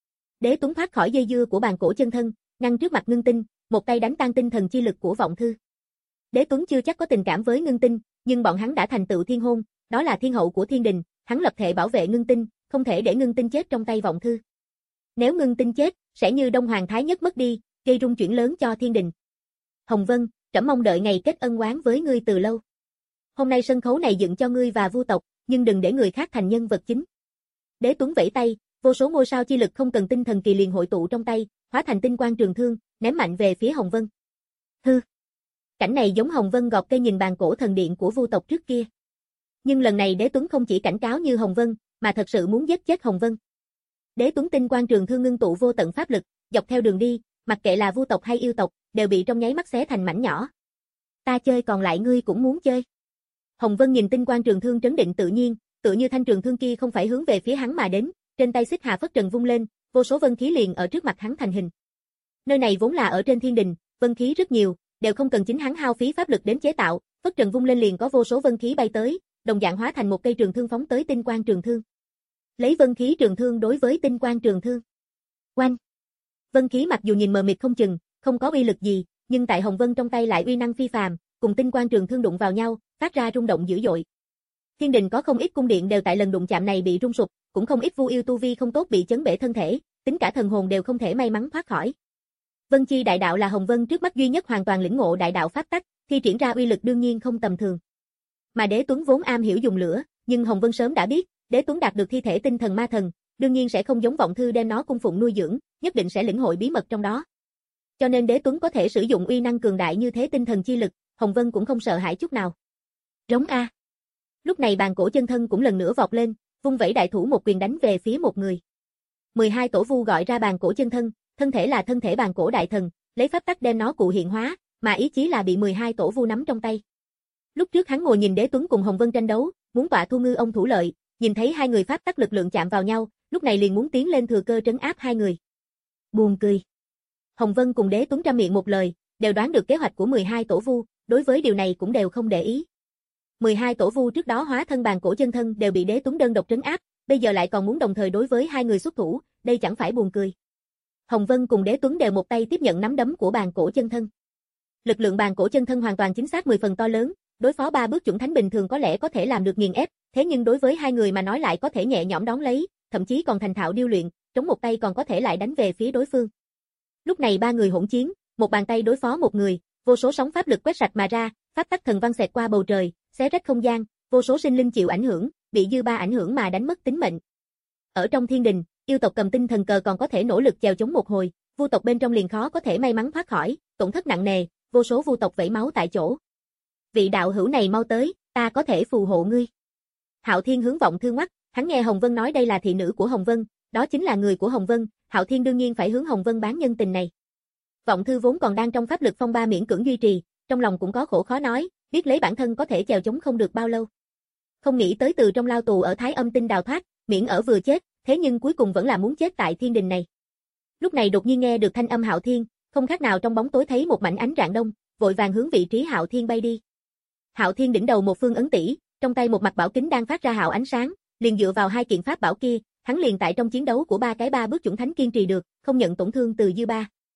Đế Tuấn thoát khỏi dây dưa của bàn cổ chân thân, ngăn trước mặt Ngưng Tinh, một tay đánh tan tinh thần chi lực của Vọng Thư. Đế Tuấn chưa chắc có tình cảm với Ngưng Tinh, nhưng bọn hắn đã thành tựu thiên hôn, đó là thiên hậu của thiên đình, hắn lập thể bảo vệ Ngưng Tinh, không thể để Ngưng Tinh chết trong tay Vọng Thư. Nếu Ngưng Tinh chết, sẽ như Đông Hoàng Thái Nhất mất đi, gây rung chuyển lớn cho thiên đình. Hồng Vân, trẫm mong đợi ngày kết ân oán với ngươi từ lâu. Hôm nay sân khấu này dựng cho ngươi và Vu tộc, nhưng đừng để người khác thành nhân vật chính. Đế Tuấn vẫy tay, vô số ngôi sao chi lực không cần tinh thần kỳ liền hội tụ trong tay, hóa thành tinh quang trường thương, ném mạnh về phía Hồng Vân. Hư. Cảnh này giống Hồng Vân gọt cây nhìn bàn cổ thần điện của Vu tộc trước kia. Nhưng lần này Đế Tuấn không chỉ cảnh cáo như Hồng Vân, mà thật sự muốn giết chết Hồng Vân. Đế Tuấn tinh quang trường thương ngưng tụ vô tận pháp lực, dọc theo đường đi, mặc kệ là Vu tộc hay yêu tộc, đều bị trong nháy mắt xé thành mảnh nhỏ. Ta chơi còn lại ngươi cũng muốn chơi. Hồng Vân nhìn tinh quang trường thương trấn định tự nhiên, tựa như thanh trường thương kia không phải hướng về phía hắn mà đến, trên tay xích hà phất trần vung lên, vô số vân khí liền ở trước mặt hắn thành hình. Nơi này vốn là ở trên thiên đình, vân khí rất nhiều, đều không cần chính hắn hao phí pháp lực đến chế tạo, phất trần vung lên liền có vô số vân khí bay tới, đồng dạng hóa thành một cây trường thương phóng tới tinh quang trường thương. Lấy vân khí trường thương đối với tinh quang trường thương. Oanh! Vân khí mặc dù nhìn mờ mịt không chừng, không có uy lực gì, nhưng tại Hồng Vân trong tay lại uy năng phi phàm, cùng tinh quang trường thương đụng vào nhau, phát ra rung động dữ dội. Thiên đình có không ít cung điện đều tại lần đụng chạm này bị rung sụp, cũng không ít vu yêu tu vi không tốt bị chấn bể thân thể, tính cả thần hồn đều không thể may mắn thoát khỏi. Vân Chi đại đạo là Hồng Vân trước mắt duy nhất hoàn toàn lĩnh ngộ đại đạo pháp tắc, khi triển ra uy lực đương nhiên không tầm thường. Mà Đế Tuấn vốn am hiểu dùng lửa, nhưng Hồng Vân sớm đã biết, Đế Tuấn đạt được thi thể tinh thần ma thần, đương nhiên sẽ không giống Vọng Thư đem nó cung phụng nuôi dưỡng, nhất định sẽ lĩnh hội bí mật trong đó. Cho nên Đế Tuấn có thể sử dụng uy năng cường đại như thế tinh thần chi lực, Hồng Vân cũng không sợ hãi chút nào. Rống a. Lúc này bàn cổ chân thân cũng lần nữa vọt lên, vung vẩy đại thủ một quyền đánh về phía một người. mười hai tổ vu gọi ra bàn cổ chân thân, thân thể là thân thể bàn cổ đại thần, lấy pháp tắc đem nó cụ hiện hóa, mà ý chí là bị mười hai tổ vu nắm trong tay. Lúc trước hắn ngồi nhìn Đế Tuấn cùng Hồng Vân tranh đấu, muốn tọa thu ngư ông thủ lợi, nhìn thấy hai người pháp tắc lực lượng chạm vào nhau, lúc này liền muốn tiến lên thừa cơ trấn áp hai người. Buồn cười. Hồng Vân cùng Đế Tuấn trăm miệng một lời, đều đoán được kế hoạch của mười hai tổ vu, đối với điều này cũng đều không để ý. mười hai tổ vu trước đó hóa thân bàn cổ chân thân đều bị Đế Tuấn đơn độc trấn áp, bây giờ lại còn muốn đồng thời đối với hai người xuất thủ, đây chẳng phải buồn cười. Hồng Vân cùng Đế Tuấn đều một tay tiếp nhận nắm đấm của bàn cổ chân thân. Lực lượng bàn cổ chân thân hoàn toàn chính xác mười phần to lớn, đối phó ba bước chuẩn thánh bình thường có lẽ có thể làm được nghiền ép, thế nhưng đối với hai người mà nói lại có thể nhẹ nhõm đón lấy, thậm chí còn thành thạo điêu luyện, trống một tay còn có thể lại đánh về phía đối phương. Lúc này ba người hỗn chiến, một bàn tay đối phó một người, vô số sóng pháp lực quét sạch mà ra, pháp tắc thần văn xẹt qua bầu trời, xé rách không gian, vô số sinh linh chịu ảnh hưởng, bị dư ba ảnh hưởng mà đánh mất tính mệnh. Ở trong thiên đình, yêu tộc cầm tinh thần cờ còn có thể nỗ lực chèo chống một hồi, vu tộc bên trong liền khó có thể may mắn thoát khỏi, tổn thất nặng nề, vô số vu tộc vẩy máu tại chỗ. Vị đạo hữu này mau tới, ta có thể phù hộ ngươi. Hạo Thiên hướng Vọng Thư ngoắt, hắn nghe Hồng Vân nói đây là thị nữ của Hồng Vân, đó chính là người của Hồng Vân, Hạo Thiên đương nhiên phải hướng Hồng Vân bán nhân tình này. Vọng Thư vốn còn đang trong pháp lực phong ba miễn cưỡng duy trì, trong lòng cũng có khổ khó nói, biết lấy bản thân có thể chèo chống không được bao lâu. Không nghĩ tới từ trong lao tù ở Thái Âm Tinh đào thoát, miễn ở vừa chết, thế nhưng cuối cùng vẫn là muốn chết tại thiên đình này. Lúc này đột nhiên nghe được thanh âm Hạo Thiên, không khác nào trong bóng tối thấy một mảnh ánh rạng đông, vội vàng hướng vị trí Hạo Thiên bay đi. Hạo Thiên đỉnh đầu một phương ấn tỷ, trong tay một mặt bảo kính đang phát ra hào ánh sáng, liền dựa vào hai kiện pháp bảo kia, hắn liền tại trong chiến đấu của ba cái ba bước chuẩn thánh kiên trì được, không nhận tổn thương từ dư ba.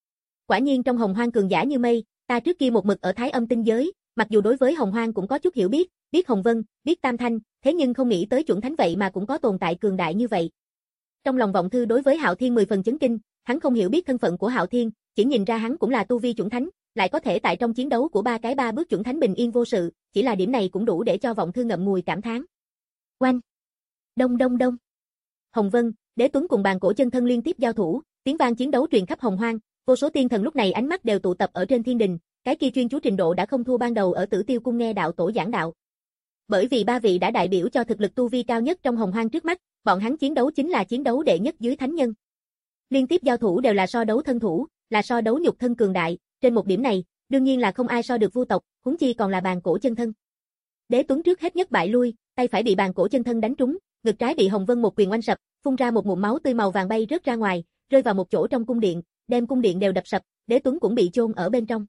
Quả nhiên trong Hồng Hoang cường giả như mây, ta trước kia một mực ở Thái Âm tinh giới, mặc dù đối với Hồng Hoang cũng có chút hiểu biết, biết Hồng Vân, biết Tam Thanh, thế nhưng không nghĩ tới chuẩn thánh vậy mà cũng có tồn tại cường đại như vậy. Trong lòng Vọng Thư đối với Hạo Thiên mười phần chấn kinh, hắn không hiểu biết thân phận của Hạo Thiên, chỉ nhìn ra hắn cũng là tu vi chuẩn thánh, lại có thể tại trong chiến đấu của ba cái ba bước chuẩn thánh bình yên vô sự, chỉ là điểm này cũng đủ để cho Vọng Thư ngậm ngùi cảm thán. Oanh! Đông đông đông! Hồng Vân, Đế Tuấn cùng Bàn Cổ Chân Thân liên tiếp giao thủ, tiếng vang chiến đấu truyền khắp Hồng Hoang, vô số tiên thần lúc này ánh mắt đều tụ tập ở trên thiên đình, cái kia chuyên chú trình độ đã không thua ban đầu ở Tử Tiêu cung nghe đạo tổ giảng đạo. Bởi vì ba vị đã đại biểu cho thực lực tu vi cao nhất trong Hồng Hoang trước mắt, bọn hắn chiến đấu chính là chiến đấu đệ nhất dưới thánh nhân. Liên tiếp giao thủ đều là so đấu thân thủ, là so đấu nhục thân cường đại, trên một điểm này, đương nhiên là không ai so được Vu tộc, huống chi còn là Bàn Cổ Chân Thân. Đế Tuấn trước hết nhất bại lui, tay phải bị Bàn Cổ Chân Thân đánh trúng, ngực trái bị Hồng Vân một quyền oanh sập, phun ra một ngụm máu tươi màu vàng bay rớt ra ngoài, rơi vào một chỗ trong cung điện, đem cung điện đều đập sập, Đế Tuấn cũng bị chôn ở bên trong.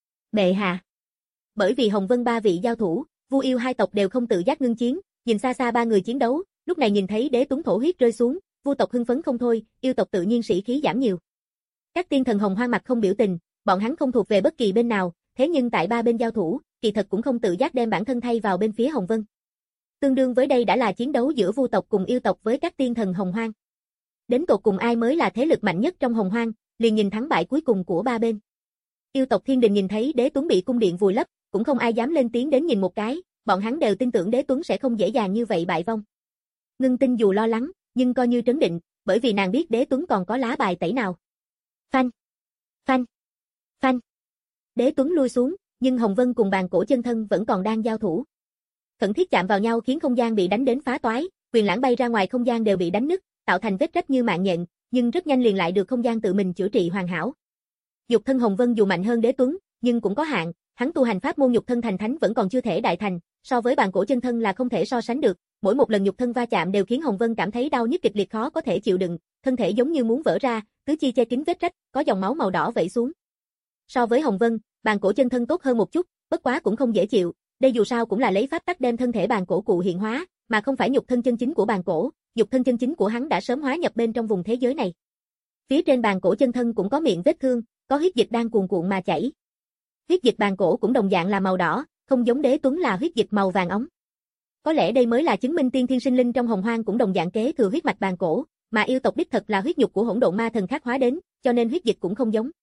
Bệ hạ. Bởi vì Hồng Vân ba vị giao thủ, Vu Yêu hai tộc đều không tự giác ngưng chiến, nhìn xa xa ba người chiến đấu, lúc này nhìn thấy Đế Tuấn thổ huyết rơi xuống, Vu tộc hưng phấn không thôi, yêu tộc tự nhiên sĩ khí giảm nhiều. Các tiên thần Hồng Hoang mặt không biểu tình, bọn hắn không thuộc về bất kỳ bên nào, thế nhưng tại ba bên giao thủ, kỳ thật cũng không tự giác đem bản thân thay vào bên phía Hồng Vân. Tương đương với đây đã là chiến đấu giữa Vu tộc cùng yêu tộc với các tiên thần Hồng Hoang. Đến tột cùng ai mới là thế lực mạnh nhất trong Hồng Hoang, liền nhìn thắng bại cuối cùng của ba bên. Yêu tộc Thiên Đình nhìn thấy Đế Tuấn bị cung điện vùi lấp, cũng không ai dám lên tiếng đến nhìn một cái, bọn hắn đều tin tưởng Đế Tuấn sẽ không dễ dàng như vậy bại vong. Ngưng Tinh dù lo lắng, nhưng coi như trấn định, bởi vì nàng biết Đế Tuấn còn có lá bài tẩy nào. Phanh, phanh, phanh. Đế Tuấn lui xuống, nhưng Hồng Vân cùng Bàn Cổ Chân Thân vẫn còn đang giao thủ. Khẩn thiết chạm vào nhau khiến không gian bị đánh đến phá toái, quyền lãng bay ra ngoài không gian đều bị đánh nứt, tạo thành vết rách như mạng nhện, nhưng rất nhanh liền lại được không gian tự mình chữa trị hoàn hảo. Nhục thân Hồng Vân dù mạnh hơn Đế Tuấn, nhưng cũng có hạn, hắn tu hành pháp môn nhục thân thành thánh vẫn còn chưa thể đại thành, so với Bàn Cổ Chân Thân là không thể so sánh được, mỗi một lần nhục thân va chạm đều khiến Hồng Vân cảm thấy đau nhức kịch liệt khó có thể chịu đựng, thân thể giống như muốn vỡ ra, tứ chi che kín vết rách, có dòng máu màu đỏ vẩy xuống. So với Hồng Vân, Bàn Cổ Chân Thân tốt hơn một chút, bất quá cũng không dễ chịu, đây dù sao cũng là lấy pháp tắc đem thân thể Bàn Cổ cụ hiện hóa, mà không phải nhục thân chân chính của Bàn Cổ, nhục thân chân chính của hắn đã sớm hóa nhập bên trong vùng thế giới này. Phía trên Bàn Cổ Chân Thân cũng có miệng vết thương, có huyết dịch đang cuồn cuộn mà chảy. Huyết dịch Bàn Cổ cũng đồng dạng là màu đỏ, không giống Đế Tuấn là huyết dịch màu vàng óng. Có lẽ đây mới là chứng minh tiên thiên sinh linh trong Hồng Hoang cũng đồng dạng kế thừa huyết mạch Bàn Cổ, mà yêu tộc đích thật là huyết nhục của hỗn độn ma thần khắc hóa đến, cho nên huyết dịch cũng không giống.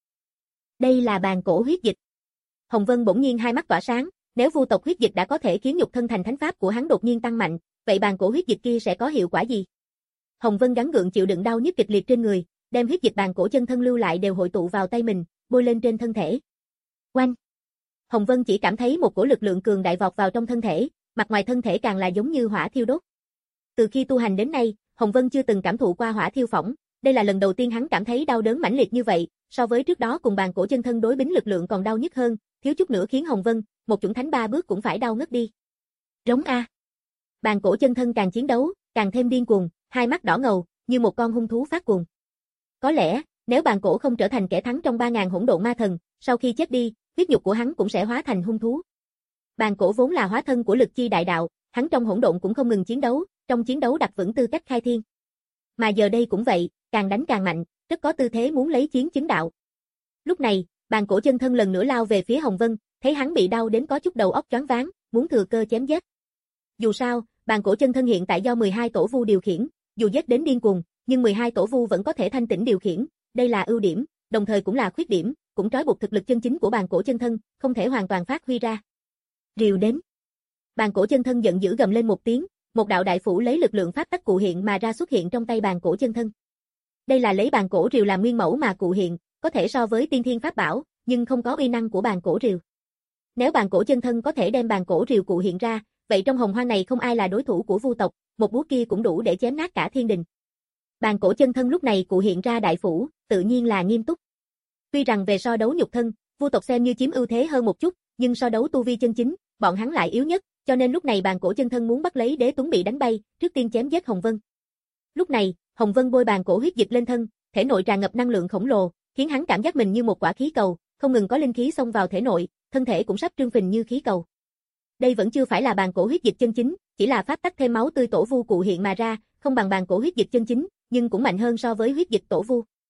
Đây là Bàn Cổ huyết dịch. Hồng Vân bỗng nhiên hai mắt tỏa sáng, nếu Vu tộc huyết dịch đã có thể khiến nhục thân thành thánh pháp của hắn đột nhiên tăng mạnh, vậy Bàn Cổ huyết dịch kia sẽ có hiệu quả gì? Hồng Vân gắng gượng chịu đựng đau nhức kịch liệt trên người, đem huyết dịch Bàn Cổ Chân Thân lưu lại đều hội tụ vào tay mình, bôi lên trên thân thể. Oanh! Hồng Vân chỉ cảm thấy một cổ lực lượng cường đại vọt vào trong thân thể, mặt ngoài thân thể càng là giống như hỏa thiêu đốt. Từ khi tu hành đến nay, Hồng Vân chưa từng cảm thụ qua hỏa thiêu phỏng, đây là lần đầu tiên hắn cảm thấy đau đớn mãnh liệt như vậy, so với trước đó cùng Bàn Cổ Chân Thân đối bính lực lượng còn đau nhức hơn, thiếu chút nữa khiến Hồng Vân, một chuẩn thánh ba bước cũng phải đau ngất đi. Rống a. Bàn Cổ Chân Thân càng chiến đấu, càng thêm điên cuồng, hai mắt đỏ ngầu, như một con hung thú phát cuồng. Có lẽ, nếu Bàn Cổ không trở thành kẻ thắng trong ba ngàn hỗn độn ma thần, sau khi chết đi, huyết nhục của hắn cũng sẽ hóa thành hung thú. Bàn Cổ vốn là hóa thân của lực chi đại đạo, hắn trong hỗn độn cũng không ngừng chiến đấu, trong chiến đấu đặt vững tư cách khai thiên. Mà giờ đây cũng vậy, càng đánh càng mạnh, rất có tư thế muốn lấy chiến chứng đạo. Lúc này, Bàn Cổ Chân Thân lần nữa lao về phía Hồng Vân, thấy hắn bị đau đến có chút đầu óc choáng váng, muốn thừa cơ chém giết. Dù sao, Bàn Cổ Chân Thân hiện tại do mười hai tổ vu điều khiển, dù giết đến điên cuồng, nhưng mười hai tổ vu vẫn có thể thanh tĩnh điều khiển, đây là ưu điểm, đồng thời cũng là khuyết điểm, cũng trói buộc thực lực chân chính của Bàn Cổ Chân Thân, không thể hoàn toàn phát huy ra. Rìu đến. Bàn Cổ Chân Thân giận dữ gầm lên một tiếng, một đạo đại phủ lấy lực lượng pháp tắc cụ hiện mà ra xuất hiện trong tay Bàn Cổ Chân Thân. Đây là lấy Bàn Cổ rìu làm nguyên mẫu mà cụ hiện, có thể so với tiên thiên pháp bảo, nhưng không có uy năng của Bàn Cổ rìu. Nếu Bàn Cổ Chân Thân có thể đem Bàn Cổ rìu cụ hiện ra, vậy trong Hồng Hoang này không ai là đối thủ của Vu tộc, một búa kia cũng đủ để chém nát cả thiên đình. Bàn Cổ Chân Thân lúc này cụ hiện ra đại phủ, tự nhiên là nghiêm túc. Tuy rằng về so đấu nhục thân, Vu tộc xem như chiếm ưu thế hơn một chút, nhưng so đấu tu vi chân chính, bọn hắn lại yếu nhất, cho nên lúc này Bàn Cổ Chân Thân muốn bắt lấy Đế Tuấn bị đánh bay, trước tiên chém giết Hồng Vân. Lúc này, Hồng Vân bôi Bàn Cổ huyết dịch lên thân, thể nội tràn ngập năng lượng khổng lồ, khiến hắn cảm giác mình như một quả khí cầu, không ngừng có linh khí xông vào thể nội, thân thể cũng sắp trương phình như khí cầu. Đây vẫn chưa phải là Bàn Cổ huyết dịch chân chính, chỉ là pháp tắc thêm máu tươi tổ vu cụ hiện mà ra, không bằng Bàn Cổ huyết dịch chân chính, nhưng cũng mạnh hơn so với huyết dịch tổ vu.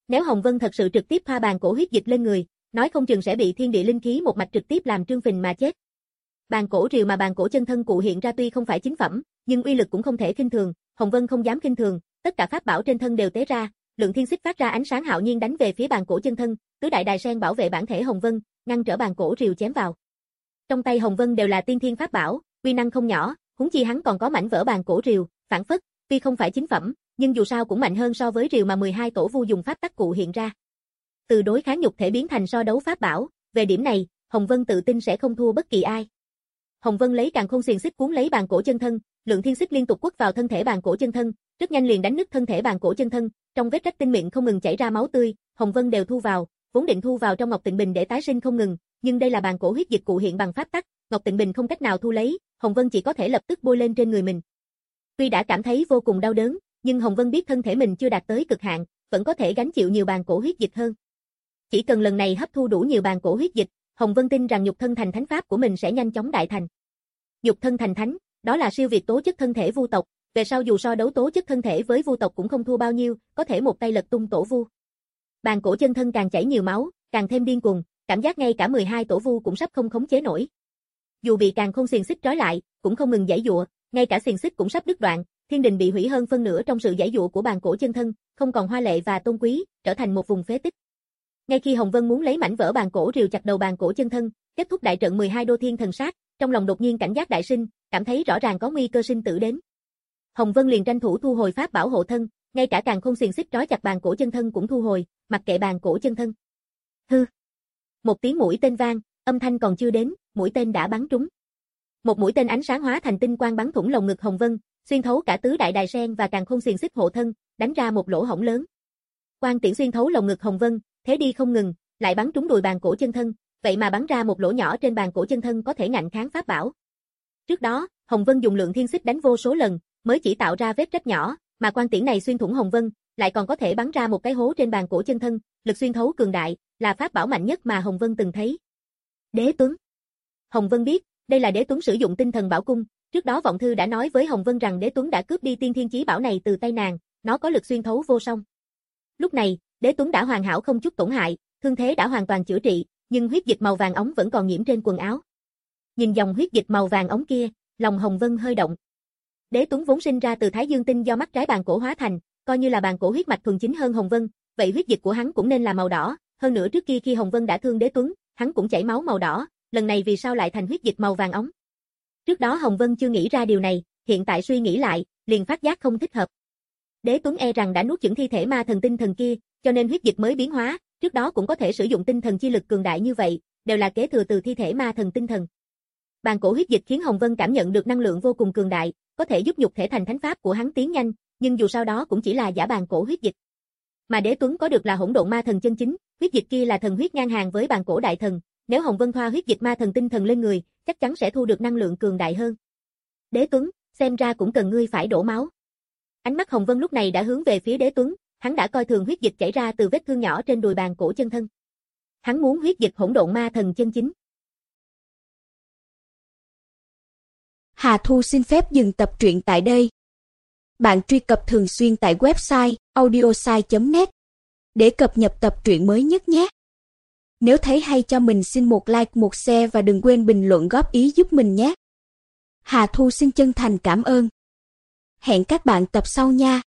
Nếu Hồng Vân thật sự trực tiếp thoa bàn cổ huyết dịch lên người, nói không chừng sẽ bị thiên địa linh khí một mạch trực tiếp làm trương phình mà chết. Bàn cổ rìu mà bàn cổ chân thân cụ hiện ra tuy không phải chính phẩm, nhưng uy lực cũng không thể khinh thường, Hồng Vân không dám khinh thường, tất cả pháp bảo trên thân đều tế ra, lượng thiên xích phát ra ánh sáng hạo nhiên đánh về phía bàn cổ chân thân, tứ đại đài sen bảo vệ bản thể Hồng Vân, ngăn trở bàn cổ rìu chém vào. Trong tay Hồng Vân đều là tiên thiên pháp bảo, uy năng không nhỏ, huống chi hắn còn có mảnh vỡ bàn cổ rìu, phản phất, tuy không phải chính phẩm, nhưng dù sao cũng mạnh hơn so với rìu mà mười hai tổ vu dùng pháp tắc cụ hiện ra. Từ đối kháng nhục thể biến thành so đấu pháp bảo, về điểm này, Hồng Vân tự tin sẽ không thua bất kỳ ai. Hồng Vân lấy càn khôn xiềng xích cuốn lấy bàn cổ chân thân, lượng thiên xích liên tục quất vào thân thể bàn cổ chân thân, rất nhanh liền đánh nứt thân thể bàn cổ chân thân, trong vết rách tinh miệng không ngừng chảy ra máu tươi, Hồng Vân đều thu vào, vốn định thu vào trong Ngọc Tịnh Bình để tái sinh không ngừng, nhưng đây là bàn cổ huyết dịch cụ hiện bằng pháp tắc, Ngọc Tịnh Bình không cách nào thu lấy, Hồng Vân chỉ có thể lập tức bôi lên trên người mình. Tuy đã cảm thấy vô cùng đau đớn, nhưng Hồng Vân biết thân thể mình chưa đạt tới cực hạn, vẫn có thể gánh chịu nhiều bàn cổ huyết dịch hơn. Chỉ cần lần này hấp thu đủ nhiều bàn cổ huyết dịch, Hồng Vân tin rằng nhục thân thành thánh pháp của mình sẽ nhanh chóng đại thành. Nhục thân thành thánh, đó là siêu việt tố chất thân thể vu tộc, về sau dù so đấu tố chất thân thể với vu tộc cũng không thua bao nhiêu, có thể một tay lật tung tổ vu. Bàn cổ chân thân càng chảy nhiều máu, càng thêm điên cuồng, cảm giác ngay cả mười hai tổ vu cũng sắp không khống chế nổi. Dù bị càn khôn xiềng xích trói lại, cũng không ngừng giãy giụa, ngay cả xiềng xích cũng sắp đứt đoạn, thiên đình bị hủy hơn phân nửa trong sự giãy giụa của bàn cổ chân thân, không còn hoa lệ và tôn quý, trở thành một vùng phế tích. Ngay khi Hồng Vân muốn lấy mảnh vỡ bàn cổ rìu chặt đầu bàn cổ chân thân, kết thúc đại trận mười hai đô thiên thần sát, trong lòng đột nhiên cảnh giác đại sinh, cảm thấy rõ ràng có nguy cơ sinh tử đến. Hồng Vân liền tranh thủ thu hồi pháp bảo hộ thân, ngay cả càn khôn xiềng xích trói chặt bàn cổ chân thân cũng thu hồi, mặc kệ bàn cổ chân thân. Hư. Một tiếng mũi tên vang, âm thanh còn chưa đến, mũi tên đã bắn trúng. Một mũi tên ánh sáng hóa thành tinh quang bắn thủng lồng ngực Hồng Vân, xuyên thấu cả tứ đại đài sen và càn khôn xiềng xích hộ thân, đánh ra một lỗ hổng lớn. Quang tiễn xuyên thấu lồng ngực Hồng Vân, thế đi không ngừng, lại bắn trúng đùi bàn cổ chân thân, vậy mà bắn ra một lỗ nhỏ trên bàn cổ chân thân có thể ngạnh kháng pháp bảo. Trước đó, Hồng Vân dùng lượng thiên xích đánh vô số lần, mới chỉ tạo ra vết rách nhỏ, mà quang tiễn này xuyên thủng Hồng Vân, lại còn có thể bắn ra một cái hố trên bàn cổ chân thân, lực xuyên thấu cường đại, là pháp bảo mạnh nhất mà Hồng Vân từng thấy. Đế Tuấn. Hồng Vân biết, đây là Đế Tuấn sử dụng tinh thần bảo cung, trước đó Vọng Thư đã nói với Hồng Vân rằng Đế Tuấn đã cướp đi tiên thiên chí bảo này từ tay nàng, nó có lực xuyên thấu vô song. Lúc này, Đế Tuấn đã hoàn hảo không chút tổn hại, thương thế đã hoàn toàn chữa trị, nhưng huyết dịch màu vàng óng vẫn còn nhiễm trên quần áo. Nhìn dòng huyết dịch màu vàng óng kia, lòng Hồng Vân hơi động. Đế Tuấn vốn sinh ra từ Thái Dương tinh do mắt trái bàn cổ hóa thành, coi như là bàn cổ huyết mạch thuần chính hơn Hồng Vân, vậy huyết dịch của hắn cũng nên là màu đỏ, hơn nữa trước kia khi Hồng Vân đã thương Đế Tuấn, hắn cũng chảy máu màu đỏ, lần này vì sao lại thành huyết dịch màu vàng óng? Trước đó Hồng Vân chưa nghĩ ra điều này, hiện tại suy nghĩ lại, liền phát giác không thích hợp. Đế Tuấn e rằng đã nuốt chửng thi thể ma thần tinh thần kia, cho nên huyết dịch mới biến hóa, trước đó cũng có thể sử dụng tinh thần chi lực cường đại như vậy, đều là kế thừa từ thi thể ma thần tinh thần. Bàn cổ huyết dịch khiến Hồng Vân cảm nhận được năng lượng vô cùng cường đại, có thể giúp nhục thể thành thánh pháp của hắn tiến nhanh, nhưng dù sao đó cũng chỉ là giả bàn cổ huyết dịch. Mà Đế Tuấn có được là hỗn độn ma thần chân chính, huyết dịch kia là thần huyết ngang hàng với bàn cổ đại thần, nếu Hồng Vân thoa huyết dịch ma thần tinh thần lên người, chắc chắn sẽ thu được năng lượng cường đại hơn. Đế Tuấn, xem ra cũng cần ngươi phải đổ máu. Ánh mắt Hồng Vân lúc này đã hướng về phía Đế Tuấn, hắn đã coi thường huyết dịch chảy ra từ vết thương nhỏ trên đùi bàn cổ chân thân. Hắn muốn huyết dịch hỗn độn ma thần chân chính. Hà Thu xin phép dừng tập truyện tại đây. Bạn truy cập thường xuyên tại website audiosai chấm net để cập nhật tập truyện mới nhất nhé. Nếu thấy hay cho mình xin một like, một share và đừng quên bình luận góp ý giúp mình nhé. Hà Thu xin chân thành cảm ơn. Hẹn các bạn tập sau nha.